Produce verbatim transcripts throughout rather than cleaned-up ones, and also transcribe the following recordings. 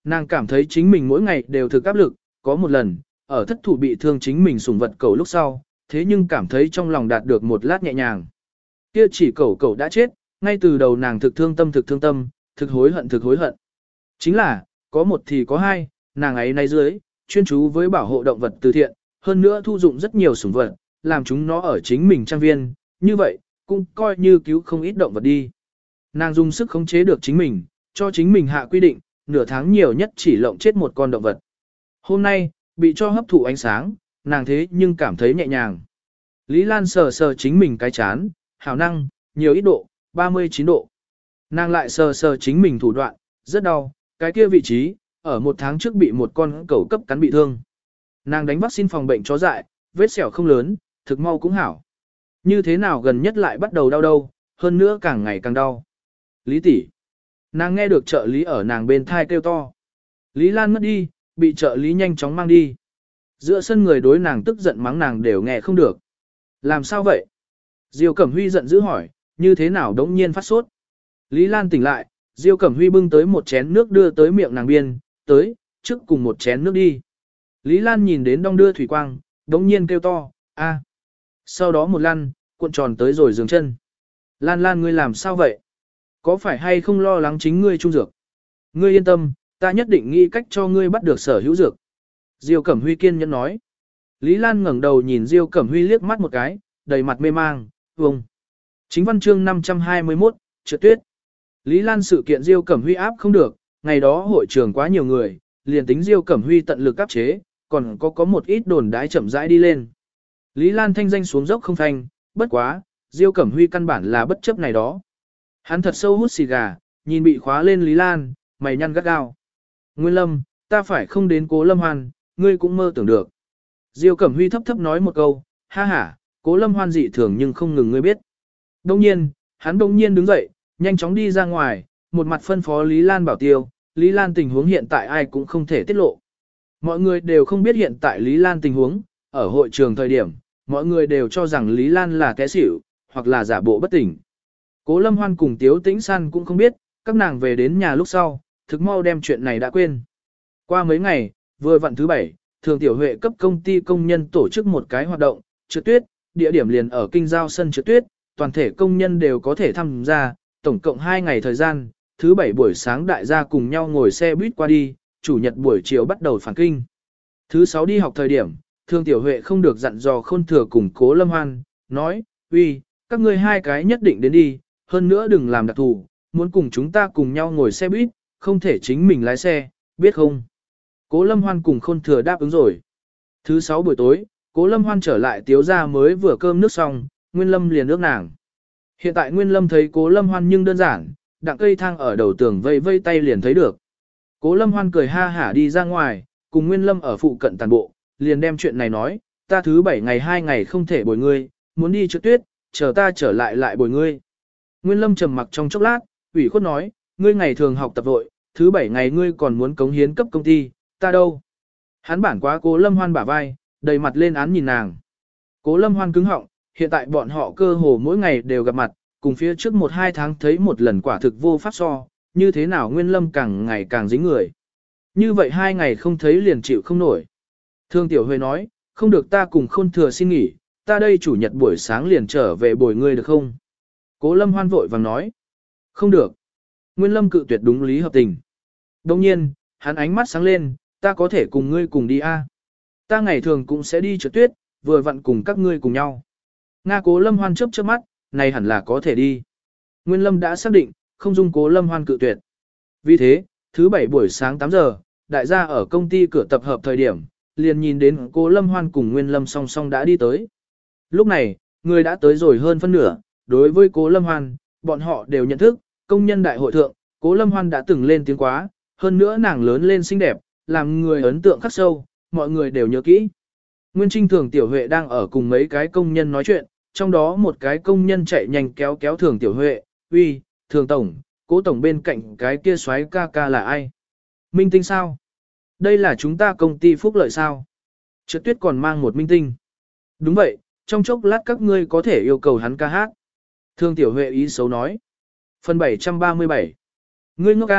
Nàng cảm thấy chính mình mỗi ngày đều thực áp lực, có một lần, ở thất thủ bị thương chính mình sủng vật cẩu lúc sau, thế nhưng cảm thấy trong lòng đạt được một lát nhẹ nhàng. Kia chỉ cẩu cẩu đã chết, ngay từ đầu nàng thực thương tâm thực thương tâm, thực hối hận thực hối hận. Chính là, có một thì có hai, nàng ấy nay dưới, chuyên chú với bảo hộ động vật từ thiện, hơn nữa thu dụng rất nhiều sủng vật, làm chúng nó ở chính mình trang viên, như vậy, cũng coi như cứu không ít động vật đi. Nàng dùng sức khống chế được chính mình, cho chính mình hạ quy định, nửa tháng nhiều nhất chỉ lộng chết một con động vật. Hôm nay, bị cho hấp thụ ánh sáng, nàng thế nhưng cảm thấy nhẹ nhàng. Lý Lan sờ sờ chính mình cái chán, hảo năng, nhiều ít độ, ba mươi chín độ. Nàng lại sờ sờ chính mình thủ đoạn, rất đau, cái kia vị trí, ở một tháng trước bị một con cẩu cấp cắn bị thương. Nàng đánh vaccine phòng bệnh chó dại, vết sẹo không lớn, thực mau cũng hảo. Như thế nào gần nhất lại bắt đầu đau đâu, hơn nữa càng ngày càng đau. Lý tỷ, nàng nghe được trợ lý ở nàng bên thai kêu to. Lý Lan mất đi, bị trợ lý nhanh chóng mang đi. Giữa sân người đối nàng tức giận mắng nàng đều nghe không được. Làm sao vậy? Diêu Cẩm Huy giận dữ hỏi, như thế nào đống nhiên phát sốt? Lý Lan tỉnh lại, Diêu Cẩm Huy bưng tới một chén nước đưa tới miệng nàng biên, tới, trước cùng một chén nước đi. Lý Lan nhìn đến đong đưa thủy quang, đống nhiên kêu to, a. Sau đó một lăn, cuộn tròn tới rồi giường chân. Lan Lan ngươi làm sao vậy? Có phải hay không lo lắng chính ngươi trung dược? Ngươi yên tâm, ta nhất định nghĩ cách cho ngươi bắt được sở hữu dược. Diêu Cẩm Huy kiên nhẫn nói. Lý Lan ngẩng đầu nhìn Diêu Cẩm Huy liếc mắt một cái, đầy mặt mê mang, vông. Chính văn chương năm trăm hai mươi mốt, trượt tuyết. Lý Lan sự kiện Diêu Cẩm Huy áp không được, ngày đó hội trường quá nhiều người, liền tính Diêu Cẩm Huy tận lực áp chế, còn có có một ít đồn đái chậm rãi đi lên. Lý Lan thanh danh xuống dốc không thanh, bất quá, Diêu Cẩm Huy căn bản là bất chấp này đó. Hắn thật sâu hút xì gà, nhìn bị khóa lên Lý Lan, mày nhăn gắt gao. Nguyên Lâm, ta phải không đến Cố Lâm Hoan, ngươi cũng mơ tưởng được. Diêu Cẩm Huy thấp thấp nói một câu, ha ha, Cố Lâm Hoan dị thường nhưng không ngừng ngươi biết. Đông nhiên, hắn đông nhiên đứng dậy, nhanh chóng đi ra ngoài, một mặt phân phó Lý Lan bảo tiêu, Lý Lan tình huống hiện tại ai cũng không thể tiết lộ. Mọi người đều không biết hiện tại Lý Lan tình huống, ở hội trường thời điểm, mọi người đều cho rằng Lý Lan là té xỉu, hoặc là giả bộ bất tỉnh. Cố Lâm Hoan cùng Tiếu Tĩnh San cũng không biết, các nàng về đến nhà lúc sau, thực mau đem chuyện này đã quên. Qua mấy ngày, vừa vặn thứ bảy, Thường Tiểu Huệ cấp công ty công nhân tổ chức một cái hoạt động, trượt tuyết, địa điểm liền ở kinh giao sân trượt tuyết, toàn thể công nhân đều có thể tham gia, tổng cộng hai ngày thời gian, thứ bảy buổi sáng đại gia cùng nhau ngồi xe buýt qua đi, chủ nhật buổi chiều bắt đầu phản kinh. Thứ sáu đi học thời điểm, Thường Tiểu Huệ không được dặn dò Khôn Thừa cùng Cố Lâm Hoan, nói, uy, các ngươi hai cái nhất định đến đi, hơn nữa đừng làm đặc thù, muốn cùng chúng ta cùng nhau ngồi xe buýt, không thể chính mình lái xe, biết không? Cố Lâm Hoan cùng Khôn Thừa đáp ứng rồi. Thứ sáu buổi tối, Cố Lâm Hoan trở lại Tiếu gia mới vừa cơm nước xong, Nguyên Lâm liền ước nàng. Hiện tại Nguyên Lâm thấy Cố Lâm Hoan nhưng đơn giản, đặng cây thang ở đầu tường vây vây tay liền thấy được. Cố Lâm Hoan cười ha hả đi ra ngoài, cùng Nguyên Lâm ở phụ cận tàn bộ, liền đem chuyện này nói, ta thứ bảy ngày hai ngày không thể bồi ngươi, muốn đi trượt tuyết, chờ ta trở lại lại bồi ngươi. Nguyên Lâm trầm mặc trong chốc lát, ủy khuất nói, ngươi ngày thường học tập vội, thứ bảy ngày ngươi còn muốn cống hiến cấp công ty, ta đâu. Hắn bản quá Cố Lâm Hoan bả vai, đầy mặt lên án nhìn nàng. Cố Lâm Hoan cứng họng, hiện tại bọn họ cơ hồ mỗi ngày đều gặp mặt, cùng phía trước một hai tháng thấy một lần quả thực vô pháp so, như thế nào Nguyên Lâm càng ngày càng dính người. Như vậy hai ngày không thấy liền chịu không nổi. Thương Tiểu Huệ nói, không được ta cùng Khôn Thừa xin nghỉ, ta đây chủ nhật buổi sáng liền trở về bồi ngươi được không? Cố Lâm Hoan vội vàng nói, không được. Nguyên Lâm cự tuyệt đúng lý hợp tình. Đồng nhiên, hắn ánh mắt sáng lên, ta có thể cùng ngươi cùng đi a. Ta ngày thường cũng sẽ đi trượt tuyết, vừa vặn cùng các ngươi cùng nhau. Nga Cố Lâm Hoan chớp chớp mắt, này hẳn là có thể đi. Nguyên Lâm đã xác định, không dung Cố Lâm Hoan cự tuyệt. Vì thế, thứ bảy buổi sáng tám giờ, đại gia ở công ty cửa tập hợp thời điểm, liền nhìn đến Cố Lâm Hoan cùng Nguyên Lâm song song đã đi tới. Lúc này, người đã tới rồi hơn phân nửa, đối với Cố Lâm Hoan, bọn họ đều nhận thức, công nhân đại hội thượng, Cố Lâm Hoan đã từng lên tiếng quá, hơn nữa nàng lớn lên xinh đẹp, làm người ấn tượng khắc sâu, mọi người đều nhớ kỹ. Nguyên Trinh Thường Tiểu Huệ đang ở cùng mấy cái công nhân nói chuyện, trong đó một cái công nhân chạy nhanh kéo kéo Thường Tiểu Huệ, uy, Thường Tổng, Cố Tổng bên cạnh cái kia xoáy ca ca là ai? Minh Tinh sao? Đây là chúng ta công ty phúc lợi sao? Trượt tuyết còn mang một minh tinh. Đúng vậy, trong chốc lát các ngươi có thể yêu cầu hắn ca hát. Thường Tiểu Huệ ý xấu nói. Phần bảy trăm ba mươi bảy. Ngươi ngốc ca,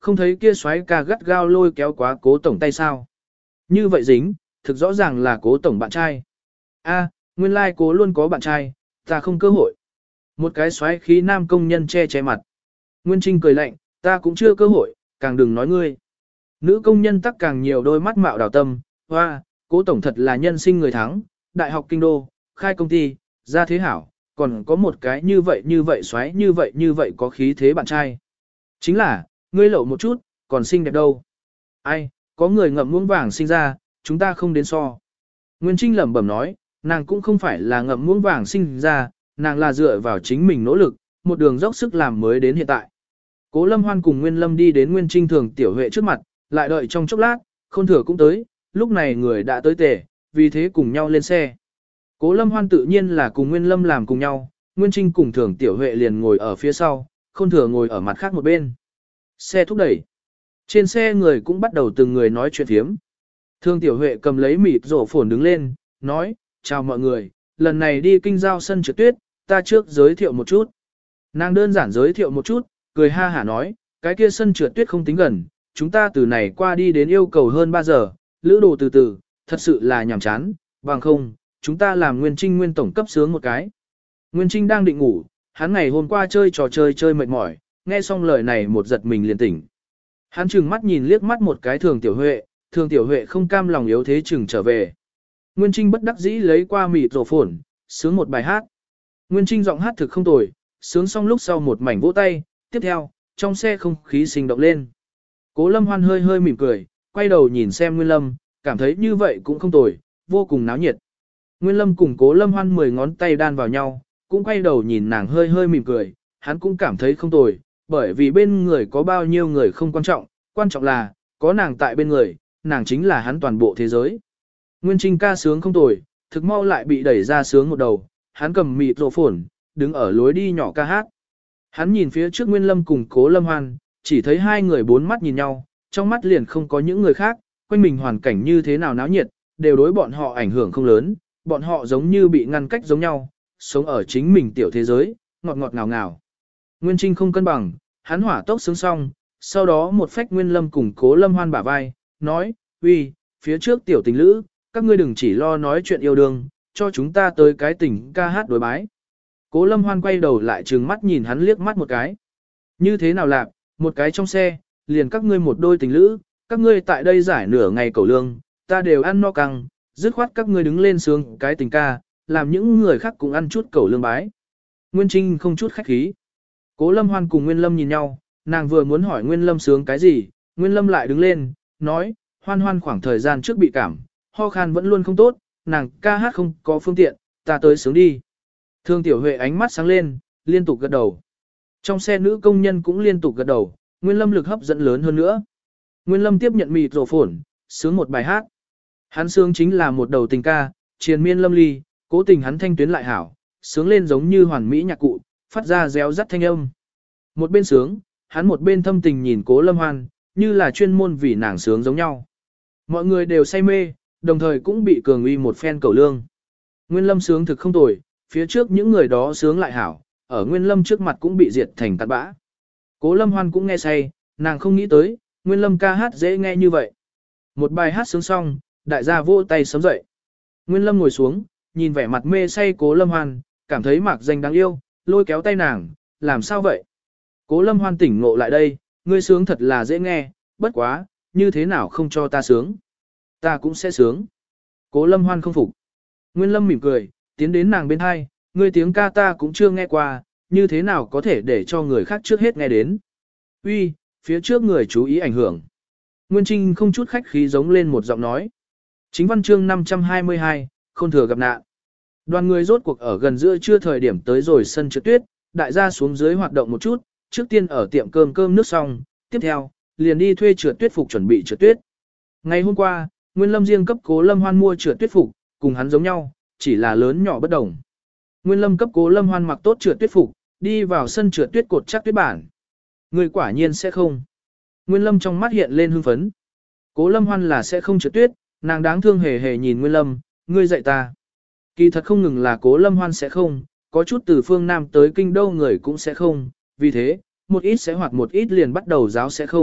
không thấy kia xoáy ca gắt gao lôi kéo quá cố tổng tay sao. Như vậy dính, thực rõ ràng là cố tổng bạn trai. A, nguyên lai like cố luôn có bạn trai, ta không cơ hội. Một cái xoáy khí nam công nhân che che mặt. Nguyên Trinh cười lạnh, ta cũng chưa cơ hội, càng đừng nói ngươi. Nữ công nhân tắc càng nhiều đôi mắt mạo đào tâm, hoa, cố tổng thật là nhân sinh người thắng, đại học kinh đô, khai công ty, ra thế hảo, còn có một cái như vậy như vậy xoáy như vậy như vậy có khí thế bạn trai. Chính là, ngươi lậu một chút, còn xinh đẹp đâu. Ai, có người ngậm muỗng vàng sinh ra, chúng ta không đến so. Nguyên Trinh lẩm bẩm nói, nàng cũng không phải là ngậm muỗng vàng sinh ra, nàng là dựa vào chính mình nỗ lực, một đường dốc sức làm mới đến hiện tại. Cố Lâm Hoan cùng Nguyên Lâm đi đến Nguyên Trinh Thường Tiểu Huệ trước mặt, lại đợi trong chốc lát, Khôn Thừa cũng tới, lúc này người đã tới tề, vì thế cùng nhau lên xe. Cố Lâm Hoan tự nhiên là cùng Nguyên Lâm làm cùng nhau, Nguyên Trinh cùng Thường Tiểu Huệ liền ngồi ở phía sau, Khôn Thừa ngồi ở mặt khác một bên. Xe thúc đẩy. Trên xe người cũng bắt đầu từng người nói chuyện thiếm. Thường Tiểu Huệ cầm lấy mịt rổ phồn đứng lên, nói, chào mọi người, lần này đi kinh giao sân trượt tuyết, ta trước giới thiệu một chút. Nàng đơn giản giới thiệu một chút, cười ha hả nói, cái kia sân trượt tuyết không tính gần, chúng ta từ này qua đi đến yêu cầu hơn ba giờ, lữ đồ từ từ, thật sự là nhàm chán, bằng không, chúng ta làm Nguyên Trinh Nguyên tổng cấp sướng một cái. Nguyên Trinh đang định ngủ, hắn ngày hôm qua chơi trò chơi chơi mệt mỏi, nghe xong lời này một giật mình liền tỉnh. Hắn trừng mắt nhìn liếc mắt một cái Thường Tiểu Huệ, Thường Tiểu Huệ không cam lòng yếu thế chừng trở về. Nguyên Trinh bất đắc dĩ lấy qua mịt rổ phồn, sướng một bài hát. Nguyên Trinh giọng hát thực không tồi, sướng xong lúc sau một mảnh vỗ tay, tiếp theo, trong xe không khí sinh động lên. Cố Lâm Hoan hơi hơi mỉm cười, quay đầu nhìn xem Nguyên Lâm, cảm thấy như vậy cũng không tồi, vô cùng náo nhiệt. Nguyên Lâm cùng Cố Lâm Hoan mười ngón tay đan vào nhau, cũng quay đầu nhìn nàng hơi hơi mỉm cười, hắn cũng cảm thấy không tồi, bởi vì bên người có bao nhiêu người không quan trọng, quan trọng là, có nàng tại bên người, nàng chính là hắn toàn bộ thế giới. Nguyên Trinh ca sướng không tồi, thực mau lại bị đẩy ra sướng một đầu, hắn cầm mịt rổ phồn, đứng ở lối đi nhỏ ca hát. Hắn nhìn phía trước Nguyên Lâm cùng Cố Lâm Hoan, chỉ thấy hai người bốn mắt nhìn nhau, trong mắt liền không có những người khác, quanh mình hoàn cảnh như thế nào náo nhiệt, đều đối bọn họ ảnh hưởng không lớn, bọn họ giống như bị ngăn cách giống nhau, sống ở chính mình tiểu thế giới, ngọt ngọt ngào ngào. Nguyên Trinh không cân bằng, hắn hỏa tốc sướng xong, sau đó một phách Nguyên Lâm cùng Cố Lâm Hoan bả vai, nói, uy, phía trước tiểu tình lữ, các ngươi đừng chỉ lo nói chuyện yêu đương, cho chúng ta tới cái tình ca hát đối bái. Cố Lâm Hoan quay đầu lại trừng mắt nhìn hắn liếc mắt một cái. Như thế nào lạc, một cái trong xe, liền các ngươi một đôi tình lữ, các ngươi tại đây giải nửa ngày cầu lương, ta đều ăn no căng, dứt khoát các ngươi đứng lên sướng cái tình ca, làm những người khác cũng ăn chút cầu lương bái. Nguyên Trinh không chút khách khí. Cố Lâm Hoan cùng Nguyên Lâm nhìn nhau, nàng vừa muốn hỏi Nguyên Lâm sướng cái gì, Nguyên Lâm lại đứng lên, nói, Hoan Hoan khoảng thời gian trước bị cảm, ho khan vẫn luôn không tốt, nàng ca hát không có phương tiện, ta tới sướng đi. Thương Tiểu Huệ ánh mắt sáng lên, liên tục gật đầu. Trong xe nữ công nhân cũng liên tục gật đầu, Nguyên Lâm lực hấp dẫn lớn hơn nữa. Nguyên Lâm tiếp nhận mịt rổ phồn, sướng một bài hát. Hắn sướng chính là một đầu tình ca, triền miên lâm ly, cố tình hắn thanh tuyến lại hảo, sướng lên giống như hoàn mỹ nhạc cụ, phát ra réo rắt thanh âm. Một bên sướng, hắn một bên thâm tình nhìn Cố Lâm Hoan, như là chuyên môn vì nàng sướng giống nhau. Mọi người đều say mê, đồng thời cũng bị cường uy một phen cầu lương. Nguyên Lâm sướng thực không tồi, phía trước những người đó sướng lại hảo, ở Nguyên Lâm trước mặt cũng bị diệt thành tạt bã. Cố Lâm Hoan cũng nghe say, nàng không nghĩ tới, Nguyên Lâm ca hát dễ nghe như vậy. Một bài hát sướng xong, đại gia vỗ tay sớm dậy. Nguyên Lâm ngồi xuống, nhìn vẻ mặt mê say Cố Lâm Hoan, cảm thấy mạc danh đáng yêu, lôi kéo tay nàng, làm sao vậy? Cố Lâm Hoan tỉnh ngộ lại đây, ngươi sướng thật là dễ nghe, bất quá, như thế nào không cho ta sướng? Ta cũng sẽ sướng. Cố Lâm Hoan không phục. Nguyên Lâm mỉm cười, tiến đến nàng bên hai, ngươi tiếng ca ta cũng chưa nghe qua, như thế nào có thể để cho người khác trước hết nghe đến. Uy, phía trước người chú ý ảnh hưởng. Nguyên Trinh không chút khách khí giống lên một giọng nói. Chính văn chương năm trăm hai mươi hai, Khôn Thừa gặp nạn. Đoàn người rốt cuộc ở gần giữa trưa thời điểm tới rồi sân trượt tuyết, đại gia xuống dưới hoạt động một chút, trước tiên ở tiệm cơm cơm nước xong, tiếp theo, liền đi thuê trượt tuyết phục chuẩn bị trượt tuyết. Ngày hôm qua, Nguyên Lâm riêng cấp Cố Lâm Hoan mua trượt tuyết phục, cùng hắn giống nhau, chỉ là lớn nhỏ bất đồng. Nguyên Lâm cấp Cố Lâm Hoan mặc tốt trượt tuyết phục, đi vào sân trượt tuyết cột chắc tuyết bản. Người quả nhiên sẽ không. Nguyên Lâm trong mắt hiện lên hưng phấn. Cố Lâm Hoan là sẽ không trượt tuyết, nàng đáng thương hề hề nhìn Nguyên Lâm, ngươi dạy ta. Kỳ thật không ngừng là Cố Lâm Hoan sẽ không, có chút từ phương Nam tới kinh đô người cũng sẽ không, vì thế, một ít sẽ hoặc một ít liền bắt đầu giáo sẽ không,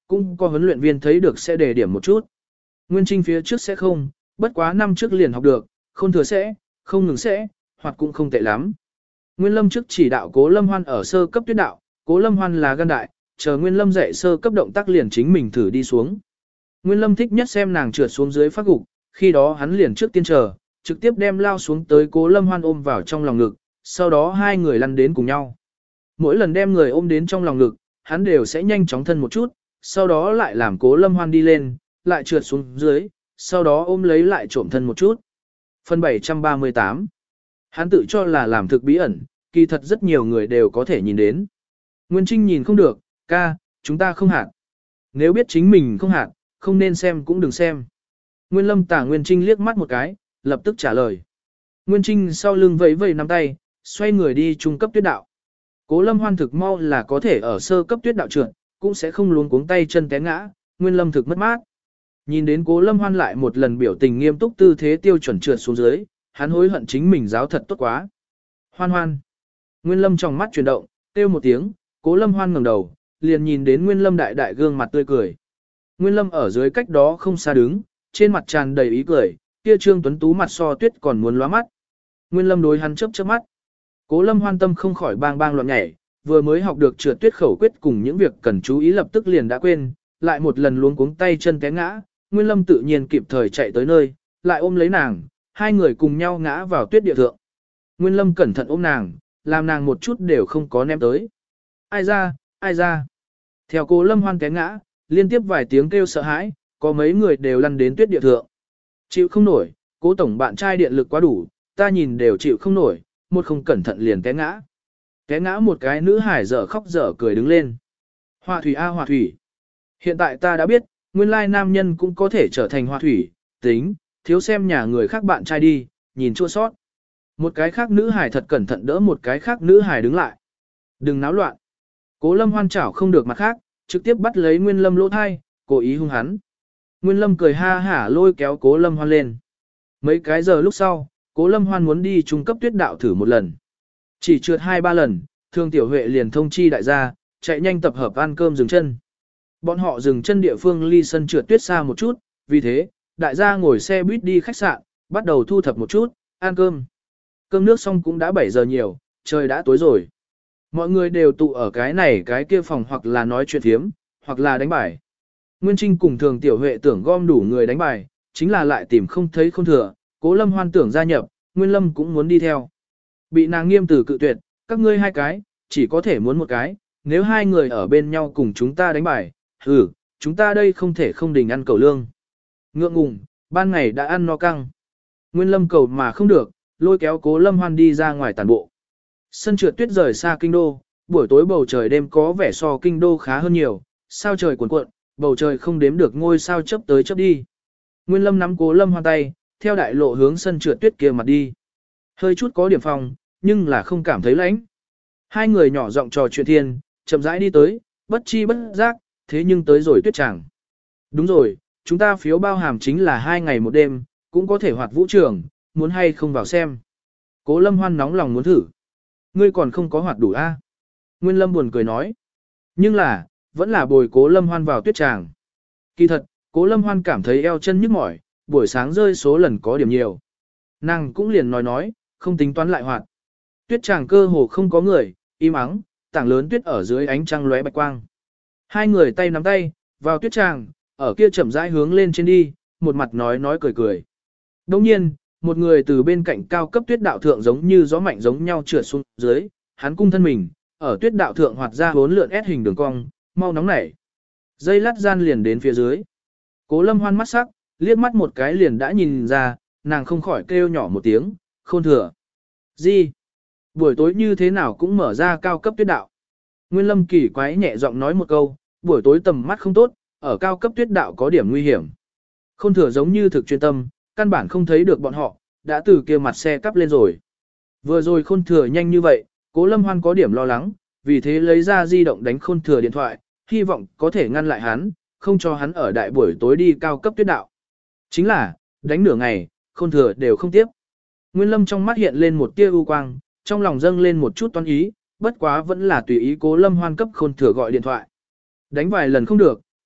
cũng có huấn luyện viên thấy được sẽ đề điểm một chút. Nguyên Trinh phía trước sẽ không, bất quá năm trước liền học được, không thừa sẽ, không ngừng sẽ, hoặc cũng không tệ lắm. Nguyên Lâm trước chỉ đạo Cố Lâm Hoan ở sơ cấp tuyết đạo, Cố Lâm Hoan là gan đại, chờ Nguyên Lâm dạy sơ cấp động tác liền chính mình thử đi xuống. Nguyên Lâm thích nhất xem nàng trượt xuống dưới phát gục, khi đó hắn liền trước tiên chờ, trực tiếp đem lao xuống tới Cố Lâm Hoan ôm vào trong lòng ngực, sau đó hai người lăn đến cùng nhau. Mỗi lần đem người ôm đến trong lòng ngực, hắn đều sẽ nhanh chóng thân một chút, sau đó lại làm Cố Lâm Hoan đi lên, lại trượt xuống dưới, sau đó ôm lấy lại trộm thân một chút. Phần bảy trăm ba mươi tám. Hắn tự cho là làm thực bí ẩn, kỳ thật rất nhiều người đều có thể nhìn đến. Nguyên Trinh nhìn không được, ca, chúng ta không hạt. Nếu biết chính mình không hạt, không nên xem cũng đừng xem. Nguyên Lâm tả Nguyên Trinh liếc mắt một cái, lập tức trả lời. Nguyên Trinh sau lưng vẫy vẫy nắm tay, xoay người đi trung cấp tuyết đạo. Cố Lâm Hoan thực mau là có thể ở sơ cấp tuyết đạo trượt, cũng sẽ không luống cuống tay chân té ngã, Nguyên Lâm thực mất mát. Nhìn đến Cố Lâm Hoan lại một lần biểu tình nghiêm túc tư thế tiêu chuẩn trượt xuống dưới, hắn hối hận chính mình giáo thật tốt quá. Hoan Hoan. Nguyên Lâm trong mắt chuyển động, kêu một tiếng, Cố Lâm Hoan ngẩng đầu, liền nhìn đến Nguyên Lâm đại đại gương mặt tươi cười. Nguyên Lâm ở dưới cách đó không xa đứng, trên mặt tràn đầy ý cười, kia trương tuấn tú mặt so tuyết còn muốn lóa mắt. Nguyên Lâm đối hắn chớp chớp mắt. Cố Lâm Hoan tâm không khỏi bang bang loạn nhảy, vừa mới học được trượt tuyết khẩu quyết cùng những việc cần chú ý lập tức liền đã quên, lại một lần luống cuống tay chân té ngã, Nguyên Lâm tự nhiên kịp thời chạy tới nơi, lại ôm lấy nàng, hai người cùng nhau ngã vào tuyết địa thượng. Nguyên Lâm cẩn thận ôm nàng, làm nàng một chút đều không có ném tới. Ai ra, ai ra. Theo Cố Lâm Hoan té ngã, liên tiếp vài tiếng kêu sợ hãi, có mấy người đều lăn đến tuyết địa thượng. Chịu không nổi, Cố tổng bạn trai điện lực quá đủ, ta nhìn đều chịu không nổi, một không cẩn thận liền té ngã. Té ngã một cái nữ hải dở khóc dở cười đứng lên. Hoa thủy a hoa thủy. Hiện tại ta đã biết, nguyên lai nam nhân cũng có thể trở thành hoa thủy, tính, thiếu xem nhà người khác bạn trai đi, nhìn chua sót. Một cái khác nữ hải thật cẩn thận đỡ một cái khác nữ hải đứng lại. Đừng náo loạn. Cố Lâm Hoan chảo không được mặt khác, trực tiếp bắt lấy Nguyên Lâm lỗ thai, cố ý hung hắn. Nguyên Lâm cười ha hả lôi kéo Cố Lâm Hoan lên. Mấy cái giờ lúc sau, Cố Lâm Hoan muốn đi trung cấp tuyết đạo thử một lần. Chỉ trượt hai ba lần, Thương Tiểu Huệ liền thông chi đại gia, chạy nhanh tập hợp ăn cơm dừng chân. Bọn họ dừng chân địa phương ly sân trượt tuyết xa một chút, vì thế, đại gia ngồi xe buýt đi khách sạn, bắt đầu thu thập một chút, ăn cơm. Cơm nước xong cũng đã bảy giờ nhiều, trời đã tối rồi. Mọi người đều tụ ở cái này cái kia phòng hoặc là nói chuyện thiếm, hoặc là đánh bài. Nguyên Trinh cùng Thường Tiểu Huệ tưởng gom đủ người đánh bài, chính là lại tìm không thấy không thừa, Cố Lâm Hoan tưởng gia nhập, Nguyên Lâm cũng muốn đi theo. Bị nàng nghiêm từ cự tuyệt, các ngươi hai cái, chỉ có thể muốn một cái, nếu hai người ở bên nhau cùng chúng ta đánh bài, hừ, chúng ta đây không thể không đình ăn cầu lương. Ngượng ngùng, ban ngày đã ăn no căng. Nguyên Lâm cầu mà không được, lôi kéo Cố Lâm Hoan đi ra ngoài tàn bộ. Sân trượt tuyết rời xa kinh đô, buổi tối bầu trời đêm có vẻ so kinh đô khá hơn nhiều, sao trời cuồn cuộn, bầu trời không đếm được ngôi sao chớp tới chớp đi. Nguyên Lâm nắm Cố Lâm Hoan tay, theo đại lộ hướng sân trượt tuyết kia mặt đi. Hơi chút có điểm phòng, nhưng là không cảm thấy lạnh. Hai người nhỏ giọng trò chuyện thiên, chậm rãi đi tới, bất chi bất giác, thế nhưng tới rồi tuyết tràng. Đúng rồi, chúng ta phiếu bao hàm chính là hai ngày một đêm, cũng có thể hoạt vũ trường, muốn hay không vào xem. Cố Lâm Hoan nóng lòng muốn thử. Ngươi còn không có hoạt đủ a? Nguyên Lâm buồn cười nói. Nhưng là, vẫn là bồi Cố Lâm Hoan vào tuyết tràng. Kỳ thật, Cố Lâm Hoan cảm thấy eo chân nhức mỏi, buổi sáng rơi số lần có điểm nhiều. Nàng cũng liền nói nói, không tính toán lại hoạt. Tuyết tràng cơ hồ không có người, im ắng, tảng lớn tuyết ở dưới ánh trăng lóe bạch quang. Hai người tay nắm tay, vào tuyết tràng, ở kia chậm rãi hướng lên trên đi, một mặt nói nói cười cười. Đồng nhiên, một người từ bên cạnh cao cấp tuyết đạo thượng giống như gió mạnh giống nhau trượt xuống dưới, hắn cung thân mình, ở tuyết đạo thượng hoạt ra bốn lượn S hình đường cong, mau nóng nảy. Dây lát gian liền đến phía dưới. Cố Lâm Hoan mắt sắc, liếc mắt một cái liền đã nhìn ra, nàng không khỏi kêu nhỏ một tiếng, khôn thừa. Gì? Buổi tối như thế nào cũng mở ra cao cấp tuyết đạo. Nguyên Lâm kỳ quái nhẹ giọng nói một câu, buổi tối tầm mắt không tốt, ở cao cấp tuyết đạo có điểm nguy hiểm. Khôn thừa giống như thực chuyên tâm, căn bản không thấy được bọn họ, đã từ kia mặt xe cắp lên rồi. Vừa rồi khôn thừa nhanh như vậy, Cố Lâm Hoan có điểm lo lắng, vì thế lấy ra di động đánh khôn thừa điện thoại, hy vọng có thể ngăn lại hắn, không cho hắn ở đại buổi tối đi cao cấp tuyết đạo. Chính là, đánh nửa ngày, khôn thừa đều không tiếp. Nguyên Lâm trong mắt hiện lên một tia ưu quang, trong lòng dâng lên một chút toán ý, bất quá vẫn là tùy ý Cố Lâm Hoan cấp khôn thừa gọi điện thoại. Đánh vài lần không được,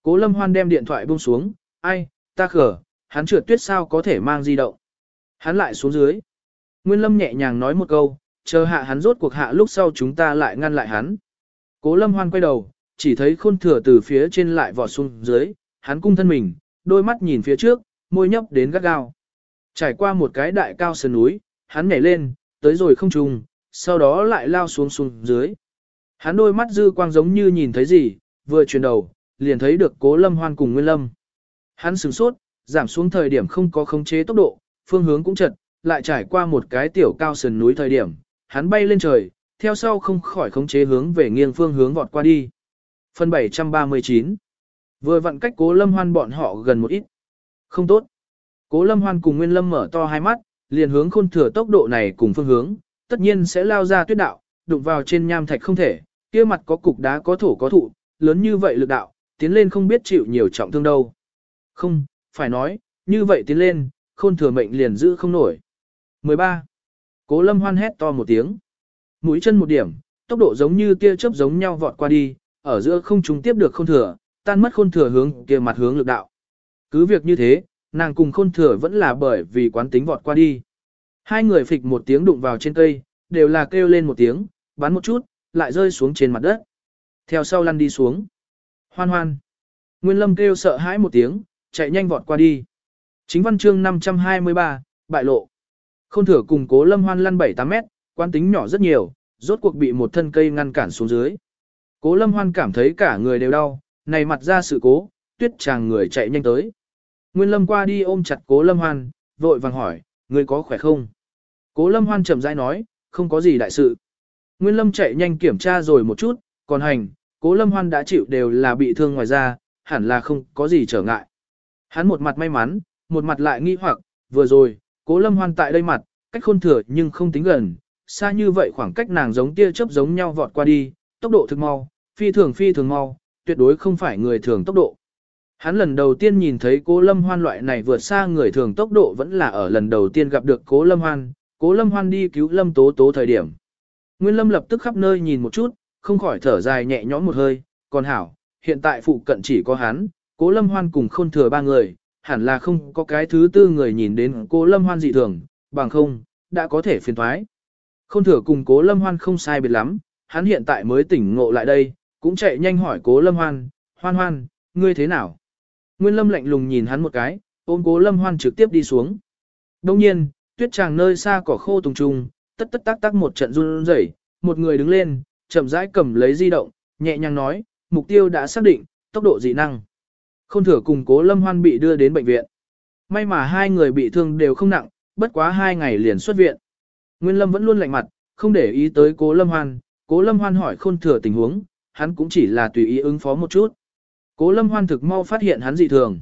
Cố Lâm Hoan đem điện thoại buông xuống, ai, ta khở, hắn trượt tuyết sao có thể mang di động. Hắn lại xuống dưới. Nguyên Lâm nhẹ nhàng nói một câu, chờ hạ hắn rốt cuộc hạ lúc sau chúng ta lại ngăn lại hắn. Cố Lâm Hoan quay đầu, chỉ thấy Khôn Thừa từ phía trên lại vọt xuống dưới, hắn cung thân mình, đôi mắt nhìn phía trước, môi nhấp đến gắt gao. Trải qua một cái đại cao sườn núi, hắn nhảy lên, tới rồi không trùng, sau đó lại lao xuống xuống dưới. Hắn đôi mắt dư quang giống như nhìn thấy gì, vừa chuyển đầu, liền thấy được Cố Lâm Hoan cùng Nguyên Lâm. Hắn sửng sốt, giảm xuống thời điểm không có khống chế tốc độ, phương hướng cũng chật, lại trải qua một cái tiểu cao sườn núi thời điểm, hắn bay lên trời, theo sau không khỏi khống chế hướng về nghiêng phương hướng vọt qua đi. Phần bảy trăm ba mươi chín. Vừa vặn cách Cố Lâm Hoan bọn họ gần một ít. Không tốt. Cố Lâm Hoan cùng Nguyên Lâm mở to hai mắt, liền hướng Khôn Thừa tốc độ này cùng phương hướng, tất nhiên sẽ lao ra tuyết đạo, đụng vào trên nham thạch không thể, kia mặt có cục đá có thổ có thụ, lớn như vậy lực đạo, tiến lên không biết chịu nhiều trọng thương đâu. Không, phải nói, như vậy tiến lên, Khôn Thừa mệnh liền giữ không nổi. mười ba. Cố Lâm Hoan hét to một tiếng. Mũi chân một điểm, tốc độ giống như tia chớp giống nhau vọt qua đi, ở giữa không trung tiếp được Khôn Thừa, tan mất Khôn Thừa hướng kia mặt hướng lực đạo. Cứ việc như thế, nàng cùng Khôn Thừa vẫn là bởi vì quán tính vọt qua đi. Hai người phịch một tiếng đụng vào trên cây, đều là kêu lên một tiếng, bắn một chút, lại rơi xuống trên mặt đất. Theo sau lăn đi xuống. Hoan hoan. Nguyên Lâm kêu sợ hãi một tiếng, chạy nhanh vọt qua đi. Chính văn chương năm trăm hai mươi ba, bại lộ. Khôn Thừa cùng Cố Lâm Hoan lăn bảy tám mét, quán tính nhỏ rất nhiều, rốt cuộc bị một thân cây ngăn cản xuống dưới. Cố Lâm Hoan cảm thấy cả người đều đau, này mặt ra sự cố, tuyết chàng người chạy nhanh tới. Nguyên Lâm qua đi ôm chặt Cố Lâm Hoan, vội vàng hỏi, ngươi có khỏe không? Cố Lâm Hoan chậm rãi nói, không có gì đại sự. Nguyên Lâm chạy nhanh kiểm tra rồi một chút, còn hành, Cố Lâm Hoan đã chịu đều là bị thương ngoài da, hẳn là không có gì trở ngại. Hắn một mặt may mắn, một mặt lại nghi hoặc, vừa rồi, Cố Lâm Hoan tại đây mặt, cách Khôn Thừa nhưng không tính gần, xa như vậy khoảng cách nàng giống tia chớp giống nhau vọt qua đi, tốc độ thực mau, phi thường phi thường mau, tuyệt đối không phải người thường tốc độ. Hắn lần đầu tiên nhìn thấy Cố Lâm Hoan loại này vượt xa người thường tốc độ vẫn là ở lần đầu tiên gặp được Cố Lâm Hoan, Cố Lâm Hoan đi cứu Lâm Tố Tố thời điểm. Nguyên Lâm lập tức khắp nơi nhìn một chút, không khỏi thở dài nhẹ nhõm một hơi, còn hảo, hiện tại phụ cận chỉ có hắn, Cố Lâm Hoan cùng Khôn Thừa ba người, hẳn là không có cái thứ tư người nhìn đến Cố Lâm Hoan dị thường, bằng không, đã có thể phiền thoái. Khôn Thừa cùng Cố Lâm Hoan không sai biệt lắm, hắn hiện tại mới tỉnh ngộ lại đây, cũng chạy nhanh hỏi Cố Lâm Hoan, Hoan Hoan, ngươi thế nào? Nguyên Lâm lạnh lùng nhìn hắn một cái, ôm Cố Lâm Hoan trực tiếp đi xuống. Đông nhiên, tuyết tràng nơi xa cỏ khô tùng trùng, tất tất tác tác một trận run rẩy, một người đứng lên, chậm rãi cầm lấy di động, nhẹ nhàng nói, mục tiêu đã xác định, tốc độ dị năng. Khôn Thừa cùng Cố Lâm Hoan bị đưa đến bệnh viện. May mà hai người bị thương đều không nặng, bất quá hai ngày liền xuất viện. Nguyên Lâm vẫn luôn lạnh mặt, không để ý tới Cố Lâm Hoan, Cố Lâm Hoan hỏi Khôn Thừa tình huống, hắn cũng chỉ là tùy ý ứng phó một chút. Cố Lâm Hoan thực mau phát hiện hắn dị thường.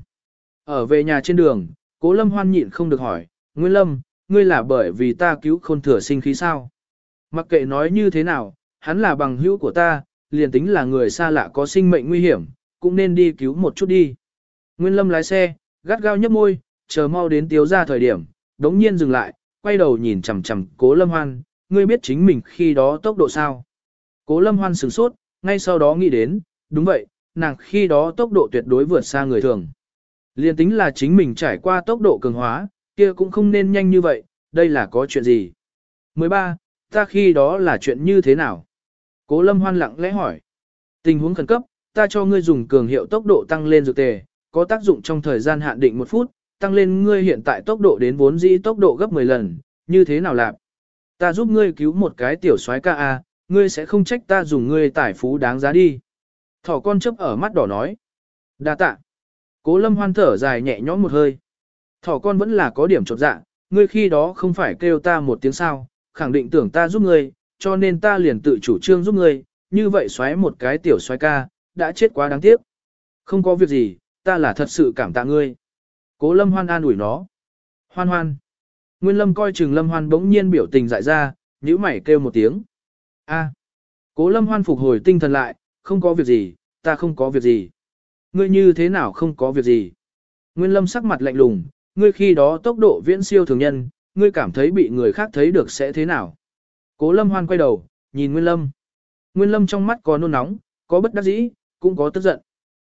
Ở về nhà trên đường, Cố Lâm Hoan nhịn không được hỏi, Nguyên Lâm, ngươi là bởi vì ta cứu Khôn Thừa sinh khí sao? Mặc kệ nói như thế nào, hắn là bằng hữu của ta, liền tính là người xa lạ có sinh mệnh nguy hiểm, cũng nên đi cứu một chút đi. Nguyên Lâm lái xe, gắt gao nhấp môi, chờ mau đến Tiếu ra thời điểm, đống nhiên dừng lại, quay đầu nhìn chằm chằm Cố Lâm Hoan, ngươi biết chính mình khi đó tốc độ sao? Cố Lâm Hoan sửng sốt, ngay sau đó nghĩ đến, đúng vậy, nàng khi đó tốc độ tuyệt đối vượt xa người thường. Liên tính là chính mình trải qua tốc độ cường hóa, kia cũng không nên nhanh như vậy, đây là có chuyện gì? mười ba, ta khi đó là chuyện như thế nào? Cố Lâm Hoan lặng lẽ hỏi. Tình huống khẩn cấp, ta cho ngươi dùng cường hiệu tốc độ tăng lên dược tề, có tác dụng trong thời gian hạn định một phút, tăng lên ngươi hiện tại tốc độ đến vốn dĩ tốc độ gấp mười lần, như thế nào làm? Ta giúp ngươi cứu một cái tiểu soái ca a, ngươi sẽ không trách ta dùng ngươi tải phú đáng giá đi. Thỏ con chớp ở mắt đỏ nói. Đa tạ. Cố Lâm Hoan thở dài nhẹ nhõm một hơi. Thỏ con vẫn là có điểm chột dạ, ngươi khi đó không phải kêu ta một tiếng sao, khẳng định tưởng ta giúp ngươi, cho nên ta liền tự chủ trương giúp ngươi, như vậy xoáy một cái tiểu xoáy ca, đã chết quá đáng tiếc. Không có việc gì, ta là thật sự cảm tạ ngươi. Cố Lâm Hoan an ủi nó. Hoan hoan. Nguyên Lâm coi chừng Lâm Hoan bỗng nhiên biểu tình dại ra, nhíu mày kêu một tiếng. A. Cố Lâm Hoan phục hồi tinh thần lại, không có việc gì, ta không có việc gì. Ngươi như thế nào không có việc gì? Nguyên Lâm sắc mặt lạnh lùng, ngươi khi đó tốc độ viễn siêu thường nhân, ngươi cảm thấy bị người khác thấy được sẽ thế nào? Cố Lâm Hoan quay đầu, nhìn Nguyên Lâm. Nguyên Lâm trong mắt có nôn nóng, có bất đắc dĩ, cũng có tức giận.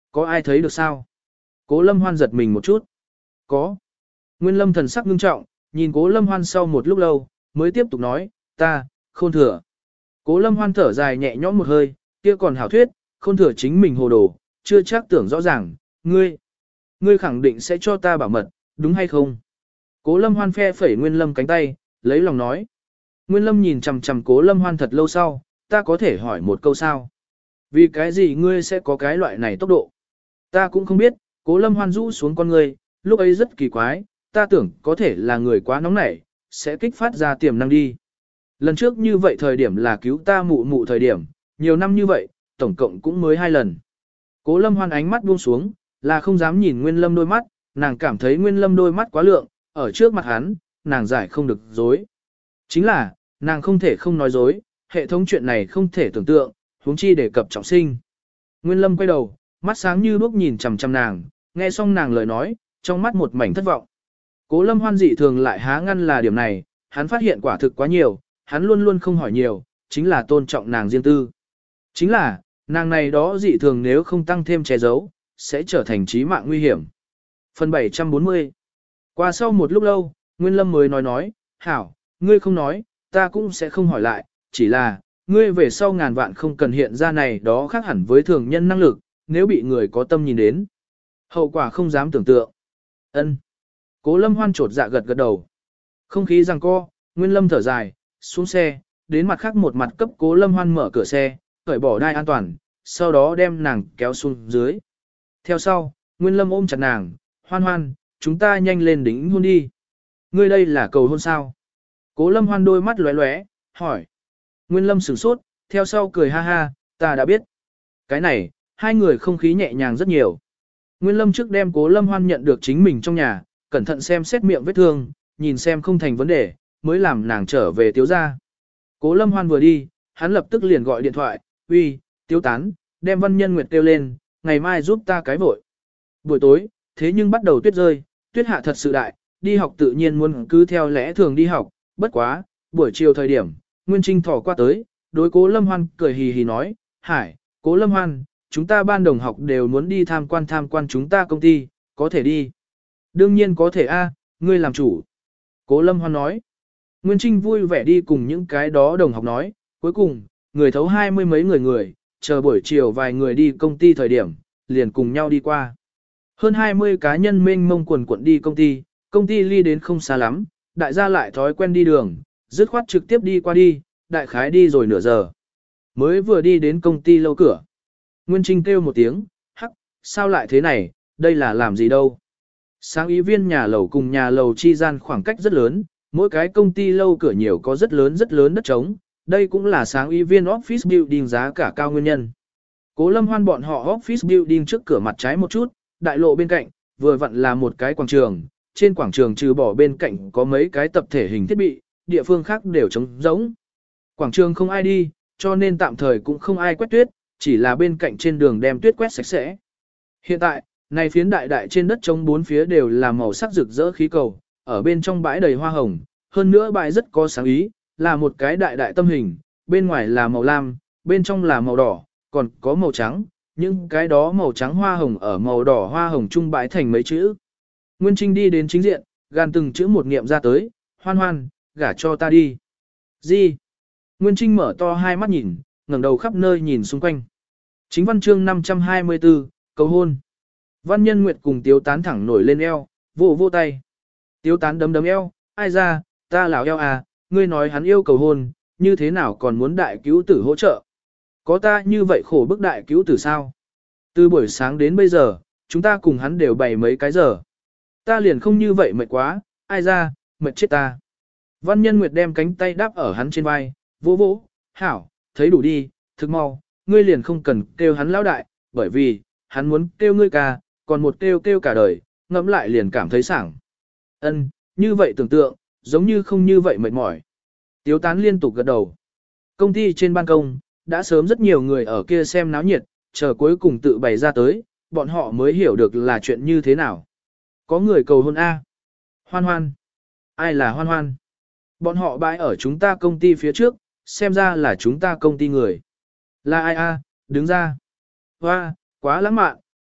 Có ai thấy được sao? Cố Lâm Hoan giật mình một chút. Có. Nguyên Lâm thần sắc ngưng trọng, nhìn Cố Lâm Hoan sau một lúc lâu, mới tiếp tục nói, ta, Khôn Thừa. Cố Lâm Hoan thở dài nhẹ nhõm một hơi, kia còn hảo thuyết, Khôn Thừa chính mình hồ đồ, chưa chắc tưởng rõ ràng, ngươi, ngươi khẳng định sẽ cho ta bảo mật, đúng hay không? Cố Lâm Hoan phe phẩy Nguyên Lâm cánh tay, lấy lòng nói. Nguyên Lâm nhìn chằm chằm Cố Lâm Hoan thật lâu sau, ta có thể hỏi một câu sao? Vì cái gì ngươi sẽ có cái loại này tốc độ? Ta cũng không biết, Cố Lâm Hoan rũ xuống con ngươi, lúc ấy rất kỳ quái, ta tưởng có thể là người quá nóng nảy, sẽ kích phát ra tiềm năng đi. Lần trước như vậy thời điểm là cứu ta mụ mụ thời điểm, nhiều năm như vậy, tổng cộng cũng mới hai lần. Cố Lâm Hoan ánh mắt buông xuống, là không dám nhìn Nguyên Lâm đôi mắt, nàng cảm thấy Nguyên Lâm đôi mắt quá lượng, ở trước mặt hắn, nàng giải không được dối. Chính là, nàng không thể không nói dối, hệ thống chuyện này không thể tưởng tượng, huống chi đề cập trọng sinh. Nguyên Lâm quay đầu, mắt sáng như đuốc nhìn chằm chằm nàng, nghe xong nàng lời nói, trong mắt một mảnh thất vọng. Cố Lâm Hoan dị thường lại há ngăn là điểm này, hắn phát hiện quả thực quá nhiều, hắn luôn luôn không hỏi nhiều, chính là tôn trọng nàng riêng tư. Chính là, nàng này đó dị thường nếu không tăng thêm che giấu, sẽ trở thành chí mạng nguy hiểm. Phần bảy trăm bốn mươi. Qua sau một lúc lâu, Nguyên Lâm mới nói nói, hảo, ngươi không nói, ta cũng sẽ không hỏi lại, chỉ là, ngươi về sau ngàn vạn không cần hiện ra này đó khác hẳn với thường nhân năng lực, nếu bị người có tâm nhìn đến. Hậu quả không dám tưởng tượng. Ân. Cố Lâm Hoan trột dạ gật gật đầu. Không khí giằng co, Nguyên Lâm thở dài, xuống xe, đến mặt khác một mặt cấp Cố Lâm Hoan mở cửa xe, cởi bỏ đai an toàn, sau đó đem nàng kéo xuống dưới. Theo sau, Nguyên Lâm ôm chặt nàng, Hoan Hoan, chúng ta nhanh lên đính hôn đi. Ngươi đây là cầu hôn sao? Cố Lâm Hoan đôi mắt lóe lóe, hỏi. Nguyên Lâm sửng sốt, theo sau cười ha ha, ta đã biết. Cái này, hai người không khí nhẹ nhàng rất nhiều. Nguyên Lâm trước đem Cố Lâm Hoan nhận được chính mình trong nhà, cẩn thận xem xét miệng vết thương, nhìn xem không thành vấn đề, mới làm nàng trở về Tiếu gia. Cố Lâm Hoan vừa đi, hắn lập tức liền gọi điện thoại, uy, Tiếu Tán, đem Văn Nhân Nguyệt kêu lên, ngày mai giúp ta cái vội. Buổi tối, thế nhưng bắt đầu tuyết rơi, tuyết hạ thật sự đại, đi học tự nhiên muốn cứ theo lẽ thường đi học, bất quá, buổi chiều thời điểm, Nguyên Trinh thỏ qua tới, đối Cố Lâm Hoan cười hì hì nói, Hải, Cố Lâm Hoan, chúng ta ban đồng học đều muốn đi tham quan tham quan chúng ta công ty, có thể đi. Đương nhiên có thể a, ngươi làm chủ. Cố Lâm Hoan nói. Nguyên Trinh vui vẻ đi cùng những cái đó đồng học nói, cuối cùng, người thấu hai mươi mấy người người, chờ buổi chiều vài người đi công ty thời điểm, liền cùng nhau đi qua. Hơn hai mươi cá nhân mênh mông quần quận đi công ty, công ty ly đến không xa lắm, đại gia lại thói quen đi đường, dứt khoát trực tiếp đi qua đi, đại khái đi rồi nửa giờ. Mới vừa đi đến công ty lâu cửa. Nguyên Trinh kêu một tiếng, hắc, sao lại thế này, đây là làm gì đâu. Sáng ý viên nhà lầu cùng nhà lầu chi gian khoảng cách rất lớn, mỗi cái công ty lâu cửa nhiều có rất lớn rất lớn đất trống, đây cũng là sáng ý viên office building giá cả cao nguyên nhân. Cố Lâm Hoan bọn họ office building trước cửa mặt trái một chút, đại lộ bên cạnh, vừa vặn là một cái quảng trường, trên quảng trường trừ bỏ bên cạnh có mấy cái tập thể hình thiết bị, địa phương khác đều trống rỗng. Quảng trường không ai đi, cho nên tạm thời cũng không ai quét tuyết, chỉ là bên cạnh trên đường đem tuyết quét sạch sẽ. Hiện tại, này phiến đại đại trên đất trống bốn phía đều là màu sắc rực rỡ khí cầu, ở bên trong bãi đầy hoa hồng, hơn nữa bãi rất có sáng ý, là một cái đại đại tâm hình, bên ngoài là màu lam, bên trong là màu đỏ, còn có màu trắng, những cái đó màu trắng hoa hồng ở màu đỏ hoa hồng trung bãi thành mấy chữ. Nguyên Trinh đi đến chính diện, gan từng chữ một niệm ra tới, Hoan Hoan, gả cho ta đi. Gì? Nguyên Trinh mở to hai mắt nhìn, ngẩng đầu khắp nơi nhìn xung quanh. Chính văn chương năm trăm hai mươi tư, cầu hôn. Văn Nhân Nguyệt cùng Tiếu Tán thẳng nổi lên eo, vỗ vỗ tay. Tiếu Tán đấm đấm eo, ai ra, ta lão eo à, ngươi nói hắn yêu cầu hôn, như thế nào còn muốn đại cứu tử hỗ trợ. Có ta như vậy khổ bức đại cứu tử sao? Từ buổi sáng đến bây giờ, chúng ta cùng hắn đều bày mấy cái giờ. Ta liền không như vậy mệt quá, ai ra, mệt chết ta. Văn Nhân Nguyệt đem cánh tay đáp ở hắn trên vai, vỗ vỗ, hảo, thấy đủ đi, thực mau, ngươi liền không cần kêu hắn lão đại, bởi vì, hắn muốn kêu ngươi ca, còn một kêu kêu cả đời, ngẫm lại liền cảm thấy sảng. Ân, như vậy tưởng tượng, giống như không như vậy mệt mỏi. Tiếu Tán liên tục gật đầu. Công ty trên ban công, đã sớm rất nhiều người ở kia xem náo nhiệt, chờ cuối cùng tự bày ra tới, bọn họ mới hiểu được là chuyện như thế nào. Có người cầu hôn A. Hoan Hoan. Ai là Hoan Hoan? Bọn họ bãi ở chúng ta công ty phía trước, xem ra là chúng ta công ty người. Là ai A, đứng ra. Hoa, quá lãng mạn,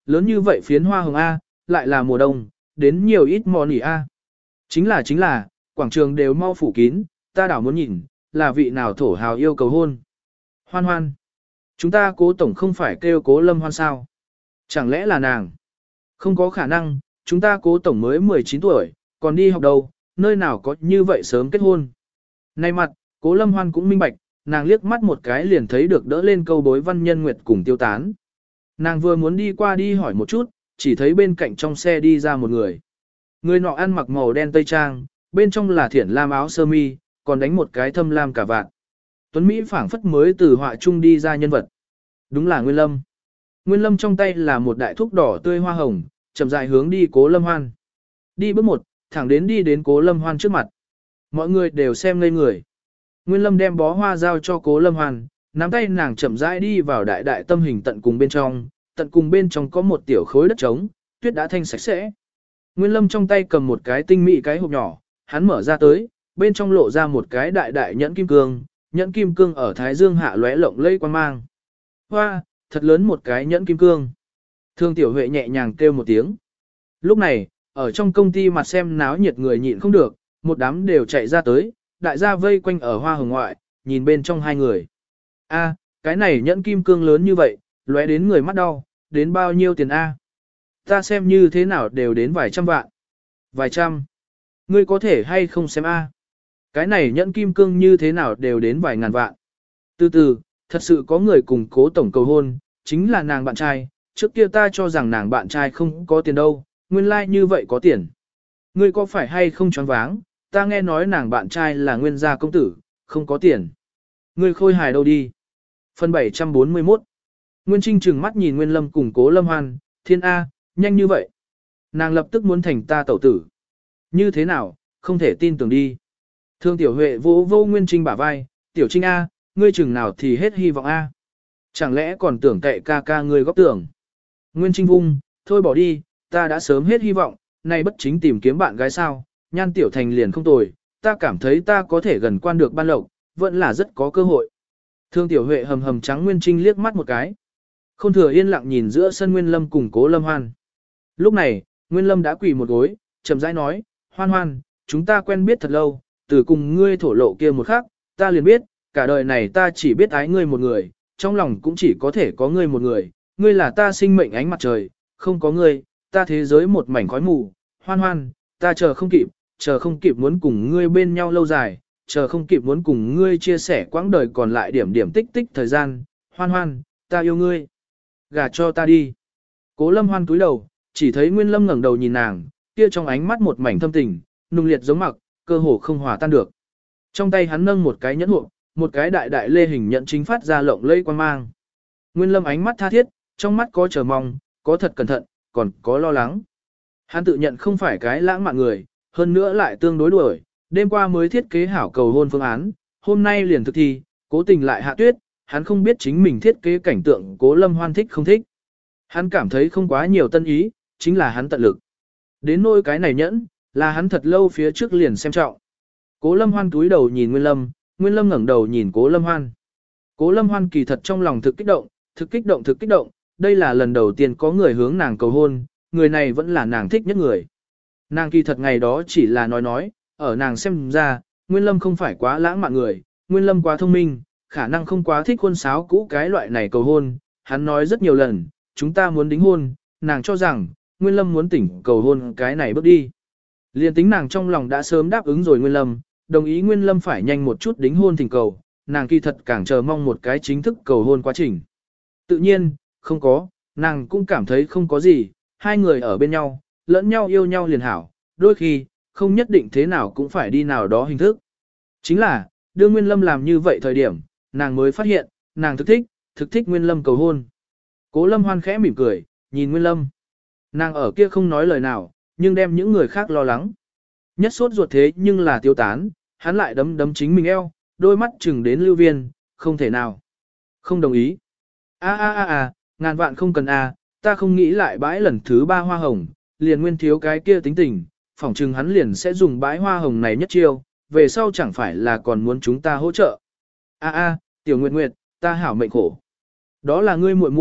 Lớn như vậy phiến hoa hồng A, lại là mùa đông, đến nhiều ít mòn nỉ A. Chính là chính là, quảng trường đều mau phủ kín, ta đảo muốn nhìn, là vị nào thổ hào yêu cầu hôn. Hoan hoan. Chúng ta cố tổng không phải kêu cố lâm hoan sao. Chẳng lẽ là nàng? Không có khả năng, chúng ta cố tổng mới mười chín tuổi, còn đi học đâu, nơi nào có như vậy sớm kết hôn. Nay mặt, cố lâm hoan cũng minh bạch, nàng liếc mắt một cái liền thấy được đỡ lên câu bối văn nhân nguyệt cùng tiêu tán. Nàng vừa muốn đi qua đi hỏi một chút, chỉ thấy bên cạnh trong xe đi ra một người. Người nọ ăn mặc màu đen tây trang, bên trong là thiển lam áo sơ mi, còn đánh một cái thâm lam cả vạn. Tuấn Mỹ phảng phất mới từ họa trung đi ra nhân vật. Đúng là Nguyên Lâm. Nguyên Lâm trong tay là một đại thúc đỏ tươi hoa hồng, chậm rãi hướng đi Cố Lâm Hoan. Đi bước một, thẳng đến đi đến Cố Lâm Hoan trước mặt. Mọi người đều xem ngây người. Nguyên Lâm đem bó hoa giao cho Cố Lâm Hoan, nắm tay nàng chậm rãi đi vào đại đại tâm hình tận cùng bên trong, tận cùng bên trong có một tiểu khối đất trống, tuyết đã thanh sạch sẽ. Nguyên Lâm trong tay cầm một cái tinh mỹ cái hộp nhỏ, hắn mở ra tới, bên trong lộ ra một cái đại đại nhẫn kim cương, nhẫn kim cương ở thái dương hạ lóe lộng lẫy quang mang. Hoa, thật lớn một cái nhẫn kim cương. Thương Tiểu Huệ nhẹ nhàng kêu một tiếng. Lúc này, ở trong công ty mặt xem náo nhiệt người nhịn không được, một đám đều chạy ra tới, đại gia vây quanh ở hoa hồng ngoại, nhìn bên trong hai người. A, cái này nhẫn kim cương lớn như vậy, lóe đến người mắt đau, đến bao nhiêu tiền A? Ta xem như thế nào đều đến vài trăm vạn. Vài trăm. Ngươi có thể hay không xem A? Cái này nhẫn kim cương như thế nào đều đến vài ngàn vạn. Từ từ, thật sự có người cùng Cố tổng cầu hôn, chính là nàng bạn trai, trước kia ta cho rằng nàng bạn trai không có tiền đâu, nguyên lai like như vậy có tiền. Ngươi có phải hay không choáng váng, ta nghe nói nàng bạn trai là nguyên gia công tử, không có tiền. Ngươi khôi hài đâu đi. Phần bảy trăm bốn mươi mốt. Nguyên Trinh trừng mắt nhìn Nguyên Lâm cùng Cố Lâm Hoan, thiên A, nhanh như vậy. Nàng lập tức muốn thành ta tẩu tử. Như thế nào, không thể tin tưởng đi. Thương Tiểu Huệ vỗ vô Nguyên Trinh bả vai, Tiểu Trinh A, ngươi chừng nào thì hết hy vọng A. Chẳng lẽ còn tưởng cậy ca ca ngươi góp tưởng. Nguyên Trinh vung, thôi bỏ đi, ta đã sớm hết hy vọng, nay bất chính tìm kiếm bạn gái sao, Nhan Tiểu Thành liền không tồi, ta cảm thấy ta có thể gần quan được ban lộc, vẫn là rất có cơ hội. Thương Tiểu Huệ hầm hầm trắng Nguyên Trinh liếc mắt một cái. Không thừa yên lặng nhìn giữa sân Nguyên Lâm cùng Cố Lâm Hoan. Lúc này, Nguyên Lâm đã quỳ một gối, chậm rãi nói, Hoan Hoan, chúng ta quen biết thật lâu, từ cùng ngươi thổ lộ kia một khắc, ta liền biết, cả đời này ta chỉ biết ái ngươi một người, trong lòng cũng chỉ có thể có ngươi một người, ngươi là ta sinh mệnh ánh mặt trời, không có ngươi, ta thế giới một mảnh khói mù, Hoan Hoan, ta chờ không kịp, chờ không kịp muốn cùng ngươi bên nhau lâu dài, chờ không kịp muốn cùng ngươi chia sẻ quãng đời còn lại điểm điểm tích tích thời gian, Hoan Hoan, ta yêu ngươi. Gả cho ta đi. Cố Lâm Hoan cúi đầu, chỉ thấy Nguyên Lâm ngẩng đầu nhìn nàng, kia trong ánh mắt một mảnh thâm tình, nung liệt giống mặc, cơ hồ không hòa tan được. Trong tay hắn nâng một cái nhẫn hộp, một cái đại đại lê hình nhận chính phát ra lộng lẫy quang mang. Nguyên Lâm ánh mắt tha thiết, trong mắt có chờ mong, có thật cẩn thận, còn có lo lắng. Hắn tự nhận không phải cái lãng mạn người, hơn nữa lại tương đối đuổi, đêm qua mới thiết kế hảo cầu hôn phương án, hôm nay liền thực thi, cố tình lại hạ tuyết, hắn không biết chính mình thiết kế cảnh tượng Cố Lâm Hoan thích không thích. Hắn cảm thấy không quá nhiều tân ý, chính là hắn tận lực. Đến nỗi cái này nhẫn, là hắn thật lâu phía trước liền xem trọng. Cố Lâm Hoan cúi đầu nhìn Nguyên Lâm, Nguyên Lâm ngẩng đầu nhìn Cố Lâm Hoan. Cố Lâm Hoan kỳ thật trong lòng thực kích động, thực kích động thực kích động, đây là lần đầu tiên có người hướng nàng cầu hôn, người này vẫn là nàng thích nhất người. Nàng kỳ thật ngày đó chỉ là nói nói, ở nàng xem ra, Nguyên Lâm không phải quá lãng mạn người, Nguyên Lâm quá thông minh, khả năng không quá thích khuôn sáo cũ cái loại này cầu hôn, hắn nói rất nhiều lần, chúng ta muốn đính hôn, nàng cho rằng, Nguyên Lâm muốn tỉnh cầu hôn cái này bước đi. Liên tính nàng trong lòng đã sớm đáp ứng rồi Nguyên Lâm, đồng ý Nguyên Lâm phải nhanh một chút đính hôn thỉnh cầu, nàng kỳ thật càng chờ mong một cái chính thức cầu hôn quá trình. Tự nhiên, không có, nàng cũng cảm thấy không có gì, hai người ở bên nhau, lẫn nhau yêu nhau liền hảo, đôi khi, không nhất định thế nào cũng phải đi nào đó hình thức. Chính là, đưa Nguyên Lâm làm như vậy thời điểm, nàng mới phát hiện, nàng thực thích, thực thích Nguyên Lâm cầu hôn. Cố Lâm Hoan khẽ mỉm cười, nhìn Nguyên Lâm. Nàng ở kia không nói lời nào, nhưng đem những người khác lo lắng. Nhất sốt ruột thế nhưng là tiêu tán, hắn lại đấm đấm chính mình eo, đôi mắt chừng đến Lưu Viên, không thể nào. Không đồng ý. A a a a, ngàn vạn không cần a, ta không nghĩ lại bãi lần thứ ba hoa hồng, liền Nguyên thiếu cái kia tính tình, phỏng chừng hắn liền sẽ dùng bãi hoa hồng này nhất chiêu, về sau chẳng phải là còn muốn chúng ta hỗ trợ. A a, Tiểu Nguyệt Nguyệt, ta hảo mệnh khổ. Đó là ngươi muội muội,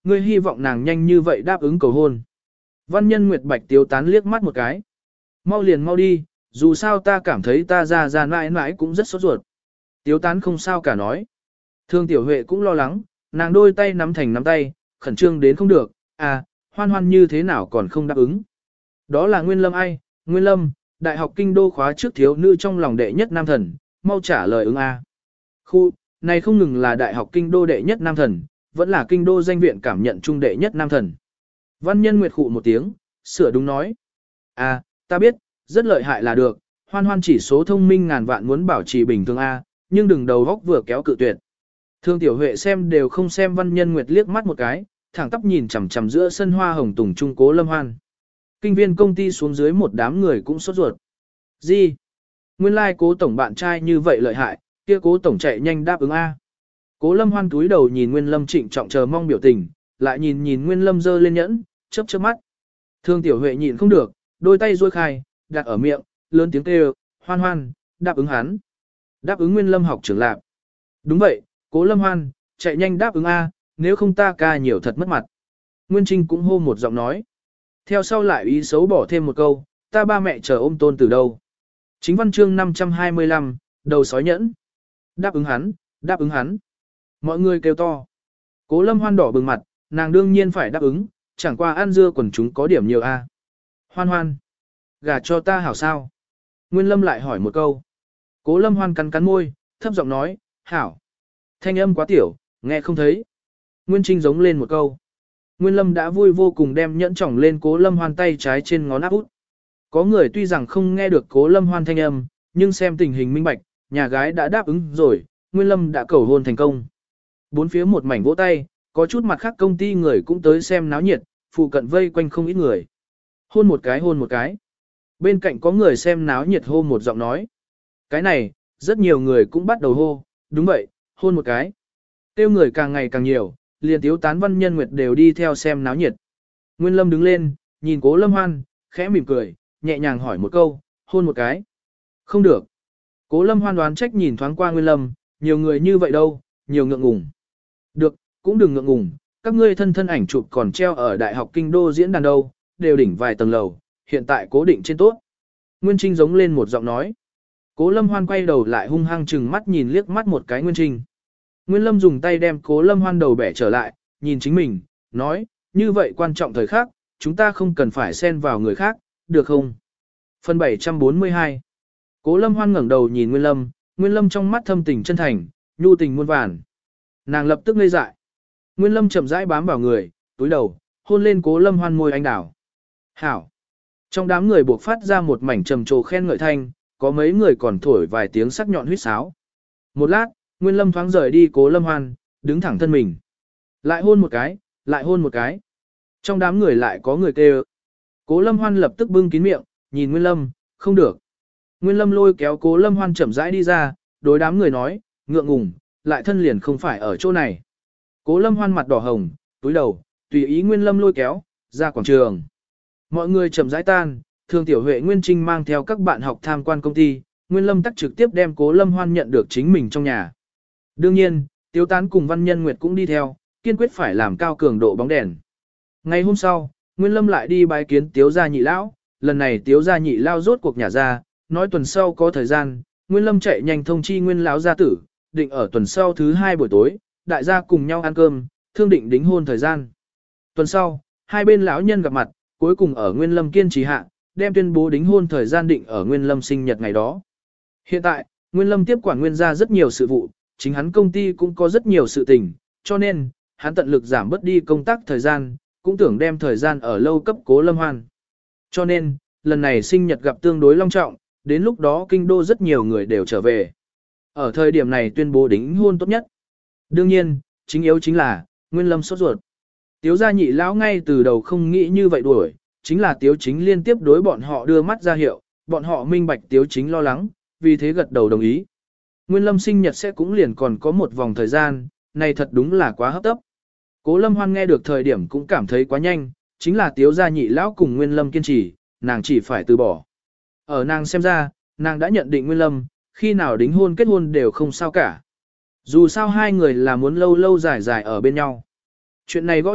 ngươi hy vọng nàng nhanh như vậy đáp ứng cầu hôn. Văn Nhân Nguyệt Bạch Tiếu Tán liếc mắt một cái. Mau liền mau đi, dù sao ta cảm thấy ta ra ra mãi mãi cũng rất sốt ruột. Tiếu Tán không sao cả nói. Thương Tiểu Huệ cũng lo lắng, nàng đôi tay nắm thành nắm tay, khẩn trương đến không được, à, Hoan Hoan như thế nào còn không đáp ứng. Đó là Nguyên Lâm ai, Nguyên Lâm, Đại học Kinh Đô khóa trước thiếu nữ trong lòng đệ nhất nam thần, mau trả lời ứng a. Khu, này không ngừng là Đại học Kinh Đô đệ nhất nam thần, vẫn là Kinh Đô danh viện cảm nhận trung đệ nhất nam thần. Văn Nhân Nguyệt khụ một tiếng, sửa đúng nói. À, ta biết, rất lợi hại là được, Hoan Hoan chỉ số thông minh ngàn vạn muốn bảo trì bình thường A, nhưng đừng đầu góc vừa kéo cự tuyệt. Thương Tiểu Huệ xem đều không xem Văn Nhân Nguyệt liếc mắt một cái, thẳng tắp nhìn chằm chằm giữa sân hoa hồng tùng trung Cố Lâm Hoan. Kinh viên công ty xuống dưới một đám người cũng sốt ruột. Gì? Nguyên lai like Cố tổng bạn trai như vậy lợi hại, kia Cố tổng chạy nhanh đáp ứng A. Cố Lâm Hoan túi đầu nhìn Nguyên Lâm trịnh trọng chờ mong biểu tình, lại nhìn nhìn Nguyên Lâm giơ lên nhẫn, chớp chớp mắt. Thương Tiểu Huệ nhịn không được, đôi tay duỗi khai, đặt ở miệng, lớn tiếng kêu, Hoan Hoan, đáp ứng hắn. Đáp ứng Nguyên Lâm học trưởng lạc. Đúng vậy, Cố Lâm Hoan, chạy nhanh đáp ứng A, nếu không ta ca nhiều thật mất mặt. Nguyên Trinh cũng hô một giọng nói. Theo sau lại ý xấu bỏ thêm một câu, ta ba mẹ chờ ôm tôn từ đâu. Chính văn chương năm trăm hai mươi lăm, đầu sói nhẫn. Đáp ứng hắn, đáp ứng hắn. Mọi người kêu to. Cố Lâm Hoan đỏ bừng mặt, nàng đương nhiên phải đáp ứng, chẳng qua ăn dưa quần chúng có điểm nhiều A. Hoan Hoan, gả cho ta hảo sao? Nguyên Lâm lại hỏi một câu. Cố Lâm Hoan cắn cắn môi, thấp giọng nói, hảo. Thanh âm quá tiểu, nghe không thấy. Nguyên Trinh giống lên một câu. Nguyên Lâm đã vui vô cùng đem nhẫn trỏng lên Cố Lâm Hoan tay trái trên ngón áp út. Có người tuy rằng không nghe được Cố Lâm Hoan thanh âm, nhưng xem tình hình minh bạch, nhà gái đã đáp ứng rồi, Nguyên Lâm đã cầu hôn thành công. Bốn phía một mảnh vỗ tay, có chút mặt khác công ty người cũng tới xem náo nhiệt, phụ cận vây quanh không ít người. Hôn một cái hôn một cái. Bên cạnh có người xem náo nhiệt hô một giọng nói. Cái này, rất nhiều người cũng bắt đầu hô, đúng vậy, hôn một cái. Tiêu người càng ngày càng nhiều, liền Tiếu Tán Văn Nhân Nguyệt đều đi theo xem náo nhiệt. Nguyên Lâm đứng lên, nhìn Cố Lâm Hoan, khẽ mỉm cười, nhẹ nhàng hỏi một câu, hôn một cái. Không được. Cố Lâm Hoan đoán trách nhìn thoáng qua Nguyên Lâm, nhiều người như vậy đâu, nhiều ngượng ngùng. Được, cũng đừng ngượng ngùng, các ngươi thân thân ảnh chụp còn treo ở Đại học Kinh Đô diễn đàn đâu, đều đỉnh vài tầng lầu, hiện tại cố định trên tốt. Nguyên Trinh giống lên một giọng nói. Cố Lâm Hoan quay đầu lại hung hăng chừng mắt nhìn liếc mắt một cái Nguyên Trinh. Nguyên Lâm dùng tay đem Cố Lâm Hoan đầu bẻ trở lại, nhìn chính mình, nói, như vậy quan trọng thời khắc, chúng ta không cần phải xen vào người khác, được không? Phần bảy trăm bốn mươi hai. Cố Lâm Hoan ngẩng đầu nhìn Nguyên Lâm, Nguyên Lâm trong mắt thâm tình chân thành, nhu tình muôn vàn. Nàng lập tức ngây dại. Nguyên Lâm chậm rãi bám vào người, túi đầu, hôn lên Cố Lâm Hoan môi anh đào. Hảo. Trong đám người buộc phát ra một mảnh trầm trồ khen ngợi thanh, có mấy người còn thổi vài tiếng sắc nhọn huýt sáo. Một lát, Nguyên Lâm thoáng rời đi Cố Lâm Hoan, đứng thẳng thân mình. Lại hôn một cái, lại hôn một cái. Trong đám người lại có người kêu. Cố Lâm Hoan lập tức bưng kín miệng, nhìn Nguyên Lâm, không được. Nguyên Lâm lôi kéo Cố Lâm Hoan chậm rãi đi ra, đối đám người nói, ngượng ngùng, lại thân liền không phải ở chỗ này. Cố Lâm Hoan mặt đỏ hồng, túi đầu, tùy ý Nguyên Lâm lôi kéo, ra quảng trường. Mọi người chậm rãi tan, Thường Tiểu Huệ Nguyên Trinh mang theo các bạn học tham quan công ty, Nguyên Lâm tắc trực tiếp đem Cố Lâm Hoan nhận được chính mình trong nhà. Đương nhiên, Tiếu Tán cùng Văn Nhân Nguyệt cũng đi theo, kiên quyết phải làm cao cường độ bóng đèn. Ngày hôm sau, Nguyên Lâm lại đi bái kiến Tiếu gia nhị lão, lần này Tiếu gia nhị lão rốt cuộc nhà ra, nói tuần sau có thời gian, Nguyên Lâm chạy nhanh thông chi Nguyên lão gia tử, định ở tuần sau thứ hai buổi tối, đại gia cùng nhau ăn cơm, thương định đính hôn thời gian. Tuần sau, hai bên lão nhân gặp mặt, cuối cùng ở Nguyên Lâm kiên trì hạ, đem tuyên bố đính hôn thời gian định ở Nguyên Lâm sinh nhật ngày đó. Hiện tại, Nguyên Lâm tiếp quản Nguyên gia rất nhiều sự vụ, chính hắn công ty cũng có rất nhiều sự tình, cho nên, hắn tận lực giảm bớt đi công tác thời gian, cũng tưởng đem thời gian ở lâu cấp Cố Lâm Hoan. Cho nên, lần này sinh nhật gặp tương đối long trọng, đến lúc đó kinh đô rất nhiều người đều trở về. Ở thời điểm này tuyên bố đính hôn tốt nhất. Đương nhiên, chính yếu chính là, Nguyên Lâm sốt ruột. Tiếu gia nhị lão ngay từ đầu không nghĩ như vậy đuổi, chính là Tiếu Chính liên tiếp đối bọn họ đưa mắt ra hiệu, bọn họ minh bạch Tiếu Chính lo lắng, vì thế gật đầu đồng ý. Nguyên Lâm sinh nhật sẽ cũng liền còn có một vòng thời gian, này thật đúng là quá hấp tấp. Cố Lâm Hoan nghe được thời điểm cũng cảm thấy quá nhanh, chính là Tiếu gia nhị lão cùng Nguyên Lâm kiên trì, nàng chỉ phải từ bỏ. Ở nàng xem ra, nàng đã nhận định Nguyên Lâm, khi nào đính hôn kết hôn đều không sao cả. Dù sao hai người là muốn lâu lâu dài dài ở bên nhau. Chuyện này gõ định,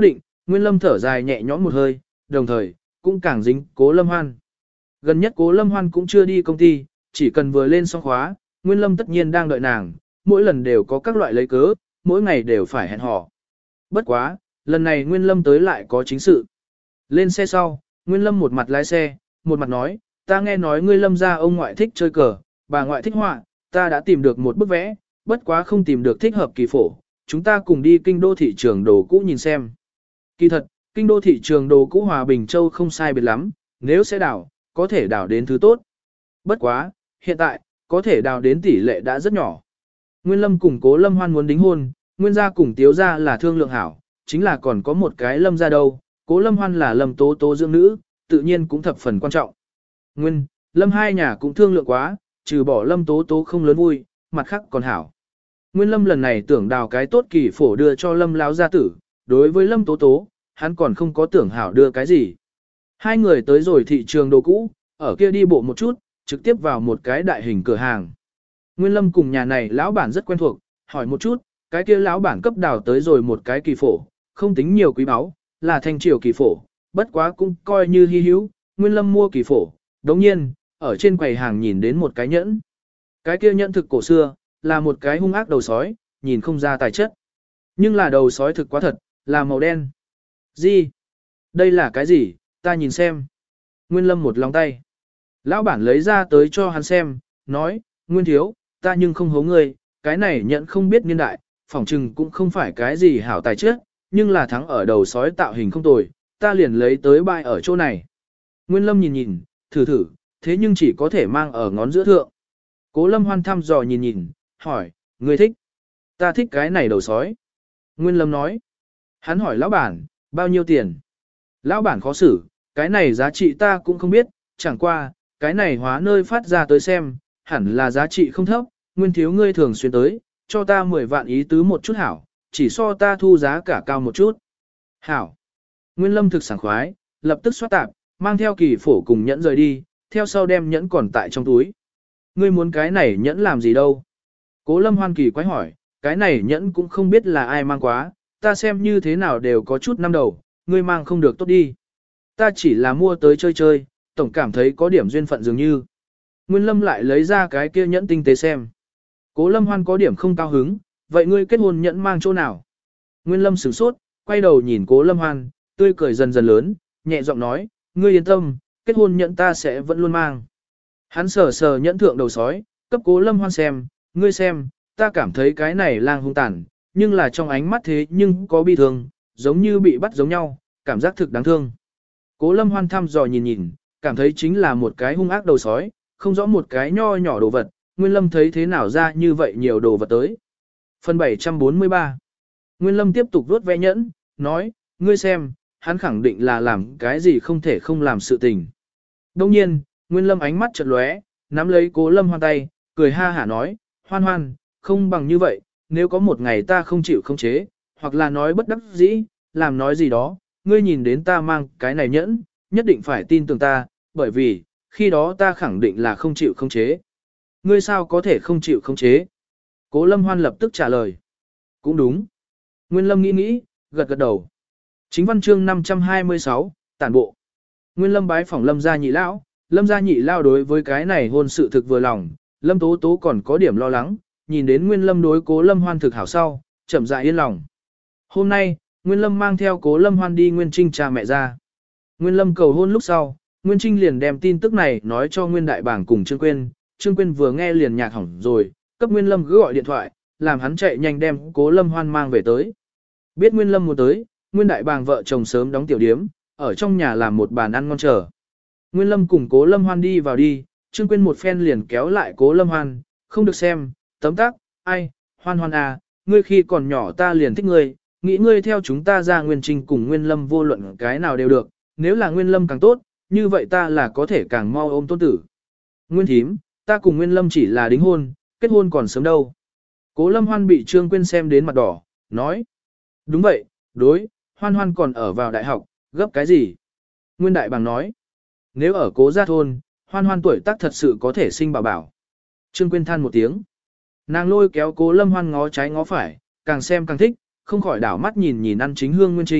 Nguyên Lâm thở dài nhẹ nhõm một hơi, đồng thời, cũng càng dính Cố Lâm Hoan. Gần nhất Cố Lâm Hoan cũng chưa đi công ty, chỉ cần vừa lên xong khóa, Nguyên Lâm tất nhiên đang đợi nàng, mỗi lần đều có các loại lấy cớ, mỗi ngày đều phải hẹn hò. Bất quá, lần này Nguyên Lâm tới lại có chính sự. Lên xe sau, Nguyên Lâm một mặt lái xe, một mặt nói, ta nghe nói ngươi Lâm gia ông ngoại thích chơi cờ, bà ngoại thích họa, ta đã tìm được một bức vẽ, bất quá không tìm được thích hợp kỳ phổ, chúng ta cùng đi kinh đô thị trường đồ cũ nhìn xem. Kỳ thật, kinh đô thị trường đồ cũ Hòa Bình Châu không sai biệt lắm, nếu sẽ đảo, có thể đảo đến thứ tốt. Bất quá, hiện tại, có thể đào đến tỷ lệ đã rất nhỏ. Nguyên Lâm cùng Cố Lâm Hoan muốn đính hôn, Nguyên gia cùng Tiếu gia là thương lượng hảo, chính là còn có một cái Lâm gia đâu, Cố Lâm Hoan là Lâm Tố Tố dưỡng nữ, tự nhiên cũng thập phần quan trọng. Nguyên, Lâm hai nhà cũng thương lượng quá, trừ bỏ Lâm Tố Tố không lớn vui, mặt khác còn hảo. Nguyên Lâm lần này tưởng đào cái tốt kỳ phổ đưa cho Lâm lão gia tử, đối với Lâm Tố Tố, hắn còn không có tưởng hảo đưa cái gì. Hai người tới rồi thị trường đồ cũ, ở kia đi bộ một chút, trực tiếp vào một cái đại hình cửa hàng. Nguyên Lâm cùng nhà này lão bản rất quen thuộc, hỏi một chút, cái kia lão bản cấp đào tới rồi một cái kỳ phổ, không tính nhiều quý báu, là thanh triều kỳ phổ, bất quá cũng coi như hy hữu. Nguyên Lâm mua kỳ phổ, đồng nhiên, ở trên quầy hàng nhìn đến một cái nhẫn. Cái kia nhẫn thực cổ xưa, là một cái hung ác đầu sói, nhìn không ra tài chất. Nhưng là đầu sói thực quá thật, là màu đen. Gì? Đây là cái gì? Ta nhìn xem. Nguyên Lâm một lòng tay. Lão bản lấy ra tới cho hắn xem, nói, Nguyên thiếu, ta nhưng không hố ngươi, cái này nhẫn không biết niên đại, phỏng chừng cũng không phải cái gì hảo tài chất, nhưng là thắng ở đầu sói tạo hình không tồi, ta liền lấy tới bại ở chỗ này. Nguyên Lâm nhìn nhìn, thử thử, thế nhưng chỉ có thể mang ở ngón giữa thượng. Cố Lâm Hoan thăm dò nhìn nhìn, hỏi, ngươi thích? Ta thích cái này đầu sói. Nguyên Lâm nói. Hắn hỏi lão bản, bao nhiêu tiền? Lão bản khó xử, cái này giá trị ta cũng không biết, chẳng qua, cái này hóa nơi phát ra tới xem, hẳn là giá trị không thấp, Nguyên thiếu ngươi thường xuyên tới, cho ta mười vạn ý tứ một chút hảo, chỉ so ta thu giá cả cao một chút. Hảo. Nguyên Lâm thực sảng khoái, lập tức xoát tạp, mang theo kỳ phổ cùng nhẫn rời đi, theo sau đem nhẫn còn tại trong túi. Ngươi muốn cái này nhẫn làm gì đâu? Cố Lâm Hoan kỳ quái hỏi, cái này nhẫn cũng không biết là ai mang quá, ta xem như thế nào đều có chút năm đầu, ngươi mang không được tốt đi. Ta chỉ là mua tới chơi chơi, tổng cảm thấy có điểm duyên phận dường như. Nguyên Lâm lại lấy ra cái kia nhẫn tinh tế xem. Cố Lâm Hoan có điểm không cao hứng, vậy ngươi kết hôn nhẫn mang chỗ nào? Nguyên Lâm sửng sốt, quay đầu nhìn Cố Lâm Hoan, tươi cười dần dần lớn, nhẹ giọng nói, ngươi yên tâm, kết hôn nhẫn ta sẽ vẫn luôn mang. Hắn sờ sờ nhẫn thượng đầu sói, cấp Cố Lâm Hoan xem, ngươi xem, ta cảm thấy cái này lang hung tàn, nhưng là trong ánh mắt thế nhưng có bi thương, giống như bị bắt giống nhau, cảm giác thực đáng thương. Cố Lâm Hoan thăm dò nhìn nhìn, cảm thấy chính là một cái hung ác đầu sói, không rõ một cái nho nhỏ đồ vật, Nguyên Lâm thấy thế nào ra như vậy nhiều đồ vật tới. Phần bảy trăm bốn mươi ba. Nguyên Lâm tiếp tục vuốt ve nhẫn, nói, ngươi xem, hắn khẳng định là làm cái gì không thể không làm sự tình. Đông nhiên, Nguyên Lâm ánh mắt chợt lóe, nắm lấy Cố Lâm Hoan tay, cười ha hả nói, Hoan Hoan, không bằng như vậy, nếu có một ngày ta không chịu không chế, hoặc là nói bất đắc dĩ, làm nói gì đó, ngươi nhìn đến ta mang cái này nhẫn, nhất định phải tin tưởng ta, bởi vì, khi đó ta khẳng định là không chịu không chế. Ngươi sao có thể không chịu không chế? Cố Lâm Hoan lập tức trả lời. Cũng đúng. Nguyên Lâm nghĩ nghĩ, gật gật đầu. Chính văn chương năm trăm hai mươi sáu, tản bộ. Nguyên Lâm bái phỏng Lâm gia nhị lão, Lâm gia nhị lão đối với cái này hôn sự thực vừa lòng, Lâm Tố Tố còn có điểm lo lắng, nhìn đến Nguyên Lâm đối Cố Lâm Hoan thực hảo sau, chậm rãi yên lòng. Hôm nay, Nguyên Lâm mang theo Cố Lâm Hoan đi Nguyên Trinh cha mẹ ra. Nguyên Lâm cầu hôn lúc sau, Nguyên Trinh liền đem tin tức này nói cho Nguyên Đại Bàng cùng Trương Quyên, Trương Quyên vừa nghe liền nhạc hỏng rồi, cấp Nguyên Lâm cứ gọi điện thoại, làm hắn chạy nhanh đem Cố Lâm Hoan mang về tới. Biết Nguyên Lâm muốn tới, Nguyên Đại Bàng vợ chồng sớm đóng tiểu điếm, ở trong nhà làm một bàn ăn ngon chờ. Nguyên Lâm cùng Cố Lâm Hoan đi vào đi, Trương Quyên một phen liền kéo lại Cố Lâm Hoan, không được xem, tấm tắc, ai, Hoan Hoan à, ngươi khi còn nhỏ ta liền thích ngươi, nghĩ ngươi theo chúng ta ra Nguyên Trinh cùng Nguyên Lâm vô luận cái nào đều được, nếu là Nguyên Lâm càng tốt, như vậy ta là có thể càng mau ôm tôn tử. Nguyên thím, ta cùng Nguyên Lâm chỉ là đính hôn, kết hôn còn sớm đâu. Cố Lâm Hoan bị Trương Quyên xem đến mặt đỏ, nói. Đúng vậy, đối, Hoan Hoan còn ở vào đại học, gấp cái gì? Nguyên Đại Bàng nói. Nếu ở Cố gia thôn, Hoan Hoan tuổi tác thật sự có thể sinh bảo bảo. Trương Quyên than một tiếng. Nàng lôi kéo Cố Lâm Hoan ngó trái ngó phải, càng xem càng thích, không khỏi đảo mắt nhìn nhìn ăn chính hương Nguyên Trinh,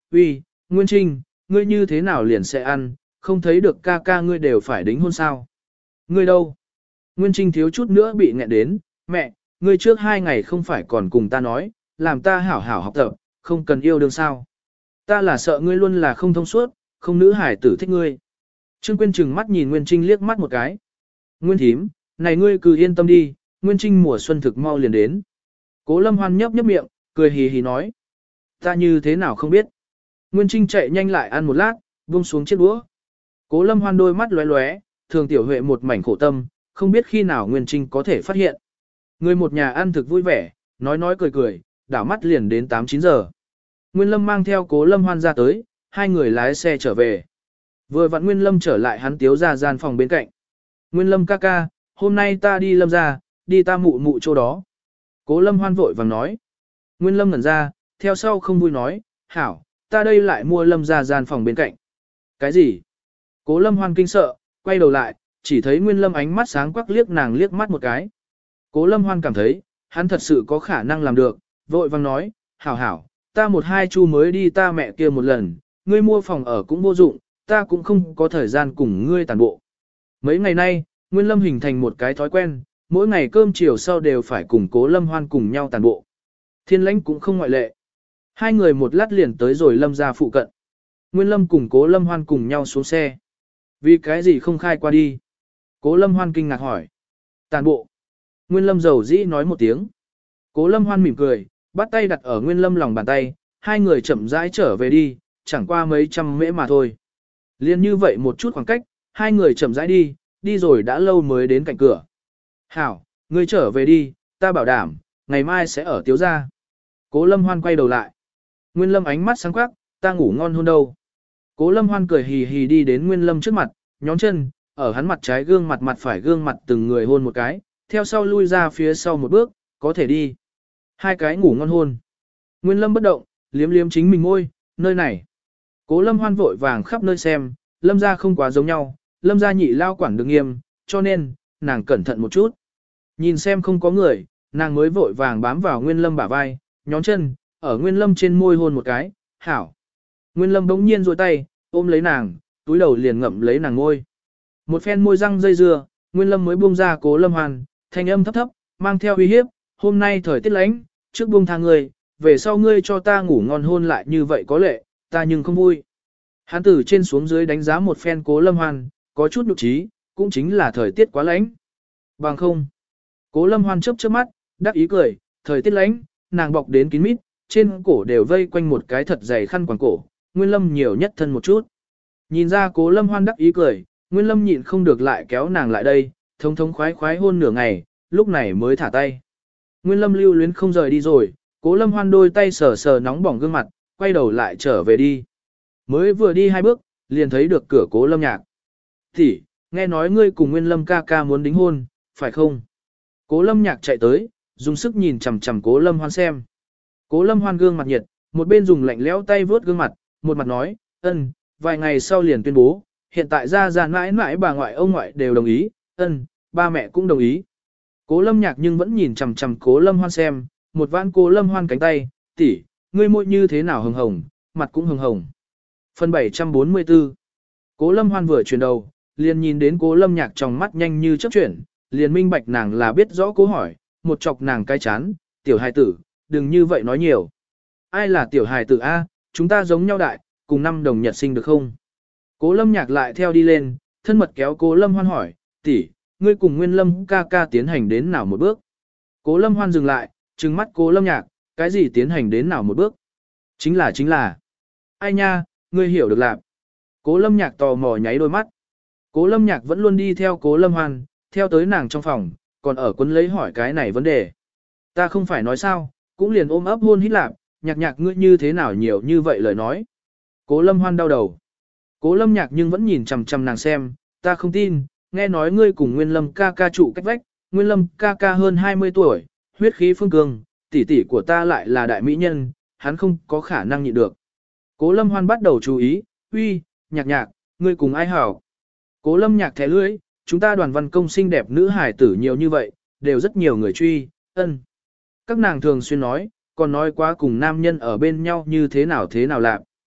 uy, Nguyên Trinh, ngươi như thế nào liền sẽ ăn, không thấy được ca ca ngươi đều phải đính hôn sao. Ngươi đâu? Nguyên Trinh thiếu chút nữa bị nghẹn đến, mẹ, ngươi trước hai ngày không phải còn cùng ta nói, làm ta hảo hảo học tập, không cần yêu đương sao. Ta là sợ ngươi luôn là không thông suốt, không nữ hải tử thích ngươi. Trương Quyên trừng mắt nhìn Nguyên Trinh liếc mắt một cái. Nguyên thím, này ngươi cứ yên tâm đi, Nguyên Trinh mùa xuân thực mau liền đến. Cố Lâm Hoan nhấp nhấp miệng, cười hì hì nói. Ta như thế nào không biết. Nguyên Trinh chạy nhanh lại ăn một lát, buông xuống chiếc đũa. Cố Lâm Hoan đôi mắt lóe lóe, thường tiểu huệ một mảnh khổ tâm, không biết khi nào Nguyên Trinh có thể phát hiện. Người một nhà ăn thực vui vẻ, nói nói cười cười, đảo mắt liền đến tám chín giờ. Nguyên Lâm mang theo Cố Lâm Hoan ra tới, hai người lái xe trở về. Vừa vặn Nguyên Lâm trở lại hắn tiếu ra gian phòng bên cạnh. Nguyên Lâm ca ca, hôm nay ta đi Lâm ra, đi ta mụ mụ chỗ đó. Cố Lâm Hoan vội vàng nói. Nguyên Lâm ngẩn ra, theo sau không vui nói, hảo, ta đây lại mua Lâm ra gian phòng bên cạnh. Cái gì? Cố Lâm Hoan kinh sợ, quay đầu lại, chỉ thấy Nguyên Lâm ánh mắt sáng quắc liếc nàng liếc mắt một cái. Cố Lâm Hoan cảm thấy, hắn thật sự có khả năng làm được, vội vàng nói, hảo hảo, ta một hai chu mới đi ta mẹ kia một lần, ngươi mua phòng ở cũng vô dụng, ta cũng không có thời gian cùng ngươi tàn bộ. Mấy ngày nay, Nguyên Lâm hình thành một cái thói quen, mỗi ngày cơm chiều sau đều phải cùng Cố Lâm Hoan cùng nhau tàn bộ. Thiên Lãnh cũng không ngoại lệ. Hai người một lát liền tới rồi Lâm ra phụ cận. Nguyên Lâm cùng Cố Lâm Hoan cùng nhau xuống xe. Vì cái gì không khai qua đi? Cố Lâm Hoan kinh ngạc hỏi. Tàn bộ. Nguyên Lâm dầu dĩ nói một tiếng. Cố Lâm Hoan mỉm cười, bắt tay đặt ở Nguyên Lâm lòng bàn tay, hai người chậm rãi trở về đi, chẳng qua mấy trăm mễ mà thôi. Liên như vậy một chút khoảng cách, hai người chậm rãi đi, đi rồi đã lâu mới đến cạnh cửa. Hảo, ngươi trở về đi, ta bảo đảm, ngày mai sẽ ở tiếu gia. Cố Lâm Hoan quay đầu lại. Nguyên Lâm ánh mắt sáng quắc, ta ngủ ngon hôn đâu. Cố Lâm Hoan cười hì hì đi đến Nguyên Lâm trước mặt, nhón chân, ở hắn mặt trái gương mặt mặt phải gương mặt từng người hôn một cái, theo sau lui ra phía sau một bước, có thể đi. Hai cái ngủ ngon hôn. Nguyên Lâm bất động, liếm liếm chính mình môi, nơi này. Cố Lâm Hoan vội vàng khắp nơi xem, Lâm gia không quá giống nhau, Lâm gia nhị lao quản được nghiêm, cho nên, nàng cẩn thận một chút. Nhìn xem không có người, nàng mới vội vàng bám vào Nguyên Lâm bả vai, nhón chân, ở Nguyên Lâm trên môi hôn một cái, hảo. Nguyên Lâm bỗng nhiên duỗi tay, ôm lấy nàng, túi đầu liền ngậm lấy nàng môi. Một phen môi răng dây dưa, Nguyên Lâm mới buông ra Cố Lâm Hoan, thanh âm thấp thấp, mang theo uy hiếp, hôm nay thời tiết lạnh, trước buông tha ngươi, về sau ngươi cho ta ngủ ngon hôn lại như vậy có lệ, ta nhưng không vui. Hắn từ trên xuống dưới đánh giá một phen Cố Lâm Hoan, có chút nhục trí, cũng chính là thời tiết quá lạnh. Bằng không. Cố Lâm Hoan chớp chớp mắt, đắc ý cười, thời tiết lạnh, nàng bọc đến kín mít, trên cổ đều vây quanh một cái thật dày khăn quàng cổ, Nguyên Lâm nhiều nhất thân một chút. Nhìn ra Cố Lâm Hoan đắc ý cười, Nguyên Lâm nhịn không được lại kéo nàng lại đây, thống thống khoái khoái hôn nửa ngày, lúc này mới thả tay. Nguyên Lâm lưu luyến không rời đi rồi, Cố Lâm Hoan đôi tay sờ sờ nóng bỏng gương mặt, quay đầu lại trở về đi. Mới vừa đi hai bước, liền thấy được cửa Cố Lâm Nhạc. Thì, nghe nói ngươi cùng Nguyên Lâm ca ca muốn đính hôn, phải không? Cố Lâm Nhạc chạy tới, dùng sức nhìn chằm chằm Cố Lâm Hoan xem. Cố Lâm Hoan gương mặt nhiệt, một bên dùng lạnh lẽo tay vướt gương mặt, một mặt nói, ân, vài ngày sau liền tuyên bố, hiện tại ra ra mãi mãi bà ngoại ông ngoại đều đồng ý, ân, ba mẹ cũng đồng ý. Cố Lâm Nhạc nhưng vẫn nhìn chằm chằm Cố Lâm Hoan xem, một vãn Cố Lâm Hoan cánh tay, tỷ, ngươi môi như thế nào hồng hồng, mặt cũng hồng hồng. Phần bảy trăm bốn mươi tư. Cố Lâm Hoan vừa chuyển đầu, liền nhìn đến Cố Lâm Nhạc trong mắt nhanh như chớp chuyển, liền minh bạch nàng là biết rõ Cố hỏi, một chọc nàng cái chán, tiểu hài tử, đừng như vậy nói nhiều. Ai là tiểu hài tử a? Chúng ta giống nhau đại, cùng năm đồng nhật sinh được không? Cố Lâm Nhạc lại theo đi lên, thân mật kéo Cố Lâm Hoan hỏi, tỷ, ngươi cùng Nguyên Lâm ca ca tiến hành đến nào một bước? Cố Lâm Hoan dừng lại, trừng mắt Cố Lâm Nhạc, cái gì tiến hành đến nào một bước? Chính là chính là. Ai nha, ngươi hiểu được lạc. Cố Lâm Nhạc tò mò nháy đôi mắt. Cố Lâm Nhạc vẫn luôn đi theo Cố Lâm Hoan, theo tới nàng trong phòng, còn ở quấn lấy hỏi cái này vấn đề. Ta không phải nói sao, cũng liền ôm ấp hôn hít lạc, Nhạc Nhạc ngươi như thế nào nhiều như vậy lời nói. Cố Lâm Hoan đau đầu. Cố Lâm Nhạc nhưng vẫn nhìn chằm chằm nàng xem, ta không tin, nghe nói ngươi cùng Nguyên Lâm ca ca trụ cách vách, Nguyên Lâm ca ca hơn hai mươi tuổi, huyết khí phương cường, tỷ tỷ của ta lại là đại mỹ nhân, hắn không có khả năng nhịn được. Cố Lâm Hoan bắt đầu chú ý, uy, Nhạc Nhạc, ngươi cùng ai hảo? Cố Lâm Nhạc thẻ lưỡi, chúng ta đoàn văn công xinh đẹp nữ hải tử nhiều như vậy, đều rất nhiều người truy, ân. Các nàng thường xuyên nói, còn nói quá cùng nam nhân ở bên nhau như thế nào thế nào lạc.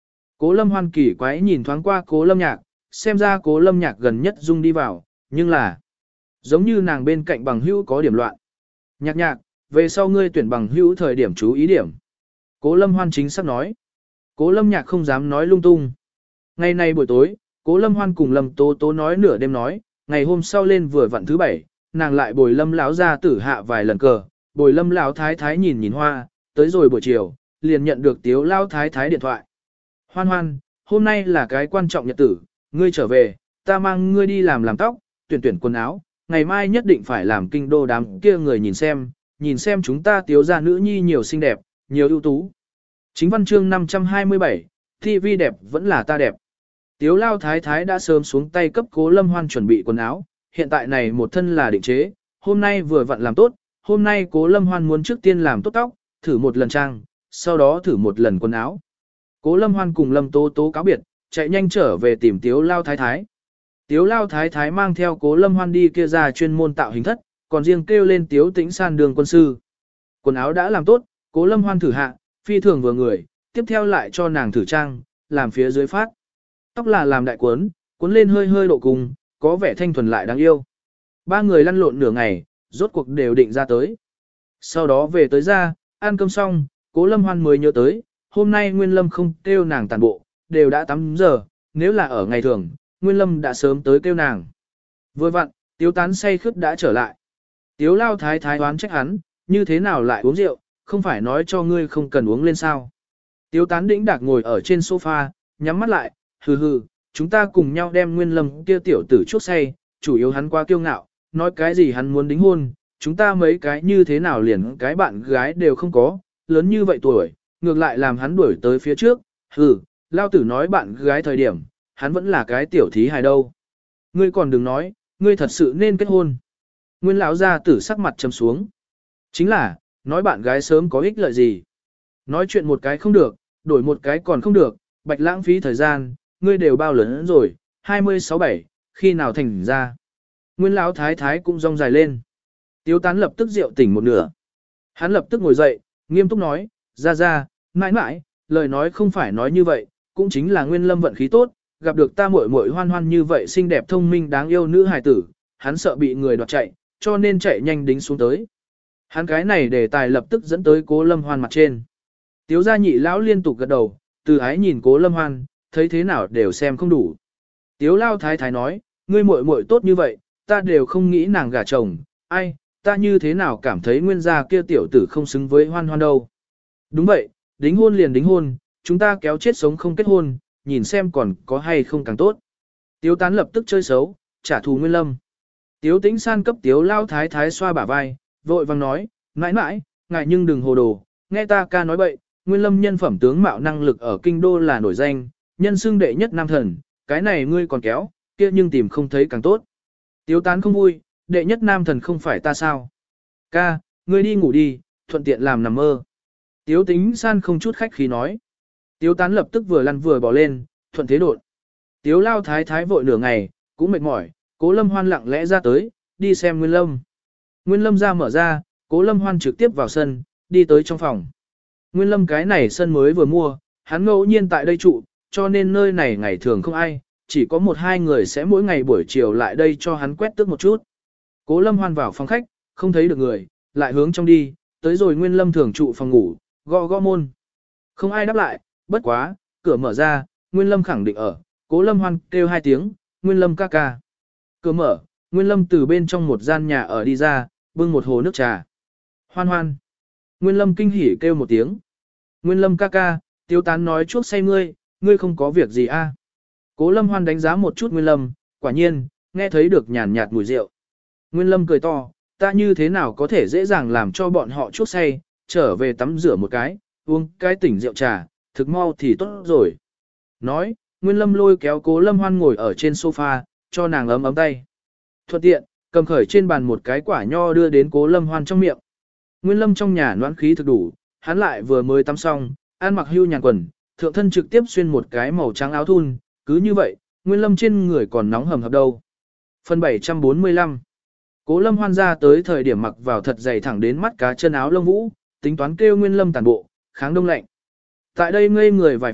Cố Lâm Hoan kỳ quái nhìn thoáng qua Cố Lâm Nhạc, xem ra Cố Lâm Nhạc gần nhất dung đi vào, nhưng là giống như nàng bên cạnh bằng hữu có điểm loạn. Nhạc nhạc, về sau ngươi tuyển bằng hữu thời điểm chú ý điểm. Cố Lâm Hoan chính xác nói. Cố Lâm Nhạc không dám nói lung tung. Ngày nay buổi tối, Cố Lâm Hoan cùng Lâm Tố Tố nói nửa đêm nói, ngày hôm sau lên vừa vặn thứ bảy, nàng lại bồi Lâm lão ra tử hạ vài lần cờ, bồi Lâm lão thái thái nhìn nhìn hoa, tới rồi buổi chiều, liền nhận được Tiếu lão thái thái điện thoại. Hoan Hoan, hôm nay là cái quan trọng nhật tử, ngươi trở về, ta mang ngươi đi làm làm tóc, tuyển tuyển quần áo, ngày mai nhất định phải làm kinh đô đám kia người nhìn xem, nhìn xem chúng ta Tiếu gia nữ nhi nhiều xinh đẹp, nhiều ưu tú. Chính văn chương năm trăm hai mươi bảy, ti vi đẹp vẫn là ta đẹp. Tiếu lao thái thái đã sớm xuống tay cấp Cố Lâm Hoan chuẩn bị quần áo, hiện tại này một thân là định chế, hôm nay vừa vặn làm tốt, hôm nay Cố Lâm Hoan muốn trước tiên làm tốt tóc, thử một lần trang, sau đó thử một lần quần áo. Cố Lâm Hoan cùng Lâm Tố Tố cáo biệt, chạy nhanh trở về tìm Tiếu lao thái thái. Tiếu lao thái thái mang theo Cố Lâm Hoan đi kia ra chuyên môn tạo hình thất, còn riêng kêu lên Tiếu Tĩnh San đường quân sư. Quần áo đã làm tốt, Cố Lâm Hoan thử hạ, phi thường vừa người, tiếp theo lại cho nàng thử trang, làm phía dưới phát. Tóc là làm đại cuốn, cuốn lên hơi hơi độ cùng, có vẻ thanh thuần lại đáng yêu. Ba người lăn lộn nửa ngày, rốt cuộc đều định ra tới. Sau đó về tới ra, ăn cơm xong, Cố Lâm Hoan mới nhớ tới, hôm nay Nguyên Lâm không kêu nàng tàn bộ, đều đã tám giờ, nếu là ở ngày thường, Nguyên Lâm đã sớm tới kêu nàng. Vừa vặn, Tiếu Tán say khướt đã trở lại. Tiếu lao thái thái đoán trách hắn, như thế nào lại uống rượu, không phải nói cho ngươi không cần uống lên sao. Tiếu Tán đĩnh đạc ngồi ở trên sofa, nhắm mắt lại, hừ hừ, chúng ta cùng nhau đem Nguyên Lâm kia tiểu tử chuốc say, chủ yếu hắn quá kiêu ngạo, nói cái gì hắn muốn đính hôn, chúng ta mấy cái như thế nào liền cái bạn gái đều không có, lớn như vậy tuổi, ngược lại làm hắn đuổi tới phía trước, hừ, lao tử nói bạn gái thời điểm, hắn vẫn là cái tiểu thí hài đâu. Ngươi còn đừng nói, ngươi thật sự nên kết hôn. Nguyên lão gia tử sắc mặt trầm xuống. Chính là, nói bạn gái sớm có ích lợi gì. Nói chuyện một cái không được, đổi một cái còn không được, bạch lãng phí thời gian, ngươi đều bao lớn rồi, hai mươi sáu bảy, khi nào thành ra. Nguyên lão thái thái cũng rong dài lên. Tiếu Tán lập tức rượu tỉnh một nửa. Hắn lập tức ngồi dậy, nghiêm túc nói, ra ra, mãi mãi, lời nói không phải nói như vậy, cũng chính là Nguyên Lâm vận khí tốt, gặp được ta muội muội Hoan Hoan như vậy xinh đẹp thông minh đáng yêu nữ hài tử, hắn sợ bị người đoạt chạy, cho nên chạy nhanh đính xuống tới. Hắn cái này đề tài lập tức dẫn tới Cố Lâm Hoan mặt trên. Tiếu gia nhị lão liên tục gật đầu, từ ái nhìn Cố Lâm Hoan, thấy thế nào đều xem không đủ. Tiếu lao thái thái nói, ngươi muội muội tốt như vậy, ta đều không nghĩ nàng gả chồng, ai, ta như thế nào cảm thấy Nguyên gia kia tiểu tử không xứng với Hoan Hoan đâu. Đúng vậy, đính hôn liền đính hôn, chúng ta kéo chết sống không kết hôn, nhìn xem còn có hay không càng tốt. Tiếu Tán lập tức chơi xấu, trả thù Nguyên Lâm. Tiếu Tĩnh San cấp Tiếu lao thái thái xoa bả vai, vội vang nói, mãi mãi, ngại nhưng đừng hồ đồ, nghe ta ca nói bậy, Nguyên Lâm nhân phẩm tướng mạo năng lực ở kinh đô là nổi danh, nhân xưng đệ nhất nam thần, cái này ngươi còn kéo, kia nhưng tìm không thấy càng tốt. Tiếu Tán không vui, đệ nhất nam thần không phải ta sao? Ca, ngươi đi ngủ đi, thuận tiện làm nằm mơ. Tiếu Tĩnh San không chút khách khí nói. Tiếu Tán lập tức vừa lăn vừa bỏ lên, thuận thế đột. Tiếu lao thái thái vội nửa ngày, cũng mệt mỏi, Cố Lâm Hoan lặng lẽ ra tới, đi xem Nguyên Lâm. Nguyên Lâm ra mở ra, Cố Lâm Hoan trực tiếp vào sân, đi tới trong phòng. Nguyên Lâm cái này sân mới vừa mua, hắn ngẫu nhiên tại đây trụ, cho nên nơi này ngày thường không ai, chỉ có một hai người sẽ mỗi ngày buổi chiều lại đây cho hắn quét tước một chút. Cố Lâm Hoan vào phòng khách, không thấy được người, lại hướng trong đi, tới rồi Nguyên Lâm thường trụ phòng ngủ, gõ gõ môn. Không ai đáp lại, bất quá, cửa mở ra, Nguyên Lâm khẳng định ở, Cố Lâm Hoan kêu hai tiếng, Nguyên Lâm ca ca. Cửa mở, Nguyên Lâm từ bên trong một gian nhà ở đi ra, bưng một hồ nước trà. Hoan Hoan. Nguyên Lâm kinh hỉ kêu một tiếng. Nguyên Lâm ca ca, Tiếu Tán nói chuốc say ngươi, ngươi không có việc gì a? À? Cố Lâm Hoan đánh giá một chút Nguyên Lâm, quả nhiên, nghe thấy được nhàn nhạt mùi rượu. Nguyên Lâm cười to, ta như thế nào có thể dễ dàng làm cho bọn họ chuốc say, trở về tắm rửa một cái, uống cái tỉnh rượu trà, thực mau thì tốt rồi. Nói, Nguyên Lâm lôi kéo Cố Lâm Hoan ngồi ở trên sofa, cho nàng ấm ấm tay. Thuận tiện, cầm khởi trên bàn một cái quả nho đưa đến Cố Lâm Hoan trong miệng. Nguyên Lâm trong nhà noãn khí thực đủ, hắn lại vừa mới tắm xong, ăn mặc hưu nhàn quần, thượng thân trực tiếp xuyên một cái màu trắng áo thun, cứ như vậy, Nguyên Lâm trên người còn nóng hầm hập đâu. Phần bảy trăm bốn mươi lăm. Cố Lâm Hoan ra tới thời điểm mặc vào thật dày thẳng đến mắt cá chân áo lông vũ, tính toán kêu Nguyên Lâm tàn bộ, kháng đông lạnh. Tại đây ngây người vài phút,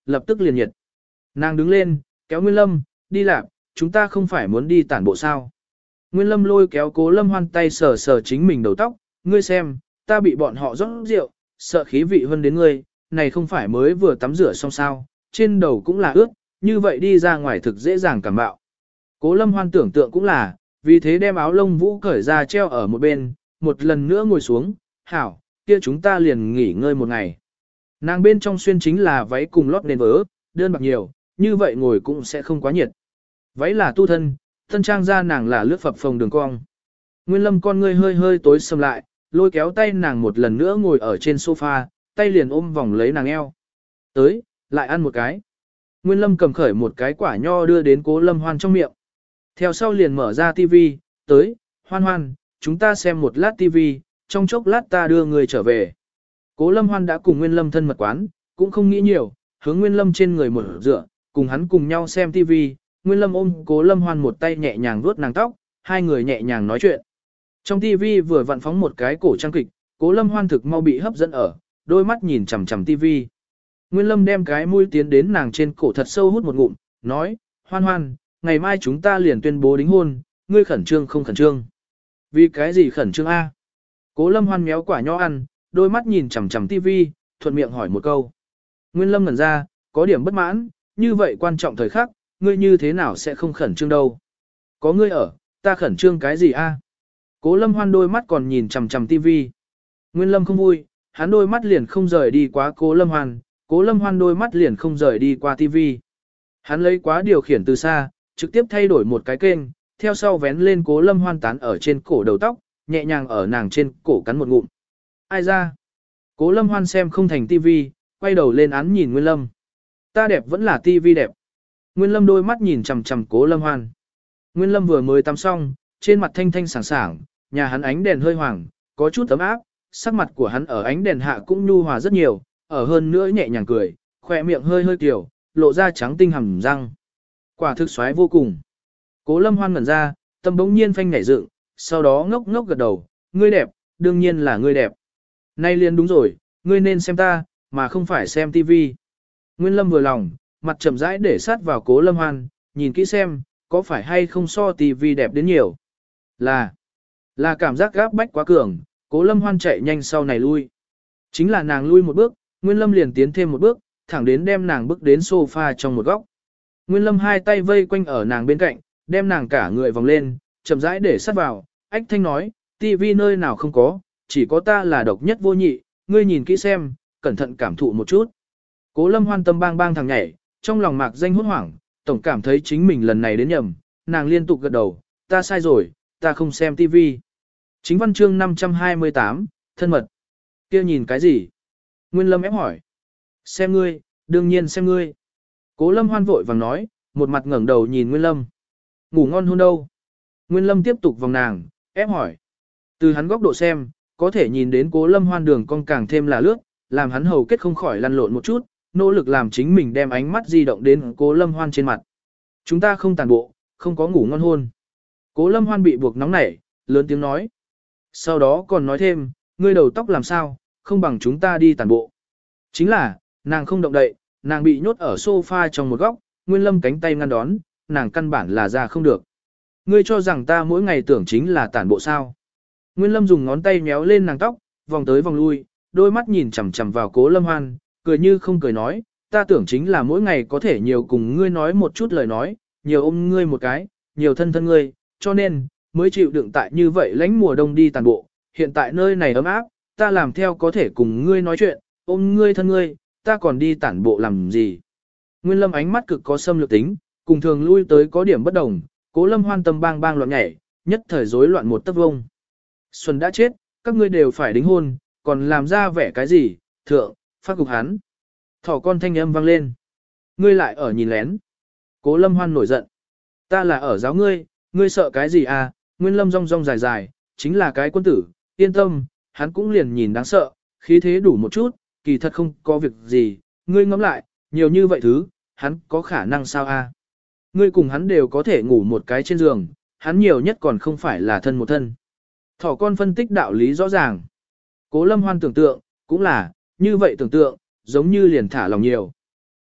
lập tức liền nhiệt. Nàng đứng lên, kéo Nguyên Lâm, đi làm, chúng ta không phải muốn đi tản bộ sao. Nguyên Lâm lôi kéo Cố Lâm Hoan tay sờ sờ chính mình đầu tóc, ngươi xem, ta bị bọn họ rót rượu, sợ khí vị hơn đến ngươi, này không phải mới vừa tắm rửa xong sao, trên đầu cũng là ướt, như vậy đi ra ngoài thực dễ dàng cảm bạo. Cố Lâm Hoan tưởng tượng cũng là, vì thế đem áo lông vũ cởi ra treo ở một bên, một lần nữa ngồi xuống, hảo, kia chúng ta liền nghỉ ngơi một ngày. Nàng bên trong xuyên chính là váy cùng lót nền vớ, đơn bạc nhiều, như vậy ngồi cũng sẽ không quá nhiệt. Váy là tu thân, thân trang ra nàng là lướt phập phồng đường cong. Nguyên Lâm con ngươi hơi hơi tối sầm lại, lôi kéo tay nàng một lần nữa ngồi ở trên sofa, tay liền ôm vòng lấy nàng eo. Tới, lại ăn một cái. Nguyên Lâm cầm khởi một cái quả nho đưa đến Cố Lâm Hoan trong miệng. Theo sau liền mở ra tivi, tới, Hoan Hoan, chúng ta xem một lát tivi, trong chốc lát ta đưa người trở về. Cố Lâm Hoan đã cùng Nguyên Lâm thân mật quán, cũng không nghĩ nhiều, hướng Nguyên Lâm trên người một dựa, cùng hắn cùng nhau xem tivi. Nguyên Lâm ôm Cố Lâm Hoan một tay nhẹ nhàng vuốt nàng tóc, hai người nhẹ nhàng nói chuyện. Trong tivi vừa vặn phóng một cái cổ trang kịch, Cố Lâm Hoan thực mau bị hấp dẫn ở, đôi mắt nhìn chằm chằm tivi. Nguyên Lâm đem cái mũi tiến đến nàng trên cổ thật sâu hút một ngụm, nói, Hoan Hoan, ngày mai chúng ta liền tuyên bố đính hôn, ngươi khẩn trương không khẩn trương? Vì cái gì khẩn trương a? Cố Lâm Hoan méo quả nho ăn, đôi mắt nhìn chằm chằm tivi, thuận miệng hỏi một câu. Nguyên Lâm ngẩn ra, có điểm bất mãn, như vậy quan trọng thời khắc, ngươi như thế nào sẽ không khẩn trương đâu? Có ngươi ở, ta khẩn trương cái gì a? Cố Lâm Hoan đôi mắt còn nhìn chằm chằm tivi. Nguyên Lâm không vui, hắn đôi mắt liền không rời đi quá Cố Lâm Hoan, Cố Lâm Hoan đôi mắt liền không rời đi qua tivi. Hắn lấy quá điều khiển từ xa, trực tiếp thay đổi một cái kênh, theo sau vén lên Cố Lâm Hoan tán ở trên cổ đầu tóc, nhẹ nhàng ở nàng trên cổ cắn một ngụm. Ai ra? Cố Lâm Hoan xem không thành tivi, quay đầu lên án nhìn Nguyên Lâm. Ta đẹp vẫn là tivi đẹp. Nguyên Lâm đôi mắt nhìn chằm chằm Cố Lâm Hoan. Nguyên Lâm vừa mới tắm xong, trên mặt thanh thanh sảng sảng, nhà hắn ánh đèn hơi hoàng, có chút ấm áp, sắc mặt của hắn ở ánh đèn hạ cũng nhu hòa rất nhiều, ở hơn nữa nhẹ nhàng cười, khỏe miệng hơi hơi kiểu, lộ ra trắng tinh hầm răng. Quả thực xoái vô cùng. Cố Lâm Hoan ngẩn ra, tâm bỗng nhiên phanh nhảy dựng, sau đó ngốc ngốc gật đầu, ngươi đẹp, đương nhiên là ngươi đẹp. Nay liền đúng rồi, ngươi nên xem ta, mà không phải xem tivi. Nguyên Lâm vừa lòng, mặt chậm rãi để sát vào Cố Lâm Hoan, nhìn kỹ xem, có phải hay không so tivi đẹp đến nhiều. Là, là cảm giác gáp bách quá cường, Cố Lâm Hoan chạy nhanh sau này lui. Chính là nàng lui một bước, Nguyên Lâm liền tiến thêm một bước, thẳng đến đem nàng bước đến sofa trong một góc. Nguyên Lâm hai tay vây quanh ở nàng bên cạnh, đem nàng cả người vòng lên, chậm rãi để sát vào, ách thanh nói, tivi nơi nào không có, chỉ có ta là độc nhất vô nhị, ngươi nhìn kỹ xem, cẩn thận cảm thụ một chút. Cố Lâm Hoan tâm bang bang thằng nhảy, trong lòng mạc danh hốt hoảng, tổng cảm thấy chính mình lần này đến nhầm, nàng liên tục gật đầu, ta sai rồi, ta không xem tivi. Chính văn chương năm trăm hai mươi tám, thân mật. Kia nhìn cái gì? Nguyên Lâm ép hỏi. Xem ngươi, đương nhiên xem ngươi. Cố Lâm Hoan vội vàng nói, một mặt ngẩng đầu nhìn Nguyên Lâm. Ngủ ngon hôn đâu? Nguyên Lâm tiếp tục vòng nàng, ép hỏi. Từ hắn góc độ xem, có thể nhìn đến Cố Lâm Hoan đường cong càng thêm là lướt, làm hắn hầu kết không khỏi lăn lộn một chút, nỗ lực làm chính mình đem ánh mắt di động đến Cố Lâm Hoan trên mặt. Chúng ta không tàn bộ, không có ngủ ngon hôn. Cố Lâm Hoan bị buộc nóng nảy, lớn tiếng nói. Sau đó còn nói thêm, ngươi đầu tóc làm sao, không bằng chúng ta đi tàn bộ. Chính là, nàng không động đậy, nàng bị nhốt ở sofa trong một góc, Nguyên Lâm cánh tay ngăn đón, nàng căn bản là ra không được. Ngươi cho rằng ta mỗi ngày tưởng chính là tản bộ sao. Nguyên Lâm dùng ngón tay méo lên nàng tóc, vòng tới vòng lui, đôi mắt nhìn chằm chằm vào Cố Lâm Hoan, cười như không cười nói, ta tưởng chính là mỗi ngày có thể nhiều cùng ngươi nói một chút lời nói, nhiều ôm ngươi một cái, nhiều thân thân ngươi, cho nên, mới chịu đựng tại như vậy lánh mùa đông đi tàn bộ, hiện tại nơi này ấm áp, ta làm theo có thể cùng ngươi nói chuyện, ôm ngươi thân ngươi, ta còn đi tản bộ làm gì. Nguyên Lâm ánh mắt cực có xâm lược tính, cùng thường lui tới có điểm bất đồng, Cố Lâm Hoan tâm bang bang loạn nhảy, nhất thời rối loạn một tấc vông. Xuân đã chết, các ngươi đều phải đính hôn, còn làm ra vẻ cái gì, thượng, phát cục hắn. Thỏ con thanh âm vang lên. Ngươi lại ở nhìn lén. Cố Lâm Hoan nổi giận. Ta là ở giáo ngươi, ngươi sợ cái gì à, Nguyên Lâm rong rong dài dài, chính là cái quân tử, yên tâm, hắn cũng liền nhìn đáng sợ, khí thế đủ một chút, kỳ thật không có việc gì, ngươi ngẫm lại, nhiều như vậy thứ, hắn có khả năng sao a? Ngươi cùng hắn đều có thể ngủ một cái trên giường, hắn nhiều nhất còn không phải là thân một thân. Thỏ con phân tích đạo lý rõ ràng. Cố Lâm Hoan tưởng tượng, cũng là, như vậy tưởng tượng, giống như liền thả lòng nhiều.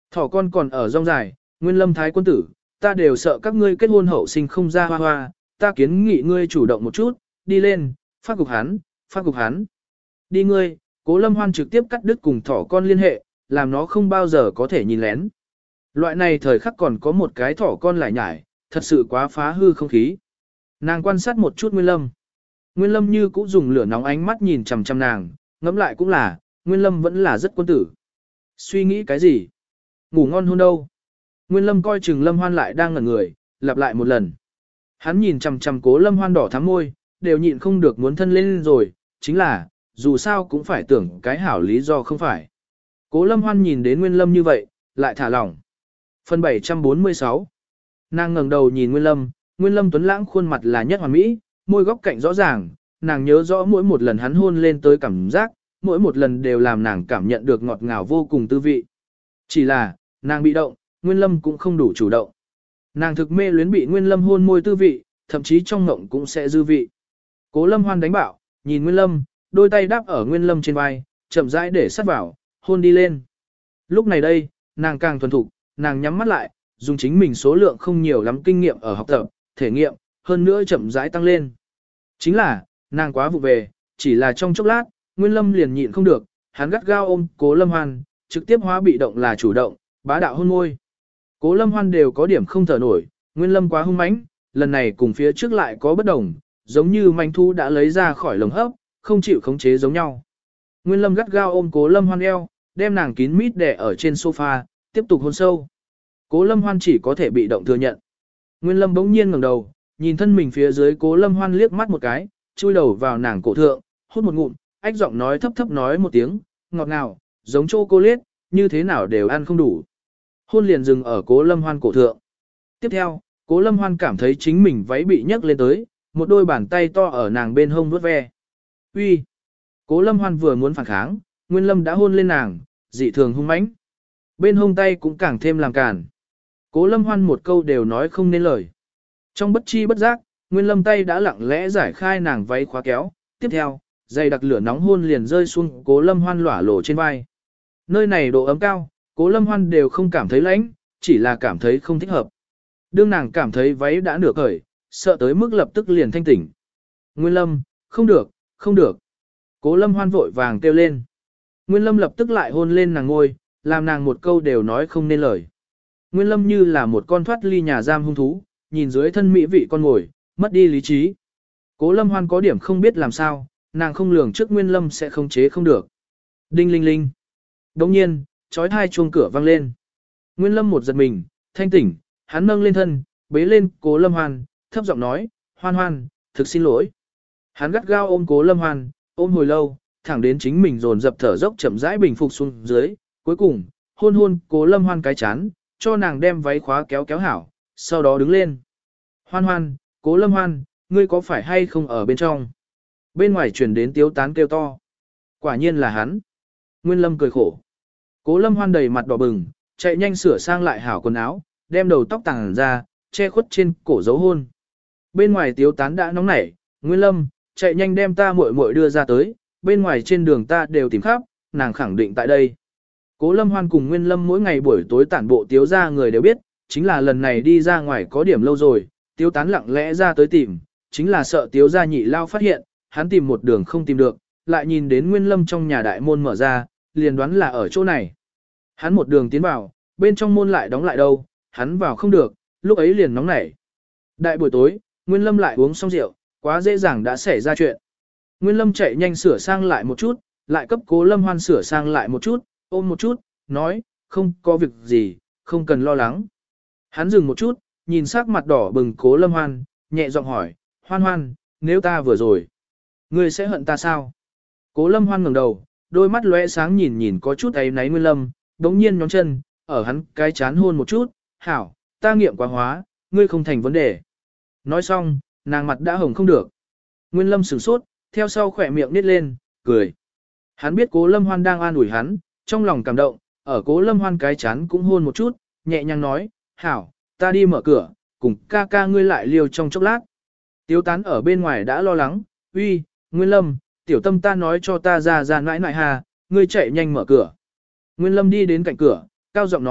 Thỏ con còn ở rong dài, Nguyên Lâm thái quân tử, ta đều sợ các ngươi kết hôn hậu sinh không ra hoa hoa, ta kiến nghị ngươi chủ động một chút, đi lên, phát cục hắn, phát cục hắn. Đi ngươi, Cố Lâm Hoan trực tiếp cắt đứt cùng thỏ con liên hệ, làm nó không bao giờ có thể nhìn lén. Loại này thời khắc còn có một cái thỏ con lại nhải, thật sự quá phá hư không khí. Nàng quan sát một chút Nguyên Lâm. Nguyên Lâm như cũ dùng lửa nóng ánh mắt nhìn chằm chằm nàng, ngẫm lại cũng là, Nguyên Lâm vẫn là rất quân tử. Suy nghĩ cái gì? Ngủ ngon hôn đâu? Nguyên Lâm coi chừng Lâm Hoan lại đang ngẩn người, lặp lại một lần. Hắn nhìn chằm chằm Cố Lâm Hoan đỏ thắm môi, đều nhịn không được muốn thân lên rồi, chính là, dù sao cũng phải tưởng cái hảo lý do không phải. Cố Lâm Hoan nhìn đến Nguyên Lâm như vậy, lại thả lỏng. Phần bảy trăm bốn mươi sáu. Nàng ngẩng đầu nhìn Nguyên Lâm, Nguyên Lâm tuấn lãng khuôn mặt là nhất hoàn mỹ, môi góc cạnh rõ ràng, nàng nhớ rõ mỗi một lần hắn hôn lên tới cảm giác, mỗi một lần đều làm nàng cảm nhận được ngọt ngào vô cùng tư vị. Chỉ là, nàng bị động, Nguyên Lâm cũng không đủ chủ động. Nàng thực mê luyến bị Nguyên Lâm hôn môi tư vị, thậm chí trong ngộng cũng sẽ dư vị. Cố Lâm Hoan đánh bạo, nhìn Nguyên Lâm, đôi tay đáp ở Nguyên Lâm trên vai, chậm rãi để sát vào, hôn đi lên. Lúc này đây, nàng càng thuần thục, nàng nhắm mắt lại, dùng chính mình số lượng không nhiều lắm kinh nghiệm ở học tập, thể nghiệm, hơn nữa chậm rãi tăng lên. Chính là, nàng quá vụ về, chỉ là trong chốc lát, Nguyên Lâm liền nhịn không được, hắn gắt gao ôm Cố Lâm Hoan, trực tiếp hóa bị động là chủ động, bá đạo hôn môi. Cố Lâm Hoan đều có điểm không thở nổi, Nguyên Lâm quá hung mãnh, lần này cùng phía trước lại có bất đồng, giống như manh thu đã lấy ra khỏi lồng hấp, không chịu khống chế giống nhau. Nguyên Lâm gắt gao ôm Cố Lâm Hoan eo, đem nàng kín mít đè ở trên sofa, tiếp tục hôn sâu. Cố Lâm Hoan chỉ có thể bị động thừa nhận. Nguyên Lâm bỗng nhiên ngẩng đầu, nhìn thân mình phía dưới Cố Lâm Hoan liếc mắt một cái, chui đầu vào nàng cổ thượng, hút một ngụm, ách giọng nói thấp thấp nói một tiếng, ngọt ngào, giống chocolate, như thế nào đều ăn không đủ. Hôn liền dừng ở Cố Lâm Hoan cổ thượng. Tiếp theo, Cố Lâm Hoan cảm thấy chính mình váy bị nhấc lên tới, một đôi bàn tay to ở nàng bên hông vuốt ve. Uy. Cố Lâm Hoan vừa muốn phản kháng, Nguyên Lâm đã hôn lên nàng, dị thường hung mãnh. Bên hông tay cũng càng thêm làm cản. Cố Lâm Hoan một câu đều nói không nên lời. Trong bất chi bất giác, Nguyên Lâm tay đã lặng lẽ giải khai nàng váy khóa kéo, tiếp theo, dây đặc lửa nóng hôn liền rơi xuống Cố Lâm Hoan lỏa lổ trên vai. Nơi này độ ấm cao, Cố Lâm Hoan đều không cảm thấy lạnh, chỉ là cảm thấy không thích hợp. Đương nàng cảm thấy váy đã nửa cởi, sợ tới mức lập tức liền thanh tỉnh. Nguyên Lâm, không được, không được. Cố Lâm Hoan vội vàng kêu lên. Nguyên Lâm lập tức lại hôn lên nàng ngôi, làm nàng một câu đều nói không nên lời. Nguyên Lâm như là một con thoát ly nhà giam hung thú, nhìn dưới thân mỹ vị con ngồi, mất đi lý trí. Cố Lâm Hoan có điểm không biết làm sao, nàng không lường trước Nguyên Lâm sẽ không chế không được. Đinh linh linh. Đồng nhiên, chói tai chuông cửa vang lên. Nguyên Lâm một giật mình, thanh tỉnh, hắn nâng lên thân, bế lên Cố Lâm Hoan, thấp giọng nói, Hoan Hoan, thực xin lỗi. Hắn gắt gao ôm Cố Lâm Hoan, ôm hồi lâu, thẳng đến chính mình dồn dập thở dốc chậm rãi bình phục xuống dưới, cuối cùng, hôn hôn Cố Lâm Hoan cái chán, cho nàng đem váy khóa kéo kéo hảo, sau đó đứng lên. Hoan Hoan, Cố Lâm Hoan, ngươi có phải hay không ở bên trong? Bên ngoài truyền đến tiếu tán kêu to. Quả nhiên là hắn. Nguyên Lâm cười khổ. Cố Lâm Hoan đầy mặt đỏ bừng, chạy nhanh sửa sang lại hảo quần áo, đem đầu tóc tàng ra, che khuất trên cổ dấu hôn. Bên ngoài tiếu tán đã nóng nảy, Nguyên Lâm, chạy nhanh đem ta muội muội đưa ra tới, bên ngoài trên đường ta đều tìm khắp, nàng khẳng định tại đây. Cố Lâm Hoan cùng Nguyên Lâm mỗi ngày buổi tối tản bộ tiếu ra người đều biết, chính là lần này đi ra ngoài có điểm lâu rồi, tiếu tán lặng lẽ ra tới tìm, chính là sợ tiếu gia nhị lao phát hiện, hắn tìm một đường không tìm được, lại nhìn đến Nguyên Lâm trong nhà đại môn mở ra, liền đoán là ở chỗ này. Hắn một đường tiến vào, bên trong môn lại đóng lại đâu, hắn vào không được, lúc ấy liền nóng nảy. Đại buổi tối, Nguyên Lâm lại uống xong rượu, quá dễ dàng đã xảy ra chuyện. Nguyên Lâm chạy nhanh sửa sang lại một chút, lại cấp Cố Lâm Hoan sửa sang lại một chút, ôm một chút, nói, không có việc gì, không cần lo lắng. Hắn dừng một chút, nhìn sắc mặt đỏ bừng Cố Lâm Hoan, nhẹ giọng hỏi, Hoan Hoan, nếu ta vừa rồi, ngươi sẽ hận ta sao? Cố Lâm Hoan ngẩng đầu, đôi mắt lóe sáng nhìn nhìn có chút ấy náy Nguyên Lâm, đống nhiên nhón chân, ở hắn cái chán hôn một chút, hảo, ta nghiệm quá hóa, ngươi không thành vấn đề. Nói xong, nàng mặt đã hồng không được. Nguyên Lâm sửng sốt, theo sau khỏe miệng nít lên, cười. Hắn biết Cố Lâm Hoan đang an ủi hắn, trong lòng cảm động, ở Cố Lâm Hoan cái chán cũng hôn một chút, nhẹ nhàng nói, hảo, ta đi mở cửa, cùng ca ca ngươi lại liều trong chốc lát. Tiếu tán ở bên ngoài đã lo lắng, uy, Nguyên Lâm, tiểu tâm ta nói cho ta ra ra nãi nãi hà, ngươi chạy nhanh mở cửa. Nguyên Lâm đi đến cạnh cửa, cao giọng nói,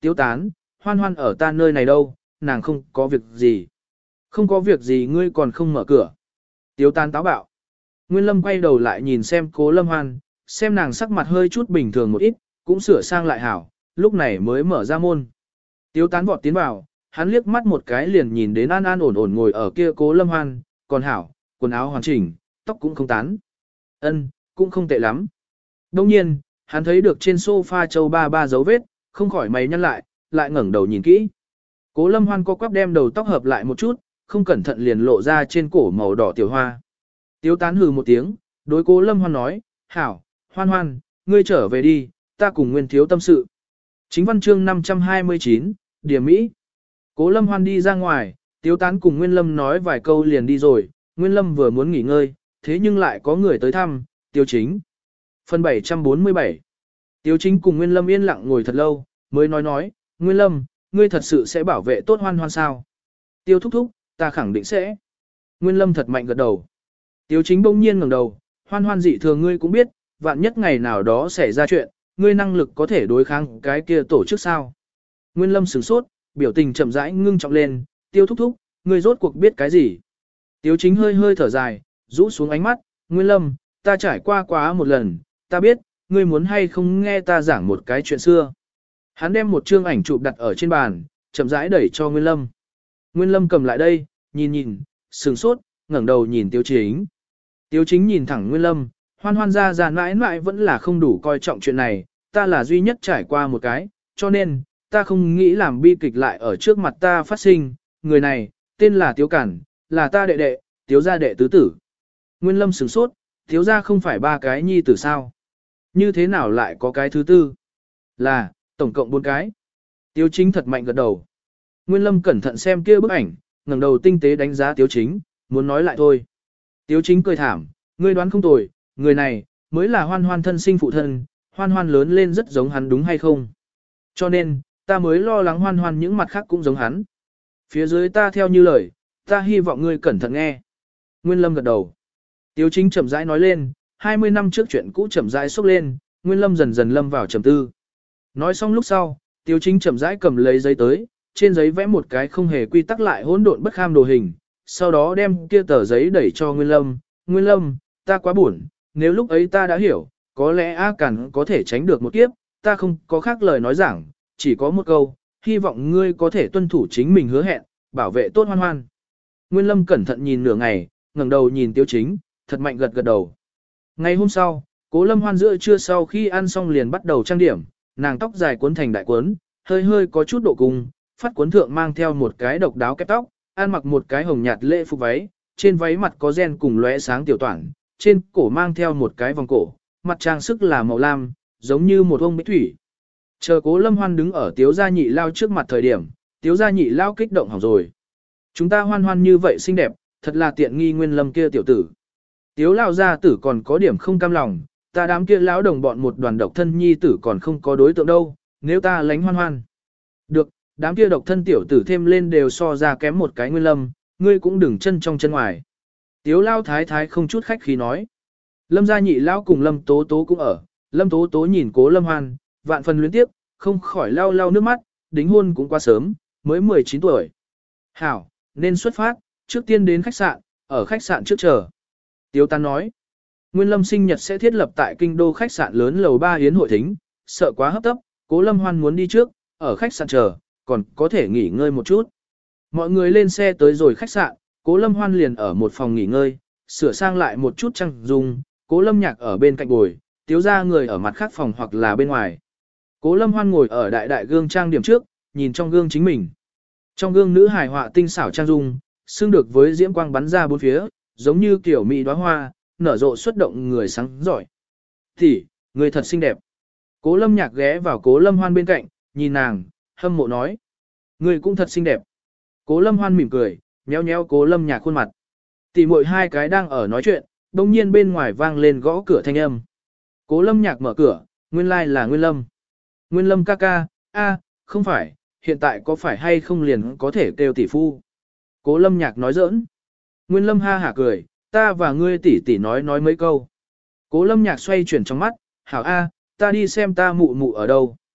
Tiếu Tán, Hoan Hoan ở ta nơi này đâu, nàng không có việc gì. Không có việc gì ngươi còn không mở cửa. Tiếu Tán táo bạo. Nguyên Lâm quay đầu lại nhìn xem Cố Lâm Hoan, xem nàng sắc mặt hơi chút bình thường một ít, cũng sửa sang lại hảo, lúc này mới mở ra môn. Tiếu Tán vọt tiến vào, hắn liếc mắt một cái liền nhìn đến an an ổn ổn ngồi ở kia Cố Lâm Hoan, còn hảo, quần áo hoàn chỉnh, tóc cũng không tán. Ân, cũng không tệ lắm. Đông nhiên, hắn thấy được trên sofa châu ba ba dấu vết, không khỏi mày nhăn lại, lại ngẩng đầu nhìn kỹ. Cố Lâm Hoan co quắp đem đầu tóc hợp lại một chút, không cẩn thận liền lộ ra trên cổ màu đỏ tiểu hoa. Tiếu Tán hừ một tiếng, đối Cố Lâm Hoan nói, hảo, Hoan Hoan, ngươi trở về đi, ta cùng Nguyên Thiếu tâm sự. Chính văn chương năm trăm hai mươi chín, Điểm Mỹ. Cố Lâm Hoan đi ra ngoài, Tiếu Tán cùng Nguyên Lâm nói vài câu liền đi rồi, Nguyên Lâm vừa muốn nghỉ ngơi, thế nhưng lại có người tới thăm, Tiếu Chính. Phần bảy trăm bốn mươi bảy. Tiếu Chính cùng Nguyên Lâm yên lặng ngồi thật lâu, mới nói nói, Nguyên Lâm, ngươi thật sự sẽ bảo vệ tốt Hoan Hoan sao? Tiêu thúc thúc, ta khẳng định sẽ. Nguyên Lâm thật mạnh gật đầu. Tiếu Chính bỗng nhiên ngẩng đầu, Hoan Hoan dị thường ngươi cũng biết, vạn nhất ngày nào đó xảy ra chuyện, ngươi năng lực có thể đối kháng cái kia tổ chức sao? Nguyên Lâm sửng sốt, biểu tình chậm rãi ngưng trọng lên, Tiêu thúc thúc, ngươi rốt cuộc biết cái gì? Tiếu Chính hơi hơi thở dài, rũ xuống ánh mắt, Nguyên Lâm, ta trải qua quá một lần, ta biết, ngươi muốn hay không nghe ta giảng một cái chuyện xưa. Hắn đem một chương ảnh chụp đặt ở trên bàn, chậm rãi đẩy cho Nguyên Lâm. Nguyên Lâm cầm lại đây, nhìn nhìn, sửng sốt, ngẩng đầu nhìn Tiếu Chính. Tiếu Chính nhìn thẳng Nguyên Lâm, Hoan Hoan ra ra mãi mãi vẫn là không đủ coi trọng chuyện này, ta là duy nhất trải qua một cái, cho nên, ta không nghĩ làm bi kịch lại ở trước mặt ta phát sinh, người này, tên là Tiếu Cản, là ta đệ đệ, Tiếu gia đệ tứ tử. Nguyên Lâm sửng sốt, Tiếu gia không phải ba cái nhi tử sao? Như thế nào lại có cái thứ tư? Là, tổng cộng bốn cái. Tiếu Chính thật mạnh gật đầu. Nguyên Lâm cẩn thận xem kia bức ảnh, ngẩng đầu tinh tế đánh giá Tiếu Chính, muốn nói lại thôi. Tiếu Chính cười thảm, ngươi đoán không tồi, người này, mới là Hoan Hoan thân sinh phụ thân, Hoan Hoan lớn lên rất giống hắn đúng hay không? Cho nên, ta mới lo lắng Hoan Hoan những mặt khác cũng giống hắn. Phía dưới ta theo như lời, ta hy vọng ngươi cẩn thận nghe. Nguyên Lâm gật đầu. Tiếu Chính chậm rãi nói lên, hai mươi năm trước chuyện cũ chậm rãi xốc lên, Nguyên Lâm dần dần lâm vào trầm tư. Nói xong lúc sau, Tiếu Chính chậm rãi cầm lấy giấy tới, trên giấy vẽ một cái không hề quy tắc lại hỗn độn bất kham đồ hình, sau đó đem kia tờ giấy đẩy cho Nguyên Lâm. Nguyên Lâm, ta quá buồn, nếu lúc ấy ta đã hiểu, có lẽ A Cản có thể tránh được một kiếp, ta không có khác lời nói giảng, chỉ có một câu, hy vọng ngươi có thể tuân thủ chính mình hứa hẹn, bảo vệ tốt Hoan Hoan. Nguyên Lâm cẩn thận nhìn nửa ngày, ngẩng đầu nhìn Tiếu Chính, thật mạnh gật gật đầu. Ngày hôm sau, Cố Lâm Hoan giữa trưa sau khi ăn xong liền bắt đầu trang điểm, nàng tóc dài cuốn thành đại cuốn, hơi hơi có chút độ cung, phát cuốn thượng mang theo một cái độc đáo kép tóc, ăn mặc một cái hồng nhạt lễ phục váy, trên váy mặt có ren cùng lóe sáng tiểu toản, trên cổ mang theo một cái vòng cổ, mặt trang sức là màu lam, giống như một ông bích thủy. Chờ Cố Lâm Hoan đứng ở Tiếu gia nhị lao trước mặt thời điểm, Tiếu gia nhị lao kích động hỏng rồi. Chúng ta Hoan Hoan như vậy xinh đẹp, thật là tiện nghi Nguyên Lâm kia tiểu tử. Tiếu lao gia tử còn có điểm không cam lòng, ta đám kia lão đồng bọn một đoàn độc thân nhi tử còn không có đối tượng đâu, nếu ta lánh Hoan Hoan. Được, đám kia độc thân tiểu tử thêm lên đều so ra kém một cái Nguyên Lâm, ngươi cũng đừng chân trong chân ngoài. Tiếu lao thái thái không chút khách khí nói. Lâm gia nhị lao cùng Lâm Tố Tố cũng ở, Lâm Tố Tố nhìn Cố Lâm Hoan, vạn phần luyến tiếp, không khỏi lau lau nước mắt, đính hôn cũng quá sớm, mới mười chín tuổi. Hảo, nên xuất phát, trước tiên đến khách sạn, ở khách sạn trước chờ. Tiếu Tán nói, Nguyên Lâm sinh nhật sẽ thiết lập tại kinh đô khách sạn lớn lầu ba yến hội thính, sợ quá hấp tấp, Cố Lâm Hoan muốn đi trước, ở khách sạn chờ, còn có thể nghỉ ngơi một chút. Mọi người lên xe tới rồi khách sạn, Cố Lâm Hoan liền ở một phòng nghỉ ngơi, sửa sang lại một chút trang dung, Cố Lâm Nhạc ở bên cạnh bồi, Tiếu gia người ở mặt khác phòng hoặc là bên ngoài. Cố Lâm Hoan ngồi ở đại đại gương trang điểm trước, nhìn trong gương chính mình. Trong gương nữ hài họa tinh xảo trang dung, xưng được với diễm quang bắn ra bốn phía, giống như kiểu mỹ đóa hoa, nở rộ xuất động người sáng giỏi. Thì, người thật xinh đẹp. Cố Lâm Nhạc ghé vào Cố Lâm Hoan bên cạnh, nhìn nàng, hâm mộ nói. Người cũng thật xinh đẹp. Cố Lâm Hoan mỉm cười, nhéo nhéo Cố Lâm Nhạc khuôn mặt. Tỷ muội hai cái đang ở nói chuyện, đồng nhiên bên ngoài vang lên gõ cửa thanh âm. Cố Lâm Nhạc mở cửa, nguyên lai like là Nguyên Lâm. Nguyên Lâm ca ca, a, không phải, hiện tại có phải hay không liền có thể kêu tỷ phu. Cố Lâm Nhạc nói giỡn. Nguyên Lâm ha hả cười, ta và ngươi tỷ tỷ nói nói mấy câu. Cố Lâm Nhạc xoay chuyển trong mắt, hảo a, ta đi xem ta mụ mụ ở đâu.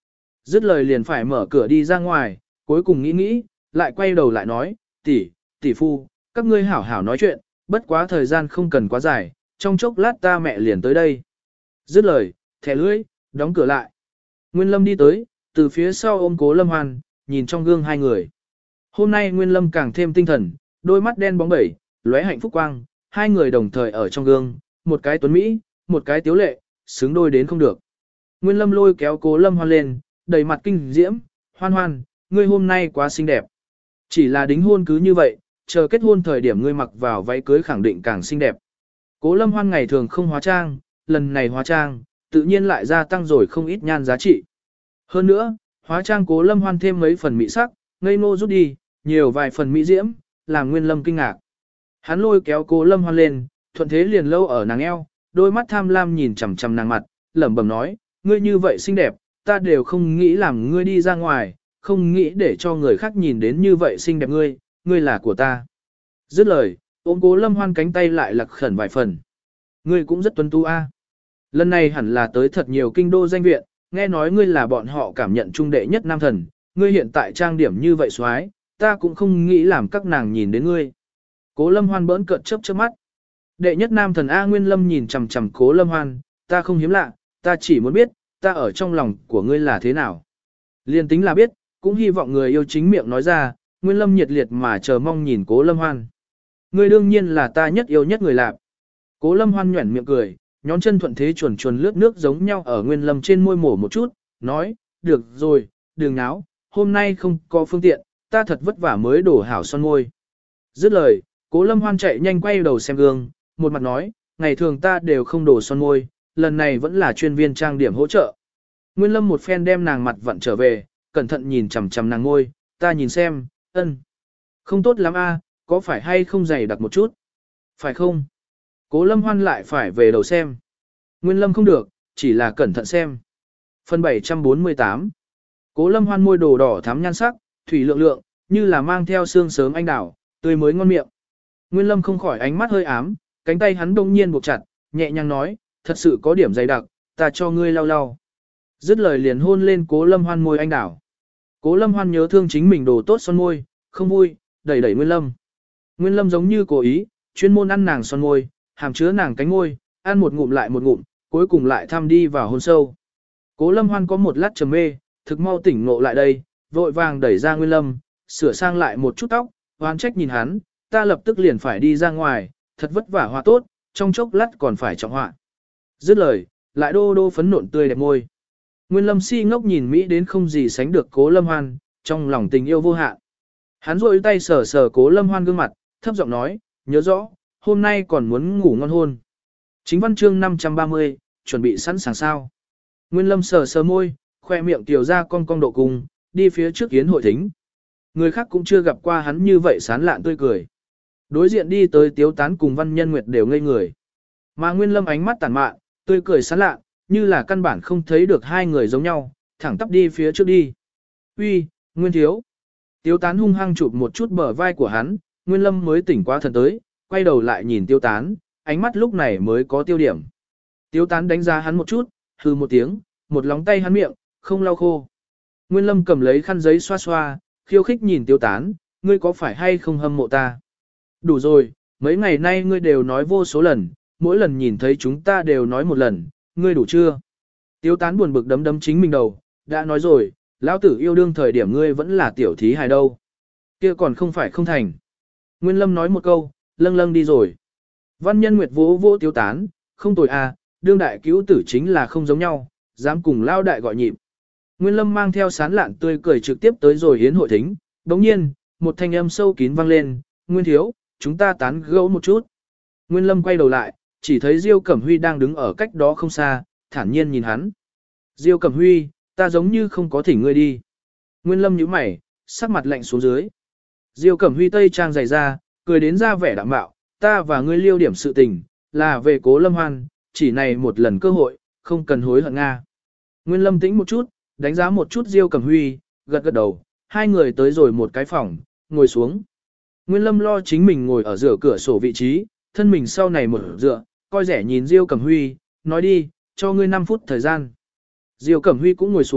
Dứt lời liền phải mở cửa đi ra ngoài, cuối cùng nghĩ nghĩ, lại quay đầu lại nói, tỷ, tỷ phu, các ngươi hảo hảo nói chuyện, bất quá thời gian không cần quá dài, trong chốc lát ta mẹ liền tới đây. Dứt lời, thẻ lưỡi, đóng cửa lại. Nguyên Lâm đi tới, từ phía sau ôm Cố Lâm Hoan, nhìn trong gương hai người. Hôm nay Nguyên Lâm càng thêm tinh thần, đôi mắt đen bóng bẩy, lóe hạnh phúc quang, hai người đồng thời ở trong gương, một cái tuấn Mỹ, một cái tiếu lệ, xứng đôi đến không được. Nguyên Lâm lôi kéo Cố Lâm Hoan lên, đầy mặt kinh diễm, hoan hoan, ngươi hôm nay quá xinh đẹp. Chỉ là đính hôn cứ như vậy, chờ kết hôn thời điểm ngươi mặc vào váy cưới khẳng định càng xinh đẹp. Cố Lâm Hoan ngày thường không hóa trang, lần này hóa trang, tự nhiên lại gia tăng rồi không ít nhan giá trị. Hơn nữa, hóa trang Cố Lâm Hoan thêm mấy phần mỹ sắc, ngây ngô rút đi, nhiều vài phần mỹ diễm, làm Nguyên Lâm kinh ngạc. Hắn lôi kéo Cố Lâm Hoan lên, thuận thế liền lâu ở nàng eo, đôi mắt tham lam nhìn chằm chằm nàng mặt, lẩm bẩm nói, ngươi như vậy xinh đẹp, ta đều không nghĩ làm ngươi đi ra ngoài, không nghĩ để cho người khác nhìn đến như vậy xinh đẹp ngươi, ngươi là của ta. Dứt lời, ôm Cố Lâm Hoan cánh tay lại lặc khẩn vài phần. Ngươi cũng rất tuấn tú a. Lần này hẳn là tới thật nhiều kinh đô danh viện, nghe nói ngươi là bọn họ cảm nhận trung đệ nhất nam thần, ngươi hiện tại trang điểm như vậy xoái, ta cũng không nghĩ làm các nàng nhìn đến ngươi. Cố Lâm Hoan bỡn cợt chớp chớp mắt. Đệ nhất nam thần A Nguyên Lâm nhìn chằm chằm Cố Lâm Hoan, ta không hiếm lạ, ta chỉ muốn biết, ta ở trong lòng của ngươi là thế nào. Liên tính là biết, cũng hy vọng người yêu chính miệng nói ra, Nguyên Lâm nhiệt liệt mà chờ mong nhìn Cố Lâm Hoan. Ngươi đương nhiên là ta nhất yêu nhất người lạp. Cố Lâm Hoan nhuẩn miệng cười, nhón chân thuận thế chuồn chuồn lướt nước giống nhau ở Nguyên Lâm trên môi mổ một chút, nói, được rồi, đừng náo, hôm nay không có phương tiện, ta thật vất vả mới đổ hảo son môi. Dứt lời, Cố Lâm Hoan chạy nhanh quay đầu xem gương, một mặt nói, ngày thường ta đều không đổ son môi, lần này vẫn là chuyên viên trang điểm hỗ trợ. Nguyên Lâm một phen đem nàng mặt vặn trở về, cẩn thận nhìn chằm chằm nàng ngôi, ta nhìn xem, ân, không tốt lắm a, có phải hay không dày đặc một chút? Phải không? Cố Lâm Hoan lại phải về đầu xem. Nguyên Lâm không được, chỉ là cẩn thận xem. Phần bảy trăm bốn mươi tám. Cố Lâm Hoan môi đồ đỏ thắm nhan sắc, thủy lượng lượng, như là mang theo sương sớm anh đào, tươi mới ngon miệng. Nguyên Lâm không khỏi ánh mắt hơi ám, cánh tay hắn đông nhiên buộc chặt, nhẹ nhàng nói, thật sự có điểm dày đặc, ta cho ngươi lau lau. Dứt lời liền hôn lên Cố Lâm Hoan môi anh đào. Cố Lâm Hoan nhớ thương chính mình đồ tốt son môi, không vui, đẩy đẩy Nguyên Lâm. Nguyên Lâm giống như cố ý, chuyên môn ăn nàng son môi, hàm chứa nàng cánh môi, ăn một ngụm lại một ngụm, cuối cùng lại thăm đi vào hôn sâu. Cố Lâm Hoan có một lát trầm mê, thực mau tỉnh ngộ lại đây, vội vàng đẩy ra Nguyên Lâm, sửa sang lại một chút tóc, hoan trách nhìn hắn, ta lập tức liền phải đi ra ngoài, thật vất vả họa tốt, trong chốc lát còn phải trọng họa. Dứt lời, lại đô đô phấn nộn tươi đẹp môi. Nguyên Lâm si ngốc nhìn Mỹ đến không gì sánh được Cố Lâm Hoan, trong lòng tình yêu vô hạn. Hắn rôi tay sờ sờ Cố Lâm Hoan gương mặt, thấp giọng nói, nhớ rõ, hôm nay còn muốn ngủ ngon hôn. Chính văn chương năm trăm ba mươi, chuẩn bị sẵn sàng sao. Nguyên Lâm sờ sờ môi, khoe miệng tiểu ra cong cong độ cùng, đi phía trước yến hội thính. Người khác cũng chưa gặp qua hắn như vậy sán lạn tươi cười. Đối diện đi tới Tiếu Tán cùng Văn Nhân Nguyệt đều ngây người. Mà Nguyên Lâm ánh mắt tản mạn, tươi cười sán lạn, như là căn bản không thấy được hai người giống nhau, thẳng tắp đi phía trước đi. Uy, Nguyên Thiếu. Tiếu Tán hung hăng chụp một chút bờ vai của hắn, Nguyên Lâm mới tỉnh qua thần tới, quay đầu lại nhìn Tiếu Tán, ánh mắt lúc này mới có tiêu điểm. Tiếu Tán đánh giá hắn một chút, hừ một tiếng, một lóng tay hắn miệng, không lau khô. Nguyên Lâm cầm lấy khăn giấy xoa xoa, khiêu khích nhìn Tiếu Tán, ngươi có phải hay không hâm mộ ta? Đủ rồi, mấy ngày nay ngươi đều nói vô số lần, mỗi lần nhìn thấy chúng ta đều nói một lần, ngươi đủ chưa? Tiếu Tán buồn bực đấm đấm chính mình đầu, đã nói rồi, lão tử yêu đương thời điểm ngươi vẫn là tiểu thí hài đâu. Kia còn không phải không thành. Nguyên Lâm nói một câu, lâng lâng đi rồi. Văn Nhân Nguyệt vỗ vỗ Tiếu Tán, không tồi à, đương đại cứu tử chính là không giống nhau, dám cùng lao đại gọi nhịp. Nguyên Lâm mang theo sán lạn tươi cười trực tiếp tới rồi hiến hội thính, đồng nhiên, một thanh âm sâu kín vang lên, Nguyên Thiếu, chúng ta tán gẫu một chút. Nguyên Lâm quay đầu lại, chỉ thấy Diêu Cẩm Huy đang đứng ở cách đó không xa, thản nhiên nhìn hắn. Diêu Cẩm Huy, ta giống như không có thỉnh ngươi đi. Nguyên Lâm nhíu mày, sắc mặt lạnh xuống dưới. Diêu Cẩm Huy tây trang dày ra, cười đến ra vẻ đạm bạo, ta và ngươi liêu điểm sự tình, là về Cố Lâm Hoan, chỉ này một lần cơ hội, không cần hối hận Nga. Nguyên Lâm tĩnh một chút, đánh giá một chút Diêu Cẩm Huy, gật gật đầu, hai người tới rồi một cái phòng, ngồi xuống. Nguyên Lâm lo chính mình ngồi ở giữa cửa sổ vị trí, thân mình sau này mở dựa, coi rẻ nhìn Diêu Cẩm Huy, nói đi, cho ngươi năm phút thời gian. Diêu Cẩm Huy cũng ngồi xuống,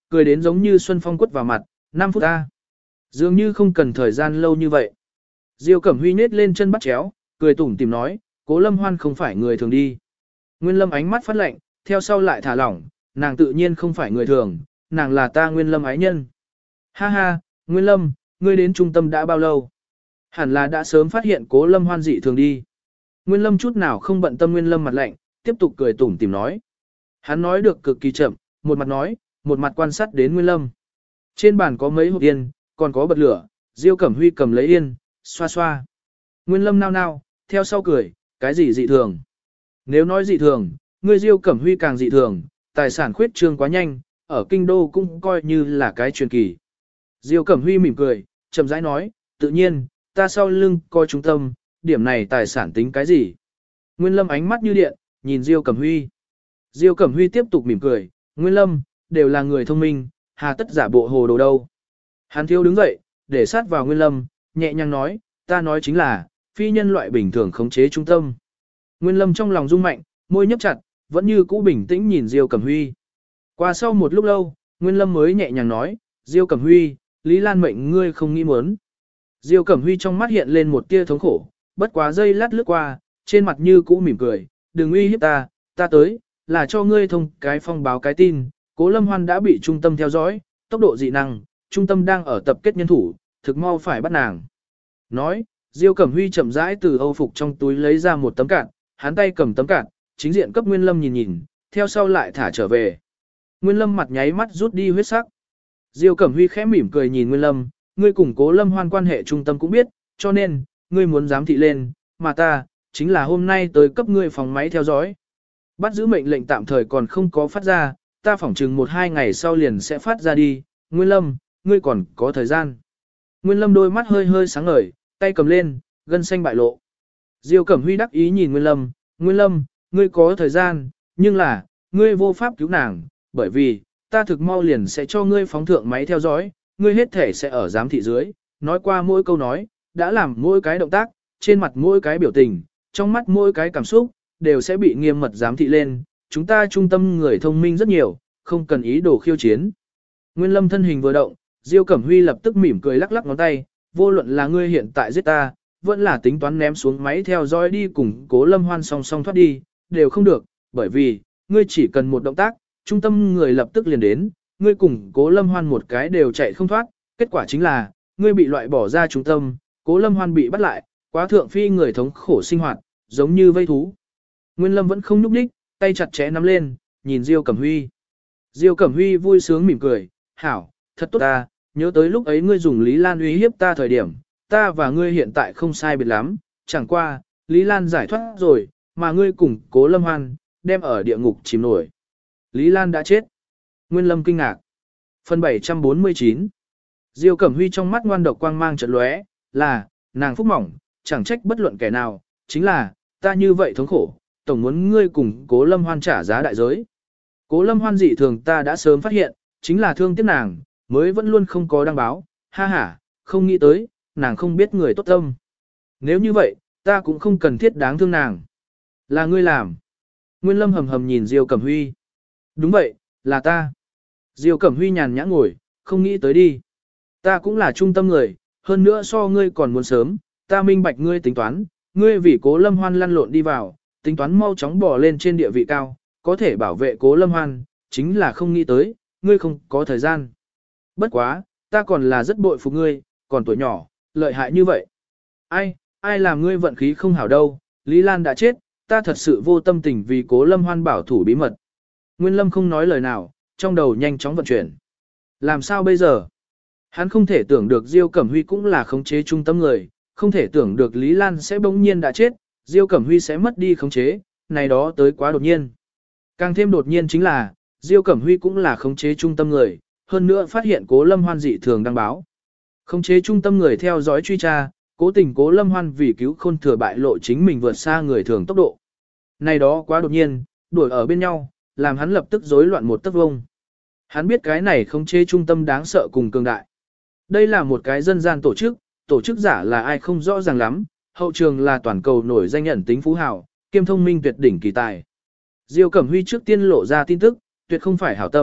cười đến giống như xuân phong quất vào mặt, năm phút ta. Dường như không cần thời gian lâu như vậy. Diêu Cẩm Huy nết lên chân bắt chéo, cười tủm tìm nói, Cố Lâm Hoan không phải người thường đi. Nguyên Lâm ánh mắt phát lạnh, theo sau lại thả lỏng, nàng tự nhiên không phải người thường, nàng là ta Nguyên Lâm ái nhân. Ha ha, Nguyên Lâm, ngươi đến trung tâm đã bao lâu? Hẳn là đã sớm phát hiện Cố Lâm Hoan dị thường đi. Nguyên Lâm chút nào không bận tâm Nguyên Lâm mặt lạnh, tiếp tục cười tủm tìm nói. Hắn nói được cực kỳ chậm, một mặt nói, một mặt quan sát đến Nguyên Lâm. Trên bàn có mấy hộp yên, còn có bật lửa, Diêu Cẩm Huy cầm lấy yên, xoa xoa. Nguyên Lâm nao nao, theo sau cười, cái gì dị thường? Nếu nói dị thường, ngươi Diêu Cẩm Huy càng dị thường, tài sản khuyết trương quá nhanh, ở kinh đô cũng coi như là cái truyền kỳ. Diêu Cẩm Huy mỉm cười, chậm rãi nói, tự nhiên, ta sau lưng coi trung tâm, điểm này tài sản tính cái gì? Nguyên Lâm ánh mắt như điện, nhìn Diêu Cẩm Huy. Diêu Cẩm Huy tiếp tục mỉm cười, Nguyên Lâm, đều là người thông minh, hà tất giả bộ hồ đồ đâu. Hắn thiếu đứng dậy, để sát vào Nguyên Lâm, nhẹ nhàng nói, ta nói chính là, phi nhân loại bình thường khống chế trung tâm. Nguyên Lâm trong lòng rung mạnh, môi nhấp chặt, vẫn như cũ bình tĩnh nhìn Diêu Cẩm Huy. Qua sau một lúc lâu, Nguyên Lâm mới nhẹ nhàng nói, Diêu Cẩm Huy, Lý Lan mệnh ngươi không nghĩ muốn. Diêu Cẩm Huy trong mắt hiện lên một tia thống khổ, bất quá giây lát lướt qua, trên mặt như cũ mỉm cười, đừng uy hiếp ta, ta tới, là cho ngươi thông cái phong báo cái tin, Cố Lâm Hoan đã bị trung tâm theo dõi, tốc độ dị năng, trung tâm đang ở tập kết nhân thủ, thực mau phải bắt nàng. Nói, Diêu Cẩm Huy chậm rãi từ âu phục trong túi lấy ra một tấm cạn, hắn tay cầm tấm cạn, chính diện cấp Nguyên Lâm nhìn nhìn, theo sau lại thả trở về. Nguyên Lâm mặt nháy mắt rút đi huyết sắc. Diêu Cẩm Huy khẽ mỉm cười nhìn Nguyên Lâm, ngươi cùng Cố Lâm Hoan quan hệ trung tâm cũng biết, cho nên, ngươi muốn giám thị lên, mà ta, chính là hôm nay tới cấp ngươi phòng máy theo dõi. Bắt giữ mệnh lệnh tạm thời còn không có phát ra, ta phỏng chừng một hai ngày sau liền sẽ phát ra đi, Nguyên Lâm, ngươi còn có thời gian. Nguyên Lâm đôi mắt hơi hơi sáng ngời, tay cầm lên, gân xanh bại lộ. Diêu Cẩm Huy đắc ý nhìn Nguyên Lâm, Nguyên Lâm, ngươi có thời gian, nhưng là, ngươi vô pháp cứu nàng, bởi vì, ta thực mau liền sẽ cho ngươi phóng thượng máy theo dõi, ngươi hết thể sẽ ở giám thị dưới, nói qua mỗi câu nói, đã làm mỗi cái động tác, trên mặt mỗi cái biểu tình, trong mắt mỗi cái cảm xúc, đều sẽ bị nghiêm mật giám thị lên, chúng ta trung tâm người thông minh rất nhiều, không cần ý đồ khiêu chiến. Nguyên Lâm thân hình vừa động, Diêu Cẩm Huy lập tức mỉm cười lắc lắc ngón tay, vô luận là ngươi hiện tại giết ta, vẫn là tính toán ném xuống máy theo dõi đi cùng Cố Lâm Hoan song song thoát đi, đều không được, bởi vì, ngươi chỉ cần một động tác, trung tâm người lập tức liền đến, ngươi cùng Cố Lâm Hoan một cái đều chạy không thoát, kết quả chính là, ngươi bị loại bỏ ra trung tâm, Cố Lâm Hoan bị bắt lại, quá thượng phi người thống khổ sinh hoạt, giống như vây thú. Nguyên Lâm vẫn không nhúc nhích, tay chặt chẽ nắm lên, nhìn Diêu Cẩm Huy. Diêu Cẩm Huy vui sướng mỉm cười, hảo, thật tốt ta, nhớ tới lúc ấy ngươi dùng Lý Lan uy hiếp ta thời điểm, ta và ngươi hiện tại không sai biệt lắm, chẳng qua, Lý Lan giải thoát rồi, mà ngươi cùng Cố Lâm Hoan, đem ở địa ngục chìm nổi. Lý Lan đã chết. Nguyên Lâm kinh ngạc. Phần bảy trăm bốn mươi chín. Diêu Cẩm Huy trong mắt ngoan độc quang mang chợt lóe, là, nàng phúc mỏng, chẳng trách bất luận kẻ nào, chính là, ta như vậy thống khổ, tổng muốn ngươi cùng Cố Lâm Hoan trả giá đại giới. Cố Lâm Hoan dị thường ta đã sớm phát hiện, chính là thương tiếc nàng, mới vẫn luôn không có đăng báo, ha ha, không nghĩ tới, nàng không biết người tốt tâm. Nếu như vậy, ta cũng không cần thiết đáng thương nàng. Là ngươi làm. Nguyên Lâm hầm hầm nhìn Diêu Cẩm Huy. Đúng vậy, là ta. Diêu Cẩm Huy nhàn nhã ngồi, không nghĩ tới đi. Ta cũng là trung tâm người, hơn nữa so ngươi còn muốn sớm, ta minh bạch ngươi tính toán, ngươi vì Cố Lâm Hoan lăn lộn đi vào, tính toán mau chóng bỏ lên trên địa vị cao, có thể bảo vệ Cố Lâm Hoan, chính là không nghĩ tới, ngươi không có thời gian. Bất quá, ta còn là rất bội phục ngươi, còn tuổi nhỏ, lợi hại như vậy. Ai, ai làm ngươi vận khí không hảo đâu, Lý Lan đã chết, ta thật sự vô tâm tình vì Cố Lâm Hoan bảo thủ bí mật. Nguyên Lâm không nói lời nào, trong đầu nhanh chóng vận chuyển. Làm sao bây giờ? Hắn không thể tưởng được Diêu Cẩm Huy cũng là khống chế trung tâm người, không thể tưởng được Lý Lan sẽ bỗng nhiên đã chết, Diêu Cẩm Huy sẽ mất đi khống chế, này đó tới quá đột nhiên. Càng thêm đột nhiên chính là, Diêu Cẩm Huy cũng là khống chế trung tâm người, hơn nữa phát hiện Cố Lâm Hoan dị thường đăng báo. Khống chế trung tâm người theo dõi truy tra, cố tình Cố Lâm Hoan vì cứu khôn thừa bại lộ chính mình vượt xa người thường tốc độ. Này đó quá đột nhiên, đuổi ở bên nhau, làm hắn lập tức rối loạn một tấc vông. Hắn biết cái này khống chế trung tâm đáng sợ cùng cường đại. Đây là một cái dân gian tổ chức, tổ chức giả là ai không rõ ràng lắm, hậu trường là toàn cầu nổi danh nhận tính phú hào, kiêm thông minh tuyệt đỉnh kỳ tài. Diêu Cẩm Huy trước tiên lộ ra tin tức, tuyệt không phải hảo tâm,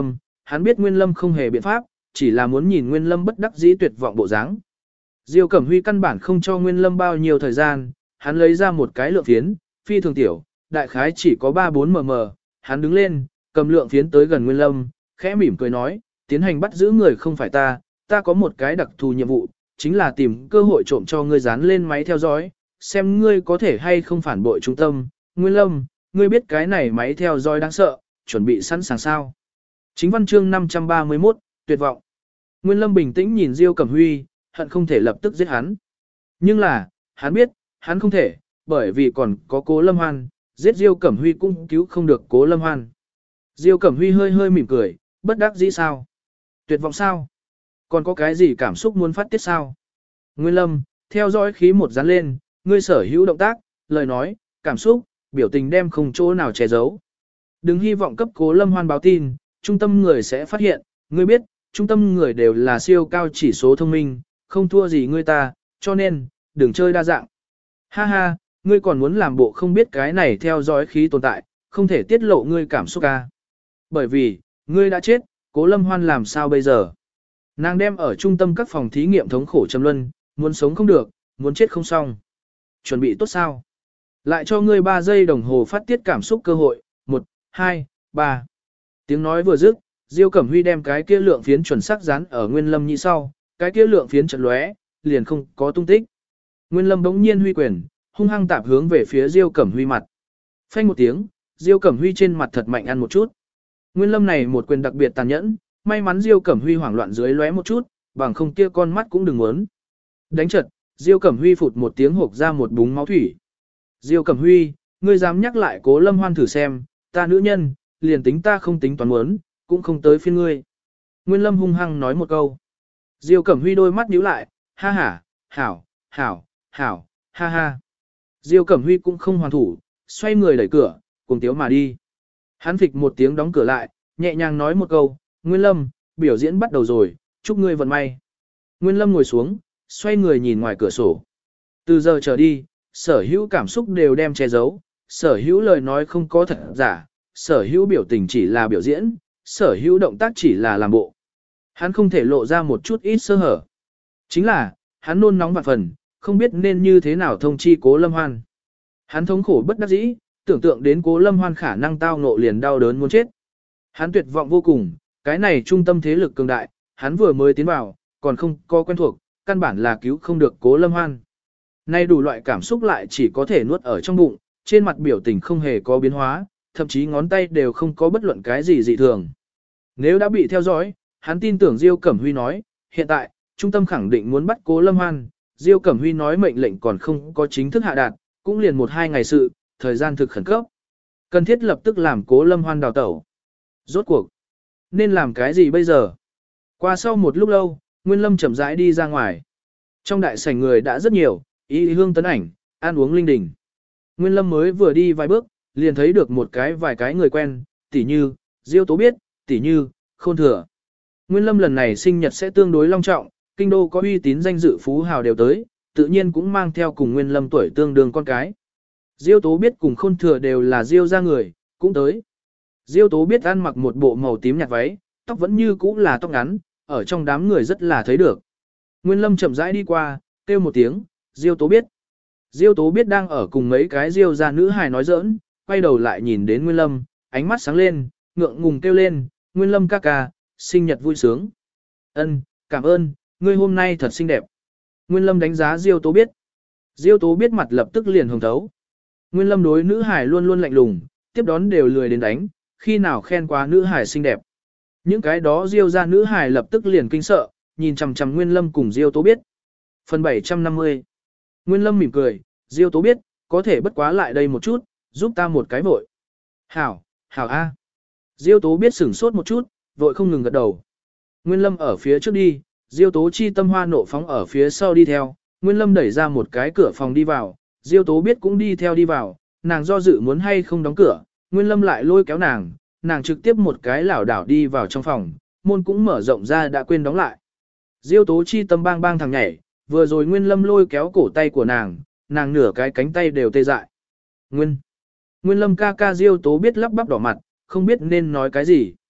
hắn biết Nguyên Lâm không hề biện pháp, chỉ là muốn nhìn Nguyên Lâm bất đắc dĩ tuyệt vọng bộ dáng. Diêu Cẩm Huy căn bản không cho Nguyên Lâm bao nhiêu thời gian, hắn lấy ra một cái lượng phiến, phi thường tiểu, đại khái chỉ có ba bốn mm, hắn đứng lên, cầm lượng phiến tới gần Nguyên Lâm, khẽ mỉm cười nói, tiến hành bắt giữ người không phải ta, ta có một cái đặc thù nhiệm vụ, chính là tìm cơ hội trộm cho ngươi dán lên máy theo dõi, xem ngươi có thể hay không phản bội trung tâm. Nguyên Lâm, ngươi biết cái này máy theo dõi đáng sợ, chuẩn bị sẵn sàng sao? Chính văn chương năm trăm ba mươi mốt, tuyệt vọng. Nguyên Lâm bình tĩnh nhìn Diêu Cẩm Huy, hận không thể lập tức giết hắn. Nhưng là, hắn biết, hắn không thể, bởi vì còn có Cố Lâm Hoan, giết Diêu Cẩm Huy cũng cứu không được Cố Lâm Hoan. Diêu Cẩm Huy hơi hơi mỉm cười, bất đắc dĩ sao? Tuyệt vọng sao? Còn có cái gì cảm xúc muốn phát tiết sao? Nguyên Lâm, theo dõi khí một dán lên, ngươi sở hữu động tác, lời nói, cảm xúc, biểu tình đem không chỗ nào che giấu. Đừng hy vọng cấp Cố Lâm Hoan báo tin, trung tâm người sẽ phát hiện, ngươi biết, trung tâm người đều là siêu cao chỉ số thông minh, không thua gì ngươi ta, cho nên, đừng chơi đa dạng. Ha ha, ngươi còn muốn làm bộ không biết cái này theo dõi khí tồn tại, không thể tiết lộ ngươi cảm xúc ca. Bởi vì, ngươi đã chết, Cố Lâm Hoan làm sao bây giờ? Nàng đem ở trung tâm các phòng thí nghiệm thống khổ châm luân, muốn sống không được, muốn chết không xong. Chuẩn bị tốt sao? Lại cho ngươi ba giây đồng hồ phát tiết cảm xúc cơ hội, một, hai, ba. Tiếng nói vừa dứt, Diêu Cẩm Huy đem cái kia lượng phiến chuẩn xác dán ở Nguyên Lâm nhị sau, cái kia lượng phiến chợt lóe, liền không có tung tích. Nguyên Lâm bỗng nhiên huy quyền, hung hăng tạp hướng về phía Diêu Cẩm Huy mặt. Phanh một tiếng, Diêu Cẩm Huy trên mặt thật mạnh ăn một chút. Nguyên Lâm này một quyền đặc biệt tàn nhẫn, may mắn Diêu Cẩm Huy hoảng loạn dưới lóe một chút, bằng không kia con mắt cũng đừng muốn. Đánh chật, Diêu Cẩm Huy phụt một tiếng hộc ra một búng máu thủy. Diêu Cẩm Huy, ngươi dám nhắc lại Cố Lâm Hoan thử xem, ta nữ nhân, liền tính ta không tính toán muốn, cũng không tới phiên ngươi. Nguyên Lâm hung hăng nói một câu. Diêu Cẩm Huy đôi mắt nhíu lại, ha ha, hảo, hảo, hảo, ha ha. Diêu Cẩm Huy cũng không hoàn thủ, xoay người đẩy cửa, cùng tiếu mà đi. Hắn phịch một tiếng đóng cửa lại, nhẹ nhàng nói một câu, Nguyên Lâm, biểu diễn bắt đầu rồi, chúc ngươi vận may. Nguyên Lâm ngồi xuống, xoay người nhìn ngoài cửa sổ. Từ giờ trở đi, sở hữu cảm xúc đều đem che giấu, sở hữu lời nói không có thật giả, sở hữu biểu tình chỉ là biểu diễn, sở hữu động tác chỉ là làm bộ. Hắn không thể lộ ra một chút ít sơ hở. Chính là, hắn nôn nóng vạn phần, không biết nên như thế nào thông chi Cố Lâm Hoan. Hắn thống khổ bất đắc dĩ, tưởng tượng đến Cố Lâm Hoan khả năng tao ngộ liền đau đớn muốn chết. Hắn tuyệt vọng vô cùng, cái này trung tâm thế lực cường đại, hắn vừa mới tiến vào, còn không có quen thuộc, căn bản là cứu không được Cố Lâm Hoan. Nay đủ loại cảm xúc lại chỉ có thể nuốt ở trong bụng, trên mặt biểu tình không hề có biến hóa, thậm chí ngón tay đều không có bất luận cái gì dị thường. Nếu đã bị theo dõi, hắn tin tưởng Diêu Cẩm Huy nói, hiện tại, trung tâm khẳng định muốn bắt Cố Lâm Hoan, Diêu Cẩm Huy nói mệnh lệnh còn không có chính thức hạ đạt, cũng liền một hai ngày sự, thời gian thực khẩn cấp. Cần thiết lập tức làm Cố Lâm Hoan đào tẩu. Rốt cuộc, nên làm cái gì bây giờ? Qua sau một lúc lâu, Nguyên Lâm chậm rãi đi ra ngoài. Trong đại sảnh người đã rất nhiều, ý hương tấn ảnh, ăn uống linh đình. Nguyên Lâm mới vừa đi vài bước, liền thấy được một cái vài cái người quen, tỉ như, Diêu Tố biết, tỉ như, Khôn Thừa. Nguyên Lâm lần này sinh nhật sẽ tương đối long trọng, kinh đô có uy tín danh dự phú hào đều tới, tự nhiên cũng mang theo cùng Nguyên Lâm tuổi tương đương con cái. Diêu Tố biết cùng Khôn Thừa đều là Diêu gia người, cũng tới. Diêu Tố biết ăn mặc một bộ màu tím nhạt váy, tóc vẫn như cũ là tóc ngắn, ở trong đám người rất là thấy được. Nguyên Lâm chậm rãi đi qua, kêu một tiếng, Diêu Tố biết. Diêu Tố biết đang ở cùng mấy cái Diêu gia nữ hài nói giỡn, quay đầu lại nhìn đến Nguyên Lâm, ánh mắt sáng lên, ngượng ngùng kêu lên, Nguyên Lâm ca ca, sinh nhật vui sướng. Ân, cảm ơn, ngươi hôm nay thật xinh đẹp. Nguyên Lâm đánh giá Diêu Tố biết. Diêu Tố biết mặt lập tức liền hồng thấu. Nguyên Lâm đối nữ hài luôn luôn lạnh lùng, tiếp đón đều lười đến đánh, khi nào khen quá nữ hài xinh đẹp. Những cái đó Diêu gia nữ hài lập tức liền kinh sợ, nhìn chằm chằm Nguyên Lâm cùng Diêu Tố biết. Phần bảy trăm năm mươi. Nguyên Lâm mỉm cười, Diêu Tố biết, có thể bất quá lại đây một chút, giúp ta một cái vội. Hảo, hảo a. Diêu Tố biết sửng sốt một chút, vội không ngừng gật đầu. Nguyên Lâm ở phía trước đi, Diêu Tố chi tâm hoa nộ phóng ở phía sau đi theo, Nguyên Lâm đẩy ra một cái cửa phòng đi vào, Diêu Tố biết cũng đi theo đi vào, nàng do dự muốn hay không đóng cửa, Nguyên Lâm lại lôi kéo nàng, nàng trực tiếp một cái lảo đảo đi vào trong phòng, môn cũng mở rộng ra đã quên đóng lại. Diêu Tố chi tâm bang bang thằng nhảy, vừa rồi Nguyên Lâm lôi kéo cổ tay của nàng, nàng nửa cái cánh tay đều tê dại. Nguyên. Nguyên Lâm ca ca Diêu Tố biết lắp bắp đỏ mặt, không biết nên nói cái gì.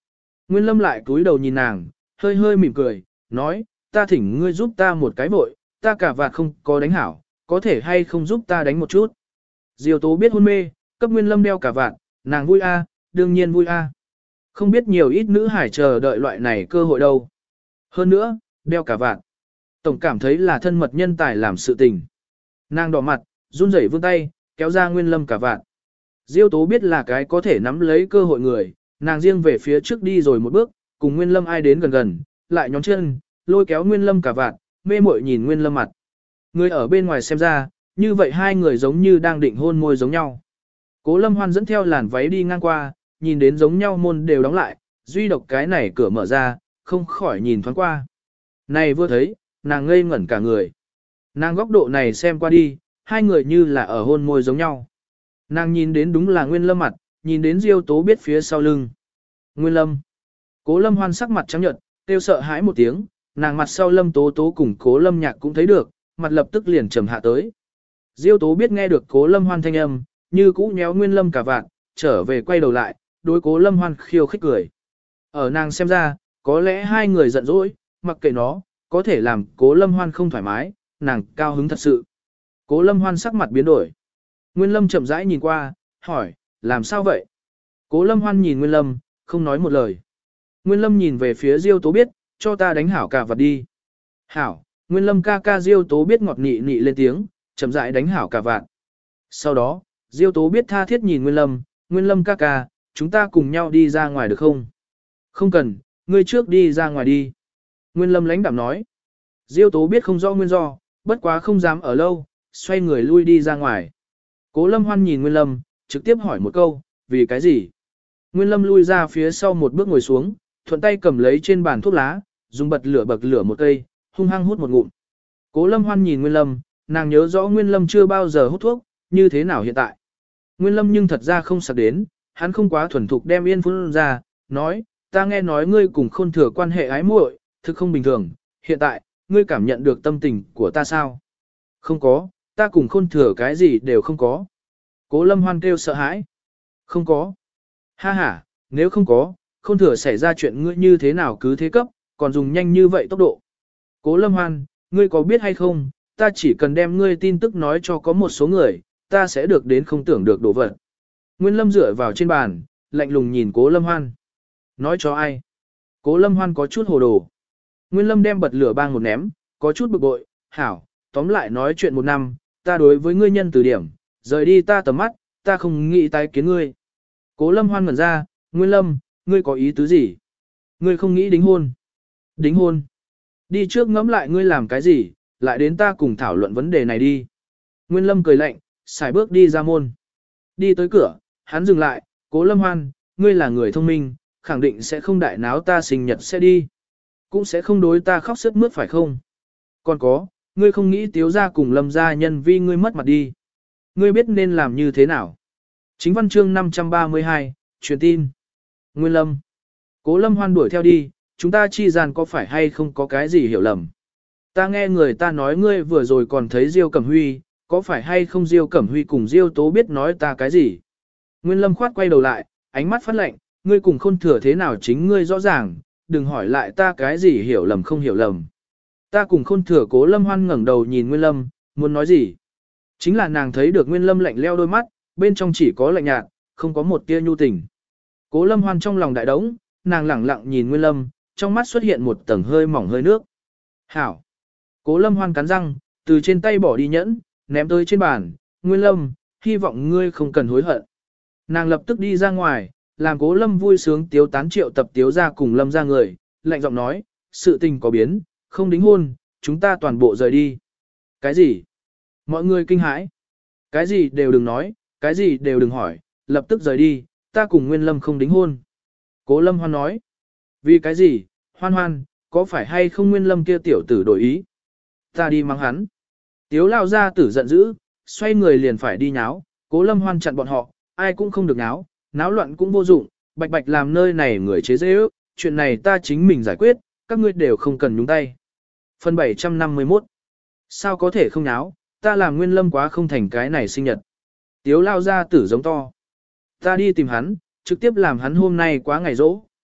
Nguyên Lâm lại cúi đầu nhìn nàng, hơi hơi mỉm cười, nói, ta thỉnh ngươi giúp ta một cái vội, ta cả vạt không có đánh hảo, có thể hay không giúp ta đánh một chút. Diêu Tố biết hôn mê, cấp Nguyên Lâm đeo cả vạt, nàng vui a, đương nhiên vui a. Không biết nhiều ít nữ hải chờ đợi loại này cơ hội đâu. Hơn nữa, đeo cả vạt. Tổng cảm thấy là thân mật nhân tài làm sự tình. Nàng đỏ mặt, run rẩy vươn tay, kéo ra Nguyên Lâm cả vạt. Diêu Tố biết là cái có thể nắm lấy cơ hội người, nàng riêng về phía trước đi rồi một bước, cùng Nguyên Lâm ai đến gần gần, lại nhón chân, lôi kéo Nguyên Lâm cả vạt, mê muội nhìn Nguyên Lâm mặt. Người ở bên ngoài xem ra, như vậy hai người giống như đang định hôn môi giống nhau. Cố Lâm Hoan dẫn theo làn váy đi ngang qua, nhìn đến giống nhau môn đều đóng lại, duy độc cái này cửa mở ra, không khỏi nhìn thoáng qua. Này vừa thấy, nàng ngây ngẩn cả người. Nàng góc độ này xem qua đi, hai người như là ở hôn môi giống nhau. Nàng nhìn đến đúng là Nguyên Lâm mặt, nhìn đến Diêu Tố biết phía sau lưng. Nguyên Lâm. Cố Lâm Hoan sắc mặt trắng nhợt, kêu sợ hãi một tiếng, nàng mặt sau Lâm Tố Tố cùng Cố Lâm Nhạc cũng thấy được, mặt lập tức liền trầm hạ tới. Diêu Tố biết nghe được Cố Lâm Hoan thanh âm, như cũ nhéo Nguyên Lâm cả vạn, trở về quay đầu lại, đối Cố Lâm Hoan khiêu khích cười. Ở nàng xem ra, có lẽ hai người giận dỗi, mặc kệ nó, có thể làm Cố Lâm Hoan không thoải mái, nàng cao hứng thật sự. Cố Lâm Hoan sắc mặt biến đổi. Nguyên Lâm chậm rãi nhìn qua, hỏi, làm sao vậy? Cố Lâm Hoan nhìn Nguyên Lâm, không nói một lời. Nguyên Lâm nhìn về phía Diêu Tố biết, cho ta đánh hảo cả vật đi. Hảo, Nguyên Lâm ca ca Diêu Tố biết ngọt nị nị lên tiếng, chậm rãi đánh hảo cả vạn. Sau đó, Diêu Tố biết tha thiết nhìn Nguyên Lâm, Nguyên Lâm ca ca, chúng ta cùng nhau đi ra ngoài được không? Không cần, ngươi trước đi ra ngoài đi. Nguyên Lâm lãnh đạm nói. Diêu Tố biết không rõ nguyên do, bất quá không dám ở lâu, xoay người lui đi ra ngoài. Cố Lâm Hoan nhìn Nguyên Lâm, trực tiếp hỏi một câu, vì cái gì? Nguyên Lâm lui ra phía sau một bước ngồi xuống, thuận tay cầm lấy trên bàn thuốc lá, dùng bật lửa bật lửa một cây, hung hăng hút một ngụm. Cố Lâm Hoan nhìn Nguyên Lâm, nàng nhớ rõ Nguyên Lâm chưa bao giờ hút thuốc, như thế nào hiện tại. Nguyên Lâm nhưng thật ra không sặc đến, hắn không quá thuần thục đem yên phun ra, nói, ta nghe nói ngươi cùng Khôn Thừa quan hệ ái muội, thực không bình thường, hiện tại, ngươi cảm nhận được tâm tình của ta sao? Không có, ta cùng Khôn Thừa cái gì đều không có. Cố Lâm Hoan kêu sợ hãi. Không có. Ha ha, nếu không có, Khôn Thừa xảy ra chuyện ngươi như thế nào cứ thế cấp, còn dùng nhanh như vậy tốc độ. Cố Lâm Hoan, ngươi có biết hay không, ta chỉ cần đem ngươi tin tức nói cho có một số người, ta sẽ được đến không tưởng được đồ vật. Nguyên Lâm dựa vào trên bàn, lạnh lùng nhìn Cố Lâm Hoan. Nói cho ai? Cố Lâm Hoan có chút hồ đồ. Nguyên Lâm đem bật lửa bang một ném, có chút bực bội, hảo, tóm lại nói chuyện một năm, ta đối với ngươi nhân từ điểm, rời đi ta tầm mắt, ta không nghĩ tái kiến ngươi. Cố Lâm Hoan ngẩn ra, Nguyên Lâm, ngươi có ý tứ gì? Ngươi không nghĩ đính hôn. Đính hôn. Đi trước ngẫm lại ngươi làm cái gì, lại đến ta cùng thảo luận vấn đề này đi. Nguyên Lâm cười lạnh, xài bước đi ra môn. Đi tới cửa, hắn dừng lại, Cố Lâm Hoan, ngươi là người thông minh, khẳng định sẽ không đại náo ta sinh nhật sẽ đi. Cũng sẽ không đối ta khóc sướt mướt phải không? Còn có, ngươi không nghĩ Tiếu gia cùng Lâm gia nhân vi ngươi mất mặt đi. Ngươi biết nên làm như thế nào? Chính văn chương năm trăm ba mươi hai, truyền tin. Nguyên Lâm. Cố Lâm Hoan đuổi theo đi, chúng ta chi gian có phải hay không có cái gì hiểu lầm? Ta nghe người ta nói ngươi vừa rồi còn thấy Diêu Cẩm Huy, có phải hay không Diêu Cẩm Huy cùng Diêu Tố biết nói ta cái gì? Nguyên Lâm khoát quay đầu lại, ánh mắt phát lạnh, ngươi cùng Khôn Thừa thế nào chính ngươi rõ ràng, đừng hỏi lại ta cái gì hiểu lầm không hiểu lầm. Ta cùng Khôn Thừa. Cố Lâm Hoan ngẩng đầu nhìn Nguyên Lâm, muốn nói gì? Chính là nàng thấy được Nguyên Lâm lạnh leo đôi mắt, bên trong chỉ có lạnh nhạt, không có một tia nhu tình. Cố Lâm Hoan trong lòng đại đống, nàng lẳng lặng nhìn Nguyên Lâm, trong mắt xuất hiện một tầng hơi mỏng hơi nước. Hảo! Cố Lâm Hoan cắn răng, từ trên tay bỏ đi nhẫn, ném tới trên bàn, Nguyên Lâm, hy vọng ngươi không cần hối hận. Nàng lập tức đi ra ngoài, làm Cố Lâm vui sướng tiếu tán triệu tập tiếu ra cùng Lâm ra người, lạnh giọng nói, sự tình có biến, không đính hôn, chúng ta toàn bộ rời đi. Cái gì? Mọi người kinh hãi. Cái gì đều đừng nói, cái gì đều đừng hỏi, lập tức rời đi, ta cùng Nguyên Lâm không đính hôn. Cố Lâm Hoan nói. Vì cái gì, Hoan Hoan, có phải hay không Nguyên Lâm kia tiểu tử đổi ý? Ta đi mắng hắn. Tiếu lao ra tử giận dữ, xoay người liền phải đi nháo, Cố Lâm Hoan chặn bọn họ, ai cũng không được nháo, náo loạn cũng vô dụng, bạch bạch làm nơi này người chế dễ ước, chuyện này ta chính mình giải quyết, các ngươi đều không cần nhúng tay. Phần bảy trăm năm mươi mốt. Sao có thể không nháo, ta làm Nguyên Lâm quá không thành cái này sinh nhật. Tiếu lao ra tử giống to. Ta đi tìm hắn, trực tiếp làm hắn hôm nay quá ngày rỗ.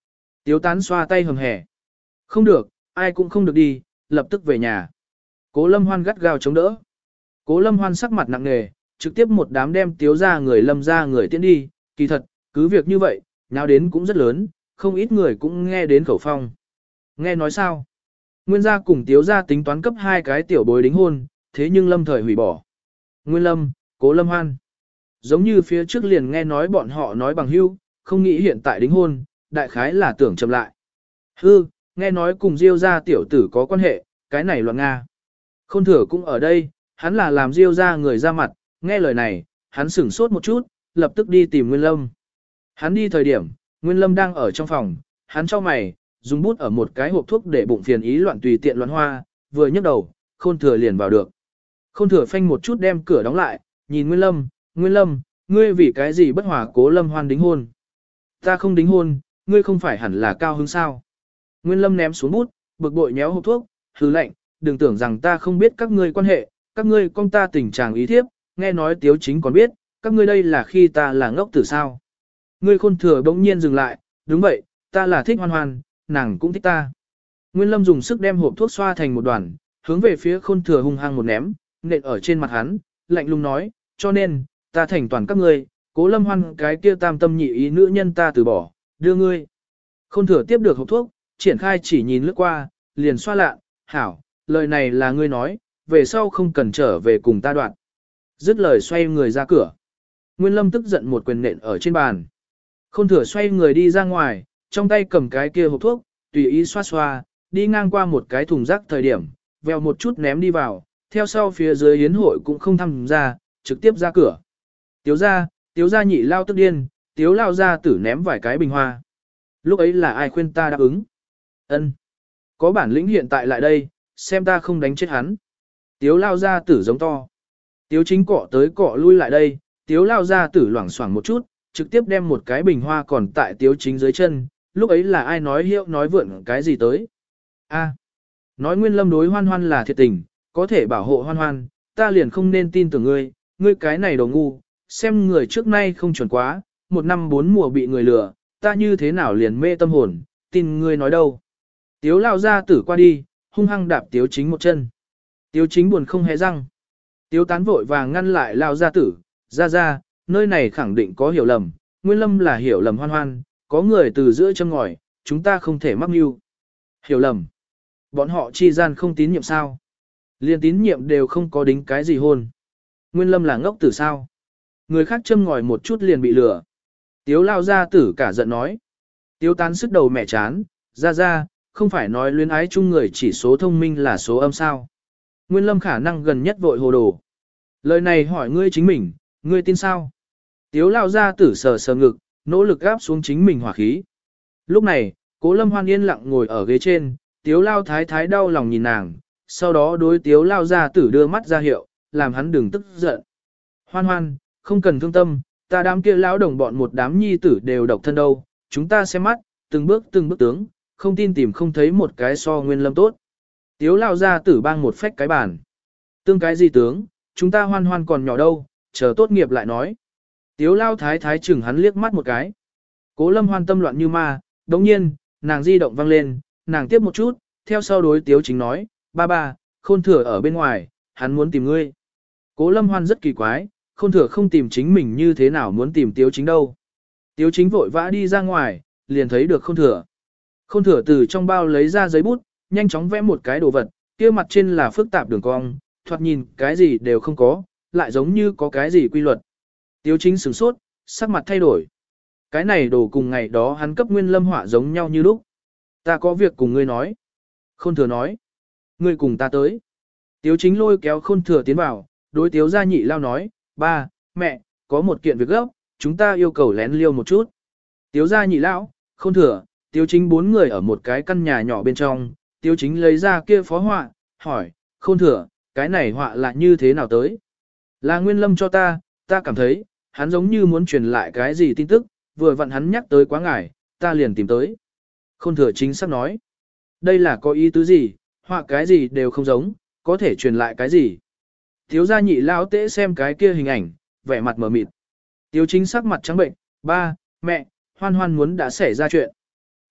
Tiếu tán xoa tay hầm hẻ. Không được, ai cũng không được đi, lập tức về nhà. Cố Lâm Hoan gắt gao chống đỡ. Cố Lâm Hoan sắc mặt nặng nề, trực tiếp một đám đem Tiếu ra người Lâm ra người tiễn đi, kỳ thật, cứ việc như vậy, nào đến cũng rất lớn, không ít người cũng nghe đến khẩu phong. Nghe nói sao? Nguyên gia cùng Tiếu gia tính toán cấp hai cái tiểu bối đính hôn, thế nhưng Lâm thời hủy bỏ. Nguyên Lâm, Cố Lâm Hoan. Giống như phía trước liền nghe nói bọn họ nói bằng hữu, không nghĩ hiện tại đính hôn, đại khái là tưởng chậm lại. Hư, nghe nói cùng Diêu gia tiểu tử có quan hệ, cái này loạn Nga. Khôn Thừa cũng ở đây, hắn là làm Diêu gia người ra mặt, nghe lời này, hắn sửng sốt một chút, lập tức đi tìm Nguyên Lâm. Hắn đi thời điểm, Nguyên Lâm đang ở trong phòng, hắn cho mày, dùng bút ở một cái hộp thuốc để bụng phiền ý loạn tùy tiện loạn hoa, vừa nhấc đầu, Khôn Thừa liền vào được. Khôn Thừa phanh một chút đem cửa đóng lại, nhìn Nguyên Lâm, Nguyên Lâm, ngươi vì cái gì bất hòa Cố Lâm Hoan đính hôn? Ta không đính hôn, ngươi không phải hẳn là cao hứng sao? Nguyên Lâm ném xuống bút, bực bội nhéo hộp thuốc, hứ lạnh, đừng tưởng rằng ta không biết các ngươi quan hệ, các ngươi con ta tình trạng ý thiếp, nghe nói Tiếu Chính còn biết, các ngươi đây là khi ta là ngốc tử sao? Ngươi Khôn Thừa bỗng nhiên dừng lại, đúng vậy, ta là thích Hoan Hoan, nàng cũng thích ta. Nguyên Lâm dùng sức đem hộp thuốc xoa thành một đoàn, hướng về phía Khôn Thừa hung hăng một ném, nện ở trên mặt hắn, lạnh lùng nói, cho nên, ta thành toàn các ngươi, Cố Lâm Hoan cái kia tam tâm nhị ý nữ nhân ta từ bỏ, đưa ngươi. Khôn Thừa tiếp được hộp thuốc, triển khai chỉ nhìn lướt qua, liền xoa lạ, hảo, lời này là ngươi nói, về sau không cần trở về cùng ta đoạn. Dứt lời xoay người ra cửa. Nguyên Lâm tức giận một quyền nện ở trên bàn. Khôn Thừa xoay người đi ra ngoài, trong tay cầm cái kia hộp thuốc, tùy ý xoa xoa, đi ngang qua một cái thùng rác thời điểm, vèo một chút ném đi vào, theo sau phía dưới yến hội cũng không tham gia, trực tiếp ra cửa. Tiếu ra, tiếu ra nhị lao tức điên, tiếu lao ra tử ném vài cái bình hoa. Lúc ấy là ai khuyên ta đáp ứng? Ân, có bản lĩnh hiện tại lại đây, xem ta không đánh chết hắn. Tiếu lao ra tử giống to. Tiếu Chính cọ tới cọ lui lại đây, tiếu lao ra tử loảng xoảng một chút, trực tiếp đem một cái bình hoa còn tại Tiếu Chính dưới chân, lúc ấy là ai nói hiệu nói vượn cái gì tới. A, nói Nguyên Lâm đối Hoan Hoan là thiệt tình, có thể bảo hộ Hoan Hoan, ta liền không nên tin tưởng ngươi, ngươi cái này đồ ngu, xem người trước nay không chuẩn quá, một năm bốn mùa bị người lừa, ta như thế nào liền mê tâm hồn, tin ngươi nói đâu. Tiếu lao ra tử qua đi, hung hăng đạp Tiếu Chính một chân. Tiếu Chính buồn không hé răng. Tiếu Tán vội vàng ngăn lại lao gia tử, ra ra, nơi này khẳng định có hiểu lầm, Nguyên Lâm là hiểu lầm Hoan Hoan, có người từ giữa châm ngòi, chúng ta không thể mắc mưu. Hiểu lầm. Bọn họ chi gian không tín nhiệm sao? Liên tín nhiệm đều không có đính cái gì hôn. Nguyên Lâm là ngốc tử sao? Người khác châm ngòi một chút liền bị lừa. Tiếu lao gia tử cả giận nói. Tiếu Tán sức đầu mẹ chán, ra ra, không phải nói luyến ái chung người chỉ số thông minh là số âm sao. Nguyên Lâm khả năng gần nhất vội hồ đồ. Lời này hỏi ngươi chính mình, ngươi tin sao? Tiếu lao gia tử sờ sờ ngực, nỗ lực gáp xuống chính mình hỏa khí. Lúc này, Cố Lâm Hoan yên lặng ngồi ở ghế trên, Tiếu lao thái thái đau lòng nhìn nàng, sau đó đối Tiếu lao gia tử đưa mắt ra hiệu, làm hắn đừng tức giận. Hoan Hoan, không cần thương tâm, ta đám kia lão đồng bọn một đám nhi tử đều độc thân đâu, chúng ta xem mắt, từng bước từng bước tướng, không tin tìm không thấy một cái so Nguyên Lâm tốt. Tiếu lao gia tử bang một phách cái bàn. Tương cái gì tướng, chúng ta Hoan Hoan còn nhỏ đâu, chờ tốt nghiệp lại nói. Tiếu lao thái thái chừng hắn liếc mắt một cái. Cố Lâm Hoan tâm loạn như ma, đồng nhiên, nàng di động vang lên, nàng tiếp một chút, theo sau đối Tiếu Chính nói, ba ba, Khôn Thừa ở bên ngoài, hắn muốn tìm ngươi. Cố Lâm Hoan rất kỳ quái, Khôn Thừa không tìm chính mình như thế nào muốn tìm Tiếu Chính đâu. Tiếu Chính vội vã đi ra ngoài, liền thấy được Khôn Thừa. Khôn Thừa từ trong bao lấy ra giấy bút, nhanh chóng vẽ một cái đồ vật, kia mặt trên là phức tạp đường cong, thoạt nhìn cái gì đều không có, lại giống như có cái gì quy luật. Tiếu Chính sửng sốt, sắc mặt thay đổi. Cái này đồ cùng ngày đó hắn cấp Nguyên Lâm họa giống nhau như lúc. Ta có việc cùng ngươi nói. Khôn Thừa nói. Ngươi cùng ta tới. Tiếu Chính lôi kéo Khôn Thừa tiến vào, đối Tiếu gia nhị lao nói, ba, mẹ, có một kiện việc gấp, chúng ta yêu cầu lén liêu một chút. Tiếu gia nhị lão, Khôn Thừa, Tiếu Chính bốn người ở một cái căn nhà nhỏ bên trong, Tiếu Chính lấy ra kia phó họa, hỏi, Khôn Thừa, cái này họa là như thế nào tới? Là Nguyên Lâm cho ta, ta cảm thấy, hắn giống như muốn truyền lại cái gì tin tức, vừa vặn hắn nhắc tới quá ngải, ta liền tìm tới. Khôn Thừa chính xác nói, đây là có ý tứ gì, họa cái gì đều không giống, có thể truyền lại cái gì. Tiếu gia nhị lao tễ xem cái kia hình ảnh, vẻ mặt mờ mịt. Tiếu Chính sắc mặt trắng bệnh, ba, mẹ, Hoan Hoan muốn đã xảy ra chuyện.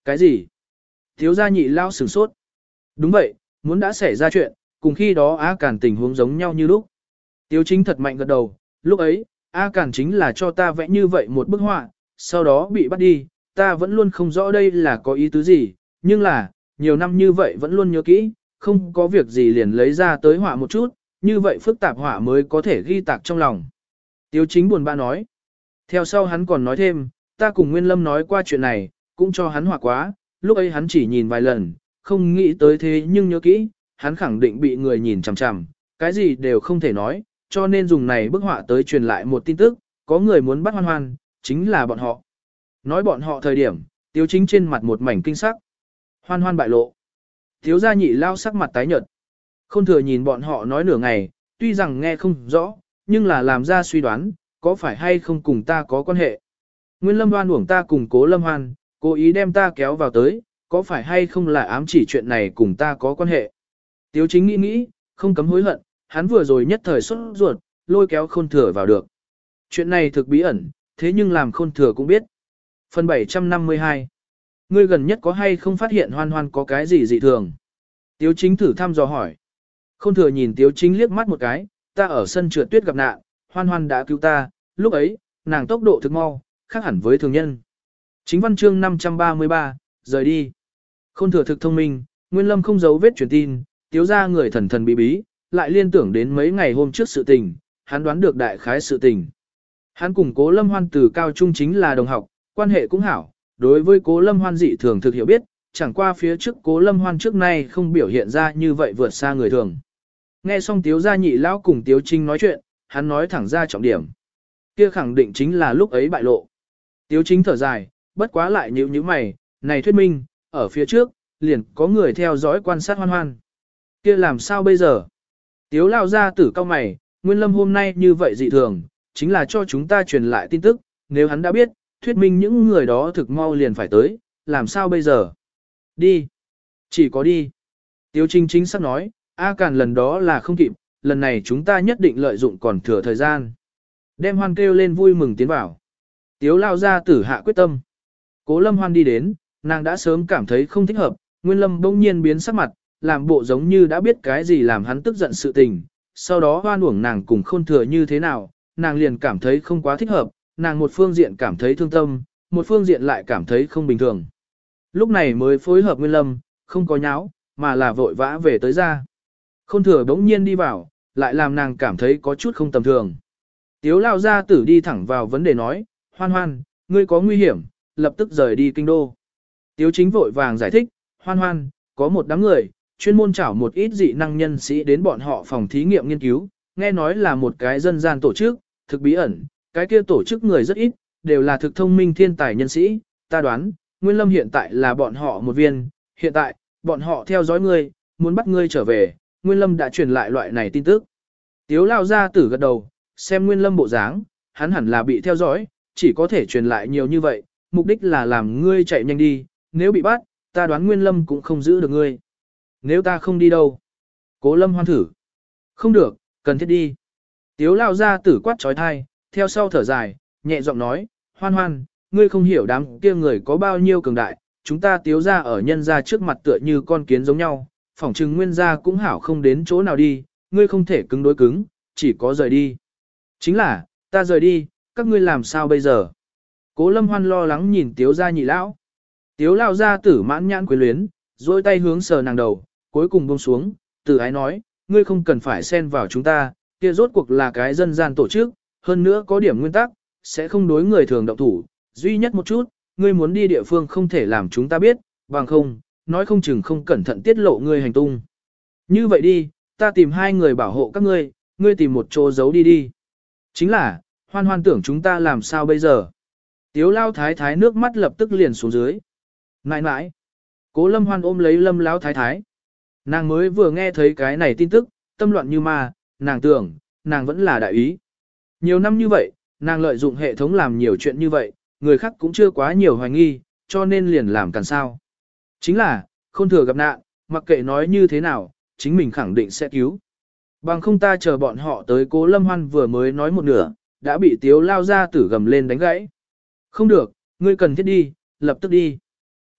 Cái gì? Thiếu gia nhị lao sửng sốt. Đúng vậy, muốn đã xảy ra chuyện, cùng khi đó A Cản tình huống giống nhau như lúc. Tiếu chính thật mạnh gật đầu, lúc ấy, A Cản chính là cho ta vẽ như vậy một bức họa, sau đó bị bắt đi, ta vẫn luôn không rõ đây là có ý tứ gì, nhưng là, nhiều năm như vậy vẫn luôn nhớ kỹ, không có việc gì liền lấy ra tới họa một chút, như vậy phức tạp họa mới có thể ghi tạc trong lòng. Tiếu chính buồn bã nói. Theo sau hắn còn nói thêm, ta cùng Nguyên Lâm nói qua chuyện này, cũng cho hắn họa quá, lúc ấy hắn chỉ nhìn vài lần, không nghĩ tới thế nhưng nhớ kỹ, hắn khẳng định bị người nhìn chằm chằm, cái gì đều không thể nói, cho nên dùng này bức họa tới truyền lại một tin tức, có người muốn bắt Hoan Hoan, chính là bọn họ. Nói bọn họ thời điểm, Tiếu chính trên mặt một mảnh kinh sắc. Hoan Hoan bại lộ. Thiếu gia nhị lao sắc mặt tái nhợt. Khôn thừa nhìn bọn họ nói nửa ngày, tuy rằng nghe không rõ, nhưng là làm ra suy đoán, có phải hay không cùng ta có quan hệ. Nguyên Lâm đoan uổng ta cùng Cố Lâm Hoan, cố ý đem ta kéo vào tới, có phải hay không là ám chỉ chuyện này cùng ta có quan hệ. Tiếu chính nghĩ nghĩ, không cấm hối hận, hắn vừa rồi nhất thời xuất ruột, lôi kéo Khôn thừa vào được. Chuyện này thực bí ẩn, thế nhưng làm Khôn thừa cũng biết. Phần bảy trăm năm mươi hai. Ngươi gần nhất có hay không phát hiện Hoan Hoan có cái gì dị thường? Tiếu chính thử thăm dò hỏi. Khôn thừa nhìn Tiếu chính liếc mắt một cái, ta ở sân trượt tuyết gặp nạn, Hoan Hoan đã cứu ta, lúc ấy, nàng tốc độ thực mau, khác hẳn với thường nhân. Chính văn chương năm trăm ba mươi ba, rời đi. Khôn thừa thực thông minh, Nguyên Lâm không giấu vết truyền tin, Tiếu ra người thần thần bí bí, lại liên tưởng đến mấy ngày hôm trước sự tình, hắn đoán được đại khái sự tình. Hắn cùng Cố Lâm Hoan từ cao trung chính là đồng học, quan hệ cũng hảo, đối với Cố Lâm Hoan dị thường thực hiểu biết, chẳng qua phía trước Cố Lâm Hoan trước nay không biểu hiện ra như vậy vượt xa người thường. Nghe xong Tiếu gia nhị lão cùng Tiếu Trinh nói chuyện, hắn nói thẳng ra trọng điểm. Kia khẳng định chính là lúc ấy bại lộ. Tiếu Chính thở dài, bất quá lại nhíu nhíu mày, này thuyết minh, ở phía trước, liền có người theo dõi quan sát Hoan Hoan. Kia làm sao bây giờ? Tiếu lao ra tử cao mày, Nguyên Lâm hôm nay như vậy dị thường, chính là cho chúng ta truyền lại tin tức, nếu hắn đã biết, thuyết minh những người đó thực mau liền phải tới, làm sao bây giờ? Đi. Chỉ có đi. Tiếu Trinh chính xác nói, A Càn lần đó là không kịp, lần này chúng ta nhất định lợi dụng còn thừa thời gian. Đem Hoan kêu lên vui mừng tiến vào. Tiếu lao ra tử hạ quyết tâm. Cố Lâm Hoan đi đến, nàng đã sớm cảm thấy không thích hợp, Nguyên Lâm bỗng nhiên biến sắc mặt, làm bộ giống như đã biết cái gì làm hắn tức giận sự tình. Sau đó hoan uổng nàng cùng Khôn thừa như thế nào, nàng liền cảm thấy không quá thích hợp, nàng một phương diện cảm thấy thương tâm, một phương diện lại cảm thấy không bình thường. Lúc này mới phối hợp Nguyên Lâm, không có nháo, mà là vội vã về tới ra. Khôn thừa bỗng nhiên đi vào, lại làm nàng cảm thấy có chút không tầm thường. Tiếu lao gia tử đi thẳng vào vấn đề nói, Hoan Hoan, ngươi có nguy hiểm, lập tức rời đi kinh đô. Tiếu chính vội vàng giải thích, Hoan Hoan, có một đám người, chuyên môn chảo một ít dị năng nhân sĩ đến bọn họ phòng thí nghiệm nghiên cứu, nghe nói là một cái dân gian tổ chức, thực bí ẩn, cái kia tổ chức người rất ít, đều là thực thông minh thiên tài nhân sĩ, ta đoán, Nguyên Lâm hiện tại là bọn họ một viên, hiện tại, bọn họ theo dõi ngươi, muốn bắt ngươi trở về, Nguyên Lâm đã truyền lại loại này tin tức. Tiếu lao ra tử gật đầu, xem Nguyên Lâm bộ dáng, hắn hẳn là bị theo dõi, chỉ có thể truyền lại nhiều như vậy, mục đích là làm ngươi chạy nhanh đi, nếu bị bắt, ta đoán Nguyên Lâm cũng không giữ được ngươi. Nếu ta không đi đâu? Cố Lâm Hoan thử. Không được, cần thiết đi. Tiếu lao ra tử quát trói thai, theo sau thở dài, nhẹ giọng nói, Hoan Hoan, ngươi không hiểu đám kia người có bao nhiêu cường đại, chúng ta tiếu ra ở nhân ra trước mặt tựa như con kiến giống nhau, phỏng chừng nguyên gia cũng hảo không đến chỗ nào đi, ngươi không thể cứng đối cứng, chỉ có rời đi. Chính là, ta rời đi, các ngươi làm sao bây giờ? Cố Lâm Hoan lo lắng nhìn tiếu gia nhị lão. Tiếu lao gia tử mãn nhãn quyến luyến, dôi tay hướng sờ nàng đầu, cuối cùng buông xuống, từ ái nói, ngươi không cần phải xen vào chúng ta, kia rốt cuộc là cái dân gian tổ chức, hơn nữa có điểm nguyên tắc, sẽ không đối người thường động thủ, duy nhất một chút, ngươi muốn đi địa phương không thể làm chúng ta biết, bằng không, nói không chừng không cẩn thận tiết lộ ngươi hành tung. Như vậy đi, ta tìm hai người bảo hộ các ngươi, ngươi tìm một chỗ giấu đi đi. Chính là, Hoan Hoan tưởng chúng ta làm sao bây giờ? Tiếu lao thái thái nước mắt lập tức liền xuống dưới. Nãi nãi. Cố Lâm Hoan ôm lấy Lâm lão thái thái. Nàng mới vừa nghe thấy cái này tin tức, tâm loạn như ma, nàng tưởng, nàng vẫn là đại ý. Nhiều năm như vậy, nàng lợi dụng hệ thống làm nhiều chuyện như vậy, người khác cũng chưa quá nhiều hoài nghi, cho nên liền làm càng sao. Chính là, Khôn thừa gặp nạn, mặc kệ nói như thế nào, chính mình khẳng định sẽ cứu. Bằng không ta chờ bọn họ tới Cố Lâm Hoan vừa mới nói một nửa, đã bị Tiếu lao ra tử gầm lên đánh gãy. Không được, ngươi cần thiết đi, lập tức đi.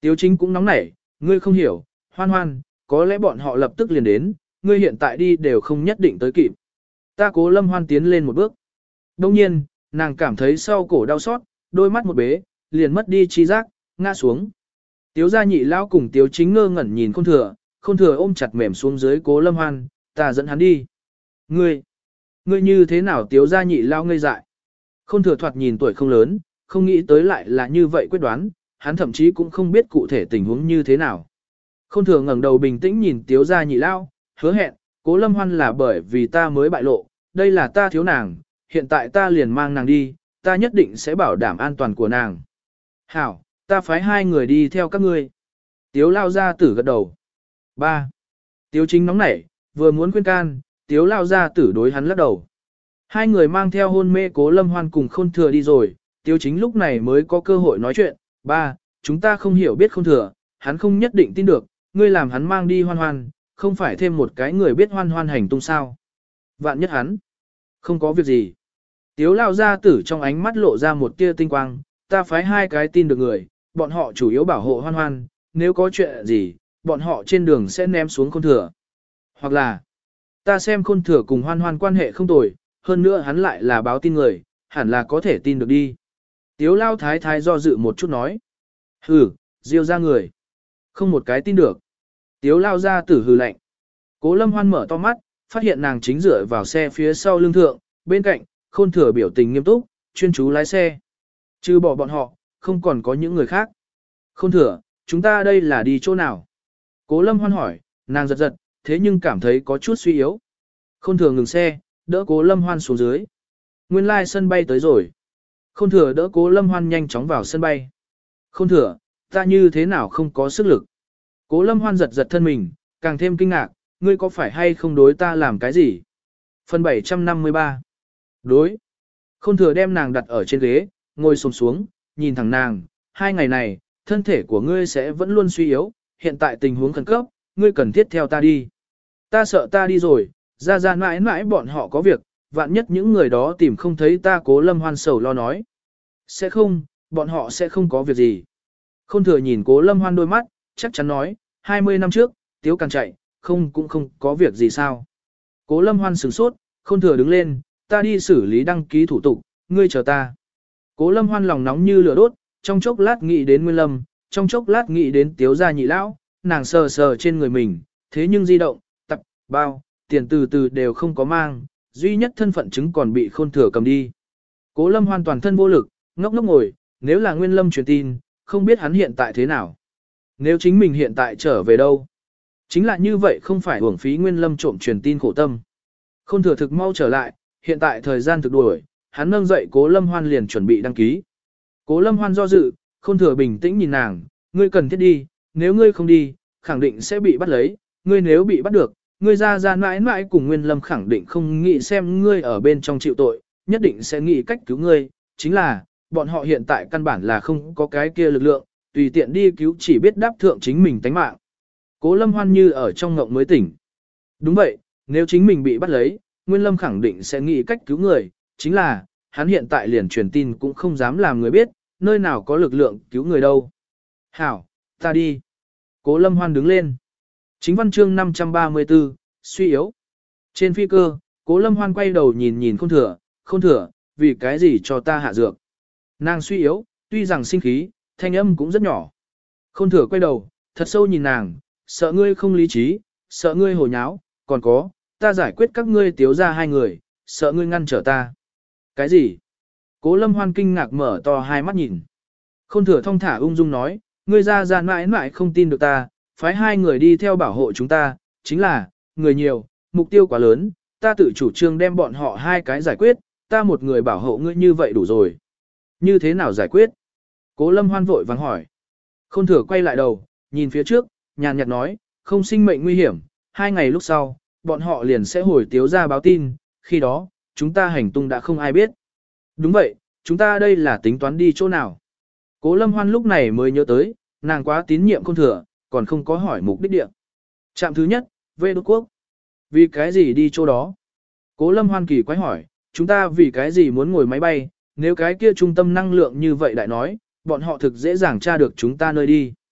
Tiếu chính cũng nóng nảy, ngươi không hiểu, hoan hoan, có lẽ bọn họ lập tức liền đến, ngươi hiện tại đi đều không nhất định tới kịp. Ta Cố Lâm Hoan tiến lên một bước. Đông nhiên, nàng cảm thấy sau cổ đau xót, đôi mắt một bế, liền mất đi chi giác, ngã xuống. Tiếu gia nhị lão cùng Tiếu chính ngơ ngẩn nhìn Khôn Thừa, Khôn Thừa ôm chặt mềm xuống dưới Cố Lâm Hoan, ta dẫn hắn đi. Ngươi, ngươi như thế nào? Tiếu gia nhị lão ngây dại. Khôn Thừa thoạt nhìn tuổi không lớn, không nghĩ tới lại là như vậy quyết đoán, hắn thậm chí cũng không biết cụ thể tình huống như thế nào. Khôn Thừa ngẩng đầu bình tĩnh nhìn Tiếu gia nhị lão, hứa hẹn, Cố Lâm Hoan là bởi vì ta mới bại lộ, đây là ta thiếu nàng, hiện tại ta liền mang nàng đi, ta nhất định sẽ bảo đảm an toàn của nàng. Hảo, ta phái hai người đi theo các ngươi. Tiếu lao gia tử gật đầu. ba. Tiếu chính nóng nảy, vừa muốn khuyên can, Tiếu lao gia tử đối hắn lắc đầu. Hai người mang theo hôn mê Cố Lâm Hoan cùng Khôn Thừa đi rồi, Tiếu chính lúc này mới có cơ hội nói chuyện. Ba, chúng ta không hiểu biết Khôn Thừa, hắn không nhất định tin được, ngươi làm hắn mang đi Hoan Hoan, không phải thêm một cái người biết Hoan Hoan hành tung sao. Vạn nhất hắn, không có việc gì. Tiếu lao gia tử trong ánh mắt lộ ra một tia tinh quang, ta phái hai cái tin được người, bọn họ chủ yếu bảo hộ Hoan Hoan, nếu có chuyện gì, bọn họ trên đường sẽ ném xuống Khôn Thừa. Hoặc là, ta xem Khôn Thừa cùng Hoan Hoan quan hệ không tồi, hơn nữa hắn lại là báo tin người, hẳn là có thể tin được đi. Tiếu lao thái thái do dự một chút nói. Hừ, diêu ra người. Không một cái tin được. Tiếu lao gia tử hừ lạnh. Cố Lâm Hoan mở to mắt, phát hiện nàng chính dựa vào xe phía sau lưng thượng, bên cạnh, Khôn Thừa biểu tình nghiêm túc, chuyên chú lái xe. Trừ bỏ bọn họ, không còn có những người khác. Khôn Thừa, chúng ta đây là đi chỗ nào? Cố Lâm Hoan hỏi, nàng giật giật, thế nhưng cảm thấy có chút suy yếu. Khôn Thừa ngừng xe, đỡ Cố Lâm Hoan xuống dưới. Nguyên lai sân bay tới rồi. Khôn Thừa đỡ Cố Lâm Hoan nhanh chóng vào sân bay. Khôn Thừa, ta như thế nào không có sức lực? Cố Lâm Hoan giật giật thân mình, càng thêm kinh ngạc, ngươi có phải hay không đối ta làm cái gì? Phần bảy trăm năm mươi ba. Đối. Khôn Thừa đem nàng đặt ở trên ghế, ngồi xổm xuống, nhìn thẳng nàng, hai ngày này, thân thể của ngươi sẽ vẫn luôn suy yếu, hiện tại tình huống khẩn cấp, ngươi cần thiết theo ta đi. Ta sợ ta đi rồi, ra ra mãi mãi bọn họ có việc, vạn nhất những người đó tìm không thấy ta. Cố Lâm Hoan sầu lo nói. Sẽ không, bọn họ sẽ không có việc gì. Khôn Thừa nhìn Cố Lâm Hoan đôi mắt, chắc chắn nói, hai mươi năm trước, Tiếu Càng chạy, không cũng không có việc gì sao. Cố Lâm Hoan sửng sốt, Khôn Thừa đứng lên, ta đi xử lý đăng ký thủ tục, ngươi chờ ta. Cố Lâm Hoan lòng nóng như lửa đốt, trong chốc lát nghĩ đến Nguyên Lâm, trong chốc lát nghĩ đến Tiếu gia nhị lão, nàng sờ sờ trên người mình, thế nhưng di động, tập, bao, tiền từ từ đều không có mang, duy nhất thân phận chứng còn bị Khôn Thừa cầm đi. Cố Lâm Hoan toàn thân vô lực, ngốc ngốc ngồi, nếu là Nguyên Lâm truyền tin, không biết hắn hiện tại thế nào. Nếu chính mình hiện tại trở về đâu? Chính là như vậy không phải uổng phí Nguyên Lâm trộm truyền tin khổ tâm. Khôn Thừa thực mau trở lại, hiện tại thời gian thực đuổi, hắn nâng dậy Cố Lâm Hoan liền chuẩn bị đăng ký. Cố Lâm Hoan do dự, Khôn Thừa bình tĩnh nhìn nàng, ngươi cần thiết đi, nếu ngươi không đi, khẳng định sẽ bị bắt lấy, ngươi nếu bị bắt được, ngươi ra ra mãi mãi cùng Nguyên Lâm khẳng định không nghĩ xem ngươi ở bên trong chịu tội, nhất định sẽ nghĩ cách cứu ngươi, chính là, bọn họ hiện tại căn bản là không có cái kia lực lượng, tùy tiện đi cứu chỉ biết đáp thượng chính mình tánh mạng. Cố Lâm Hoan như ở trong ngộng mới tỉnh. Đúng vậy, nếu chính mình bị bắt lấy, Nguyên Lâm khẳng định sẽ nghĩ cách cứu người, chính là, hắn hiện tại liền truyền tin cũng không dám làm người biết, nơi nào có lực lượng cứu người đâu. Hảo, ta đi. Cố Lâm Hoan đứng lên. Chính văn chương năm trăm ba mươi tư, suy yếu. Trên phi cơ, Cố Lâm Hoan quay đầu nhìn nhìn Khôn Thừa, Khôn Thừa, vì cái gì cho ta hạ dược. Nàng suy yếu, tuy rằng sinh khí, thanh âm cũng rất nhỏ. Khôn Thừa quay đầu, thật sâu nhìn nàng, sợ ngươi không lý trí, sợ ngươi hồ nháo, còn có, ta giải quyết các ngươi Tiếu ra hai người, sợ ngươi ngăn trở ta. Cái gì? Cố Lâm Hoan kinh ngạc mở to hai mắt nhìn. Khôn Thừa thong thả ung dung nói, ngươi ra ra mãi mãi không tin được ta, phái hai người đi theo bảo hộ chúng ta, chính là, người nhiều, mục tiêu quá lớn, ta tự chủ trương đem bọn họ hai cái giải quyết, ta một người bảo hộ ngươi như vậy đủ rồi. Như thế nào giải quyết? Cố Lâm Hoan vội vàng hỏi. Khôn Thừa quay lại đầu, nhìn phía trước, nhàn nhạt nói, không sinh mệnh nguy hiểm, hai ngày lúc sau, bọn họ liền sẽ hồi Tiếu ra báo tin, khi đó, chúng ta hành tung đã không ai biết. Đúng vậy, chúng ta đây là tính toán đi chỗ nào? Cố Lâm Hoan lúc này mới nhớ tới, nàng quá tín nhiệm Khôn Thừa, còn không có hỏi mục đích địa. Trạm thứ nhất, về Đô Quốc. Vì cái gì đi chỗ đó? Cố Lâm Hoan kỳ quái hỏi, chúng ta vì cái gì muốn ngồi máy bay, nếu cái kia trung tâm năng lượng như vậy đại nói, bọn họ thực dễ dàng tra được chúng ta nơi đi.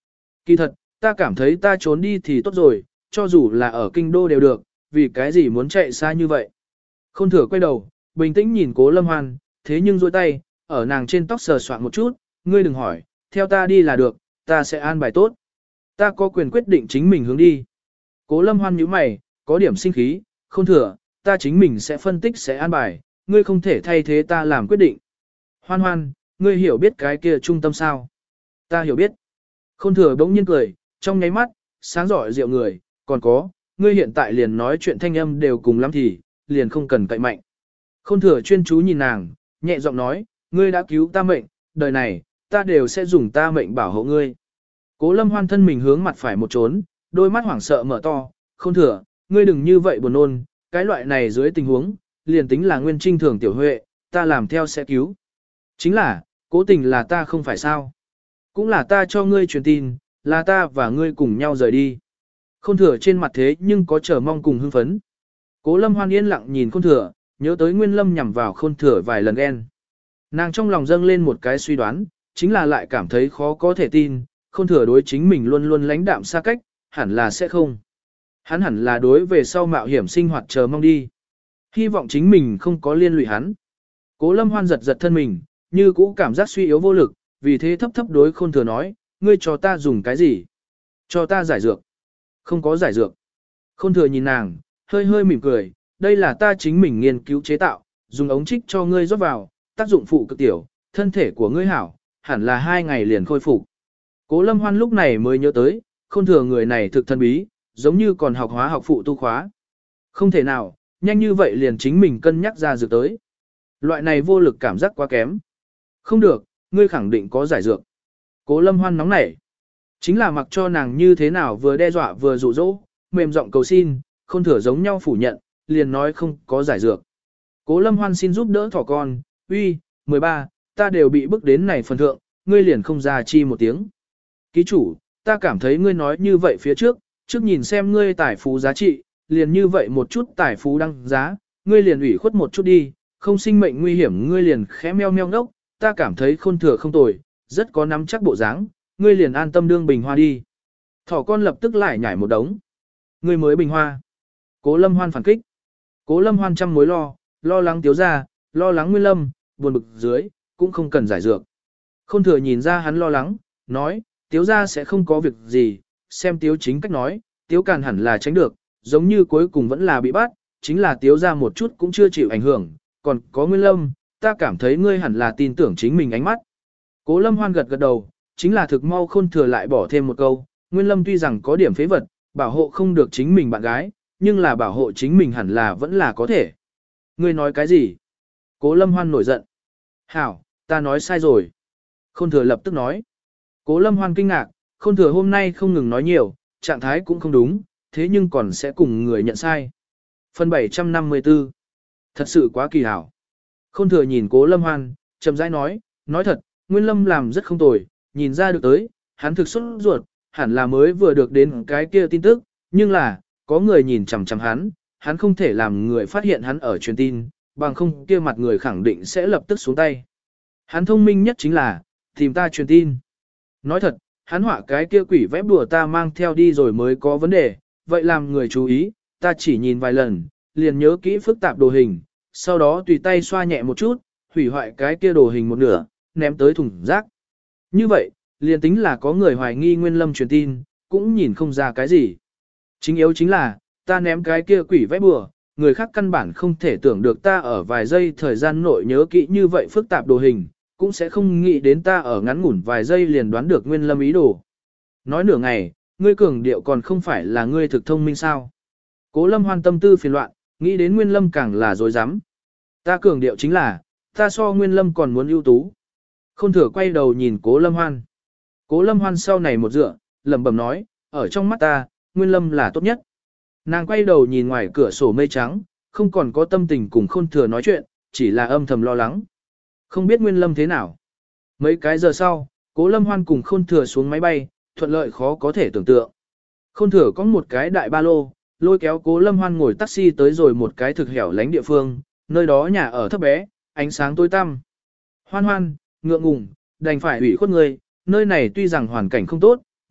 Kỳ thật, ta cảm thấy ta trốn đi thì tốt rồi, cho dù là ở kinh đô đều được, vì cái gì muốn chạy xa như vậy. Khôn thừa quay đầu, bình tĩnh nhìn cố lâm hoan, thế nhưng dôi tay, ở nàng trên tóc sờ soạn một chút, ngươi đừng hỏi, theo ta đi là được, ta sẽ an bài tốt. Ta có quyền quyết định chính mình hướng đi. Cố lâm hoan nhíu mày, có điểm sinh khí, khôn thừa, ta chính mình sẽ phân tích sẽ an bài, ngươi không thể thay thế ta làm quyết định. Hoan hoan, ngươi hiểu biết cái kia trung tâm sao? Ta hiểu biết. Khôn thừa bỗng nhiên cười, trong nháy mắt, sáng giỏi rượu người, còn có, ngươi hiện tại liền nói chuyện thanh âm đều cùng lắm thì, liền không cần cậy mạnh. Khôn thừa chuyên chú nhìn nàng, nhẹ giọng nói, ngươi đã cứu ta mệnh, đời này, ta đều sẽ dùng ta mệnh bảo hộ ngươi. Cố lâm hoan thân mình hướng mặt phải một trốn, đôi mắt hoảng sợ mở to, khôn thừa, ngươi đừng như vậy buồn nôn, cái loại này dưới tình huống, liền tính là nguyên trinh thường tiểu huệ, ta làm theo sẽ cứu. Chính là, cố tình là ta không phải sao. Cũng là ta cho ngươi truyền tin, là ta và ngươi cùng nhau rời đi. Khôn thừa trên mặt thế nhưng có chờ mong cùng hưng phấn. Cố lâm hoan yên lặng nhìn khôn thừa, nhớ tới nguyên lâm nhằm vào khôn thừa vài lần ghen. Nàng trong lòng dâng lên một cái suy đoán, chính là lại cảm thấy khó có thể tin, khôn thừa đối chính mình luôn luôn lãnh đạm xa cách, hẳn là sẽ không. Hắn hẳn là đối về sau mạo hiểm sinh hoạt chờ mong đi. Hy vọng chính mình không có liên lụy hắn. Cố lâm hoan giật giật thân mình, như cũ cảm giác suy yếu vô lực, vì thế thấp thấp đối khôn thừa nói, ngươi cho ta dùng cái gì? Cho ta giải dược. Không có giải dược. Khôn thừa nhìn nàng, hơi hơi mỉm cười, đây là ta chính mình nghiên cứu chế tạo, dùng ống trích cho ngươi rót vào, tác dụng phụ cực tiểu, thân thể của ngươi hảo, hẳn là hai ngày liền khôi phục. Cố lâm hoan lúc này mới nhớ tới, khôn thừa người này thực thân bí, giống như còn học hóa học phụ tu khóa. Không thể nào, nhanh như vậy liền chính mình cân nhắc ra dược tới. Loại này vô lực cảm giác quá kém. Không được, ngươi khẳng định có giải dược. Cố lâm hoan nóng nảy. Chính là mặc cho nàng như thế nào vừa đe dọa vừa dụ dỗ, mềm giọng cầu xin, khôn thừa giống nhau phủ nhận, liền nói không có giải dược. Cố lâm hoan xin giúp đỡ thỏ con, uy, mười ba, ta đều bị bức đến này phần thượng, ngươi liền không ra chi một tiếng. Ký chủ, ta cảm thấy ngươi nói như vậy phía trước, trước nhìn xem ngươi tài phú giá trị, liền như vậy một chút tài phú đăng giá, ngươi liền ủy khuất một chút đi, không sinh mệnh nguy hiểm ngươi liền khẽ meo meo ngốc, ta cảm thấy khôn thừa không tồi, rất có nắm chắc bộ dáng, ngươi liền an tâm đương bình hoa đi. Thỏ con lập tức lại nhảy một đống. Ngươi mới bình hoa. Cố lâm hoan phản kích. Cố lâm hoan trăm mối lo, lo lắng tiếu ra, lo lắng nguyên lâm, buồn bực dưới, cũng không cần giải dược. Khôn thừa nhìn ra hắn lo lắng, nói, tiếu ra sẽ không có việc gì, xem tiếu chính cách nói, tiếu càn hẳn là tránh được, giống như cuối cùng vẫn là bị bắt, chính là tiếu ra một chút cũng chưa chịu ảnh hưởng, còn có nguyên lâm, ta cảm thấy ngươi hẳn là tin tưởng chính mình ánh mắt. Cố lâm hoan gật gật đầu, chính là thực mau khôn thừa lại bỏ thêm một câu, nguyên lâm tuy rằng có điểm phế vật, bảo hộ không được chính mình bạn gái, nhưng là bảo hộ chính mình hẳn là vẫn là có thể. Ngươi nói cái gì? Cố lâm hoan nổi giận. Hảo, ta nói sai rồi. Khôn thừa lập tức nói. Cố lâm hoan kinh ngạc, khôn thừa hôm nay không ngừng nói nhiều, trạng thái cũng không đúng, thế nhưng còn sẽ cùng người nhận sai. Phần bảy trăm năm mươi tư. Thật sự quá kỳ hảo. Khôn thừa nhìn cố lâm hoan, chậm rãi nói, nói thật, Nguyên Lâm làm rất không tồi, nhìn ra được tới, hắn thực xuất ruột, hẳn là mới vừa được đến cái kia tin tức, nhưng là, có người nhìn chằm chằm hắn, hắn không thể làm người phát hiện hắn ở truyền tin, bằng không kia mặt người khẳng định sẽ lập tức xuống tay. Hắn thông minh nhất chính là, tìm ta truyền tin. Nói thật, hắn họa cái kia quỷ vẽ đùa ta mang theo đi rồi mới có vấn đề, vậy làm người chú ý, ta chỉ nhìn vài lần, liền nhớ kỹ phức tạp đồ hình, sau đó tùy tay xoa nhẹ một chút, hủy hoại cái kia đồ hình một nửa, ném tới thùng rác. Như vậy, liền tính là có người hoài nghi Nguyên Lâm truyền tin, cũng nhìn không ra cái gì. Chính yếu chính là, ta ném cái kia quỷ vẽ bừa, người khác căn bản không thể tưởng được ta ở vài giây thời gian nội nhớ kỹ như vậy phức tạp đồ hình, cũng sẽ không nghĩ đến ta ở ngắn ngủn vài giây liền đoán được Nguyên Lâm ý đồ. Nói nửa ngày, ngươi cường điệu còn không phải là ngươi thực thông minh sao. Cố Lâm hoan tâm tư phiền loạn, nghĩ đến Nguyên Lâm càng là dối rắm. Ta cường điệu chính là, ta so Nguyên Lâm còn muốn ưu tú. Khôn thừa quay đầu nhìn Cố Lâm hoan. Cố Lâm hoan sau này một dựa, lẩm bẩm nói, ở trong mắt ta, Nguyên Lâm là tốt nhất. Nàng quay đầu nhìn ngoài cửa sổ mây trắng, không còn có tâm tình cùng Khôn thừa nói chuyện, chỉ là âm thầm lo lắng. Không biết Nguyên Lâm thế nào. Mấy cái giờ sau, Cố Lâm hoan cùng Khôn thừa xuống máy bay, thuận lợi khó có thể tưởng tượng. Khôn thừa có một cái đại ba lô, lôi kéo Cố Lâm hoan ngồi taxi tới rồi một cái thực hẻo lánh địa phương, nơi đó nhà ở thấp bé, ánh sáng tối tăm. Hoan hoan, ngượng ngùng, đành phải ủy khuất người, nơi này tuy rằng hoàn cảnh không tốt,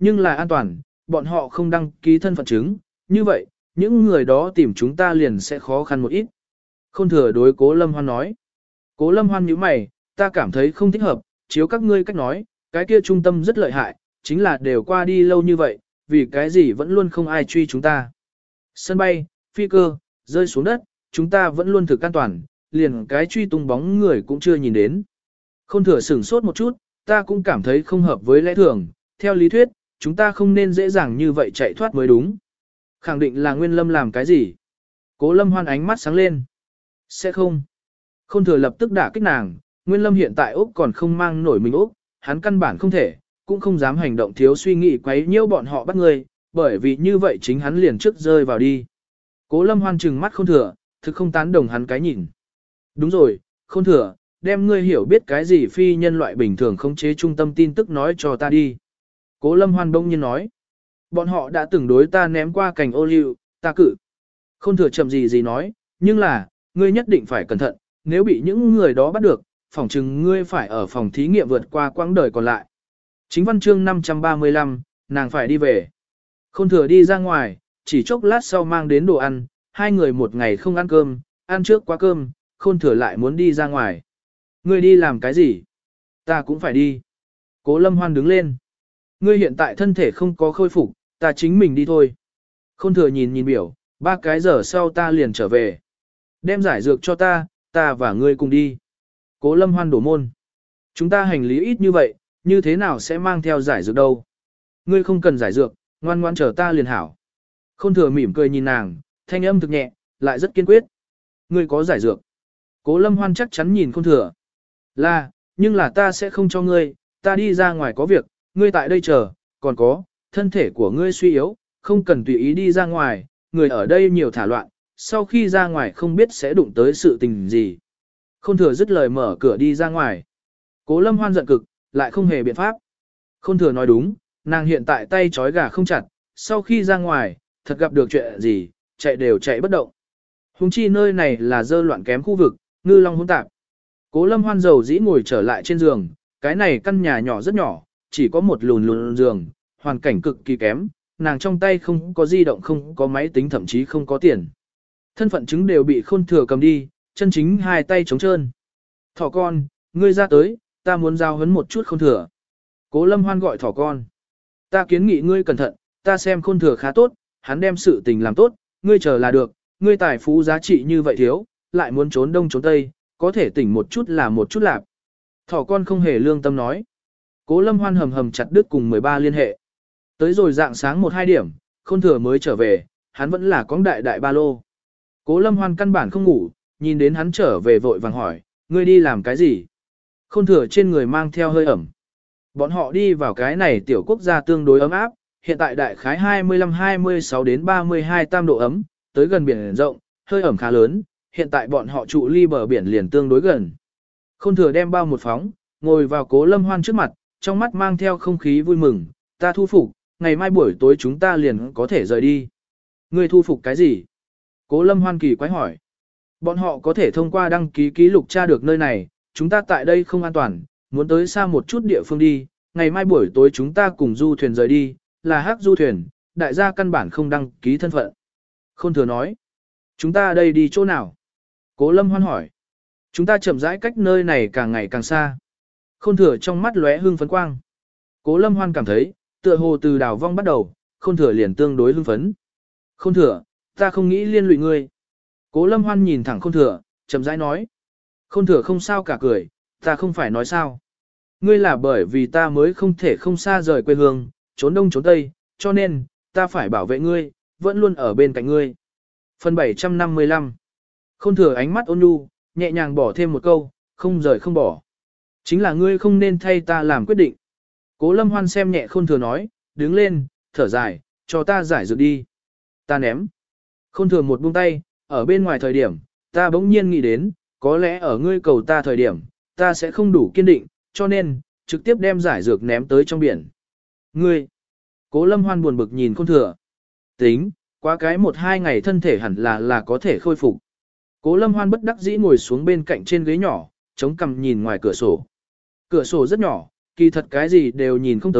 nhưng là an toàn, bọn họ không đăng ký thân phận chứng, như vậy, những người đó tìm chúng ta liền sẽ khó khăn một ít. Khôn thừa đối Cố Lâm Hoan nói. Cố Lâm Hoan nhíu mày, ta cảm thấy không thích hợp, chiếu các ngươi cách nói, cái kia trung tâm rất lợi hại, chính là đều qua đi lâu như vậy, vì cái gì vẫn luôn không ai truy chúng ta. Sân bay, phi cơ, rơi xuống đất, chúng ta vẫn luôn thực an toàn, liền cái truy tung bóng người cũng chưa nhìn đến. Khôn thừa sửng sốt một chút, ta cũng cảm thấy không hợp với lẽ thường, theo lý thuyết, chúng ta không nên dễ dàng như vậy chạy thoát mới đúng. Khẳng định là Nguyên Lâm làm cái gì? Cố Lâm Hoan ánh mắt sáng lên. Sẽ không. Khôn thừa lập tức đả kích nàng, Nguyên Lâm hiện tại Úc còn không mang nổi mình Úc, hắn căn bản không thể, cũng không dám hành động thiếu suy nghĩ quấy nhiễu bọn họ bắt người, bởi vì như vậy chính hắn liền trước rơi vào đi. Cố Lâm Hoan trừng mắt Khôn thừa, thực không tán đồng hắn cái nhìn. Đúng rồi, Khôn thừa, đem ngươi hiểu biết cái gì phi nhân loại bình thường khống chế trung tâm tin tức nói cho ta đi. Cố Lâm Hoan bỗng nhiên nói. Bọn họ đã từng đối ta ném qua cành ô liu, ta cự. Khôn thừa chậm gì gì nói, nhưng là, ngươi nhất định phải cẩn thận, nếu bị những người đó bắt được, phỏng chừng ngươi phải ở phòng thí nghiệm vượt qua quãng đời còn lại. Chính văn chương năm trăm ba mươi lăm, nàng phải đi về. Khôn thừa đi ra ngoài, chỉ chốc lát sau mang đến đồ ăn, hai người một ngày không ăn cơm, ăn trước quá cơm, Khôn thừa lại muốn đi ra ngoài. Ngươi đi làm cái gì? Ta cũng phải đi. Cố Lâm Hoan đứng lên. Ngươi hiện tại thân thể không có khôi phục, ta chính mình đi thôi. Khôn thừa nhìn nhìn biểu, ba cái giờ sau ta liền trở về. Đem giải dược cho ta, ta và ngươi cùng đi. Cố Lâm Hoan đổ môn. Chúng ta hành lý ít như vậy, như thế nào sẽ mang theo giải dược đâu? Ngươi không cần giải dược, ngoan ngoan chờ ta liền hảo. Khôn thừa mỉm cười nhìn nàng, thanh âm thực nhẹ, lại rất kiên quyết. Ngươi có giải dược. Cố Lâm Hoan chắc chắn nhìn Khôn thừa. Là, nhưng là ta sẽ không cho ngươi, ta đi ra ngoài có việc, ngươi tại đây chờ, còn có, thân thể của ngươi suy yếu, không cần tùy ý đi ra ngoài, người ở đây nhiều thả loạn, sau khi ra ngoài không biết sẽ đụng tới sự tình gì. Khôn thừa dứt lời mở cửa đi ra ngoài. Cố Lâm Hoan giận cực, lại không hề biện pháp. Khôn thừa nói đúng, nàng hiện tại tay trói gà không chặt, sau khi ra ngoài, thật gặp được chuyện gì, chạy đều chạy bất động. Hùng chi nơi này là dơ loạn kém khu vực, ngư long hỗn tạp. Cố Lâm Hoan dầu dĩ ngồi trở lại trên giường, cái này căn nhà nhỏ rất nhỏ, chỉ có một lùn lùn giường, hoàn cảnh cực kỳ kém, nàng trong tay không có di động, không có máy tính, thậm chí không có tiền. Thân phận chứng đều bị Khôn thừa cầm đi, chân chính hai tay trống trơn. Thỏ con, ngươi ra tới, ta muốn giao huấn một chút Khôn thừa. Cố Lâm Hoan gọi thỏ con. Ta kiến nghị ngươi cẩn thận, ta xem Khôn thừa khá tốt, hắn đem sự tình làm tốt, ngươi chờ là được, ngươi tài phú giá trị như vậy thiếu, lại muốn trốn đông trốn tây, có thể tỉnh một chút là một chút lạp. Thỏ con không hề lương tâm nói. Cố Lâm Hoan hầm hầm chặt đứt cùng mười ba liên hệ. Tới rồi dạng sáng một hai điểm, Khôn thừa mới trở về, hắn vẫn là con đại đại ba lô. Cố Lâm Hoan căn bản không ngủ, nhìn đến hắn trở về vội vàng hỏi, ngươi đi làm cái gì? Khôn thừa trên người mang theo hơi ẩm. Bọn họ đi vào cái này tiểu quốc gia tương đối ấm áp, hiện tại đại khái hai mươi lăm hai mươi sáu đến ba mươi hai tam độ ấm, tới gần biển rộng, hơi ẩm khá lớn, hiện tại bọn họ trụ ly bờ biển liền tương đối gần. Khôn thừa đem bao một phóng, ngồi vào Cố Lâm Hoan trước mặt, trong mắt mang theo không khí vui mừng, ta thu phục, ngày mai buổi tối chúng ta liền có thể rời đi. Ngươi thu phục cái gì? Cố Lâm Hoan kỳ quái hỏi. Bọn họ có thể thông qua đăng ký ký lục tra được nơi này, chúng ta tại đây không an toàn, muốn tới xa một chút địa phương đi, ngày mai buổi tối chúng ta cùng du thuyền rời đi, là hắc du thuyền, đại gia căn bản không đăng ký thân phận. Khôn thừa nói. Chúng ta đây đi chỗ nào? Cố Lâm Hoan hỏi. Chúng ta chậm rãi cách nơi này càng ngày càng xa. Khôn thừa trong mắt lóe hương phấn quang. Cố Lâm Hoan cảm thấy, tựa hồ từ đào vong bắt đầu, Khôn thừa liền tương đối hưng phấn. Khôn thừa, ta không nghĩ liên lụy ngươi. Cố Lâm Hoan nhìn thẳng Khôn thừa, chậm rãi nói. Khôn thừa không sao cả cười, ta không phải nói sao. Ngươi là bởi vì ta mới không thể không xa rời quê hương, trốn đông trốn tây, cho nên, ta phải bảo vệ ngươi, vẫn luôn ở bên cạnh ngươi. Phần bảy trăm năm mươi lăm. Khôn thừa ánh mắt ôn nhu, nhẹ nhàng bỏ thêm một câu, không rời không bỏ. Chính là ngươi không nên thay ta làm quyết định. Cố Lâm Hoan xem nhẹ Khôn thừa nói, đứng lên, thở dài, cho ta giải dược đi. Ta ném. Khôn thừa một buông tay, ở bên ngoài thời điểm, ta bỗng nhiên nghĩ đến, có lẽ ở ngươi cầu ta thời điểm, ta sẽ không đủ kiên định, cho nên, trực tiếp đem giải dược ném tới trong biển. Ngươi. Cố Lâm Hoan buồn bực nhìn Khôn thừa. Tính, qua cái một hai ngày thân thể hẳn là là có thể khôi phục. Cố Lâm Hoan bất đắc dĩ ngồi xuống bên cạnh trên ghế nhỏ, chống cằm nhìn ngoài cửa sổ. Cửa sổ rất nhỏ, kỳ thật cái gì đều nhìn không tới,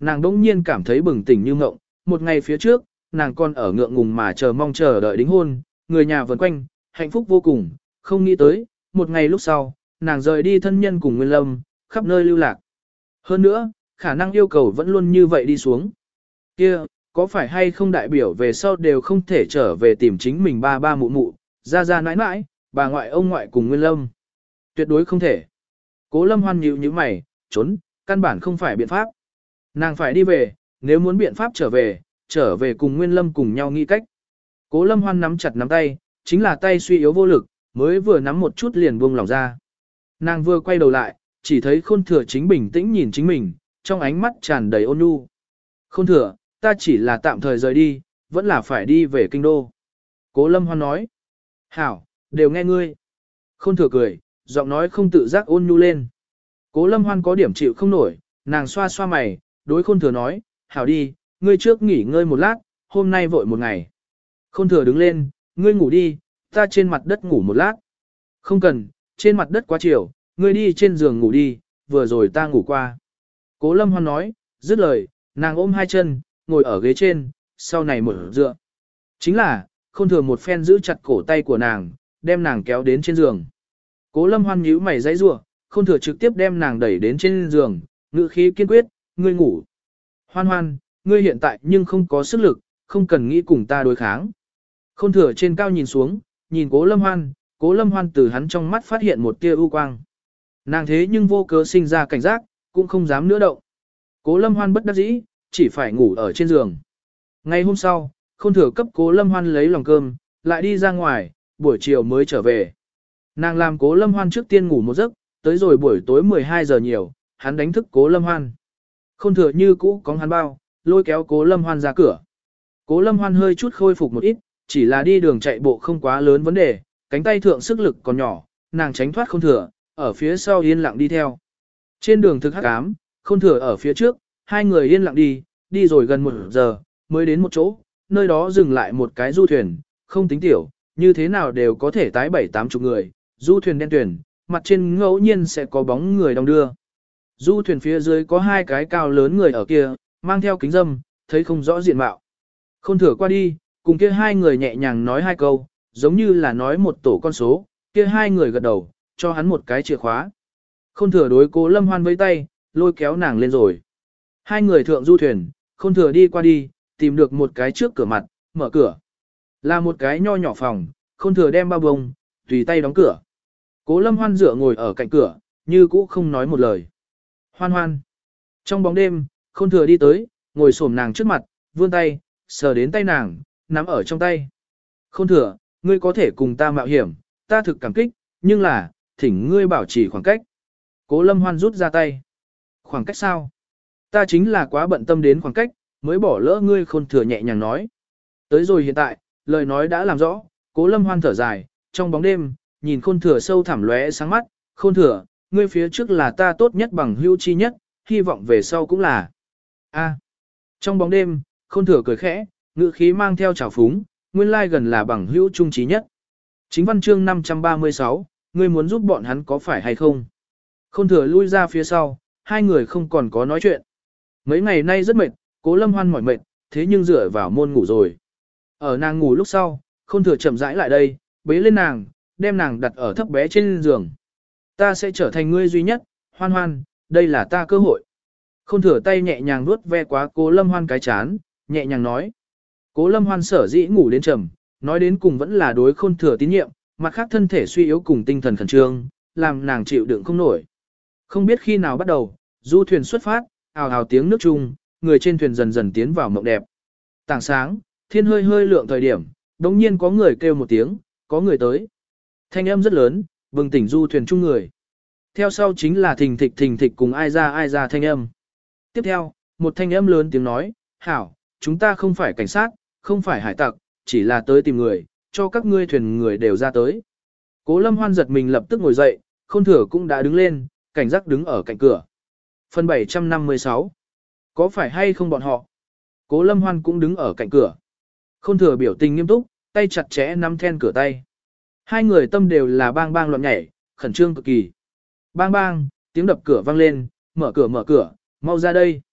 nàng đỗng nhiên cảm thấy bừng tỉnh như ngộng, một ngày phía trước, nàng còn ở ngượng ngùng mà chờ mong chờ đợi đính hôn, người nhà vần quanh, hạnh phúc vô cùng, không nghĩ tới, một ngày lúc sau, nàng rời đi thân nhân cùng Nguyên Lâm, khắp nơi lưu lạc. Hơn nữa, khả năng yêu cầu vẫn luôn như vậy đi xuống. Kia, có phải hay không đại biểu về sau đều không thể trở về tìm chính mình ba ba mụ mụ, ra ra nãi nãi, bà ngoại ông ngoại cùng Nguyên Lâm? Tuyệt đối không thể. Cố Lâm Hoan nhíu nhíu mày, trốn, căn bản không phải biện pháp. Nàng phải đi về, nếu muốn biện pháp trở về, trở về cùng Nguyên Lâm cùng nhau nghĩ cách. Cố Lâm Hoan nắm chặt nắm tay, chính là tay suy yếu vô lực, mới vừa nắm một chút liền buông lỏng ra. Nàng vừa quay đầu lại, chỉ thấy Khôn Thừa chính bình tĩnh nhìn chính mình, trong ánh mắt tràn đầy ôn nhu. Khôn Thừa, ta chỉ là tạm thời rời đi, vẫn là phải đi về kinh đô. Cố Lâm Hoan nói. Hảo, đều nghe ngươi. Khôn Thừa cười, giọng nói không tự giác ôn nhu lên. Cố Lâm Hoan có điểm chịu không nổi, nàng xoa xoa mày, đối Khôn Thừa nói, hảo đi, ngươi trước nghỉ ngơi một lát, hôm nay vội một ngày. Khôn Thừa đứng lên, ngươi ngủ đi, ta trên mặt đất ngủ một lát. Không cần, trên mặt đất quá chiều, ngươi đi trên giường ngủ đi, vừa rồi ta ngủ qua. Cố Lâm Hoan nói, dứt lời, nàng ôm hai chân, ngồi ở ghế trên, sau này mở dựa. Chính là, Khôn Thừa một phen giữ chặt cổ tay của nàng, đem nàng kéo đến trên giường. Cố Lâm Hoan nhíu mày dãy rủa, Khôn Thừa trực tiếp đem nàng đẩy đến trên giường, ngữ khí kiên quyết, ngươi ngủ. Hoan Hoan, ngươi hiện tại nhưng không có sức lực, không cần nghĩ cùng ta đối kháng. Khôn Thừa trên cao nhìn xuống, nhìn Cố Lâm Hoan, Cố Lâm Hoan từ hắn trong mắt phát hiện một tia ưu quang. Nàng thế nhưng vô cớ sinh ra cảnh giác, cũng không dám nữa động. Cố Lâm Hoan bất đắc dĩ, chỉ phải ngủ ở trên giường. Ngày hôm sau, Khôn Thừa cấp Cố Lâm Hoan lấy lòng cơm, lại đi ra ngoài, buổi chiều mới trở về. Nàng làm Cố Lâm Hoan trước tiên ngủ một giấc, tới rồi buổi tối mười hai giờ nhiều, hắn đánh thức Cố Lâm Hoan. Khôn Thừa như cũ cóng hắn bao, lôi kéo Cố Lâm Hoan ra cửa. Cố Lâm Hoan hơi chút khôi phục một ít, chỉ là đi đường chạy bộ không quá lớn vấn đề, cánh tay thượng sức lực còn nhỏ, nàng tránh thoát Khôn Thừa, ở phía sau yên lặng đi theo. Trên đường thực hắc ám, Khôn Thừa ở phía trước, hai người yên lặng đi, đi rồi gần một giờ, mới đến một chỗ, nơi đó dừng lại một cái du thuyền, không tính tiểu, như thế nào đều có thể tái bảy tám chục người, du thuyền đen tuyển, mặt trên ngẫu nhiên sẽ có bóng người đong đưa. Du thuyền phía dưới có hai cái cao lớn người ở kia, mang theo kính dâm, thấy không rõ diện mạo. Khôn Thừa qua đi, cùng kia hai người nhẹ nhàng nói hai câu, giống như là nói một tổ con số, kia hai người gật đầu, cho hắn một cái chìa khóa. Khôn Thừa đối Cố Lâm Hoan với tay, lôi kéo nàng lên rồi. Hai người thượng du thuyền, Khôn Thừa đi qua đi, tìm được một cái trước cửa mặt, mở cửa. Là một cái nho nhỏ phòng, Khôn Thừa đem bao bông, tùy tay đóng cửa. Cố Lâm Hoan dựa ngồi ở cạnh cửa, như cũ không nói một lời. Hoan Hoan. Trong bóng đêm, Khôn Thừa đi tới, ngồi xổm nàng trước mặt, vươn tay, sờ đến tay nàng, nắm ở trong tay. Khôn Thừa, ngươi có thể cùng ta mạo hiểm, ta thực cảm kích, nhưng là, thỉnh ngươi bảo trì khoảng cách. Cố Lâm Hoan rút ra tay. Khoảng cách sao? Ta chính là quá bận tâm đến khoảng cách, mới bỏ lỡ ngươi. Khôn Thừa nhẹ nhàng nói. Tới rồi hiện tại, lời nói đã làm rõ, Cố Lâm Hoan thở dài, trong bóng đêm, nhìn Khôn Thừa sâu thẳm lóe sáng mắt, Khôn Thừa, ngươi phía trước là ta tốt nhất bằng hữu chi nhất, hy vọng về sau cũng là. A. Trong bóng đêm, Khôn Thừa cười khẽ, ngữ khí mang theo trào phúng, nguyên lai gần là bằng hữu trung trí nhất. Chính văn chương năm trăm ba mươi sáu, ngươi muốn giúp bọn hắn có phải hay không? Khôn Thừa lui ra phía sau, hai người không còn có nói chuyện. Mấy ngày nay rất mệt, Cố Lâm Hoan mỏi mệt, thế nhưng dựa vào môn ngủ rồi. Ở nàng ngủ lúc sau, Khôn Thừa chậm rãi lại đây, bế lên nàng, đem nàng đặt ở thấp bé trên giường. Ta sẽ trở thành ngươi duy nhất, Hoan Hoan, đây là ta cơ hội. Khôn Thừa tay nhẹ nhàng vuốt ve quá Cố Lâm Hoan cái chán, nhẹ nhàng nói. Cố Lâm Hoan sở dĩ ngủ đến trầm, nói đến cùng vẫn là đối Khôn Thừa tín nhiệm, mặt khác thân thể suy yếu cùng tinh thần khẩn trương, làm nàng chịu đựng không nổi. Không biết khi nào bắt đầu, du thuyền xuất phát, ào ào tiếng nước chung, người trên thuyền dần dần tiến vào mộng đẹp. Tảng sáng, thiên hơi hơi lượng thời điểm, đống nhiên có người kêu một tiếng, có người tới. Thanh âm rất lớn, bừng tỉnh du thuyền chung người. Theo sau chính là thình thịch thình thịch cùng ai ra ai ra thanh âm. Tiếp theo, một thanh âm lớn tiếng nói, hảo, chúng ta không phải cảnh sát, không phải hải tặc, chỉ là tới tìm người, cho các ngươi thuyền người đều ra tới. Cố Lâm Hoan giật mình lập tức ngồi dậy, Khôn Thừa cũng đã đứng lên, cảnh giác đứng ở cạnh cửa. Phần bảy trăm năm mươi sáu. Có phải hay không bọn họ? Cố Lâm Hoan cũng đứng ở cạnh cửa. Khôn Thừa biểu tình nghiêm túc, tay chặt chẽ nắm then cửa tay. Hai người tâm đều là bang bang loạn nhảy, khẩn trương cực kỳ. Bang bang, tiếng đập cửa vang lên, mở cửa mở cửa, mau ra đây.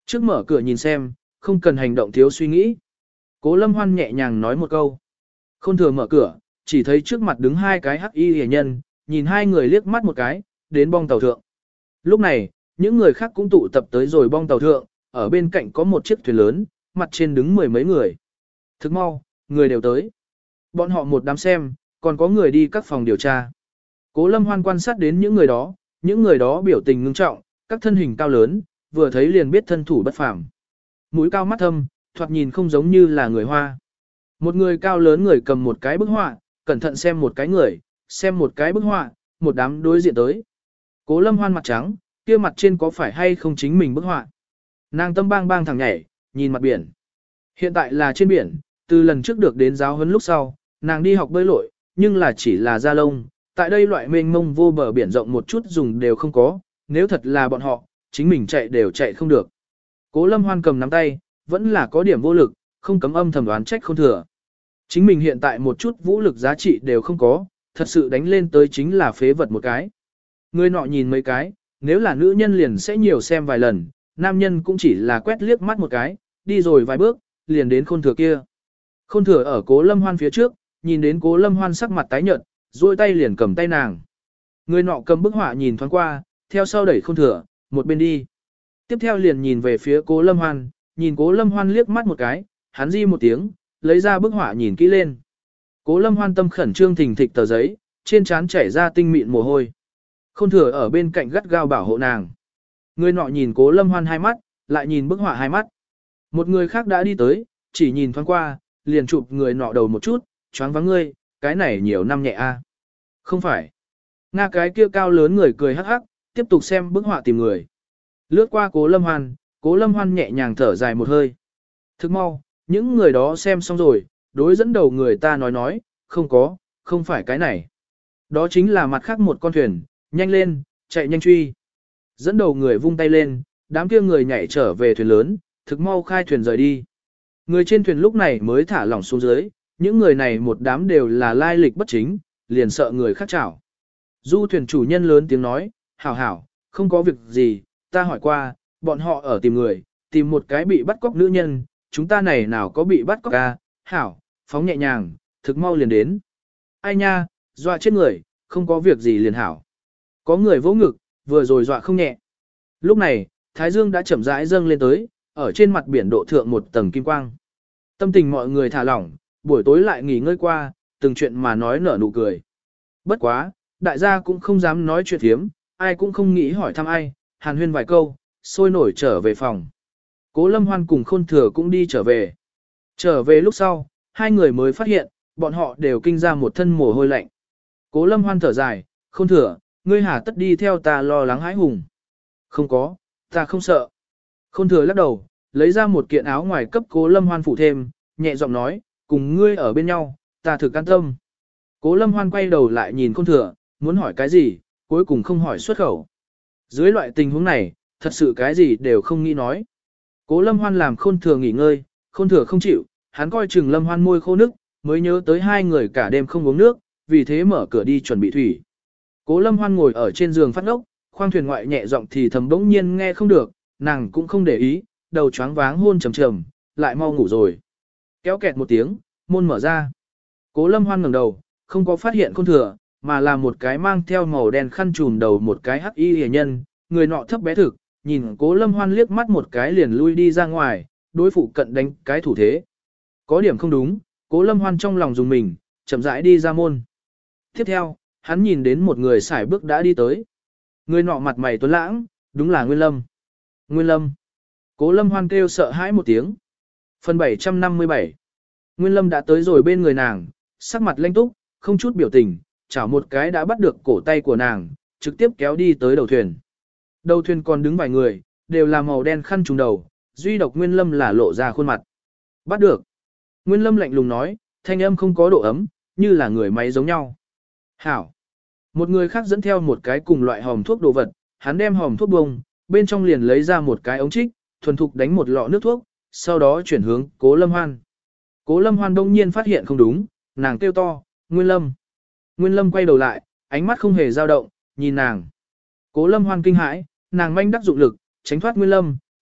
Trước mở cửa nhìn xem, không cần hành động thiếu suy nghĩ. Cố Lâm Hoan nhẹ nhàng nói một câu. Khôn Thừa mở cửa, chỉ thấy trước mặt đứng hai cái hắc y hề nhân, nhìn hai người liếc mắt một cái, đến bong tàu thượng. Lúc này, những người khác cũng tụ tập tới rồi bong tàu thượng, ở bên cạnh có một chiếc thuyền lớn, mặt trên đứng mười mấy người. Thức mau, người đều tới. Bọn họ một đám xem, còn có người đi các phòng điều tra. Cố Lâm Hoan quan sát đến những người đó, những người đó biểu tình ngưng trọng, các thân hình cao lớn, vừa thấy liền biết thân thủ bất phàm. Mũi cao mắt thâm, thoạt nhìn không giống như là người Hoa. Một người cao lớn người cầm một cái bức họa, cẩn thận xem một cái người, xem một cái bức họa, một đám đối diện tới. Cố Lâm Hoan mặt trắng, kia mặt trên có phải hay không chính mình bức họa. Nàng tâm bang bang thẳng nhảy, nhìn mặt biển. Hiện tại là trên biển, từ lần trước được đến giáo huấn lúc sau, nàng đi học bơi lội, nhưng là chỉ là da lông, tại đây loại mênh mông vô bờ biển rộng một chút dùng đều không có, nếu thật là bọn họ, chính mình chạy đều chạy không được. Cố Lâm Hoan cầm nắm tay, vẫn là có điểm vô lực, không cấm âm thầm đoán trách Khôn Thừa. Chính mình hiện tại một chút vũ lực giá trị đều không có, thật sự đánh lên tới chính là phế vật một cái. Người nọ nhìn mấy cái, nếu là nữ nhân liền sẽ nhiều xem vài lần, nam nhân cũng chỉ là quét liếc mắt một cái, đi rồi vài bước, liền đến Khôn Thừa kia. Khôn Thừa ở Cố Lâm Hoan phía trước, nhìn đến Cố Lâm Hoan sắc mặt tái nhợt, duỗi tay liền cầm tay nàng. Người nọ cầm bức họa nhìn thoáng qua, theo sau đẩy Khôn Thừa, một bên đi. Tiếp theo liền nhìn về phía Cố Lâm Hoan, nhìn Cố Lâm Hoan liếc mắt một cái, hắn di một tiếng, lấy ra bức họa nhìn kỹ lên. Cố Lâm Hoan tâm khẩn trương thình thịch tờ giấy, trên trán chảy ra tinh mịn mồ hôi. Khôn Thừa ở bên cạnh gắt gao bảo hộ nàng. Người nọ nhìn Cố Lâm Hoan hai mắt, lại nhìn bức họa hai mắt. Một người khác đã đi tới, chỉ nhìn thoáng qua, liền chụp người nọ đầu một chút, choáng váng ngươi, cái này nhiều năm nhẹ a. Không phải. Nga cái kia cao lớn người cười hắc hắc, tiếp tục xem bức họa tìm người. Lướt qua Cố Lâm Hoan, Cố Lâm Hoan nhẹ nhàng thở dài một hơi. Thức mau, những người đó xem xong rồi, đối dẫn đầu người ta nói nói, không có, không phải cái này. Đó chính là mặt khác một con thuyền, nhanh lên, chạy nhanh truy. Dẫn đầu người vung tay lên, đám kia người nhảy trở về thuyền lớn, thực mau khai thuyền rời đi. Người trên thuyền lúc này mới thả lỏng xuống dưới, những người này một đám đều là lai lịch bất chính, liền sợ người khác chảo. Du thuyền chủ nhân lớn tiếng nói, hảo hảo, không có việc gì, ta hỏi qua, bọn họ ở tìm người, tìm một cái bị bắt cóc nữ nhân, chúng ta này nào có bị bắt cóc à, hảo, phóng nhẹ nhàng, thực mau liền đến. Ai nha, dọa chết người, không có việc gì liền hảo. Có người vỗ ngực, vừa rồi dọa không nhẹ. Lúc này, Thái Dương đã chậm rãi dâng lên tới, ở trên mặt biển độ thượng một tầng kim quang. Tâm tình mọi người thả lỏng, buổi tối lại nghỉ ngơi qua, từng chuyện mà nói nở nụ cười. Bất quá, đại gia cũng không dám nói chuyện thiếm, ai cũng không nghĩ hỏi thăm ai, hàn huyên vài câu, sôi nổi trở về phòng. Cố Lâm Hoan cùng Khôn Thừa cũng đi trở về. Trở về lúc sau, hai người mới phát hiện, bọn họ đều kinh ra một thân mồ hôi lạnh. Cố Lâm Hoan thở dài, Khôn Thừa, ngươi hà tất đi theo ta lo lắng hãi hùng. Không có, ta không sợ. Khôn Thừa lắc đầu, lấy ra một kiện áo ngoài cấp Cố Lâm Hoan phủ thêm, nhẹ giọng nói, cùng ngươi ở bên nhau, ta thực an tâm. Cố Lâm Hoan quay đầu lại nhìn Khôn Thừa, muốn hỏi cái gì, cuối cùng không hỏi xuất khẩu. Dưới loại tình huống này, thật sự cái gì đều không nghĩ nói. Cố Lâm Hoan làm Khôn Thừa nghỉ ngơi, Khôn Thừa không chịu, hắn coi chừng Lâm Hoan môi khô nước, mới nhớ tới hai người cả đêm không uống nước, vì thế mở cửa đi chuẩn bị thủy. Cố Lâm Hoan ngồi ở trên giường phát ngốc, khoang thuyền ngoại nhẹ giọng thì thầm bỗng nhiên nghe không được, nàng cũng không để ý, đầu choáng váng hôn trầm trầm, lại mau ngủ rồi. Kéo kẹt một tiếng, môn mở ra. Cố Lâm Hoan ngẩng đầu, không có phát hiện Khôn Thừa, mà là một cái mang theo màu đen khăn trùm đầu một cái hắc y hề nhân, người nọ thấp bé thực, nhìn Cố Lâm Hoan liếc mắt một cái liền lui đi ra ngoài, đối phụ cận đánh cái thủ thế. Có điểm không đúng, Cố Lâm Hoan trong lòng dùng mình, chậm rãi đi ra môn. Tiếp theo, hắn nhìn đến một người xài bước đã đi tới. Người nọ mặt mày tuấn lãng, đúng là Nguyên Lâm. Nguyên Lâm. Cố Lâm Hoan kêu sợ hãi một tiếng. Phần bảy trăm năm mươi bảy. Nguyên Lâm đã tới rồi bên người nàng, sắc mặt lanh túc, không chút biểu tình, chảo một cái đã bắt được cổ tay của nàng, trực tiếp kéo đi tới đầu thuyền. Đầu thuyền còn đứng vài người, đều là màu đen khăn trùng đầu, duy độc Nguyên Lâm là lộ ra khuôn mặt. Bắt được. Nguyên Lâm lạnh lùng nói, thanh âm không có độ ấm, như là người máy giống nhau. Hảo. Một người khác dẫn theo một cái cùng loại hòm thuốc đồ vật, hắn đem hòm thuốc bông, bên trong liền lấy ra một cái ống trích, thuần thục đánh một lọ nước thuốc, sau đó chuyển hướng Cố Lâm Hoan. Cố Lâm Hoan đông nhiên phát hiện không đúng, nàng kêu to, Nguyên Lâm. Nguyên Lâm quay đầu lại, ánh mắt không hề dao động, nhìn nàng. Cố Lâm Hoan kinh hãi, nàng manh đắc dụng lực, tránh thoát Nguyên Lâm,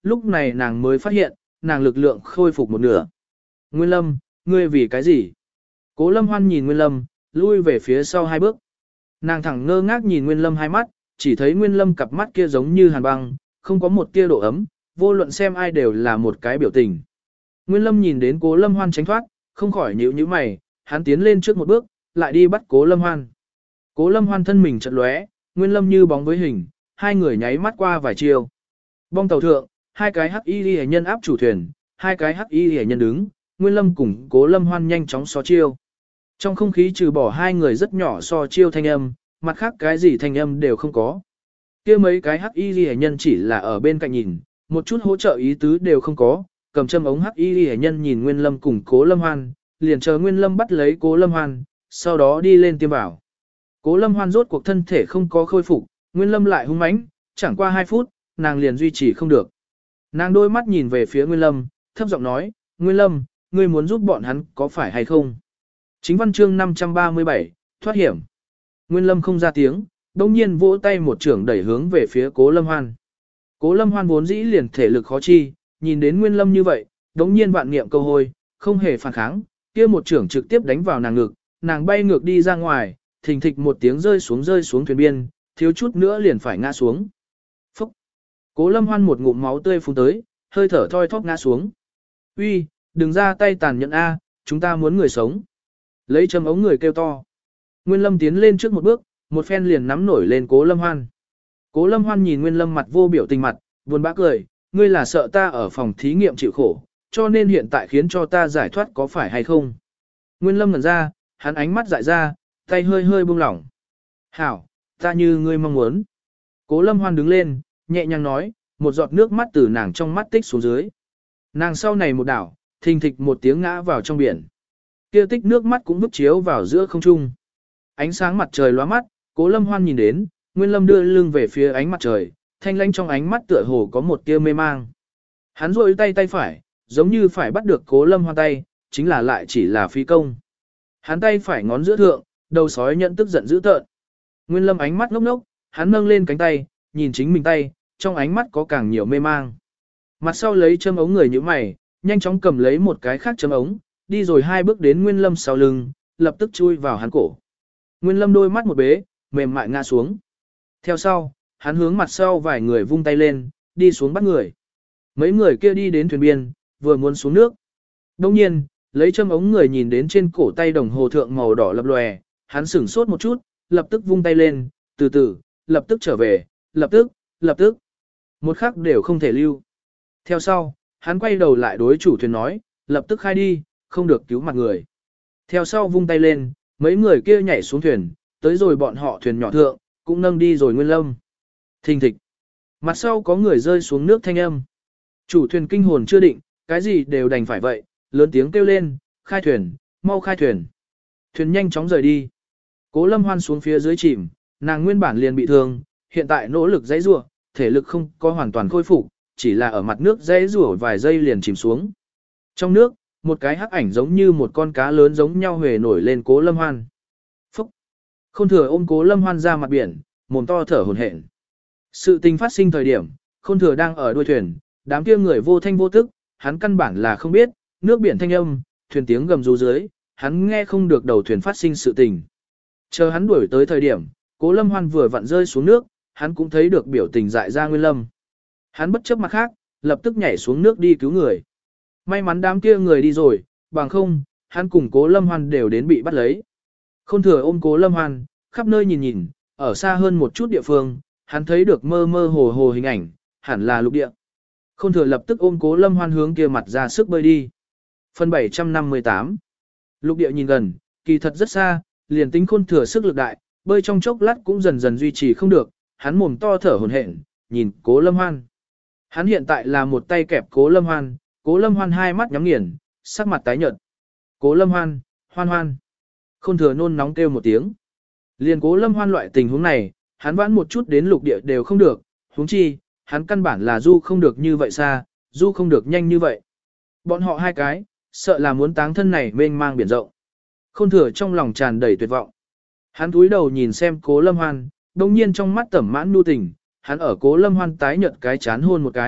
lúc này nàng mới phát hiện, nàng lực lượng khôi phục một nửa. Nguyên Lâm, ngươi vì cái gì? Cố Lâm Hoan nhìn Nguyên Lâm, lui về phía sau hai bước. Nàng thẳng ngơ ngác nhìn Nguyên Lâm hai mắt, chỉ thấy Nguyên Lâm cặp mắt kia giống như hàn băng, không có một tia độ ấm, vô luận xem ai đều là một cái biểu tình. Nguyên Lâm nhìn đến Cố Lâm Hoan tránh thoát, không khỏi nhíu nhíu mày, hắn tiến lên trước một bước, lại đi bắt Cố Lâm Hoan. Cố Lâm Hoan thân mình chợt lóe, Nguyên Lâm như bóng với hình, hai người nháy mắt qua vài chiều. Bong tàu thượng, hai cái hắc y liễu nhân áp chủ thuyền, hai cái hắc y liễu nhân đứng, Nguyên Lâm cùng Cố Lâm Hoan nhanh chóng so chiêu. Trong không khí trừ bỏ hai người rất nhỏ so chiêu thanh âm, mặt khác cái gì thanh âm đều không có. Kia mấy cái hắc y liễu nhân chỉ là ở bên cạnh nhìn, một chút hỗ trợ ý tứ đều không có, cầm châm ống hắc y liễu nhân nhìn Nguyên Lâm cùng Cố Lâm Hoan, liền chờ Nguyên Lâm bắt lấy Cố Lâm Hoan, sau đó đi lên tiêm vào. Cố Lâm Hoan rốt cuộc thân thể không có khôi phục, Nguyên Lâm lại hung mãnh, chẳng qua hai phút, nàng liền duy trì không được. Nàng đôi mắt nhìn về phía Nguyên Lâm, thấp giọng nói, Nguyên Lâm, ngươi muốn giúp bọn hắn có phải hay không? Chính văn chương năm trăm ba mươi bảy, thoát hiểm. Nguyên Lâm không ra tiếng, đồng nhiên vỗ tay một trưởng đẩy hướng về phía Cố Lâm Hoan. Cố Lâm Hoan vốn dĩ liền thể lực khó chi, nhìn đến Nguyên Lâm như vậy, đồng nhiên vạn niệm câu hôi, không hề phản kháng, kia một trưởng trực tiếp đánh vào nàng ngực, nàng bay ngược đi ra ngoài, thình thịch một tiếng rơi xuống rơi xuống thuyền biên, thiếu chút nữa liền phải ngã xuống. Phúc! Cố Lâm Hoan một ngụm máu tươi phun tới, hơi thở thoi thóp ngã xuống. Uy, đừng ra tay tàn nhẫn a, chúng ta muốn người sống. Lấy châm ống người kêu to. Nguyên Lâm tiến lên trước một bước, một phen liền nắm nổi lên Cố Lâm Hoan. Cố Lâm Hoan nhìn Nguyên Lâm mặt vô biểu tình mặt, buồn bã cười, ngươi là sợ ta ở phòng thí nghiệm chịu khổ, cho nên hiện tại khiến cho ta giải thoát có phải hay không? Nguyên Lâm ngẩn ra, hắn ánh mắt dại ra, tay hơi hơi buông lỏng. Hảo, ta như ngươi mong muốn. Cố Lâm Hoan đứng lên, nhẹ nhàng nói, một giọt nước mắt từ nàng trong mắt tích xuống dưới. Nàng sau này một đảo, thình thịch một tiếng ngã vào trong biển. Kia tích nước mắt cũng bức chiếu vào giữa không trung. Ánh sáng mặt trời lóa mắt, Cố Lâm Hoan nhìn đến, Nguyên Lâm đưa lưng về phía ánh mặt trời, thanh lãnh trong ánh mắt tựa hồ có một tia mê mang. Hắn rôi tay tay phải, giống như phải bắt được Cố Lâm Hoan tay, chính là lại chỉ là phi công. Hắn tay phải ngón giữa thượng, đầu sói nhận tức giận dữ tợn. Nguyên Lâm ánh mắt ngốc ngốc, hắn nâng lên cánh tay, nhìn chính mình tay, trong ánh mắt có càng nhiều mê mang. Mặt sau lấy châm ống người như mày, nhanh chóng cầm lấy một cái khác châm ống, đi rồi hai bước đến Nguyên Lâm sau lưng, lập tức chui vào hắn cổ. Nguyên Lâm đôi mắt một bế, mềm mại ngã xuống. Theo sau, hắn hướng mặt sau vài người vung tay lên, đi xuống bắt người. Mấy người kia đi đến thuyền biên, vừa muốn xuống nước. Đông nhiên, lấy châm ống người nhìn đến trên cổ tay đồng hồ thượng màu đỏ lập lòe, hắn sửng sốt một chút, lập tức vung tay lên, từ từ, lập tức trở về, lập tức, lập tức. Một khắc đều không thể lưu. Theo sau, hắn quay đầu lại đối chủ thuyền nói, lập tức khai đi, không được cứu mặt người. Theo sau vung tay lên, mấy người kia nhảy xuống thuyền, tới rồi bọn họ thuyền nhỏ thượng, cũng nâng đi rồi Nguyên Lâm. Thình thịch. Mặt sau có người rơi xuống nước thanh âm. Chủ thuyền kinh hồn chưa định, cái gì đều đành phải vậy, lớn tiếng kêu lên, khai thuyền, mau khai thuyền. Thuyền nhanh chóng rời đi. Cố Lâm Hoan xuống phía dưới chìm, nàng nguyên bản liền bị thương, hiện tại nỗ lực giãy giụa, thể lực không có hoàn toàn khôi phục, chỉ là ở mặt nước giãy giụa vài giây liền chìm xuống. Trong nước, một cái hắc ảnh giống như một con cá lớn giống nhau huề nổi lên Cố Lâm Hoan. Phúc! Khôn Thừa ôm Cố Lâm Hoan ra mặt biển, mồm to thở hổn hển. Sự tình phát sinh thời điểm, Khôn Thừa đang ở đuôi thuyền, đám kia người vô thanh vô tức, hắn căn bản là không biết, nước biển thanh âm, thuyền tiếng gầm rú dưới, hắn nghe không được đầu thuyền phát sinh sự tình. Chờ hắn đuổi tới thời điểm, Cố Lâm Hoan vừa vặn rơi xuống nước, hắn cũng thấy được biểu tình dại ra Nguyên Lâm. Hắn bất chấp mặt khác, lập tức nhảy xuống nước đi cứu người. May mắn đám kia người đi rồi, bằng không, hắn cùng Cố Lâm Hoan đều đến bị bắt lấy. Khôn Thừa ôm Cố Lâm Hoan, khắp nơi nhìn nhìn, ở xa hơn một chút địa phương, hắn thấy được mơ mơ hồ hồ hình ảnh, hẳn là lục địa. Khôn Thừa lập tức ôm Cố Lâm Hoan hướng kia mặt ra sức bơi đi. Phần bảy trăm năm mươi tám. Lục địa nhìn gần, kỳ thật rất xa, liền tính Khôn Thừa sức lực đại, bơi trong chốc lát cũng dần dần duy trì không được, hắn mồm to thở hổn hển, nhìn Cố Lâm Hoan. Hắn hiện tại là một tay kẹp Cố Lâm Hoan, Cố Lâm Hoan hai mắt nhắm nghiền, sắc mặt tái nhợt. Cố Lâm Hoan, Hoan Hoan. Khôn Thừa nôn nóng kêu một tiếng. Liền Cố Lâm Hoan loại tình huống này, hắn vãn một chút đến lục địa đều không được, huống chi, hắn căn bản là du không được như vậy xa, du không được nhanh như vậy. Bọn họ hai cái, sợ là muốn táng thân này mênh mang biển rộng. Khôn Thừa trong lòng tràn đầy tuyệt vọng. Hắn cúi đầu nhìn xem Cố Lâm Hoan, đồng nhiên trong mắt tẩm mãn nu tình, hắn ở Cố Lâm Hoan tái nhợt cái chán hôn một cái,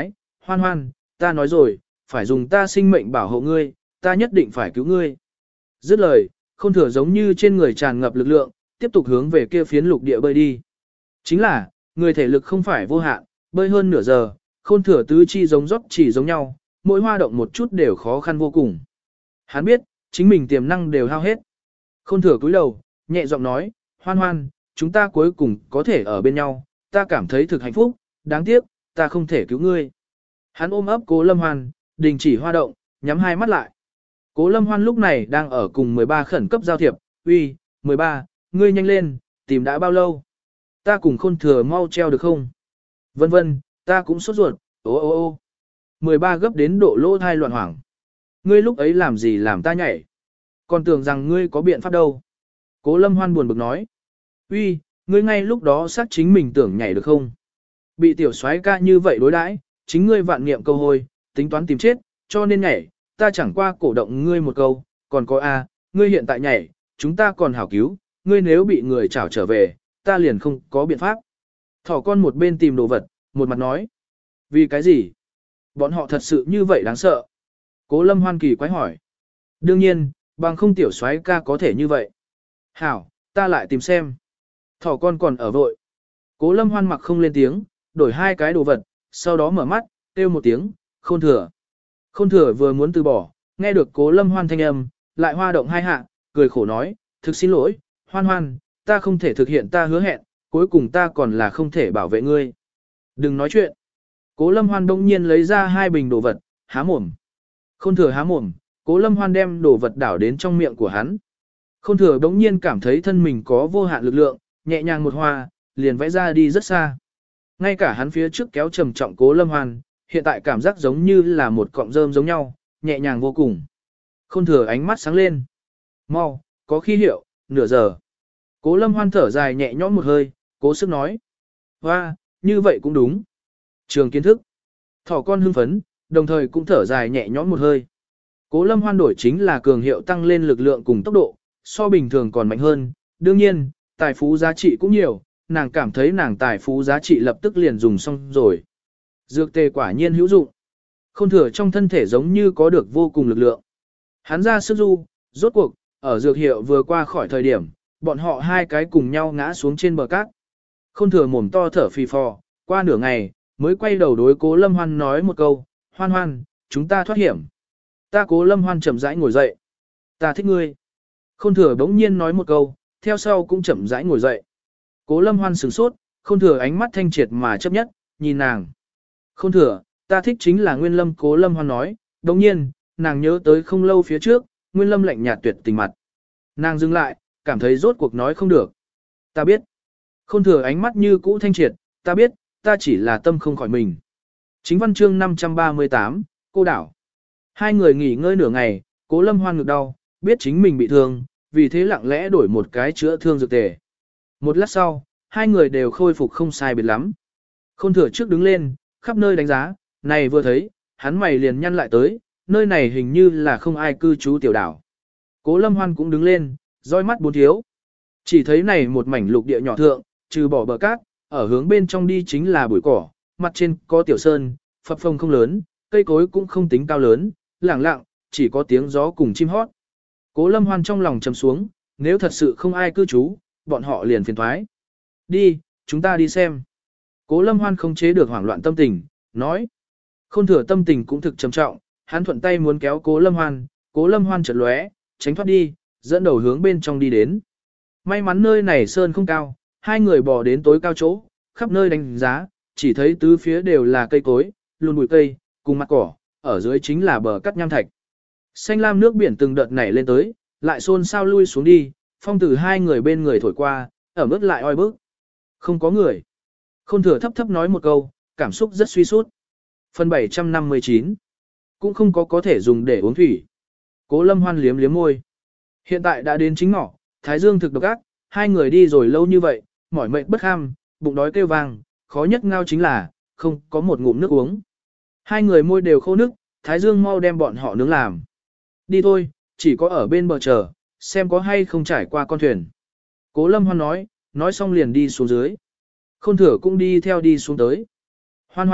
Hoan hoan, ta nói rồi, phải dùng ta sinh mệnh bảo hộ ngươi, ta nhất định phải cứu ngươi. Dứt lời, Khôn Thừa giống như trên người tràn ngập lực lượng, tiếp tục hướng về kia phiến lục địa bơi đi. Chính là, người thể lực không phải vô hạn, bơi hơn nửa giờ, Khôn Thừa tứ chi giống rót chỉ giống nhau, mỗi hoa động một chút đều khó khăn vô cùng. Hắn biết, chính mình tiềm năng đều hao hết. Khôn Thừa cúi đầu, nhẹ giọng nói, hoan hoan, chúng ta cuối cùng có thể ở bên nhau, ta cảm thấy thực hạnh phúc, đáng tiếc, ta không thể cứu ngươi. Hắn ôm ấp Cố Lâm Hoan, đình chỉ hoa động, nhắm hai mắt lại. Cố Lâm Hoan lúc này đang ở cùng mười ba khẩn cấp giao thiệp, uy, mười ba, ngươi nhanh lên, tìm đã bao lâu? Ta cùng Khôn Thừa mau treo được không? Vân vân, ta cũng sốt ruột, ô ô ô. mười ba gấp đến độ lỗ thai loạn hoảng. Ngươi lúc ấy làm gì làm ta nhảy? Còn tưởng rằng ngươi có biện pháp đâu. Cố Lâm Hoan buồn bực nói. Uy, ngươi ngay lúc đó xác chính mình tưởng nhảy được không? Bị tiểu soái ca như vậy đối đãi, chính ngươi vạn niệm câu hôi, tính toán tìm chết, cho nên nhảy, ta chẳng qua cổ động ngươi một câu, còn có a, ngươi hiện tại nhảy, chúng ta còn hảo cứu, ngươi nếu bị người trảo trở về, ta liền không có biện pháp. Thỏ con một bên tìm đồ vật, một mặt nói. Vì cái gì? Bọn họ thật sự như vậy đáng sợ. Cố Lâm Hoan kỳ quái hỏi. Đương nhiên, bằng không tiểu soái ca có thể như vậy. Hảo, ta lại tìm xem. Thỏ con còn ở vội. Cố Lâm Hoan mặc không lên tiếng, đổi hai cái đồ vật, sau đó mở mắt, kêu một tiếng, Khôn Thừa. Khôn Thừa vừa muốn từ bỏ, nghe được Cố Lâm Hoan thanh âm, lại hoa động hai hạ, cười khổ nói, thực xin lỗi, Hoan Hoan, ta không thể thực hiện ta hứa hẹn, cuối cùng ta còn là không thể bảo vệ ngươi. Đừng nói chuyện. Cố Lâm Hoan đông nhiên lấy ra hai bình đồ vật, há mồm. Khôn Thừa há mồm, Cố Lâm Hoan đem đồ vật đảo đến trong miệng của hắn. Khôn Thừa đống nhiên cảm thấy thân mình có vô hạn lực lượng, nhẹ nhàng một hoa, liền vẽ ra đi rất xa. Ngay cả hắn phía trước kéo trầm trọng Cố Lâm Hoan, hiện tại cảm giác giống như là một cọng rơm giống nhau, nhẹ nhàng vô cùng. Khôn Thừa ánh mắt sáng lên. Mau, có khi hiệu, nửa giờ. Cố Lâm Hoan thở dài nhẹ nhõm một hơi, cố sức nói. Hoa, như vậy cũng đúng. Trường kiến thức. Thỏ con hưng phấn, đồng thời cũng thở dài nhẹ nhõm một hơi. Cố Lâm Hoan đổi chính là cường hiệu tăng lên lực lượng cùng tốc độ, so bình thường còn mạnh hơn. Đương nhiên, tài phú giá trị cũng nhiều, nàng cảm thấy nàng tài phú giá trị lập tức liền dùng xong rồi. Dược tề quả nhiên hữu dụng. Khôn Thừa trong thân thể giống như có được vô cùng lực lượng. Hắn ra sức du, rốt cuộc, ở dược hiệu vừa qua khỏi thời điểm, bọn họ hai cái cùng nhau ngã xuống trên bờ cát. Khôn Thừa mồm to thở phì phò, qua nửa ngày, mới quay đầu đối Cố Lâm Hoan nói một câu, Hoan Hoan, chúng ta thoát hiểm. Ta Cố Lâm Hoan chậm rãi ngồi dậy. Ta thích ngươi. Khôn Thừa bỗng nhiên nói một câu, theo sau cũng chậm rãi ngồi dậy. Cố Lâm Hoan sửng sốt, Khôn Thừa ánh mắt thanh triệt mà chấp nhất, nhìn nàng. Khôn Thừa, ta thích chính là Nguyên Lâm. Cố Lâm Hoan nói, đồng nhiên, nàng nhớ tới không lâu phía trước, Nguyên Lâm lạnh nhạt tuyệt tình mặt. Nàng dừng lại, cảm thấy rốt cuộc nói không được. Ta biết. Khôn Thừa ánh mắt như cũ thanh triệt, ta biết, ta chỉ là tâm không khỏi mình. Chính văn chương năm trăm ba mươi tám, cô đảo. Hai người nghỉ ngơi nửa ngày, Cố Lâm Hoan ngực đau, biết chính mình bị thương, vì thế lặng lẽ đổi một cái chữa thương dược tề. Một lát sau, hai người đều khôi phục không sai biệt lắm. Khôn Thừa trước đứng lên, khắp nơi đánh giá, này vừa thấy, hắn mày liền nhăn lại tới, nơi này hình như là không ai cư trú tiểu đảo. Cố Lâm Hoan cũng đứng lên, roi mắt bốn thiếu. Chỉ thấy này một mảnh lục địa nhỏ thượng, trừ bỏ bờ cát, ở hướng bên trong đi chính là bụi cỏ, mặt trên có tiểu sơn, phập phồng không lớn, cây cối cũng không tính cao lớn, lẳng lặng, chỉ có tiếng gió cùng chim hót. Cố Lâm Hoan trong lòng trầm xuống, nếu thật sự không ai cư trú, bọn họ liền phiền thoái. Đi, chúng ta đi xem. Cố Lâm Hoan không chế được hoảng loạn tâm tình, nói. Khôn Thừa tâm tình cũng thực trầm trọng, hắn thuận tay muốn kéo Cố Lâm Hoan, Cố Lâm Hoan chợt lóe, tránh thoát đi, dẫn đầu hướng bên trong đi đến. May mắn nơi này sơn không cao, hai người bò đến tối cao chỗ, khắp nơi đánh giá, chỉ thấy tứ phía đều là cây cối, luôn bụi cây, cùng mặt cỏ, ở dưới chính là bờ cắt nham thạch. Xanh lam nước biển từng đợt nảy lên tới, lại xôn xao lui xuống đi, phong từ hai người bên người thổi qua, ẩm ướt lại oi bức. Không có người. Khôn Thừa thấp thấp nói một câu, cảm xúc rất suy sút. Phần bảy trăm năm mươi chín. Cũng không có có thể dùng để uống thủy. Cố Lâm Hoan liếm liếm môi. Hiện tại đã đến chính ngọ, thái dương thực độc ác, hai người đi rồi lâu như vậy, mỏi mệt bất ham, bụng đói kêu vang, khó nhất ngao chính là, không có một ngụm nước uống. Hai người môi đều khô nước, thái dương mau đem bọn họ nướng làm. Đi thôi, chỉ có ở bên bờ chờ, xem có hay không trải qua con thuyền. Cố Lâm Hoan nói, nói xong liền đi xuống dưới. Khôn Thừa cũng đi theo đi xuống tới. Hoan Hoan,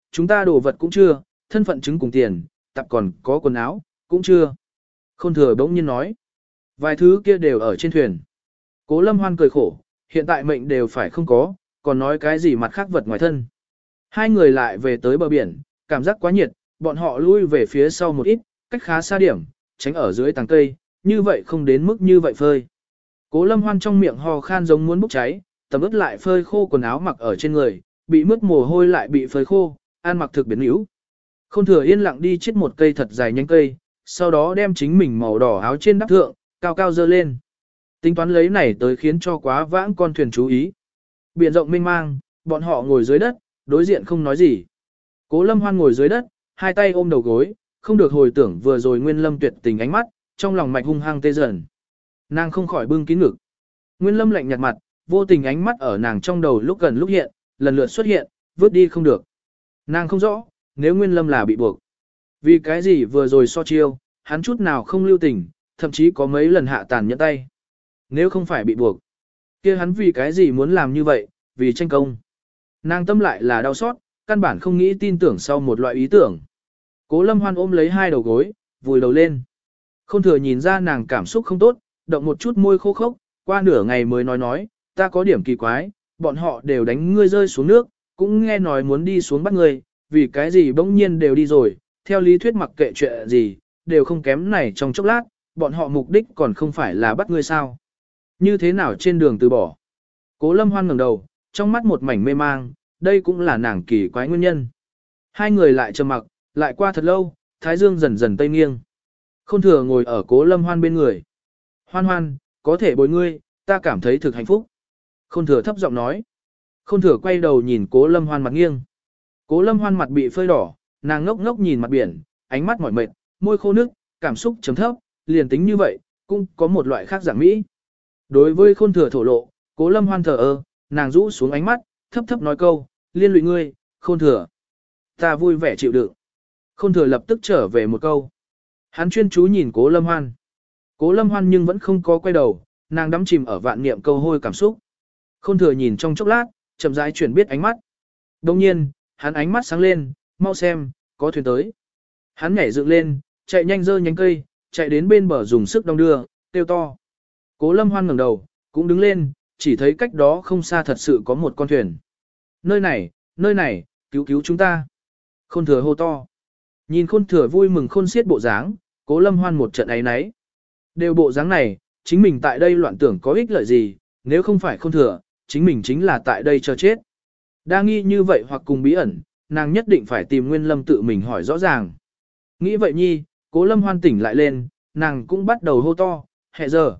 chúng ta đồ vật cũng chưa, thân phận chứng cùng tiền, tập còn có quần áo, cũng chưa. Khôn thừa bỗng nhiên nói, vài thứ kia đều ở trên thuyền. Cố Lâm Hoan cười khổ, hiện tại mệnh đều phải không có, còn nói cái gì mặt khác vật ngoài thân. Hai người lại về tới bờ biển, cảm giác quá nhiệt, bọn họ lui về phía sau một ít, cách khá xa điểm, tránh ở dưới tàng cây, như vậy không đến mức như vậy phơi. Cố Lâm Hoan trong miệng ho khan giống muốn bốc cháy, tầm ướt lại phơi khô quần áo mặc ở trên người, bị mướt mồ hôi lại bị phơi khô, ăn mặc thực biến yếu. Không thừa yên lặng đi chết một cây thật dài nhánh cây, sau đó đem chính mình màu đỏ áo trên đắp thượng, cao cao dơ lên. Tính toán lấy này tới khiến cho quá vãng con thuyền chú ý. Biển rộng mênh mang, bọn họ ngồi dưới đất, đối diện không nói gì. Cố Lâm Hoan ngồi dưới đất, hai tay ôm đầu gối, không được hồi tưởng vừa rồi Nguyên Lâm tuyệt tình ánh mắt, trong lòng mạch hung hăng tê dần. Nàng không khỏi bưng kín ngực. Nguyên Lâm lạnh nhạt mặt, vô tình ánh mắt ở nàng trong đầu lúc gần lúc hiện, lần lượt xuất hiện, vứt đi không được. Nàng không rõ, nếu Nguyên Lâm là bị buộc. Vì cái gì vừa rồi so chiêu, hắn chút nào không lưu tình, thậm chí có mấy lần hạ tàn nhẫn tay. Nếu không phải bị buộc, kia hắn vì cái gì muốn làm như vậy, vì tranh công. Nàng tâm lại là đau xót, căn bản không nghĩ tin tưởng sau một loại ý tưởng. Cố Lâm Hoan ôm lấy hai đầu gối, vùi đầu lên. Không thừa nhìn ra nàng cảm xúc không tốt, động một chút môi khô khốc, qua nửa ngày mới nói nói, ta có điểm kỳ quái, bọn họ đều đánh ngươi rơi xuống nước, cũng nghe nói muốn đi xuống bắt ngươi, vì cái gì bỗng nhiên đều đi rồi, theo lý thuyết mặc kệ chuyện gì, đều không kém này trong chốc lát, bọn họ mục đích còn không phải là bắt ngươi sao. Như thế nào trên đường từ bỏ. Cố Lâm Hoan ngẩng đầu, trong mắt một mảnh mê mang, đây cũng là nàng kỳ quái nguyên nhân. Hai người lại trầm mặc, lại qua thật lâu, thái dương dần dần tây nghiêng. Khôn thừa ngồi ở Cố Lâm Hoan bên người. Hoan Hoan, có thể bồi ngươi, ta cảm thấy thực hạnh phúc. Khôn thừa thấp giọng nói. Khôn thừa quay đầu nhìn Cố Lâm Hoan mặt nghiêng. Cố Lâm Hoan mặt bị phơi đỏ, nàng ngốc ngốc nhìn mặt biển, ánh mắt mỏi mệt, môi khô nước, cảm xúc chấm thấp, liền tính như vậy, cũng có một loại khác dạng mỹ. Đối với Khôn thừa thổ lộ, Cố Lâm Hoan thờ ơ, nàng rũ xuống ánh mắt, thấp thấp nói câu, liên lụy ngươi, Khôn thừa. Ta vui vẻ chịu đựng. Khôn thừa lập tức trở về một câu. Hắn chuyên chú nhìn Cố Lâm Hoan. Cố Lâm Hoan nhưng vẫn không có quay đầu, nàng đắm chìm ở vạn niệm câu hôi cảm xúc. Khôn thừa nhìn trong chốc lát, chậm rãi chuyển biết ánh mắt. Đồng nhiên, hắn ánh mắt sáng lên, mau xem, có thuyền tới. Hắn nhảy dựng lên, chạy nhanh dơ nhánh cây, chạy đến bên bờ dùng sức đong đưa, kêu to. Cố Lâm Hoan ngẩng đầu, cũng đứng lên, chỉ thấy cách đó không xa thật sự có một con thuyền. Nơi này, nơi này, cứu cứu chúng ta. Khôn thừa hô to. Nhìn Khôn thừa vui mừng khôn xiết bộ dáng, Cố Lâm Hoan một trận ấy náy. Đều bộ dáng này, chính mình tại đây loạn tưởng có ích lợi gì, nếu không phải Khôn thừa, chính mình chính là tại đây chờ chết. Đa nghi như vậy hoặc cùng bí ẩn, nàng nhất định phải tìm Nguyên Lâm tự mình hỏi rõ ràng. Nghĩ vậy nhi, Cố Lâm Hoan tỉnh lại lên, nàng cũng bắt đầu hô to, hẹ giờ.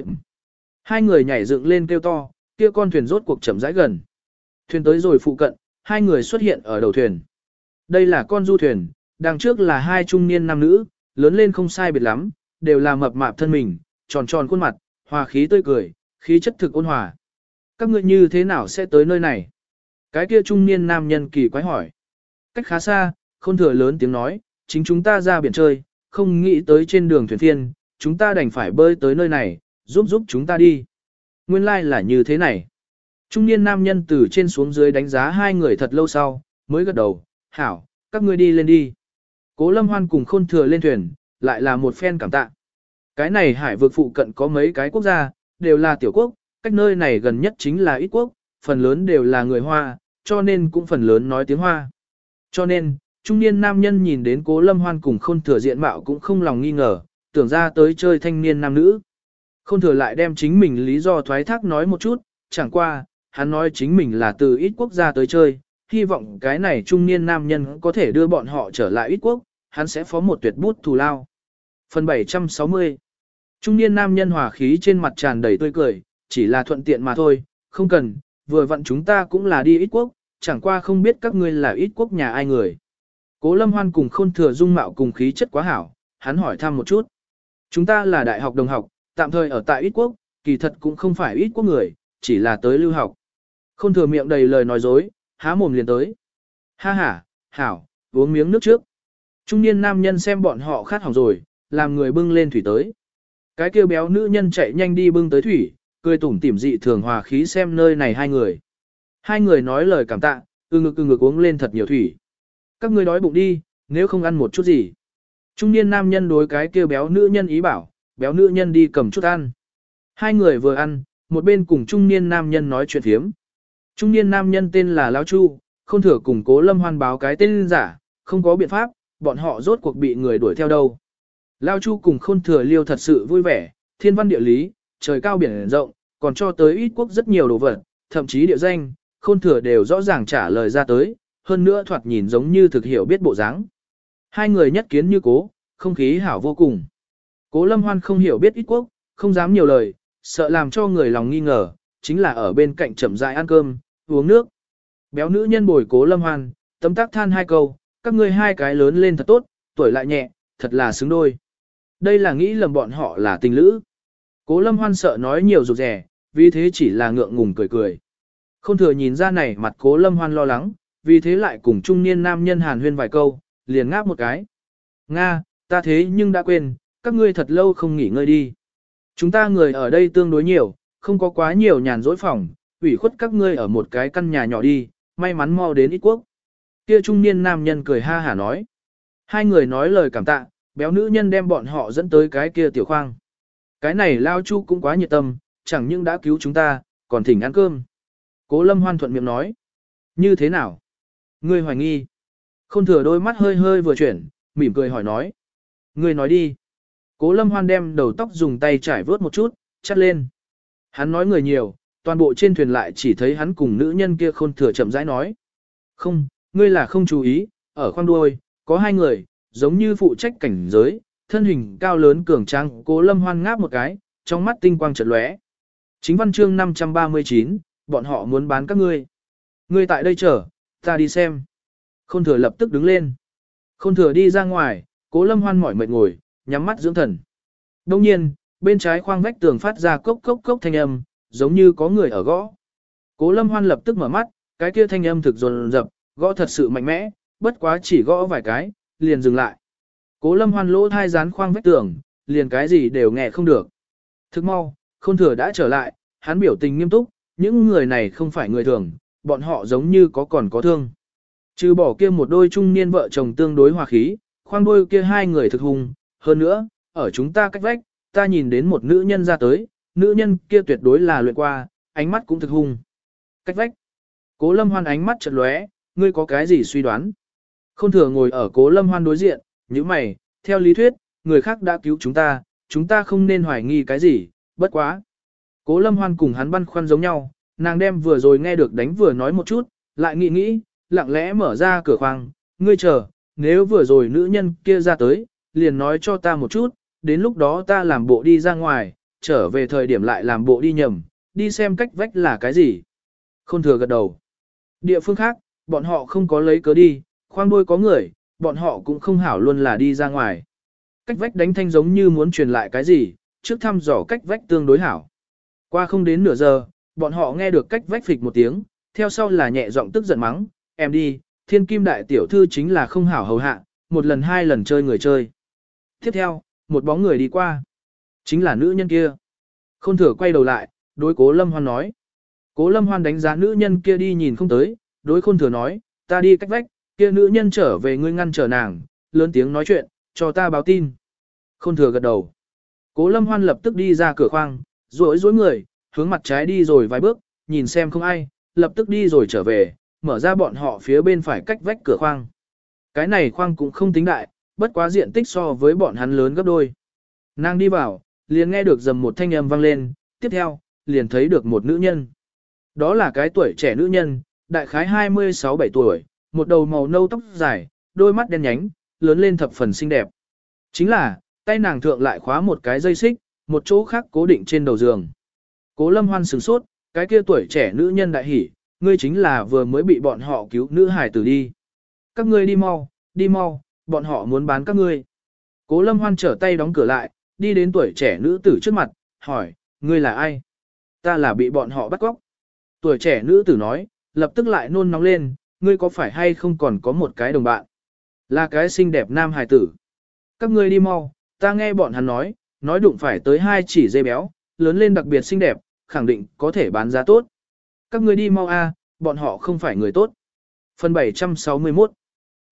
Hai người nhảy dựng lên kêu to, kia con thuyền rốt cuộc chậm rãi gần. Thuyền tới rồi phụ cận, hai người xuất hiện ở đầu thuyền. Đây là con du thuyền, đằng trước là hai trung niên nam nữ, lớn lên không sai biệt lắm, đều là mập mạp thân mình, tròn tròn khuôn mặt, hòa khí tươi cười, khí chất thực ôn hòa. Các ngươi như thế nào sẽ tới nơi này? Cái kia trung niên nam nhân kỳ quái hỏi. Cách khá xa, Khôn thừa lớn tiếng nói, chính chúng ta ra biển chơi, không nghĩ tới trên đường thuyền phiên, chúng ta đành phải bơi tới nơi này, giúp giúp chúng ta đi. Nguyên lai like là như thế này. Trung niên nam nhân từ trên xuống dưới đánh giá hai người thật lâu sau, mới gật đầu, hảo, các ngươi đi lên đi. Cố Lâm Hoan cùng Khôn thừa lên thuyền, lại là một phen cảm tạ. Cái này hải vực phụ cận có mấy cái quốc gia, đều là tiểu quốc, cách nơi này gần nhất chính là ít quốc, phần lớn đều là người Hoa, cho nên cũng phần lớn nói tiếng Hoa. Cho nên, trung niên nam nhân nhìn đến Cố Lâm Hoan cùng Khôn thừa diện mạo cũng không lòng nghi ngờ, tưởng ra tới chơi thanh niên nam nữ. Khôn thừa lại đem chính mình lý do thoái thác nói một chút, chẳng qua, hắn nói chính mình là từ ít quốc gia tới chơi, hy vọng cái này trung niên nam nhân có thể đưa bọn họ trở lại ít quốc, hắn sẽ phó một tuyệt bút thù lao. Phần bảy trăm sáu mươi. Trung niên nam nhân hòa khí trên mặt tràn đầy tươi cười, chỉ là thuận tiện mà thôi, không cần, vừa vặn chúng ta cũng là đi ít quốc, chẳng qua không biết các ngươi là ít quốc nhà ai người. Cố Lâm Hoan cùng Khôn thừa dung mạo cùng khí chất quá hảo, hắn hỏi thăm một chút. Chúng ta là đại học đồng học, tạm thời ở tại ít quốc, kỳ thật cũng không phải ít quốc người, chỉ là tới lưu học. Khôn thừa miệng đầy lời nói dối, há mồm liền tới. Ha ha, hảo, uống miếng nước trước. Trung niên nam nhân xem bọn họ khát hỏng rồi, làm người bưng lên thủy tới. Cái kêu béo nữ nhân chạy nhanh đi bưng tới thủy, cười tủm tỉm dị thường hòa khí xem nơi này hai người. Hai người nói lời cảm tạ, ư ngực ư ngực uống lên thật nhiều thủy. các ngươi đói bụng đi, nếu không ăn một chút gì. Trung niên nam nhân đối cái kia béo nữ nhân ý bảo, béo nữ nhân đi cầm chút ăn. Hai người vừa ăn, một bên cùng trung niên nam nhân nói chuyện thiếm. Trung niên nam nhân tên là Lão Chu, không thừa cùng Cố Lâm Hoan báo cái tên giả, không có biện pháp, bọn họ rốt cuộc bị người đuổi theo đâu. Lão Chu cùng Khôn Thừa Liêu thật sự vui vẻ, thiên văn địa lý, trời cao biển rộng, còn cho tới ít quốc rất nhiều đồ vật, thậm chí địa danh, Khôn Thừa đều rõ ràng trả lời ra tới, hơn nữa thoạt nhìn giống như thực hiểu biết bộ dáng. Hai người nhất kiến như cố, không khí hảo vô cùng. Cố Lâm Hoan không hiểu biết ít quốc, không dám nhiều lời, sợ làm cho người lòng nghi ngờ, chính là ở bên cạnh chậm rãi ăn cơm, uống nước. Béo nữ nhân bồi Cố Lâm Hoan, tấm tắc than hai câu, các ngươi hai cái lớn lên thật tốt, tuổi lại nhẹ, thật là xứng đôi. Đây là nghĩ lầm bọn họ là tình lữ. Cố Lâm Hoan sợ nói nhiều rụt rẻ, vì thế chỉ là ngượng ngùng cười cười. Không thừa nhìn ra này mặt Cố Lâm Hoan lo lắng, vì thế lại cùng trung niên nam nhân hàn huyên vài câu, liền ngáp một cái. Nga, ta thế nhưng đã quên, các ngươi thật lâu không nghỉ ngơi đi. Chúng ta người ở đây tương đối nhiều, không có quá nhiều nhàn rỗi phòng, ủy khuất các ngươi ở một cái căn nhà nhỏ đi, may mắn mau đến ít quốc. Kia trung niên nam nhân cười ha hả nói. Hai người nói lời cảm tạ, béo nữ nhân đem bọn họ dẫn tới cái kia tiểu khoang. Cái này Lao Chu cũng quá nhiệt tâm, chẳng những đã cứu chúng ta, còn thỉnh ăn cơm. Cố Lâm Hoan thuận miệng nói. Như thế nào? Ngươi hoài nghi. Khôn Thừa đôi mắt hơi hơi vừa chuyển, mỉm cười hỏi nói. Ngươi nói đi. Cố Lâm Hoan đem đầu tóc dùng tay trải vớt một chút, chắt lên. Hắn nói người nhiều, toàn bộ trên thuyền lại chỉ thấy hắn cùng nữ nhân kia Khôn Thừa chậm rãi nói. Không, ngươi là không chú ý, ở khoang đuôi, có hai người, giống như phụ trách cảnh giới, thân hình cao lớn cường tráng. Cố Lâm Hoan ngáp một cái, trong mắt tinh quang chợt lóe. Chính văn chương năm trăm ba mươi chín, bọn họ muốn bán các ngươi. Ngươi tại đây chờ, ta đi xem. Khôn Thừa lập tức đứng lên. Khôn Thừa đi ra ngoài, Cố Lâm Hoan mỏi mệt ngồi, nhắm mắt dưỡng thần. Đông nhiên, bên trái khoang vách tường phát ra cốc cốc cốc thanh âm, giống như có người ở gõ. Cố Lâm Hoan lập tức mở mắt, cái kia thanh âm thực dồn dập, gõ thật sự mạnh mẽ, bất quá chỉ gõ vài cái, liền dừng lại. Cố Lâm Hoan lỗ thai dán khoang vách tường, liền cái gì đều nghe không được. Thức mau, Khôn Thừa đã trở lại, hắn biểu tình nghiêm túc, những người này không phải người thường, bọn họ giống như có còn có thương. Trừ bỏ kia một đôi trung niên vợ chồng tương đối hòa khí, khoang đôi kia hai người thực hung, hơn nữa, ở chúng ta cách vách, ta nhìn đến một nữ nhân ra tới, nữ nhân kia tuyệt đối là luyện qua, ánh mắt cũng thực hung. Cách vách. Cố Lâm Hoan ánh mắt chợt lóe, ngươi có cái gì suy đoán? Khôn Thừa ngồi ở Cố Lâm Hoan đối diện, như mày, theo lý thuyết, người khác đã cứu chúng ta, chúng ta không nên hoài nghi cái gì, bất quá. Cố Lâm Hoan cùng hắn băn khoăn giống nhau, nàng đem vừa rồi nghe được đánh vừa nói một chút, lại nghĩ nghĩ, lặng lẽ mở ra cửa khoang, ngươi chờ, nếu vừa rồi nữ nhân kia ra tới, liền nói cho ta một chút, đến lúc đó ta làm bộ đi ra ngoài, trở về thời điểm lại làm bộ đi nhầm, đi xem cách vách là cái gì. Khôn Thừa gật đầu. Địa phương khác, bọn họ không có lấy cớ đi, khoang đuôi có người, bọn họ cũng không hảo luôn là đi ra ngoài. Cách vách đánh thanh giống như muốn truyền lại cái gì, trước thăm dò cách vách tương đối hảo. Qua không đến nửa giờ, bọn họ nghe được cách vách phịch một tiếng, theo sau là nhẹ giọng tức giận mắng, em đi, thiên kim đại tiểu thư chính là không hảo hầu hạ, một lần hai lần chơi người chơi. Tiếp theo, một bóng người đi qua. Chính là nữ nhân kia. Khôn Thừa quay đầu lại, đối Cố Lâm Hoan nói. Cố Lâm Hoan đánh giá nữ nhân kia đi nhìn không tới, đối Khôn Thừa nói, ta đi cách vách, kia nữ nhân trở về ngươi ngăn trở nàng, lớn tiếng nói chuyện, cho ta báo tin. Khôn Thừa gật đầu. Cố Lâm Hoan lập tức đi ra cửa khoang, rối rối người, hướng mặt trái đi rồi vài bước, nhìn xem không ai, lập tức đi rồi trở về, mở ra bọn họ phía bên phải cách vách cửa khoang. Cái này khoang cũng không tính đại, bất quá diện tích so với bọn hắn lớn gấp đôi. Nàng đi vào, liền nghe được dầm một thanh âm vang lên, tiếp theo, liền thấy được một nữ nhân. Đó là cái tuổi trẻ nữ nhân, đại khái hai mươi sáu bảy tuổi, một đầu màu nâu tóc dài, đôi mắt đen nhánh, lớn lên thập phần xinh đẹp. Chính là, tay nàng thượng lại khóa một cái dây xích, một chỗ khác cố định trên đầu giường. Cố Lâm Hoan sửng sốt, cái kia tuổi trẻ nữ nhân đại hỉ, ngươi chính là vừa mới bị bọn họ cứu nữ hải tử đi. Các ngươi đi mau, đi mau, bọn họ muốn bán các ngươi. Cố Lâm Hoan trở tay đóng cửa lại, đi đến tuổi trẻ nữ tử trước mặt, hỏi, ngươi là ai? Ta là bị bọn họ bắt cóc. Tuổi trẻ nữ tử nói, lập tức lại nôn nóng lên, ngươi có phải hay không còn có một cái đồng bạn? Là cái xinh đẹp nam hài tử. Các ngươi đi mau, ta nghe bọn hắn nói, nói đụng phải tới hai chỉ dê béo, lớn lên đặc biệt xinh đẹp, khẳng định có thể bán giá tốt. Các ngươi đi mau a, bọn họ không phải người tốt. Phần bảy trăm sáu mươi mốt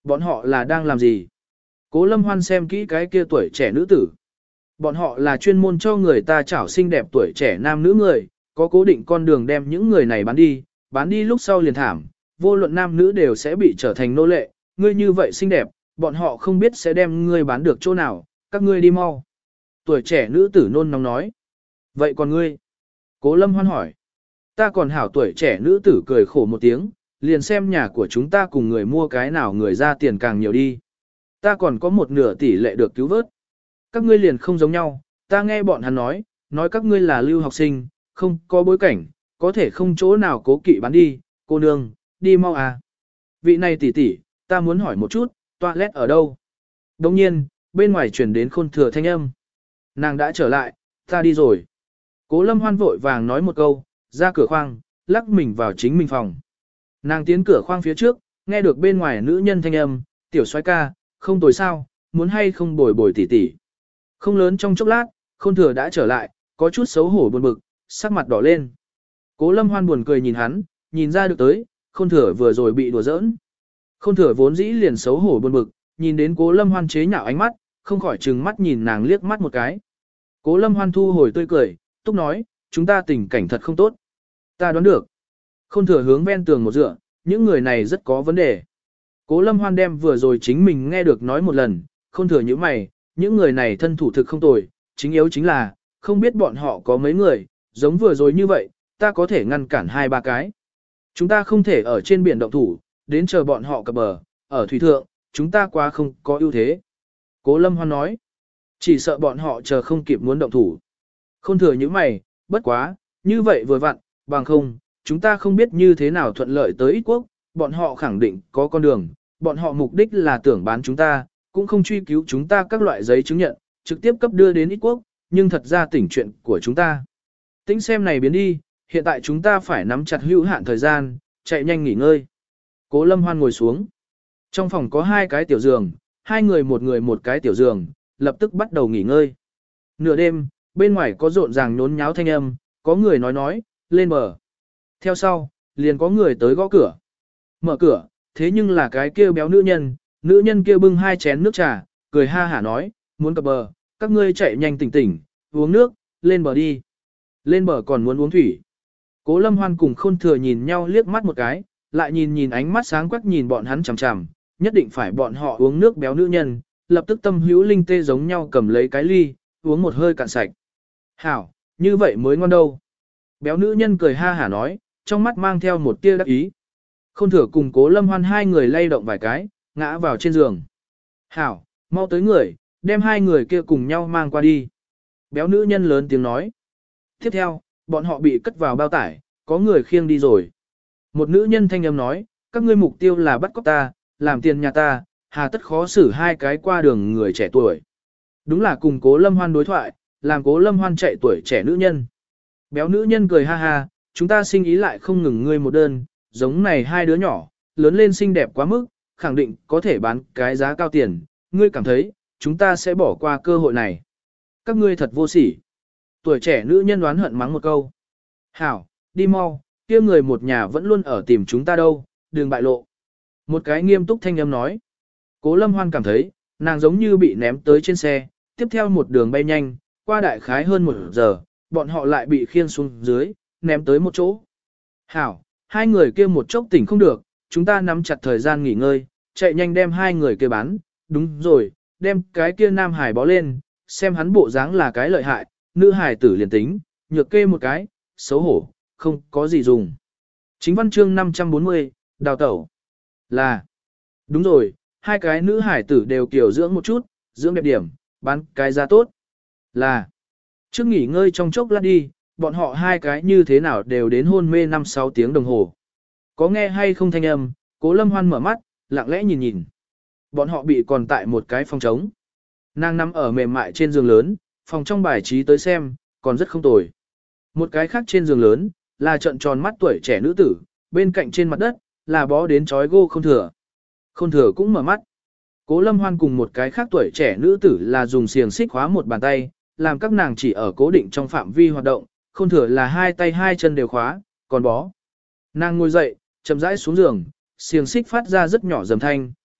Bọn họ là đang làm gì? Cố Lâm Hoan xem kỹ cái kia tuổi trẻ nữ tử. Bọn họ là chuyên môn cho người ta chảo xinh đẹp tuổi trẻ nam nữ người, có cố định con đường đem những người này bán đi, bán đi lúc sau liền thảm, vô luận nam nữ đều sẽ bị trở thành nô lệ, ngươi như vậy xinh đẹp, bọn họ không biết sẽ đem ngươi bán được chỗ nào, các ngươi đi mau. Tuổi trẻ nữ tử nôn nóng nói. Vậy còn ngươi? Cố Lâm Hoan hỏi. Ta còn hảo. Tuổi trẻ nữ tử cười khổ một tiếng, liền xem nhà của chúng ta cùng người mua cái nào người ra tiền càng nhiều đi. Ta còn có một nửa tỷ lệ được cứu vớt. Các ngươi liền không giống nhau, ta nghe bọn hắn nói, nói các ngươi là lưu học sinh, không có bối cảnh, có thể không chỗ nào cố kỵ bán đi, cô nương, đi mau à. Vị này tỷ tỷ, ta muốn hỏi một chút, toilet ở đâu? Đồng nhiên, bên ngoài chuyển đến Khôn Thừa thanh âm. Nàng đã trở lại, ta đi rồi. Cố Lâm Hoan vội vàng nói một câu, ra cửa khoang, lắc mình vào chính mình phòng. Nàng tiến cửa khoang phía trước, nghe được bên ngoài nữ nhân thanh âm, tiểu soái ca, không tồi sao, muốn hay không bồi bồi tỷ tỷ. Không lớn trong chốc lát, Khôn Thừa đã trở lại, có chút xấu hổ buồn bực, sắc mặt đỏ lên. Cố Lâm Hoan buồn cười nhìn hắn, nhìn ra được tới, Khôn Thừa vừa rồi bị đùa giỡn. Khôn Thừa vốn dĩ liền xấu hổ buồn bực, nhìn đến Cố Lâm Hoan chế nhạo ánh mắt, không khỏi trừng mắt nhìn nàng liếc mắt một cái. Cố Lâm Hoan thu hồi tươi cười, túc nói, chúng ta tình cảnh thật không tốt. Ta đoán được. Khôn Thừa hướng ven tường một dựa, những người này rất có vấn đề. Cố Lâm Hoan đem vừa rồi chính mình nghe được nói một lần, Khôn Thừa như mày, những người này thân thủ thực không tồi, chính yếu chính là, không biết bọn họ có mấy người, giống vừa rồi như vậy, ta có thể ngăn cản hai ba cái. Chúng ta không thể ở trên biển động thủ, đến chờ bọn họ cập bờ, ở thủy thượng, chúng ta quá không có ưu thế. Cố Lâm Hoan nói, chỉ sợ bọn họ chờ không kịp muốn động thủ. Khôn Thừa như mày, bất quá, như vậy vừa vặn, bằng không, chúng ta không biết như thế nào thuận lợi tới ít quốc, bọn họ khẳng định có con đường, bọn họ mục đích là tưởng bán chúng ta, cũng không truy cứu chúng ta các loại giấy chứng nhận, trực tiếp cấp đưa đến ít quốc, nhưng thật ra tỉnh chuyện của chúng ta. Tính xem này biến đi, hiện tại chúng ta phải nắm chặt hữu hạn thời gian, chạy nhanh nghỉ ngơi. Cố Lâm Hoan ngồi xuống. Trong phòng có hai cái tiểu giường, hai người một người một cái tiểu giường, lập tức bắt đầu nghỉ ngơi. Nửa đêm, bên ngoài có rộn ràng nhốn nháo thanh âm, có người nói nói, lên bờ. Theo sau, liền có người tới gõ cửa. Mở cửa, thế nhưng là cái kia béo nữ nhân, nữ nhân kia bưng hai chén nước trà, cười ha hả nói, muốn cập bờ, các ngươi chạy nhanh tỉnh tỉnh, uống nước, lên bờ đi. Lên bờ còn muốn uống thủy. Cố Lâm Hoan cùng Khôn Thừa nhìn nhau liếc mắt một cái, lại nhìn nhìn ánh mắt sáng quắc nhìn bọn hắn chằm chằm, nhất định phải bọn họ uống nước béo nữ nhân, lập tức tâm hữu linh tê giống nhau cầm lấy cái ly, uống một hơi cạn sạch. Hảo, như vậy mới ngon đâu. Béo nữ nhân cười ha hả nói, trong mắt mang theo một tia đắc ý. Khôn Thừa cùng Cố Lâm Hoan hai người lay động vài cái, ngã vào trên giường. Hảo, mau tới người, đem hai người kia cùng nhau mang qua đi. Béo nữ nhân lớn tiếng nói. Tiếp theo, bọn họ bị cất vào bao tải, có người khiêng đi rồi. Một nữ nhân thanh âm nói, các ngươi mục tiêu là bắt cóc ta, làm tiền nhà ta, hà tất khó xử hai cái qua đường người trẻ tuổi. Đúng là cùng Cố Lâm Hoan đối thoại, làm Cố Lâm Hoan chạy tuổi trẻ nữ nhân. Béo nữ nhân cười ha ha, chúng ta sinh ý lại không ngừng ngươi một đơn, giống này hai đứa nhỏ, lớn lên xinh đẹp quá mức, khẳng định có thể bán cái giá cao tiền, ngươi cảm thấy, chúng ta sẽ bỏ qua cơ hội này. Các ngươi thật vô sỉ. Tuổi trẻ nữ nhân đoán hận mắng một câu. Hảo, đi mau, kia người một nhà vẫn luôn ở tìm chúng ta đâu, đừng bại lộ. Một cái nghiêm túc thanh âm nói. Cố Lâm Hoan cảm thấy, nàng giống như bị ném tới trên xe, tiếp theo một đường bay nhanh, qua đại khái hơn một giờ, bọn họ lại bị khiêng xuống dưới, ném tới một chỗ. Hảo, hai người kia một chốc tỉnh không được, chúng ta nắm chặt thời gian nghỉ ngơi, chạy nhanh đem hai người kia bán, đúng rồi, đem cái kia nam hải bó lên, xem hắn bộ dáng là cái lợi hại, nữ hải tử liền tính, nhược kê một cái, xấu hổ, không có gì dùng. Chính văn chương năm trăm bốn mươi, đào tẩu. Là, đúng rồi, hai cái nữ hải tử đều kiểu dưỡng một chút, dưỡng đẹp điểm, bán cái giá tốt. Là, trước nghỉ ngơi trong chốc lát đi, bọn họ hai cái như thế nào đều đến hôn mê năm sáu tiếng đồng hồ. Có nghe hay không thanh âm, Cố Lâm Hoan mở mắt, lặng lẽ nhìn nhìn. Bọn họ bị còn tại một cái phòng trống. Nàng nằm ở mềm mại trên giường lớn, phòng trong bài trí tới xem, còn rất không tồi. Một cái khác trên giường lớn, là trận tròn mắt tuổi trẻ nữ tử, bên cạnh trên mặt đất, là bó đến chói gô Khôn Thừa. Khôn Thừa cũng mở mắt. Cố Lâm Hoan cùng một cái khác tuổi trẻ nữ tử là dùng xiềng xích khóa một bàn tay, làm các nàng chỉ ở cố định trong phạm vi hoạt động, Khôn Thừa là hai tay hai chân đều khóa, còn bó. Nàng ngồi dậy, chậm rãi xuống giường, xiềng xích phát ra rất nhỏ dầm thanh,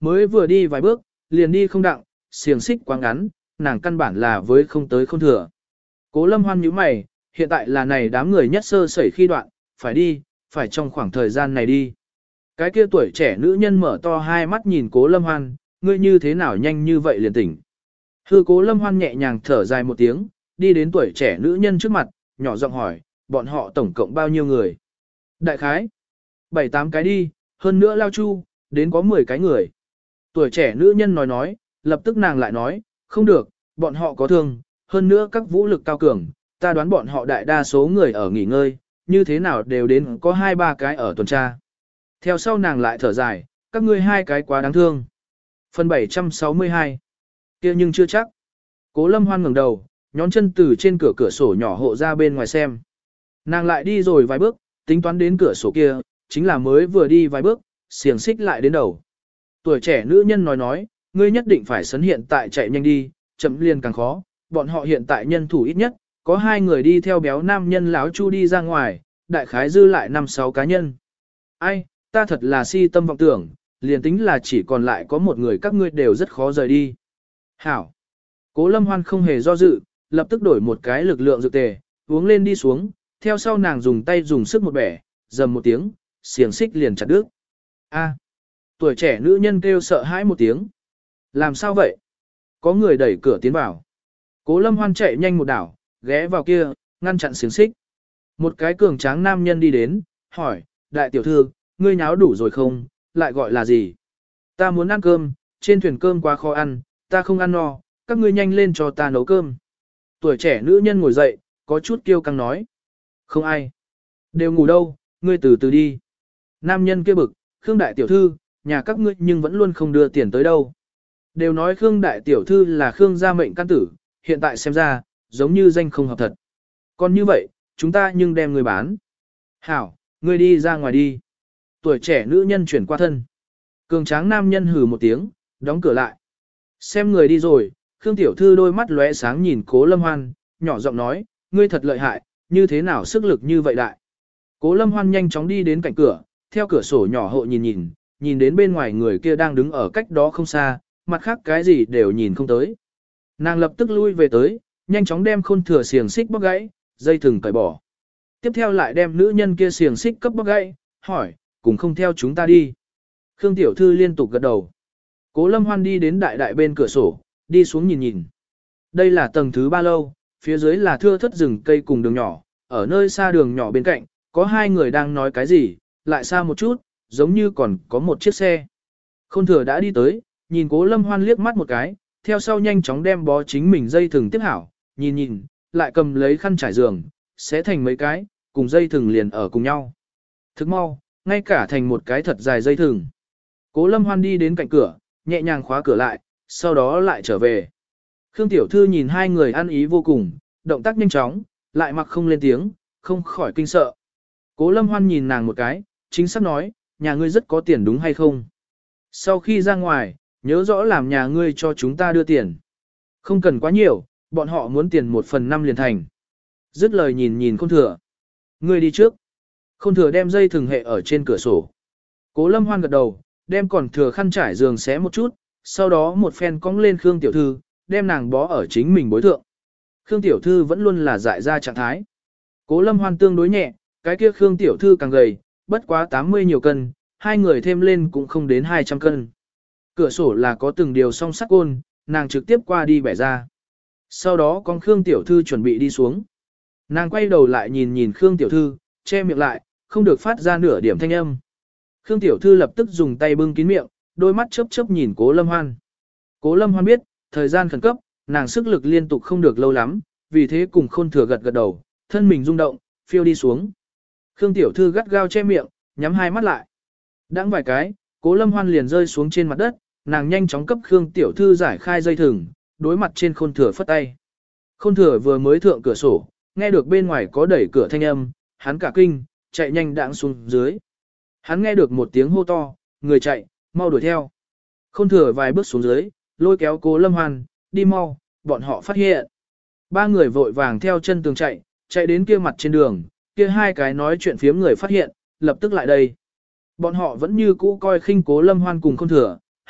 mới vừa đi vài bước, liền đi không đặng, xiềng xích quá ngắn, nàng căn bản là với không tới không thừa. Cố Lâm Hoan nhíu mày, hiện tại là này đám người nhất sơ sẩy khi đoạn, phải đi, phải trong khoảng thời gian này đi. Cái kia tuổi trẻ nữ nhân mở to hai mắt nhìn Cố Lâm Hoan, ngươi như thế nào nhanh như vậy liền tỉnh. Hư Cố Lâm Hoan nhẹ nhàng thở dài một tiếng, đi đến tuổi trẻ nữ nhân trước mặt, nhỏ giọng hỏi, bọn họ tổng cộng bao nhiêu người? Đại khái, bảy tám cái đi, hơn nữa lao chu, đến có mười cái người. Tuổi trẻ nữ nhân nói nói, lập tức nàng lại nói, không được, bọn họ có thương, hơn nữa các vũ lực cao cường, ta đoán bọn họ đại đa số người ở nghỉ ngơi, như thế nào đều đến có hai ba cái ở tuần tra. Theo sau nàng lại thở dài, các ngươi hai cái quá đáng thương. Phần bảy trăm sáu mươi hai kia nhưng chưa chắc. Cố Lâm Hoan ngẩng đầu, nhón chân từ trên cửa cửa sổ nhỏ hộ ra bên ngoài xem. Nàng lại đi rồi vài bước, tính toán đến cửa sổ kia, chính là mới vừa đi vài bước, xiềng xích lại đến đầu. Tuổi trẻ nữ nhân nói nói, ngươi nhất định phải sấn hiện tại chạy nhanh đi, chậm liền càng khó, bọn họ hiện tại nhân thủ ít nhất, có hai người đi theo béo nam nhân láo chu đi ra ngoài, đại khái dư lại năm sáu cá nhân. Ai, ta thật là si tâm vọng tưởng, liền tính là chỉ còn lại có một người các ngươi đều rất khó rời đi. Hảo. Cố Lâm Hoan không hề do dự, lập tức đổi một cái lực lượng dược tề, uống lên đi xuống, theo sau nàng dùng tay dùng sức một bẻ, dầm một tiếng, xiềng xích liền chặt đứt. A. Tuổi trẻ nữ nhân kêu sợ hãi một tiếng. Làm sao vậy? Có người đẩy cửa tiến vào. Cố Lâm Hoan chạy nhanh một đảo, ghé vào kia, ngăn chặn xiềng xích. Một cái cường tráng nam nhân đi đến, hỏi, đại tiểu thư, ngươi nháo đủ rồi không, lại gọi là gì? Ta muốn ăn cơm, trên thuyền cơm quá khó ăn, ta không ăn no, các ngươi nhanh lên cho ta nấu cơm. Tuổi trẻ nữ nhân ngồi dậy, có chút kiêu căng nói. Không ai. Đều ngủ đâu, ngươi từ từ đi. Nam nhân kia bực, Khương đại tiểu thư, nhà các ngươi nhưng vẫn luôn không đưa tiền tới đâu. Đều nói Khương đại tiểu thư là Khương gia mệnh căn tử, hiện tại xem ra, giống như danh không hợp thật. Còn như vậy, chúng ta nhưng đem người bán. Hảo, ngươi đi ra ngoài đi. Tuổi trẻ nữ nhân chuyển qua thân. Cường tráng nam nhân hừ một tiếng, đóng cửa lại. Xem người đi rồi, Khương tiểu thư đôi mắt lóe sáng nhìn Cố Lâm Hoan, nhỏ giọng nói, ngươi thật lợi hại, như thế nào sức lực như vậy đại. Cố Lâm Hoan nhanh chóng đi đến cạnh cửa, theo cửa sổ nhỏ hộ nhìn nhìn, nhìn đến bên ngoài người kia đang đứng ở cách đó không xa, mặt khác cái gì đều nhìn không tới. Nàng lập tức lui về tới, nhanh chóng đem khôn thừa xiềng xích bóc gãy, dây thừng cởi bỏ. Tiếp theo lại đem nữ nhân kia xiềng xích cấp bóc gãy, hỏi, cùng không theo chúng ta đi. Khương tiểu thư liên tục gật đầu. Cố Lâm Hoan đi đến đại đại bên cửa sổ, đi xuống nhìn nhìn. Đây là tầng thứ ba lâu, phía dưới là thưa thất rừng cây cùng đường nhỏ, ở nơi xa đường nhỏ bên cạnh, có hai người đang nói cái gì, lại xa một chút, giống như còn có một chiếc xe. Khôn thừa đã đi tới, nhìn Cố Lâm Hoan liếc mắt một cái, theo sau nhanh chóng đem bó chính mình dây thừng tiếp hảo, nhìn nhìn, lại cầm lấy khăn trải giường, xé thành mấy cái, cùng dây thừng liền ở cùng nhau. Thức mau, ngay cả thành một cái thật dài dây thừng. Cố Lâm Hoan đi đến cạnh cửa, nhẹ nhàng khóa cửa lại, sau đó lại trở về. Khương tiểu thư nhìn hai người ăn ý vô cùng, động tác nhanh chóng, lại mặc không lên tiếng, không khỏi kinh sợ. Cố Lâm Hoan nhìn nàng một cái, chính xác nói, nhà ngươi rất có tiền đúng hay không? Sau khi ra ngoài, nhớ rõ làm nhà ngươi cho chúng ta đưa tiền. Không cần quá nhiều, bọn họ muốn tiền một phần năm liền thành. Dứt lời nhìn nhìn Khôn thừa. Ngươi đi trước. Khôn thừa đem dây thừng hệ ở trên cửa sổ. Cố Lâm Hoan gật đầu, đem còn thừa khăn trải giường xé một chút, sau đó một phen cong lên Khương tiểu thư, đem nàng bó ở chính mình bối thượng. Khương tiểu thư vẫn luôn là dại ra trạng thái. Cố Lâm Hoan tương đối nhẹ, cái kia Khương tiểu thư càng gầy, bất quá tám mươi nhiều cân, hai người thêm lên cũng không đến hai trăm cân. Cửa sổ là có từng điều song sắt côn, nàng trực tiếp qua đi bẻ ra. Sau đó con Khương tiểu thư chuẩn bị đi xuống. Nàng quay đầu lại nhìn nhìn Khương tiểu thư, che miệng lại, không được phát ra nửa điểm thanh âm. Khương tiểu thư lập tức dùng tay bưng kín miệng, đôi mắt chớp chớp nhìn Cố Lâm Hoan. Cố Lâm Hoan biết, thời gian khẩn cấp, nàng sức lực liên tục không được lâu lắm, vì thế cùng Khôn thừa gật gật đầu, thân mình rung động, phiêu đi xuống. Khương tiểu thư gắt gao che miệng, nhắm hai mắt lại. Đãng vài cái, Cố Lâm Hoan liền rơi xuống trên mặt đất, nàng nhanh chóng cấp Khương tiểu thư giải khai dây thừng, đối mặt trên Khôn thừa phất tay. Khôn thừa vừa mới thượng cửa sổ, nghe được bên ngoài có đẩy cửa thanh âm, hắn cả kinh, chạy nhanh đãng xuống dưới. Hắn nghe được một tiếng hô to, người chạy, mau đuổi theo. Khôn thừa vài bước xuống dưới, lôi kéo Cố Lâm Hoan, đi mau, bọn họ phát hiện. Ba người vội vàng theo chân tường chạy, chạy đến kia mặt trên đường, kia hai cái nói chuyện phiếm người phát hiện, lập tức lại đây. Bọn họ vẫn như cũ coi khinh Cố Lâm Hoan cùng Khôn thừa,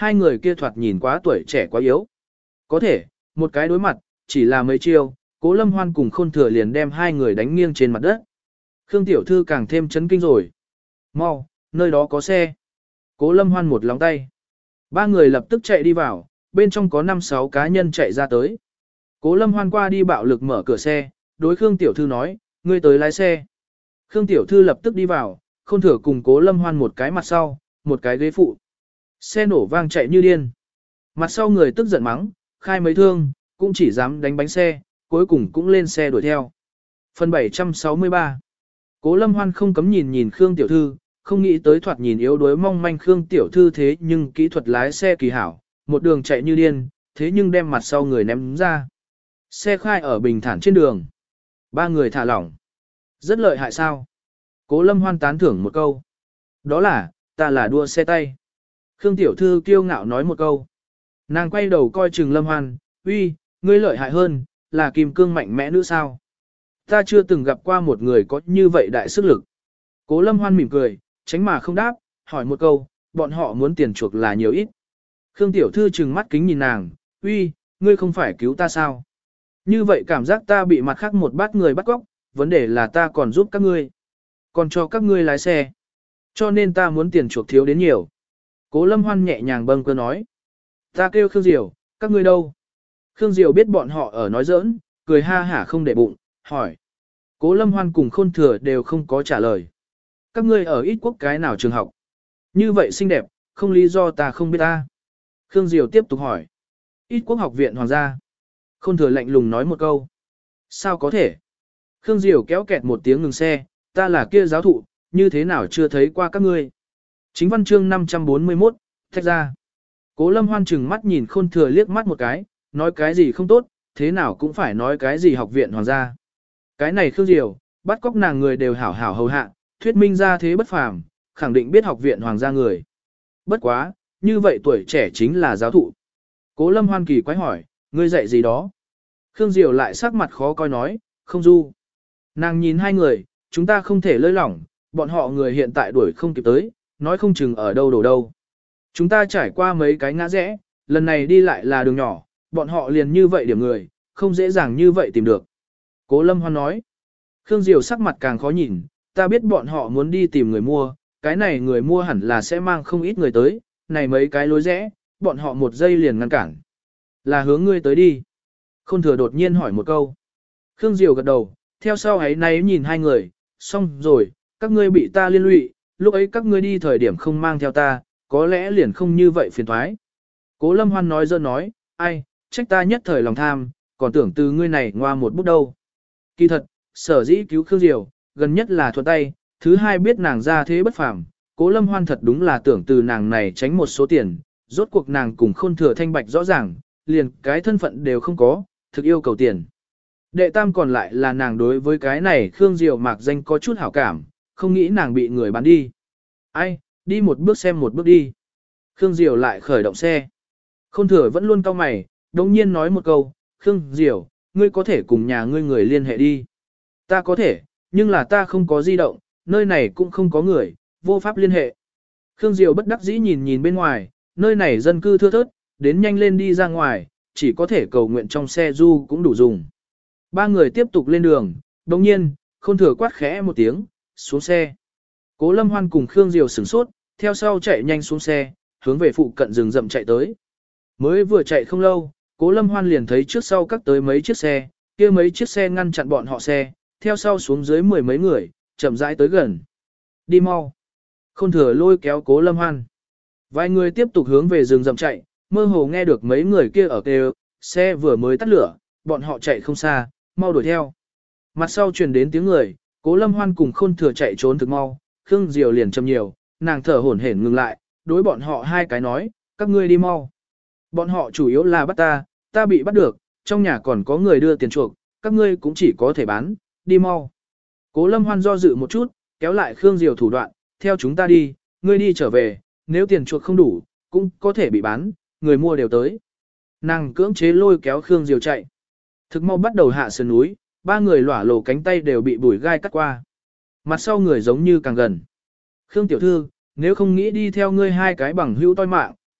hai người kia thoạt nhìn quá tuổi trẻ quá yếu. Có thể, một cái đối mặt, chỉ là mấy chiêu, Cố Lâm Hoan cùng Khôn Thừa liền đem hai người đánh nghiêng trên mặt đất. Khương tiểu thư càng thêm chấn kinh rồi. Mau, nơi đó có xe. Cố Lâm Hoan một lóng tay. Ba người lập tức chạy đi vào, bên trong có năm sáu cá nhân chạy ra tới. Cố Lâm Hoan qua đi bạo lực mở cửa xe, đối Khương tiểu thư nói, ngươi tới lái xe. Khương tiểu thư lập tức đi vào, Khôn Thừa cùng Cố Lâm Hoan một cái mặt sau, một cái ghế phụ. Xe nổ vang chạy như điên. Mặt sau người tức giận mắng, khai mấy thương, cũng chỉ dám đánh bánh xe, cuối cùng cũng lên xe đuổi theo. Phần bảy trăm sáu mươi ba. Cố Lâm Hoan không cấm nhìn nhìn Khương tiểu thư, không nghĩ tới thoạt nhìn yếu đuối mong manh Khương tiểu thư thế nhưng kỹ thuật lái xe kỳ hảo, một đường chạy như điên, thế nhưng đem mặt sau người ném ra. Xe khai ở bình thản trên đường. Ba người thả lỏng. Rất lợi hại sao? Cố Lâm Hoan tán thưởng một câu. Đó là, ta là đua xe tay. Khương tiểu thư kiêu ngạo nói một câu. Nàng quay đầu coi chừng Lâm Hoan, uy, ngươi lợi hại hơn, là kim cương mạnh mẽ nữa sao? Ta chưa từng gặp qua một người có như vậy đại sức lực. Cố Lâm Hoan mỉm cười, tránh mà không đáp, hỏi một câu, bọn họ muốn tiền chuộc là nhiều ít. Khương tiểu thư trừng mắt kính nhìn nàng, uy, ngươi không phải cứu ta sao? Như vậy cảm giác ta bị mặt khác một bát người bắt cóc, vấn đề là ta còn giúp các ngươi. Còn cho các ngươi lái xe. Cho nên ta muốn tiền chuộc thiếu đến nhiều. Cố Lâm Hoan nhẹ nhàng bâng cơ nói. Ta kêu Khương Diều, các ngươi đâu? Khương Diều biết bọn họ ở nói giỡn, cười ha hả không để bụng, hỏi. Cố Lâm Hoan cùng Khôn Thừa đều không có trả lời. Các ngươi ở ít quốc cái nào trường học? Như vậy xinh đẹp, không lý do ta không biết ta. Khương Diều tiếp tục hỏi. Ít quốc học viện hoàng gia. Khôn Thừa lạnh lùng nói một câu. Sao có thể? Khương Diều kéo kẹt một tiếng ngừng xe, ta là kia giáo thụ, như thế nào chưa thấy qua các ngươi. Chính văn chương năm trăm bốn mươi mốt, thách ra. Cố Lâm Hoan chừng mắt nhìn Khôn Thừa liếc mắt một cái, nói cái gì không tốt, thế nào cũng phải nói cái gì học viện hoàng gia. Cái này Khương Diều, bắt cóc nàng người đều hảo hảo hầu hạ, thuyết minh ra thế bất phàm, khẳng định biết học viện hoàng gia người. Bất quá, như vậy tuổi trẻ chính là giáo thụ. Cố Lâm Hoan kỳ quái hỏi, ngươi dạy gì đó? Khương Diều lại sắc mặt khó coi nói, không du. Nàng nhìn hai người, chúng ta không thể lơi lỏng, bọn họ người hiện tại đuổi không kịp tới, nói không chừng ở đâu đổ đâu. Chúng ta trải qua mấy cái ngã rẽ, lần này đi lại là đường nhỏ, bọn họ liền như vậy điểm người, không dễ dàng như vậy tìm được. Cố Lâm Hoan nói, Khương Diều sắc mặt càng khó nhìn, ta biết bọn họ muốn đi tìm người mua, cái này người mua hẳn là sẽ mang không ít người tới, này mấy cái lối rẽ, bọn họ một giây liền ngăn cản. Là hướng ngươi tới đi. Khôn Thừa đột nhiên hỏi một câu. Khương Diều gật đầu, theo sau ấy nay nhìn hai người, xong rồi, các ngươi bị ta liên lụy, lúc ấy các ngươi đi thời điểm không mang theo ta, có lẽ liền không như vậy phiền thoái. Cố Lâm Hoan nói dơ nói, ai, trách ta nhất thời lòng tham, còn tưởng từ ngươi này ngoa một bút đâu. Kỳ thật, sở dĩ cứu Khương Diều, gần nhất là thuận tay, thứ hai biết nàng ra thế bất phàm, Cố Lâm Hoan thật đúng là tưởng từ nàng này tránh một số tiền, rốt cuộc nàng cùng Khôn Thừa thanh bạch rõ ràng, liền cái thân phận đều không có, thực yêu cầu tiền. Đệ tam còn lại là nàng đối với cái này Khương Diều mạc danh có chút hảo cảm, không nghĩ nàng bị người bán đi. Ai, đi một bước xem một bước đi. Khương Diều lại khởi động xe. Khôn Thừa vẫn luôn cau mày, đồng nhiên nói một câu, Khương Diều, ngươi có thể cùng nhà ngươi người liên hệ đi. Ta có thể, nhưng là ta không có di động, nơi này cũng không có người, vô pháp liên hệ. Khương Diều bất đắc dĩ nhìn nhìn bên ngoài, nơi này dân cư thưa thớt, đến nhanh lên đi ra ngoài, chỉ có thể cầu nguyện trong xe du cũng đủ dùng. Ba người tiếp tục lên đường, đồng nhiên, Khôn Thừa quát khẽ một tiếng, xuống xe. Cố Lâm Hoan cùng Khương Diều sửng sốt, theo sau chạy nhanh xuống xe, hướng về phụ cận rừng rậm chạy tới. Mới vừa chạy không lâu, Cố Lâm Hoan liền thấy trước sau các tới mấy chiếc xe, kia mấy chiếc xe ngăn chặn bọn họ xe, theo sau xuống dưới mười mấy người, chậm rãi tới gần. Đi mau. Khôn Thừa lôi kéo Cố Lâm Hoan. Vài người tiếp tục hướng về rừng rậm chạy, mơ hồ nghe được mấy người kia ở kêu, xe vừa mới tắt lửa, bọn họ chạy không xa, mau đuổi theo. Mặt sau truyền đến tiếng người, Cố Lâm Hoan cùng Khôn Thừa chạy trốn thực mau, Khương Diều liền chậm nhiều, nàng thở hổn hển ngừng lại, đối bọn họ hai cái nói, các ngươi đi mau. Bọn họ chủ yếu là bắt ta, ta bị bắt được, trong nhà còn có người đưa tiền chuộc, các ngươi cũng chỉ có thể bán, đi mau. Cố Lâm Hoan do dự một chút, kéo lại Khương Diều thủ đoạn, theo chúng ta đi, ngươi đi trở về, nếu tiền chuộc không đủ, cũng có thể bị bán, người mua đều tới. Nàng cưỡng chế lôi kéo Khương Diều chạy. Thực mau bắt đầu hạ sườn núi, ba người lỏa lồ cánh tay đều bị bùi gai cắt qua. Mặt sau người giống như càng gần. Khương tiểu thư, nếu không nghĩ đi theo ngươi hai cái bằng hữu toi mạng,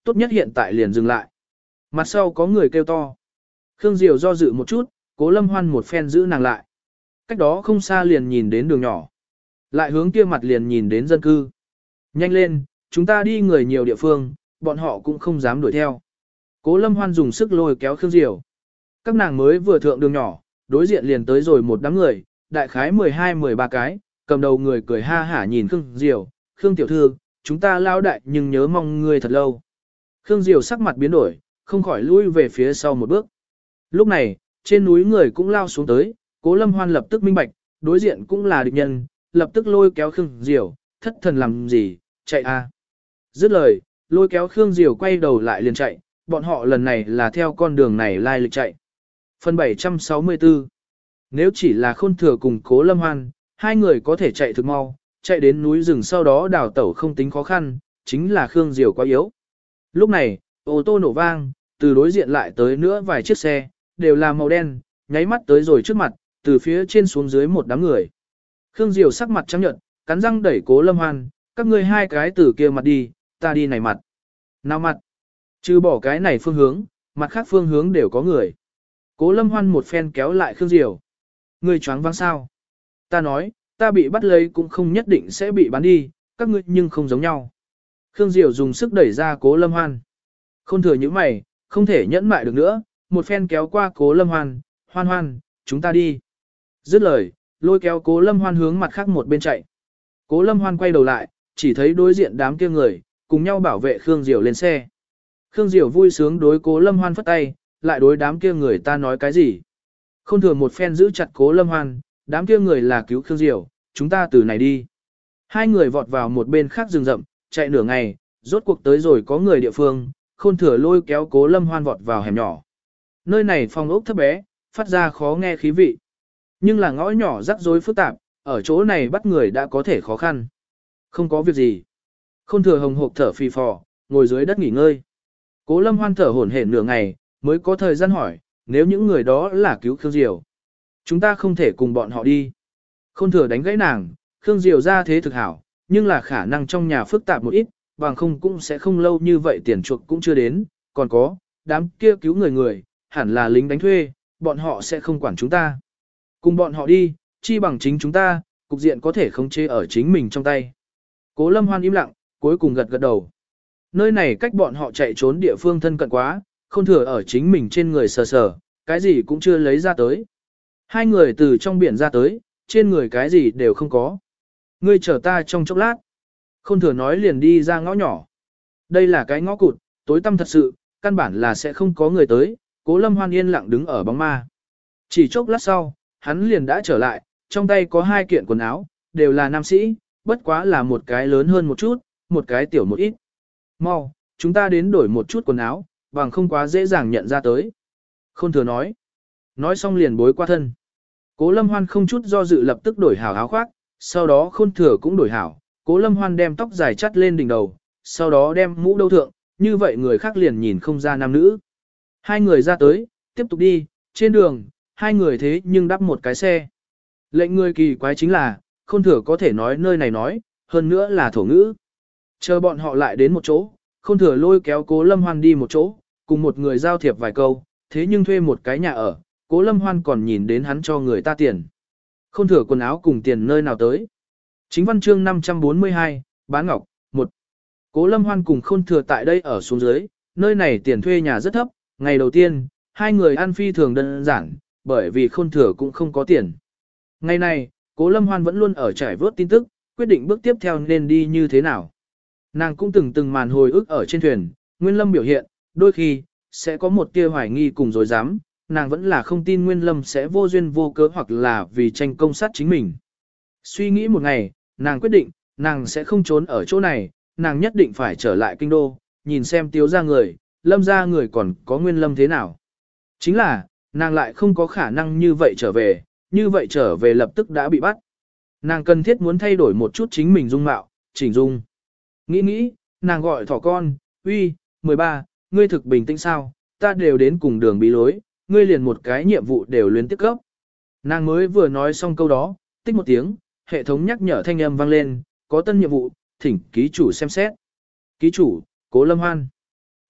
tốt nhất hiện tại liền dừng lại. Mặt sau có người kêu to. Khương Diều do dự một chút, Cố Lâm Hoan một phen giữ nàng lại. Cách đó không xa liền nhìn đến đường nhỏ. Lại hướng kia mặt liền nhìn đến dân cư. Nhanh lên, chúng ta đi người nhiều địa phương, bọn họ cũng không dám đuổi theo. Cố Lâm Hoan dùng sức lôi kéo Khương Diều. Các nàng mới vừa thượng đường nhỏ, đối diện liền tới rồi một đám người, đại khái mười hai mười ba cái, cầm đầu người cười ha hả nhìn Khương Diều. Khương tiểu thư, chúng ta lao đại nhưng nhớ mong người thật lâu. Khương Diều sắc mặt biến đổi, không khỏi lui về phía sau một bước. Lúc này, trên núi người cũng lao xuống tới, Cố Lâm Hoan lập tức minh bạch, đối diện cũng là địch nhân, lập tức lôi kéo Khương Diều, thất thần làm gì, chạy a. Dứt lời, lôi kéo Khương Diều quay đầu lại liền chạy, bọn họ lần này là theo con đường này lai lịch chạy. Phần bảy trăm sáu mươi tư. Nếu chỉ là Khôn Thừa cùng Cố Lâm Hoan, hai người có thể chạy thực mau, chạy đến núi rừng sau đó đào tẩu không tính khó khăn, chính là Khương Diều quá yếu. Lúc này, ô tô nổ vang, từ đối diện lại tới nữa vài chiếc xe, đều là màu đen, nháy mắt tới rồi trước mặt, từ phía trên xuống dưới một đám người. Khương Diều sắc mặt trắng nhợt, cắn răng đẩy Cố Lâm Hoan, các ngươi hai cái từ kia mặt đi, ta đi này mặt. Nào mặt? Trừ bỏ cái này phương hướng, mặt khác phương hướng đều có người. Cố Lâm Hoan một phen kéo lại Khương Diều. Ngươi choáng váng sao? Ta nói, ta bị bắt lấy cũng không nhất định sẽ bị bán đi, các ngươi nhưng không giống nhau. Khương Diều dùng sức đẩy ra Cố Lâm Hoan. Khôn Thừa như mày, không thể nhẫn mại được nữa, một phen kéo qua Cố Lâm Hoan, Hoan Hoan, chúng ta đi. Dứt lời, lôi kéo Cố Lâm Hoan hướng mặt khác một bên chạy. Cố Lâm Hoan quay đầu lại, chỉ thấy đối diện đám kia người, cùng nhau bảo vệ Khương Diều lên xe. Khương Diều vui sướng đối Cố Lâm Hoan phất tay, lại đối đám kia người ta nói cái gì. Khôn Thừa một phen giữ chặt Cố Lâm Hoan, đám kia người là cứu Khương Diều, chúng ta từ này đi. Hai người vọt vào một bên khác rừng rậm, chạy nửa ngày, rốt cuộc tới rồi có người địa phương, Khôn Thừa lôi kéo Cố Lâm Hoan vọt vào hẻm nhỏ. Nơi này phòng ốc thấp bé, phát ra khó nghe khí vị. Nhưng là ngõ nhỏ rắc rối phức tạp, ở chỗ này bắt người đã có thể khó khăn. Không có việc gì. Khôn Thừa hồng hộc thở phì phò, ngồi dưới đất nghỉ ngơi. Cố Lâm Hoan thở hổn hển nửa ngày, mới có thời gian hỏi, nếu những người đó là cứu Khương Diều, chúng ta không thể cùng bọn họ đi. Khôn Thừa đánh gãy nàng, Khương Diều ra thế thực hảo, nhưng là khả năng trong nhà phức tạp một ít, bằng không cũng sẽ không lâu như vậy tiền chuộc cũng chưa đến, còn có, đám kia cứu người người, hẳn là lính đánh thuê, bọn họ sẽ không quản chúng ta. Cùng bọn họ đi, chi bằng chính chúng ta, cục diện có thể khống chế ở chính mình trong tay. Cố Lâm Hoan im lặng, cuối cùng gật gật đầu. Nơi này cách bọn họ chạy trốn địa phương thân cận quá, Khôn Thừa ở chính mình trên người sờ sờ, cái gì cũng chưa lấy ra tới. Hai người từ trong biển ra tới, trên người cái gì đều không có. Ngươi chờ ta trong chốc lát. Khôn Thừa nói liền đi ra ngõ nhỏ. Đây là cái ngõ cụt, tối tăm thật sự, căn bản là sẽ không có người tới. Cố Lâm Hoan yên lặng đứng ở bóng ma. Chỉ chốc lát sau, hắn liền đã trở lại, trong tay có hai kiện quần áo, đều là nam sĩ, bất quá là một cái lớn hơn một chút, một cái tiểu một ít. Mau, chúng ta đến đổi một chút quần áo, bằng không quá dễ dàng nhận ra tới. Khôn Thừa nói. Nói xong liền bối qua thân. Cố Lâm Hoan không chút do dự lập tức đổi hảo áo khoác, sau đó Khôn Thừa cũng đổi hảo. Cố Lâm Hoan đem tóc dài chắt lên đỉnh đầu, sau đó đem mũ đâu thượng, như vậy người khác liền nhìn không ra nam nữ. Hai người ra tới, tiếp tục đi, trên đường, hai người thế nhưng đắp một cái xe. Lệnh người kỳ quái chính là, Khôn Thừa có thể nói nơi này nói, hơn nữa là thổ ngữ. Chờ bọn họ lại đến một chỗ, Khôn Thừa lôi kéo Cố Lâm Hoan đi một chỗ, cùng một người giao thiệp vài câu, thế nhưng thuê một cái nhà ở, Cố Lâm Hoan còn nhìn đến hắn cho người ta tiền. Khôn Thừa quần áo cùng tiền nơi nào tới. Chính văn chương năm trăm bốn mươi hai, bán ngọc, một. Cố Lâm Hoan cùng Khôn Thừa tại đây ở xuống dưới, nơi này tiền thuê nhà rất thấp, ngày đầu tiên, hai người ăn phi thường đơn giản, bởi vì Khôn Thừa cũng không có tiền. Ngày này, Cố Lâm Hoan vẫn luôn ở trải vớt tin tức, quyết định bước tiếp theo nên đi như thế nào. Nàng cũng từng từng màn hồi ức ở trên thuyền, Nguyên Lâm biểu hiện, đôi khi, sẽ có một tia hoài nghi cùng dối dám, nàng vẫn là không tin Nguyên Lâm sẽ vô duyên vô cớ hoặc là vì tranh công sát chính mình. Suy nghĩ một ngày, nàng quyết định, nàng sẽ không trốn ở chỗ này, nàng nhất định phải trở lại kinh đô, nhìn xem Tiếu ra người, Lâm ra người còn có Nguyên Lâm thế nào. Chính là, nàng lại không có khả năng như vậy trở về, như vậy trở về lập tức đã bị bắt. Nàng cần thiết muốn thay đổi một chút chính mình dung mạo, chỉnh dung. Nghĩ nghĩ, nàng gọi thỏ con, uy, mười ba, ngươi thực bình tĩnh sao, ta đều đến cùng đường bí lối, ngươi liền một cái nhiệm vụ đều luyến tiếp cấp. Nàng mới vừa nói xong câu đó, tích một tiếng, hệ thống nhắc nhở thanh âm vang lên, có tân nhiệm vụ, thỉnh ký chủ xem xét. Ký chủ, Cố Lâm Hoan.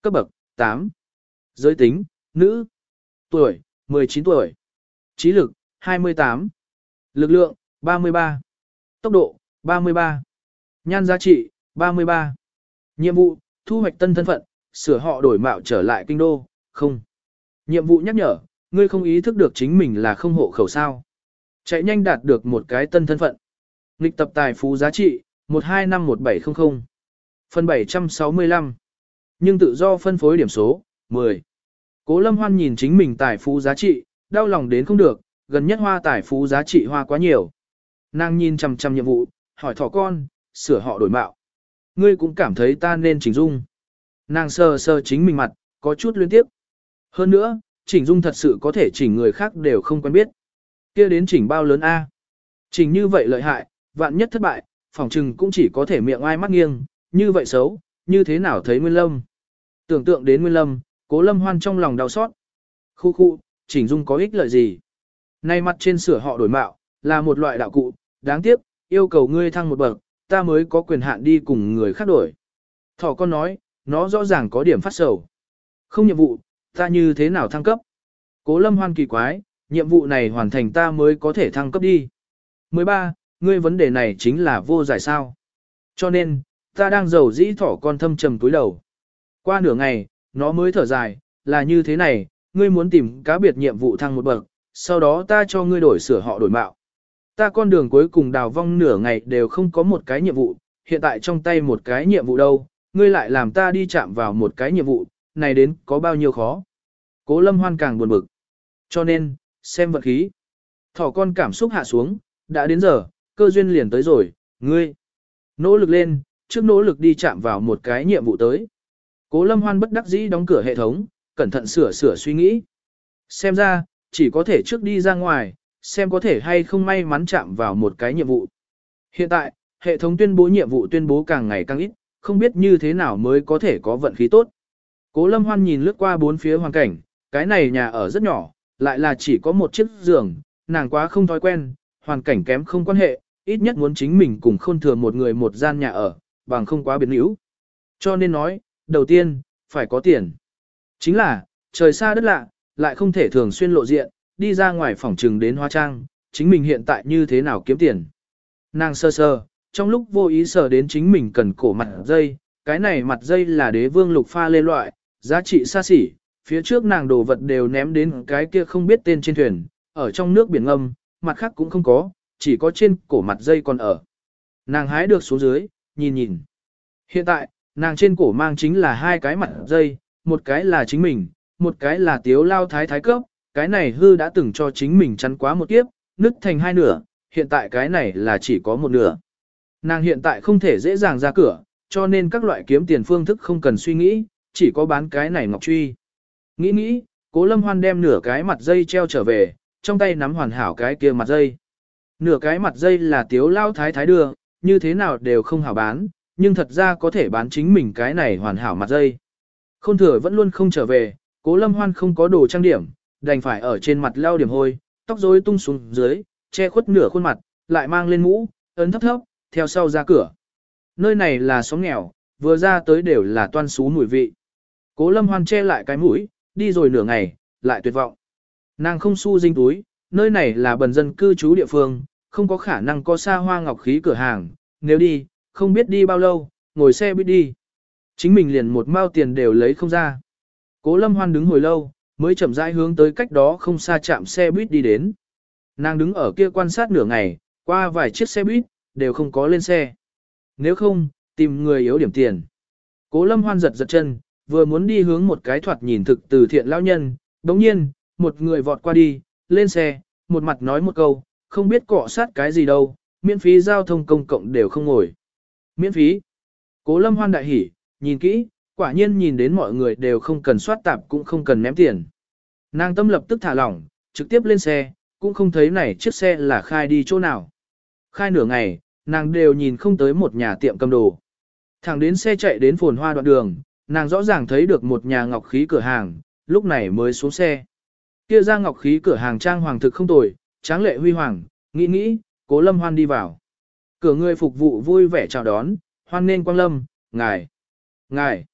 Cấp bậc, tám. Giới tính, nữ. Tuổi, mười chín tuổi. Trí lực, hai mươi tám. Lực lượng, ba mươi ba. Tốc độ, ba mươi ba. Nhan giá trị, ba mươi ba. Nhiệm vụ, thu hoạch tân thân phận, sửa họ đổi mạo trở lại kinh đô, không. Nhiệm vụ nhắc nhở, ngươi không ý thức được chính mình là không hộ khẩu sao. Chạy nhanh đạt được một cái tân thân phận. Nghịch tập tài phú giá trị, một hai năm một bảy không không. Phần bảy trăm sáu mươi lăm. Nhưng tự do phân phối điểm số, mười. Cố Lâm Hoan nhìn chính mình tài phú giá trị, đau lòng đến không được, gần nhất hoa tài phú giá trị hoa quá nhiều. Nàng nhìn chằm chằm nhiệm vụ, hỏi thỏ con, sửa họ đổi mạo. Ngươi cũng cảm thấy ta nên chỉnh dung. Nàng sờ sờ chính mình mặt, có chút luyến tiếp. Hơn nữa, chỉnh dung thật sự có thể chỉnh người khác đều không quen biết. Kia đến chỉnh bao lớn A. Chỉnh như vậy lợi hại, vạn nhất thất bại, phỏng trừng cũng chỉ có thể miệng ai mắt nghiêng, như vậy xấu, như thế nào thấy Nguyên Lâm. Tưởng tượng đến Nguyên Lâm, Cố Lâm Hoan trong lòng đau xót. Khu khu, chỉnh dung có ích lợi gì? Nay mặt trên sửa họ đổi mạo, là một loại đạo cụ, đáng tiếc, yêu cầu ngươi thăng một bậc, ta mới có quyền hạn đi cùng người khác đổi. Thỏ con nói, nó rõ ràng có điểm phát sầu. Không nhiệm vụ, ta như thế nào thăng cấp? Cố Lâm Hoan kỳ quái, nhiệm vụ này hoàn thành ta mới có thể thăng cấp đi. mười ba, ngươi vấn đề này chính là vô giải sao. Cho nên, ta đang giàu dĩ thỏ con thâm trầm túi đầu. Qua nửa ngày, nó mới thở dài, là như thế này, ngươi muốn tìm cá biệt nhiệm vụ thăng một bậc, sau đó ta cho ngươi đổi sửa họ đổi mạo. Ta con đường cuối cùng đào vong nửa ngày đều không có một cái nhiệm vụ, hiện tại trong tay một cái nhiệm vụ đâu, ngươi lại làm ta đi chạm vào một cái nhiệm vụ, này đến có bao nhiêu khó. Cố Lâm Hoan càng buồn bực. Cho nên, xem vật khí. Thỏ con cảm xúc hạ xuống, đã đến giờ, cơ duyên liền tới rồi, ngươi. Nỗ lực lên, trước nỗ lực đi chạm vào một cái nhiệm vụ tới. Cố Lâm Hoan bất đắc dĩ đóng cửa hệ thống, cẩn thận sửa sửa suy nghĩ. Xem ra, chỉ có thể trước đi ra ngoài, xem có thể hay không may mắn chạm vào một cái nhiệm vụ. Hiện tại, hệ thống tuyên bố nhiệm vụ tuyên bố càng ngày càng ít, không biết như thế nào mới có thể có vận khí tốt. Cố Lâm Hoan nhìn lướt qua bốn phía hoàn cảnh, cái này nhà ở rất nhỏ, lại là chỉ có một chiếc giường, nàng quá không thói quen, hoàn cảnh kém không quan hệ, ít nhất muốn chính mình cùng khôn thừa một người một gian nhà ở, bằng không quá biệt níu. Cho nên nói, đầu tiên, phải có tiền. Chính là, trời xa đất lạ, lại không thể thường xuyên lộ diện, đi ra ngoài phòng trừng đến hóa trang, chính mình hiện tại như thế nào kiếm tiền. Nàng sơ sơ, trong lúc vô ý sờ đến chính mình cần cổ mặt dây, cái này mặt dây là đế vương lục pha lê loại, giá trị xa xỉ, phía trước nàng đồ vật đều ném đến cái kia không biết tên trên thuyền, ở trong nước biển ngâm, mặt khác cũng không có, chỉ có trên cổ mặt dây còn ở. Nàng hái được xuống dưới, nhìn nhìn. Hiện tại, nàng trên cổ mang chính là hai cái mặt dây, một cái là chính mình, một cái là tiếu lao thái thái cấp, cái này hư đã từng cho chính mình chắn quá một kiếp, nứt thành hai nửa, hiện tại cái này là chỉ có một nửa. Nàng hiện tại không thể dễ dàng ra cửa, cho nên các loại kiếm tiền phương thức không cần suy nghĩ, chỉ có bán cái này ngọc truy. Nghĩ nghĩ, Cố Lâm Hoan đem nửa cái mặt dây treo trở về, trong tay nắm hoàn hảo cái kia mặt dây. Nửa cái mặt dây là tiếu lao thái thái đưa, như thế nào đều không hảo bán, nhưng thật ra có thể bán chính mình cái này hoàn hảo mặt dây. Khôn thừa vẫn luôn không trở về, Cố Lâm Hoan không có đồ trang điểm, đành phải ở trên mặt lau điểm hôi, tóc rối tung xuống dưới, che khuất nửa khuôn mặt, lại mang lên mũ, ấn thấp thấp, theo sau ra cửa. Nơi này là xóm nghèo, vừa ra tới đều là toan xú mùi vị. Cố Lâm Hoan che lại cái mũi, đi rồi nửa ngày, lại tuyệt vọng. Nàng không xu dinh túi, nơi này là bần dân cư trú địa phương, không có khả năng có xa hoa ngọc khí cửa hàng, nếu đi, không biết đi bao lâu, ngồi xe buýt đi. Chính mình liền một mao tiền đều lấy không ra. Cố Lâm Hoan đứng hồi lâu, mới chậm rãi hướng tới cách đó không xa chạm xe buýt đi đến. Nàng đứng ở kia quan sát nửa ngày, qua vài chiếc xe buýt, đều không có lên xe. Nếu không, tìm người yếu điểm tiền. Cố Lâm Hoan giật giật chân, vừa muốn đi hướng một cái thoạt nhìn thực từ thiện lão nhân, đồng nhiên, một người vọt qua đi, lên xe, một mặt nói một câu, không biết cọ sát cái gì đâu, miễn phí giao thông công cộng đều không ngồi. Miễn phí. Cố Lâm Hoan đại hỉ, nhìn kỹ, quả nhiên nhìn đến mọi người đều không cần soát tạp cũng không cần ném tiền. Nàng tâm lập tức thả lỏng, trực tiếp lên xe, cũng không thấy này chiếc xe là khai đi chỗ nào. Khai nửa ngày, nàng đều nhìn không tới một nhà tiệm cầm đồ. Thẳng đến xe chạy đến phồn hoa đoạn đường, nàng rõ ràng thấy được một nhà ngọc khí cửa hàng, lúc này mới xuống xe. Kia ra ngọc khí cửa hàng trang hoàng thực không tồi, tráng lệ huy hoàng, nghĩ nghĩ, Cố Lâm Hoan đi vào. Cửa người phục vụ vui vẻ chào đón, hoan nên quang lâm, ngài, ngài.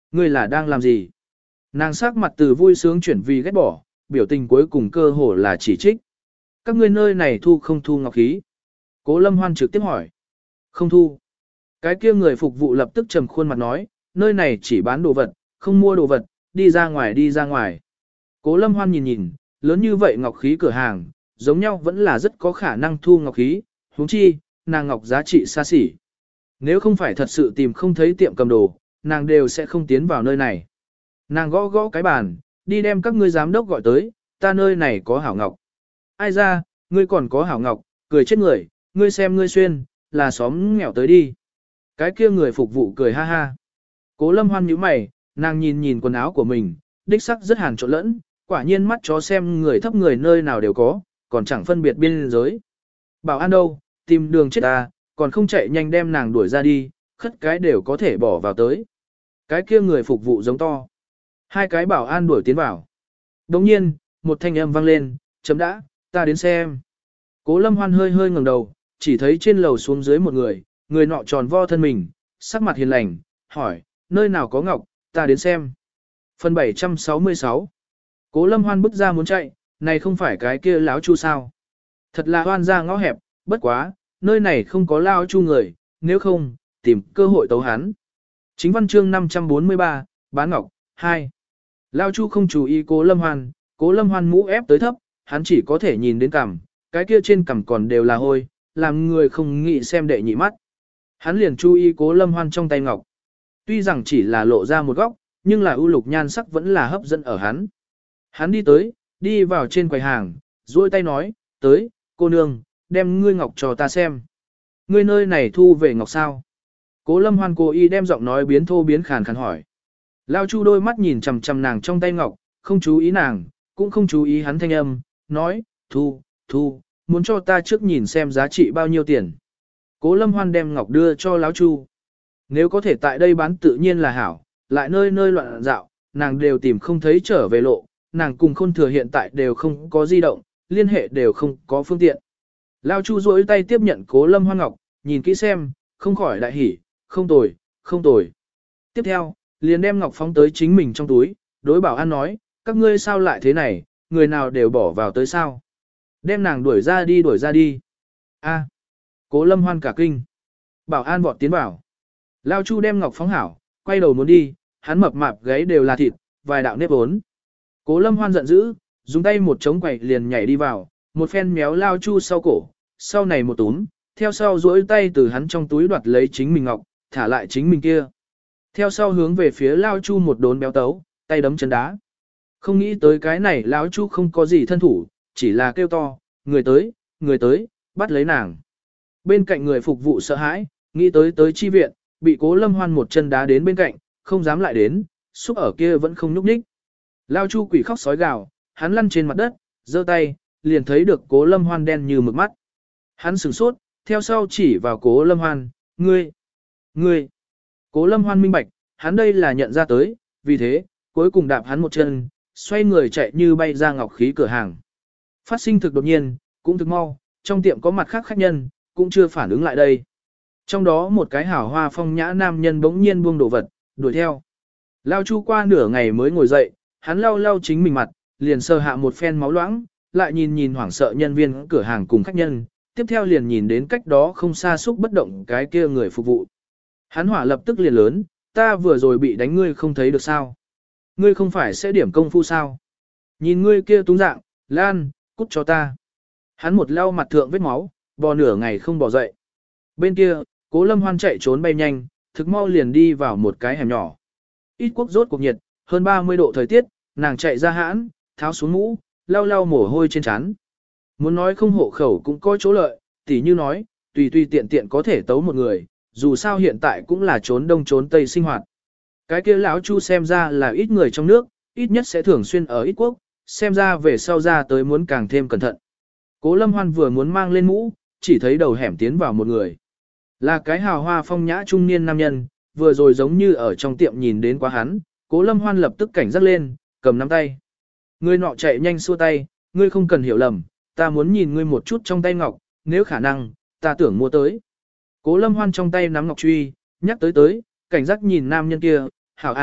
Ngươi là đang làm gì? Nàng sắc mặt từ vui sướng chuyển vì ghét bỏ, biểu tình cuối cùng cơ hồ là chỉ trích. Các ngươi nơi này thu không thu ngọc khí? Cố Lâm Hoan trực tiếp hỏi. Không thu. Cái kia người phục vụ lập tức trầm khuôn mặt nói, nơi này chỉ bán đồ vật, không mua đồ vật, đi ra ngoài đi ra ngoài. Cố Lâm Hoan nhìn nhìn, lớn như vậy ngọc khí cửa hàng, giống nhau vẫn là rất có khả năng thu ngọc khí, huống chi, nàng ngọc giá trị xa xỉ. Nếu không phải thật sự tìm không thấy tiệm cầm đồ, nàng đều sẽ không tiến vào nơi này. Nàng gõ gõ cái bàn, đi đem các ngươi giám đốc gọi tới, ta nơi này có hảo ngọc. Ai ra, ngươi còn có hảo ngọc, cười chết người, ngươi xem ngươi xuyên, là xóm nghèo tới đi. Cái kia người phục vụ cười ha ha. Cố Lâm Hoan nhíu mày, nàng nhìn nhìn quần áo của mình, đích sắc rất hàn trộn lẫn, quả nhiên mắt chó xem người thấp người nơi nào đều có, còn chẳng phân biệt biên giới. Bảo an đâu, tìm đường chết ta, còn không chạy nhanh đem nàng đuổi ra đi, khất cái đều có thể bỏ vào tới. Cái kia người phục vụ giống to. Hai cái bảo an đuổi tiến vào. Đồng nhiên, một thanh âm vang lên, chấm đã, ta đến xem. Cố Lâm Hoan hơi hơi ngẩng đầu, chỉ thấy trên lầu xuống dưới một người, người nọ tròn vo thân mình, sắc mặt hiền lành, hỏi, nơi nào có ngọc, ta đến xem. Phần bảy trăm sáu mươi sáu. Cố Lâm Hoan bước ra muốn chạy, này không phải cái kia láo chu sao. Thật là hoan ra ngõ hẹp, bất quá, nơi này không có lao chu người, nếu không, tìm cơ hội tấu hắn. Chính văn chương năm trăm bốn mươi ba, bán ngọc, hai. Lao chu không chú ý Cố Lâm Hoan, Cố Lâm Hoan mũ ép tới thấp, hắn chỉ có thể nhìn đến cằm, cái kia trên cằm còn đều là hôi, làm người không nghĩ xem đệ nhị mắt. Hắn liền chú ý Cố Lâm Hoan trong tay ngọc. Tuy rằng chỉ là lộ ra một góc, nhưng là ưu lục nhan sắc vẫn là hấp dẫn ở hắn. Hắn đi tới, đi vào trên quầy hàng, duỗi tay nói, tới, cô nương, đem ngươi ngọc cho ta xem. Ngươi nơi này thu về ngọc sao? Cố Lâm Hoan cố ý đem giọng nói biến thô biến khàn khàn hỏi. Lao Chu đôi mắt nhìn chằm chằm nàng trong tay ngọc, không chú ý nàng, cũng không chú ý hắn thanh âm, nói, thu, thu, muốn cho ta trước nhìn xem giá trị bao nhiêu tiền. Cố Lâm Hoan đem ngọc đưa cho Lão Chu. Nếu có thể tại đây bán tự nhiên là hảo, lại nơi nơi loạn dạo, nàng đều tìm không thấy trở về lộ, nàng cùng Khôn Thừa hiện tại đều không có di động, liên hệ đều không có phương tiện. Lao Chu duỗi tay tiếp nhận Cố Lâm Hoan ngọc, nhìn kỹ xem, không khỏi đại hỉ, không tồi, không tồi. Tiếp theo, liền đem ngọc phóng tới chính mình trong túi, đối bảo an nói, các ngươi sao lại thế này, người nào đều bỏ vào tới sao. Đem nàng đuổi ra đi đuổi ra đi. A. Cố Lâm Hoan cả kinh. Bảo an vọt tiến vào. Lao Chu đem ngọc phóng hảo, quay đầu muốn đi, hắn mập mạp gáy đều là thịt, vài đạo nếp ốn. Cố Lâm Hoan giận dữ, dùng tay một chống quậy liền nhảy đi vào, một phen méo Lao Chu sau cổ, sau này một túm, theo sau duỗi tay từ hắn trong túi đoạt lấy chính mình ngọc, thả lại chính mình kia. Theo sau hướng về phía Lao Chu một đốn béo tấu, tay đấm chân đá. Không nghĩ tới cái này Lão Chu không có gì thân thủ, chỉ là kêu to, người tới, người tới, bắt lấy nàng. Bên cạnh người phục vụ sợ hãi, nghĩ tới tới chi viện, bị Cố Lâm Hoan một chân đá đến bên cạnh, không dám lại đến, xúc ở kia vẫn không nhúc nhích. Lao Chu quỷ khóc sói gào, hắn lăn trên mặt đất, giơ tay, liền thấy được Cố Lâm Hoan đen như mực mắt. Hắn sửng sốt, theo sau chỉ vào Cố Lâm Hoan, ngươi, ngươi. Cố Lâm Hoan minh bạch, hắn đây là nhận ra tới, vì thế, cuối cùng đạp hắn một chân, xoay người chạy như bay ra ngọc khí cửa hàng. Phát sinh thực đột nhiên, cũng thực mau, trong tiệm có mặt khác khách nhân, cũng chưa phản ứng lại đây. Trong đó một cái hảo hoa phong nhã nam nhân bỗng nhiên buông đồ vật, đuổi theo. Lao Chu qua nửa ngày mới ngồi dậy, hắn lau lau chính mình mặt, liền sờ hạ một phen máu loãng, lại nhìn nhìn hoảng sợ nhân viên cửa hàng cùng khách nhân, tiếp theo liền nhìn đến cách đó không xa xúc bất động cái kia người phục vụ. Hắn hỏa lập tức liền lớn, ta vừa rồi bị đánh ngươi không thấy được sao? Ngươi không phải sẽ điểm công phu sao? Nhìn ngươi kia túng dạng, Lan, cút cho ta. Hắn một lau mặt thượng vết máu, bò nửa ngày không bò dậy. Bên kia, Cố Lâm Hoan chạy trốn bay nhanh, thực mau liền đi vào một cái hẻm nhỏ. Ít quốc rốt cuộc nhiệt, hơn ba mươi độ thời tiết, nàng chạy ra hãn, tháo xuống mũ, lau lau mồ hôi trên trán. Muốn nói không hộ khẩu cũng có chỗ lợi, tỉ như nói, tùy tùy tiện tiện có thể tấu một người, dù sao hiện tại cũng là trốn đông trốn tây sinh hoạt. Cái kia lão Chu xem ra là ít người trong nước, ít nhất sẽ thường xuyên ở ít quốc, xem ra về sau ra tới muốn càng thêm cẩn thận. Cố Lâm Hoan vừa muốn mang lên mũ, chỉ thấy đầu hẻm tiến vào một người. Là cái hào hoa phong nhã trung niên nam nhân, vừa rồi giống như ở trong tiệm nhìn đến quá hắn, Cố Lâm Hoan lập tức cảnh giác lên, cầm nắm tay. Người nọ chạy nhanh xua tay, ngươi không cần hiểu lầm, ta muốn nhìn ngươi một chút trong tay ngọc, nếu khả năng, ta tưởng mua tới. Cố Lâm Hoan trong tay nắm ngọc truy, nhắc tới tới, cảnh giác nhìn nam nhân kia, hảo à,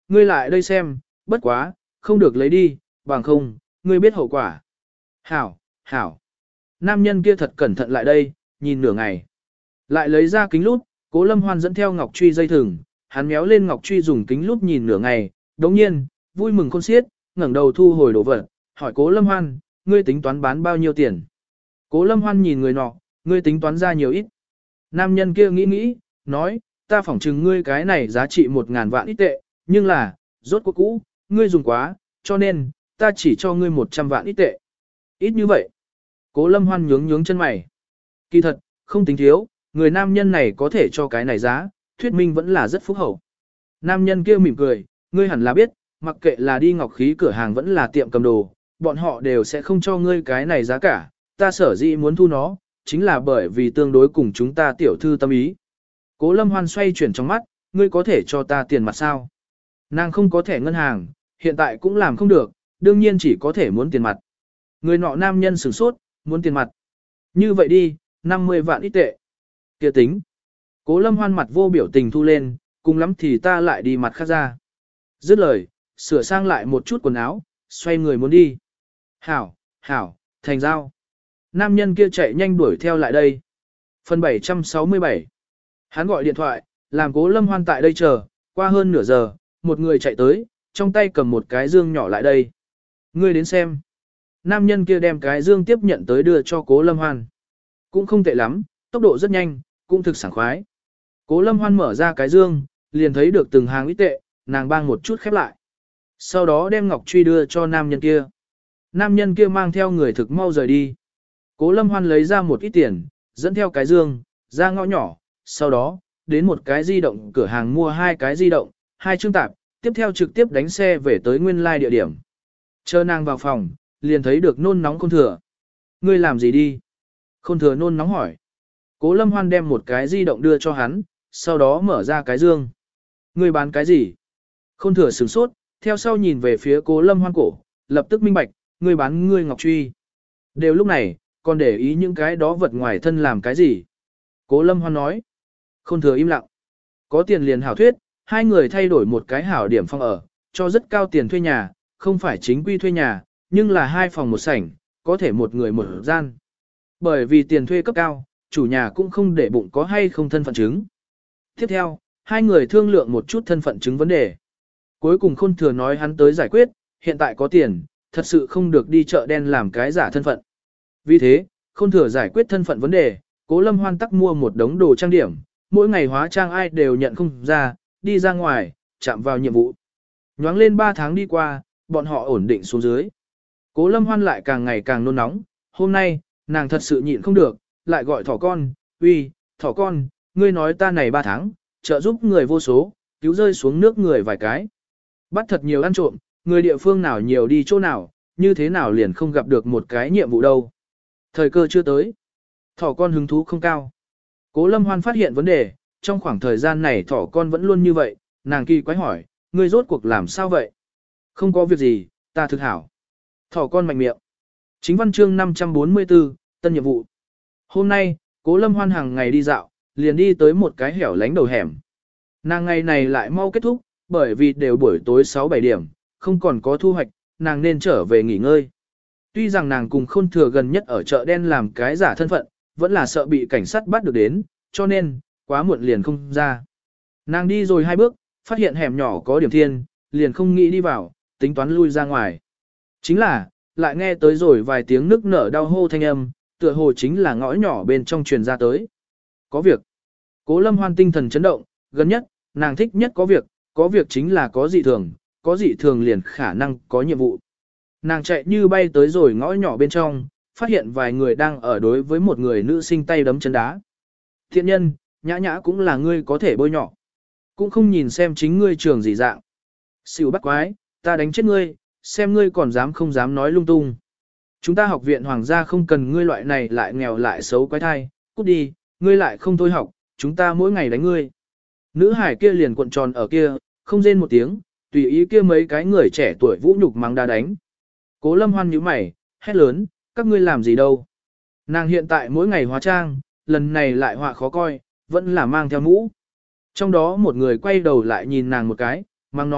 ngươi lại đây xem, bất quá, không được lấy đi, bằng không, ngươi biết hậu quả. Hảo, hảo. Nam nhân kia thật cẩn thận lại đây, nhìn nửa ngày. Lại lấy ra kính lúp, Cố Lâm Hoan dẫn theo ngọc truy dây thừng, hắn méo lên ngọc truy dùng kính lúp nhìn nửa ngày, đồng nhiên, vui mừng khôn xiết, ngẩng đầu thu hồi đồ vật, hỏi Cố Lâm Hoan, ngươi tính toán bán bao nhiêu tiền? Cố Lâm Hoan nhìn người nọ, ngươi tính toán ra nhiều ít. Nam nhân kia nghĩ nghĩ, nói, ta phỏng chừng ngươi cái này giá trị một ngàn vạn ít tệ, nhưng là, rốt cuộc cũ, ngươi dùng quá, cho nên, ta chỉ cho ngươi một trăm vạn ít tệ. Ít như vậy. Cố Lâm Hoan nhướng nhướng chân mày. Kỳ thật, không tính thiếu, người nam nhân này có thể cho cái này giá, thuyết minh vẫn là rất phúc hậu. Nam nhân kia mỉm cười, ngươi hẳn là biết, mặc kệ là đi ngọc khí cửa hàng vẫn là tiệm cầm đồ, bọn họ đều sẽ không cho ngươi cái này giá cả, ta sở dĩ muốn thu nó, chính là bởi vì tương đối cùng chúng ta tiểu thư tâm ý. Cố Lâm Hoan xoay chuyển trong mắt, ngươi có thể cho ta tiền mặt sao? Nàng không có thẻ ngân hàng, hiện tại cũng làm không được, đương nhiên chỉ có thể muốn tiền mặt. Người nọ nam nhân sửng sốt, muốn tiền mặt. Như vậy đi, năm mươi vạn ít tệ. Kia tính. Cố Lâm Hoan mặt vô biểu tình thu lên, cùng lắm thì ta lại đi mặt khác ra. Dứt lời, sửa sang lại một chút quần áo, xoay người muốn đi. Hảo, hảo, thành giao. Nam nhân kia chạy nhanh đuổi theo lại đây. Phần bảy trăm sáu mươi bảy. Hắn gọi điện thoại, làm Cố Lâm Hoan tại đây chờ, qua hơn nửa giờ, một người chạy tới, trong tay cầm một cái dương nhỏ lại đây. Ngươi đến xem. Nam nhân kia đem cái dương tiếp nhận tới đưa cho Cố Lâm Hoan. Cũng không tệ lắm, tốc độ rất nhanh, cũng thực sảng khoái. Cố Lâm Hoan mở ra cái dương, liền thấy được từng hàng ít tệ, nàng bang một chút khép lại. Sau đó đem ngọc truy đưa cho nam nhân kia. Nam nhân kia mang theo người thực mau rời đi. Cố Lâm Hoan lấy ra một ít tiền, dẫn theo cái dương, ra ngõ nhỏ, sau đó, đến một cái di động cửa hàng mua hai cái di động, hai chương tạp, tiếp theo trực tiếp đánh xe về tới nguyên lai địa điểm. Chờ nàng vào phòng, liền thấy được nôn nóng Khôn Thừa. Ngươi làm gì đi? Khôn Thừa nôn nóng hỏi. Cố Lâm Hoan đem một cái di động đưa cho hắn, sau đó mở ra cái dương. Ngươi bán cái gì? Khôn Thừa sửng sốt, theo sau nhìn về phía Cố Lâm Hoan cổ, lập tức minh bạch, ngươi bán ngươi ngọc truy. Đều lúc này, còn để ý những cái đó vật ngoài thân làm cái gì? Cố Lâm Hoan nói. Khôn Thừa im lặng. Có tiền liền hảo thuyết, hai người thay đổi một cái hảo điểm phòng ở, cho rất cao tiền thuê nhà, không phải chính quy thuê nhà, nhưng là hai phòng một sảnh, có thể một người một gian. Bởi vì tiền thuê cấp cao, chủ nhà cũng không để bụng có hay không thân phận chứng. Tiếp theo, hai người thương lượng một chút thân phận chứng vấn đề. Cuối cùng Khôn Thừa nói hắn tới giải quyết, hiện tại có tiền, thật sự không được đi chợ đen làm cái giả thân phận. Vì thế, Khôn Thừa giải quyết thân phận vấn đề, Cố Lâm Hoan tắc mua một đống đồ trang điểm, mỗi ngày hóa trang ai đều nhận không ra, đi ra ngoài, chạm vào nhiệm vụ. Nhoáng lên ba tháng đi qua, bọn họ ổn định xuống dưới. Cố Lâm Hoan lại càng ngày càng nôn nóng, hôm nay, nàng thật sự nhịn không được, lại gọi thỏ con, uy, thỏ con, ngươi nói ta này ba tháng, trợ giúp người vô số, cứu rơi xuống nước người vài cái. Bắt thật nhiều ăn trộm, người địa phương nào nhiều đi chỗ nào, như thế nào liền không gặp được một cái nhiệm vụ đâu. Thời cơ chưa tới. Thỏ con hứng thú không cao. Cố Lâm Hoan phát hiện vấn đề, trong khoảng thời gian này thỏ con vẫn luôn như vậy, nàng kỳ quái hỏi, ngươi rốt cuộc làm sao vậy? Không có việc gì, ta thực hảo. Thỏ con mạnh miệng. Chính văn chương năm trăm bốn mươi tư, tân nhiệm vụ. Hôm nay, Cố Lâm Hoan hàng ngày đi dạo, liền đi tới một cái hẻo lánh đầu hẻm. Nàng ngày này lại mau kết thúc, bởi vì đều buổi tối sáu bảy điểm, không còn có thu hoạch, nàng nên trở về nghỉ ngơi. Tuy rằng nàng cùng Khôn Thừa gần nhất ở chợ đen làm cái giả thân phận, vẫn là sợ bị cảnh sát bắt được đến, cho nên, quá muộn liền không ra. Nàng đi rồi hai bước, phát hiện hẻm nhỏ có điểm thiên, liền không nghĩ đi vào, tính toán lui ra ngoài. Chính là, lại nghe tới rồi vài tiếng nức nở đau hô thanh âm, tựa hồ chính là ngõ nhỏ bên trong truyền ra tới. Có việc. Cố Lâm Hoan tinh thần chấn động, gần nhất, nàng thích nhất có việc, có việc chính là có dị thường, có dị thường liền khả năng có nhiệm vụ. Nàng chạy như bay tới rồi ngõ nhỏ bên trong, phát hiện vài người đang ở đối với một người nữ sinh tay đấm chân đá. Thiện nhân, nhã nhã cũng là ngươi có thể bôi nhỏ. Cũng không nhìn xem chính ngươi trường gì dạng. Xỉu bắt quái, ta đánh chết ngươi, xem ngươi còn dám không dám nói lung tung. Chúng ta học viện hoàng gia không cần ngươi loại này lại nghèo lại xấu quái thai, cút đi, ngươi lại không thôi học, chúng ta mỗi ngày đánh ngươi. Nữ hải kia liền cuộn tròn ở kia, không rên một tiếng, tùy ý kia mấy cái người trẻ tuổi vũ nhục mắng đá đánh. Cố Lâm Hoan nhíu mày, hét lớn, các ngươi làm gì đâu. Nàng hiện tại mỗi ngày hóa trang, lần này lại họa khó coi, vẫn là mang theo mũ. Trong đó một người quay đầu lại nhìn nàng một cái, mang nói,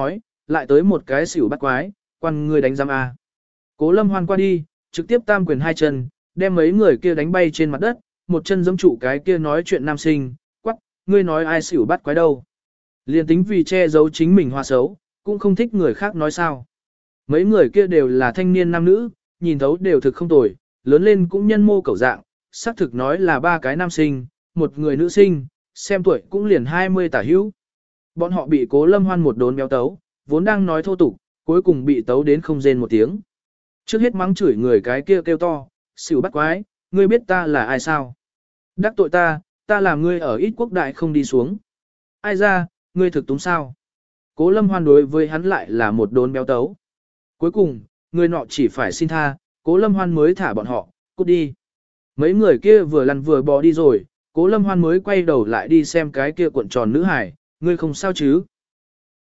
lại tới một cái xỉu bắt quái, quan ngươi đánh giam A. Cố Lâm Hoan qua đi, trực tiếp tam quyền hai chân, đem mấy người kia đánh bay trên mặt đất, một chân giẫm trụ cái kia nói chuyện nam sinh, quắc, ngươi nói ai xỉu bắt quái đâu. Liên tính vì che giấu chính mình hoa xấu, cũng không thích người khác nói sao. Mấy người kia đều là thanh niên nam nữ, nhìn thấu đều thực không tồi, lớn lên cũng nhân mô cẩu dạng, xác thực nói là ba cái nam sinh, một người nữ sinh, xem tuổi cũng liền hai mươi tả hữu. Bọn họ bị Cố Lâm Hoan một đốn béo tấu, vốn đang nói thô tục, cuối cùng bị tấu đến không rên một tiếng. Trước hết mắng chửi người cái kia kêu to, xỉu bắt quái, ngươi biết ta là ai sao? Đắc tội ta, ta làm ngươi ở ít quốc đại không đi xuống. Ai ra, ngươi thực túng sao? Cố Lâm Hoan đối với hắn lại là một đốn béo tấu. Cuối cùng, người nọ chỉ phải xin tha, Cố Lâm Hoan mới thả bọn họ, cút đi. Mấy người kia vừa lăn vừa bò đi rồi, Cố Lâm Hoan mới quay đầu lại đi xem cái kia cuộn tròn nữ hải, ngươi không sao chứ?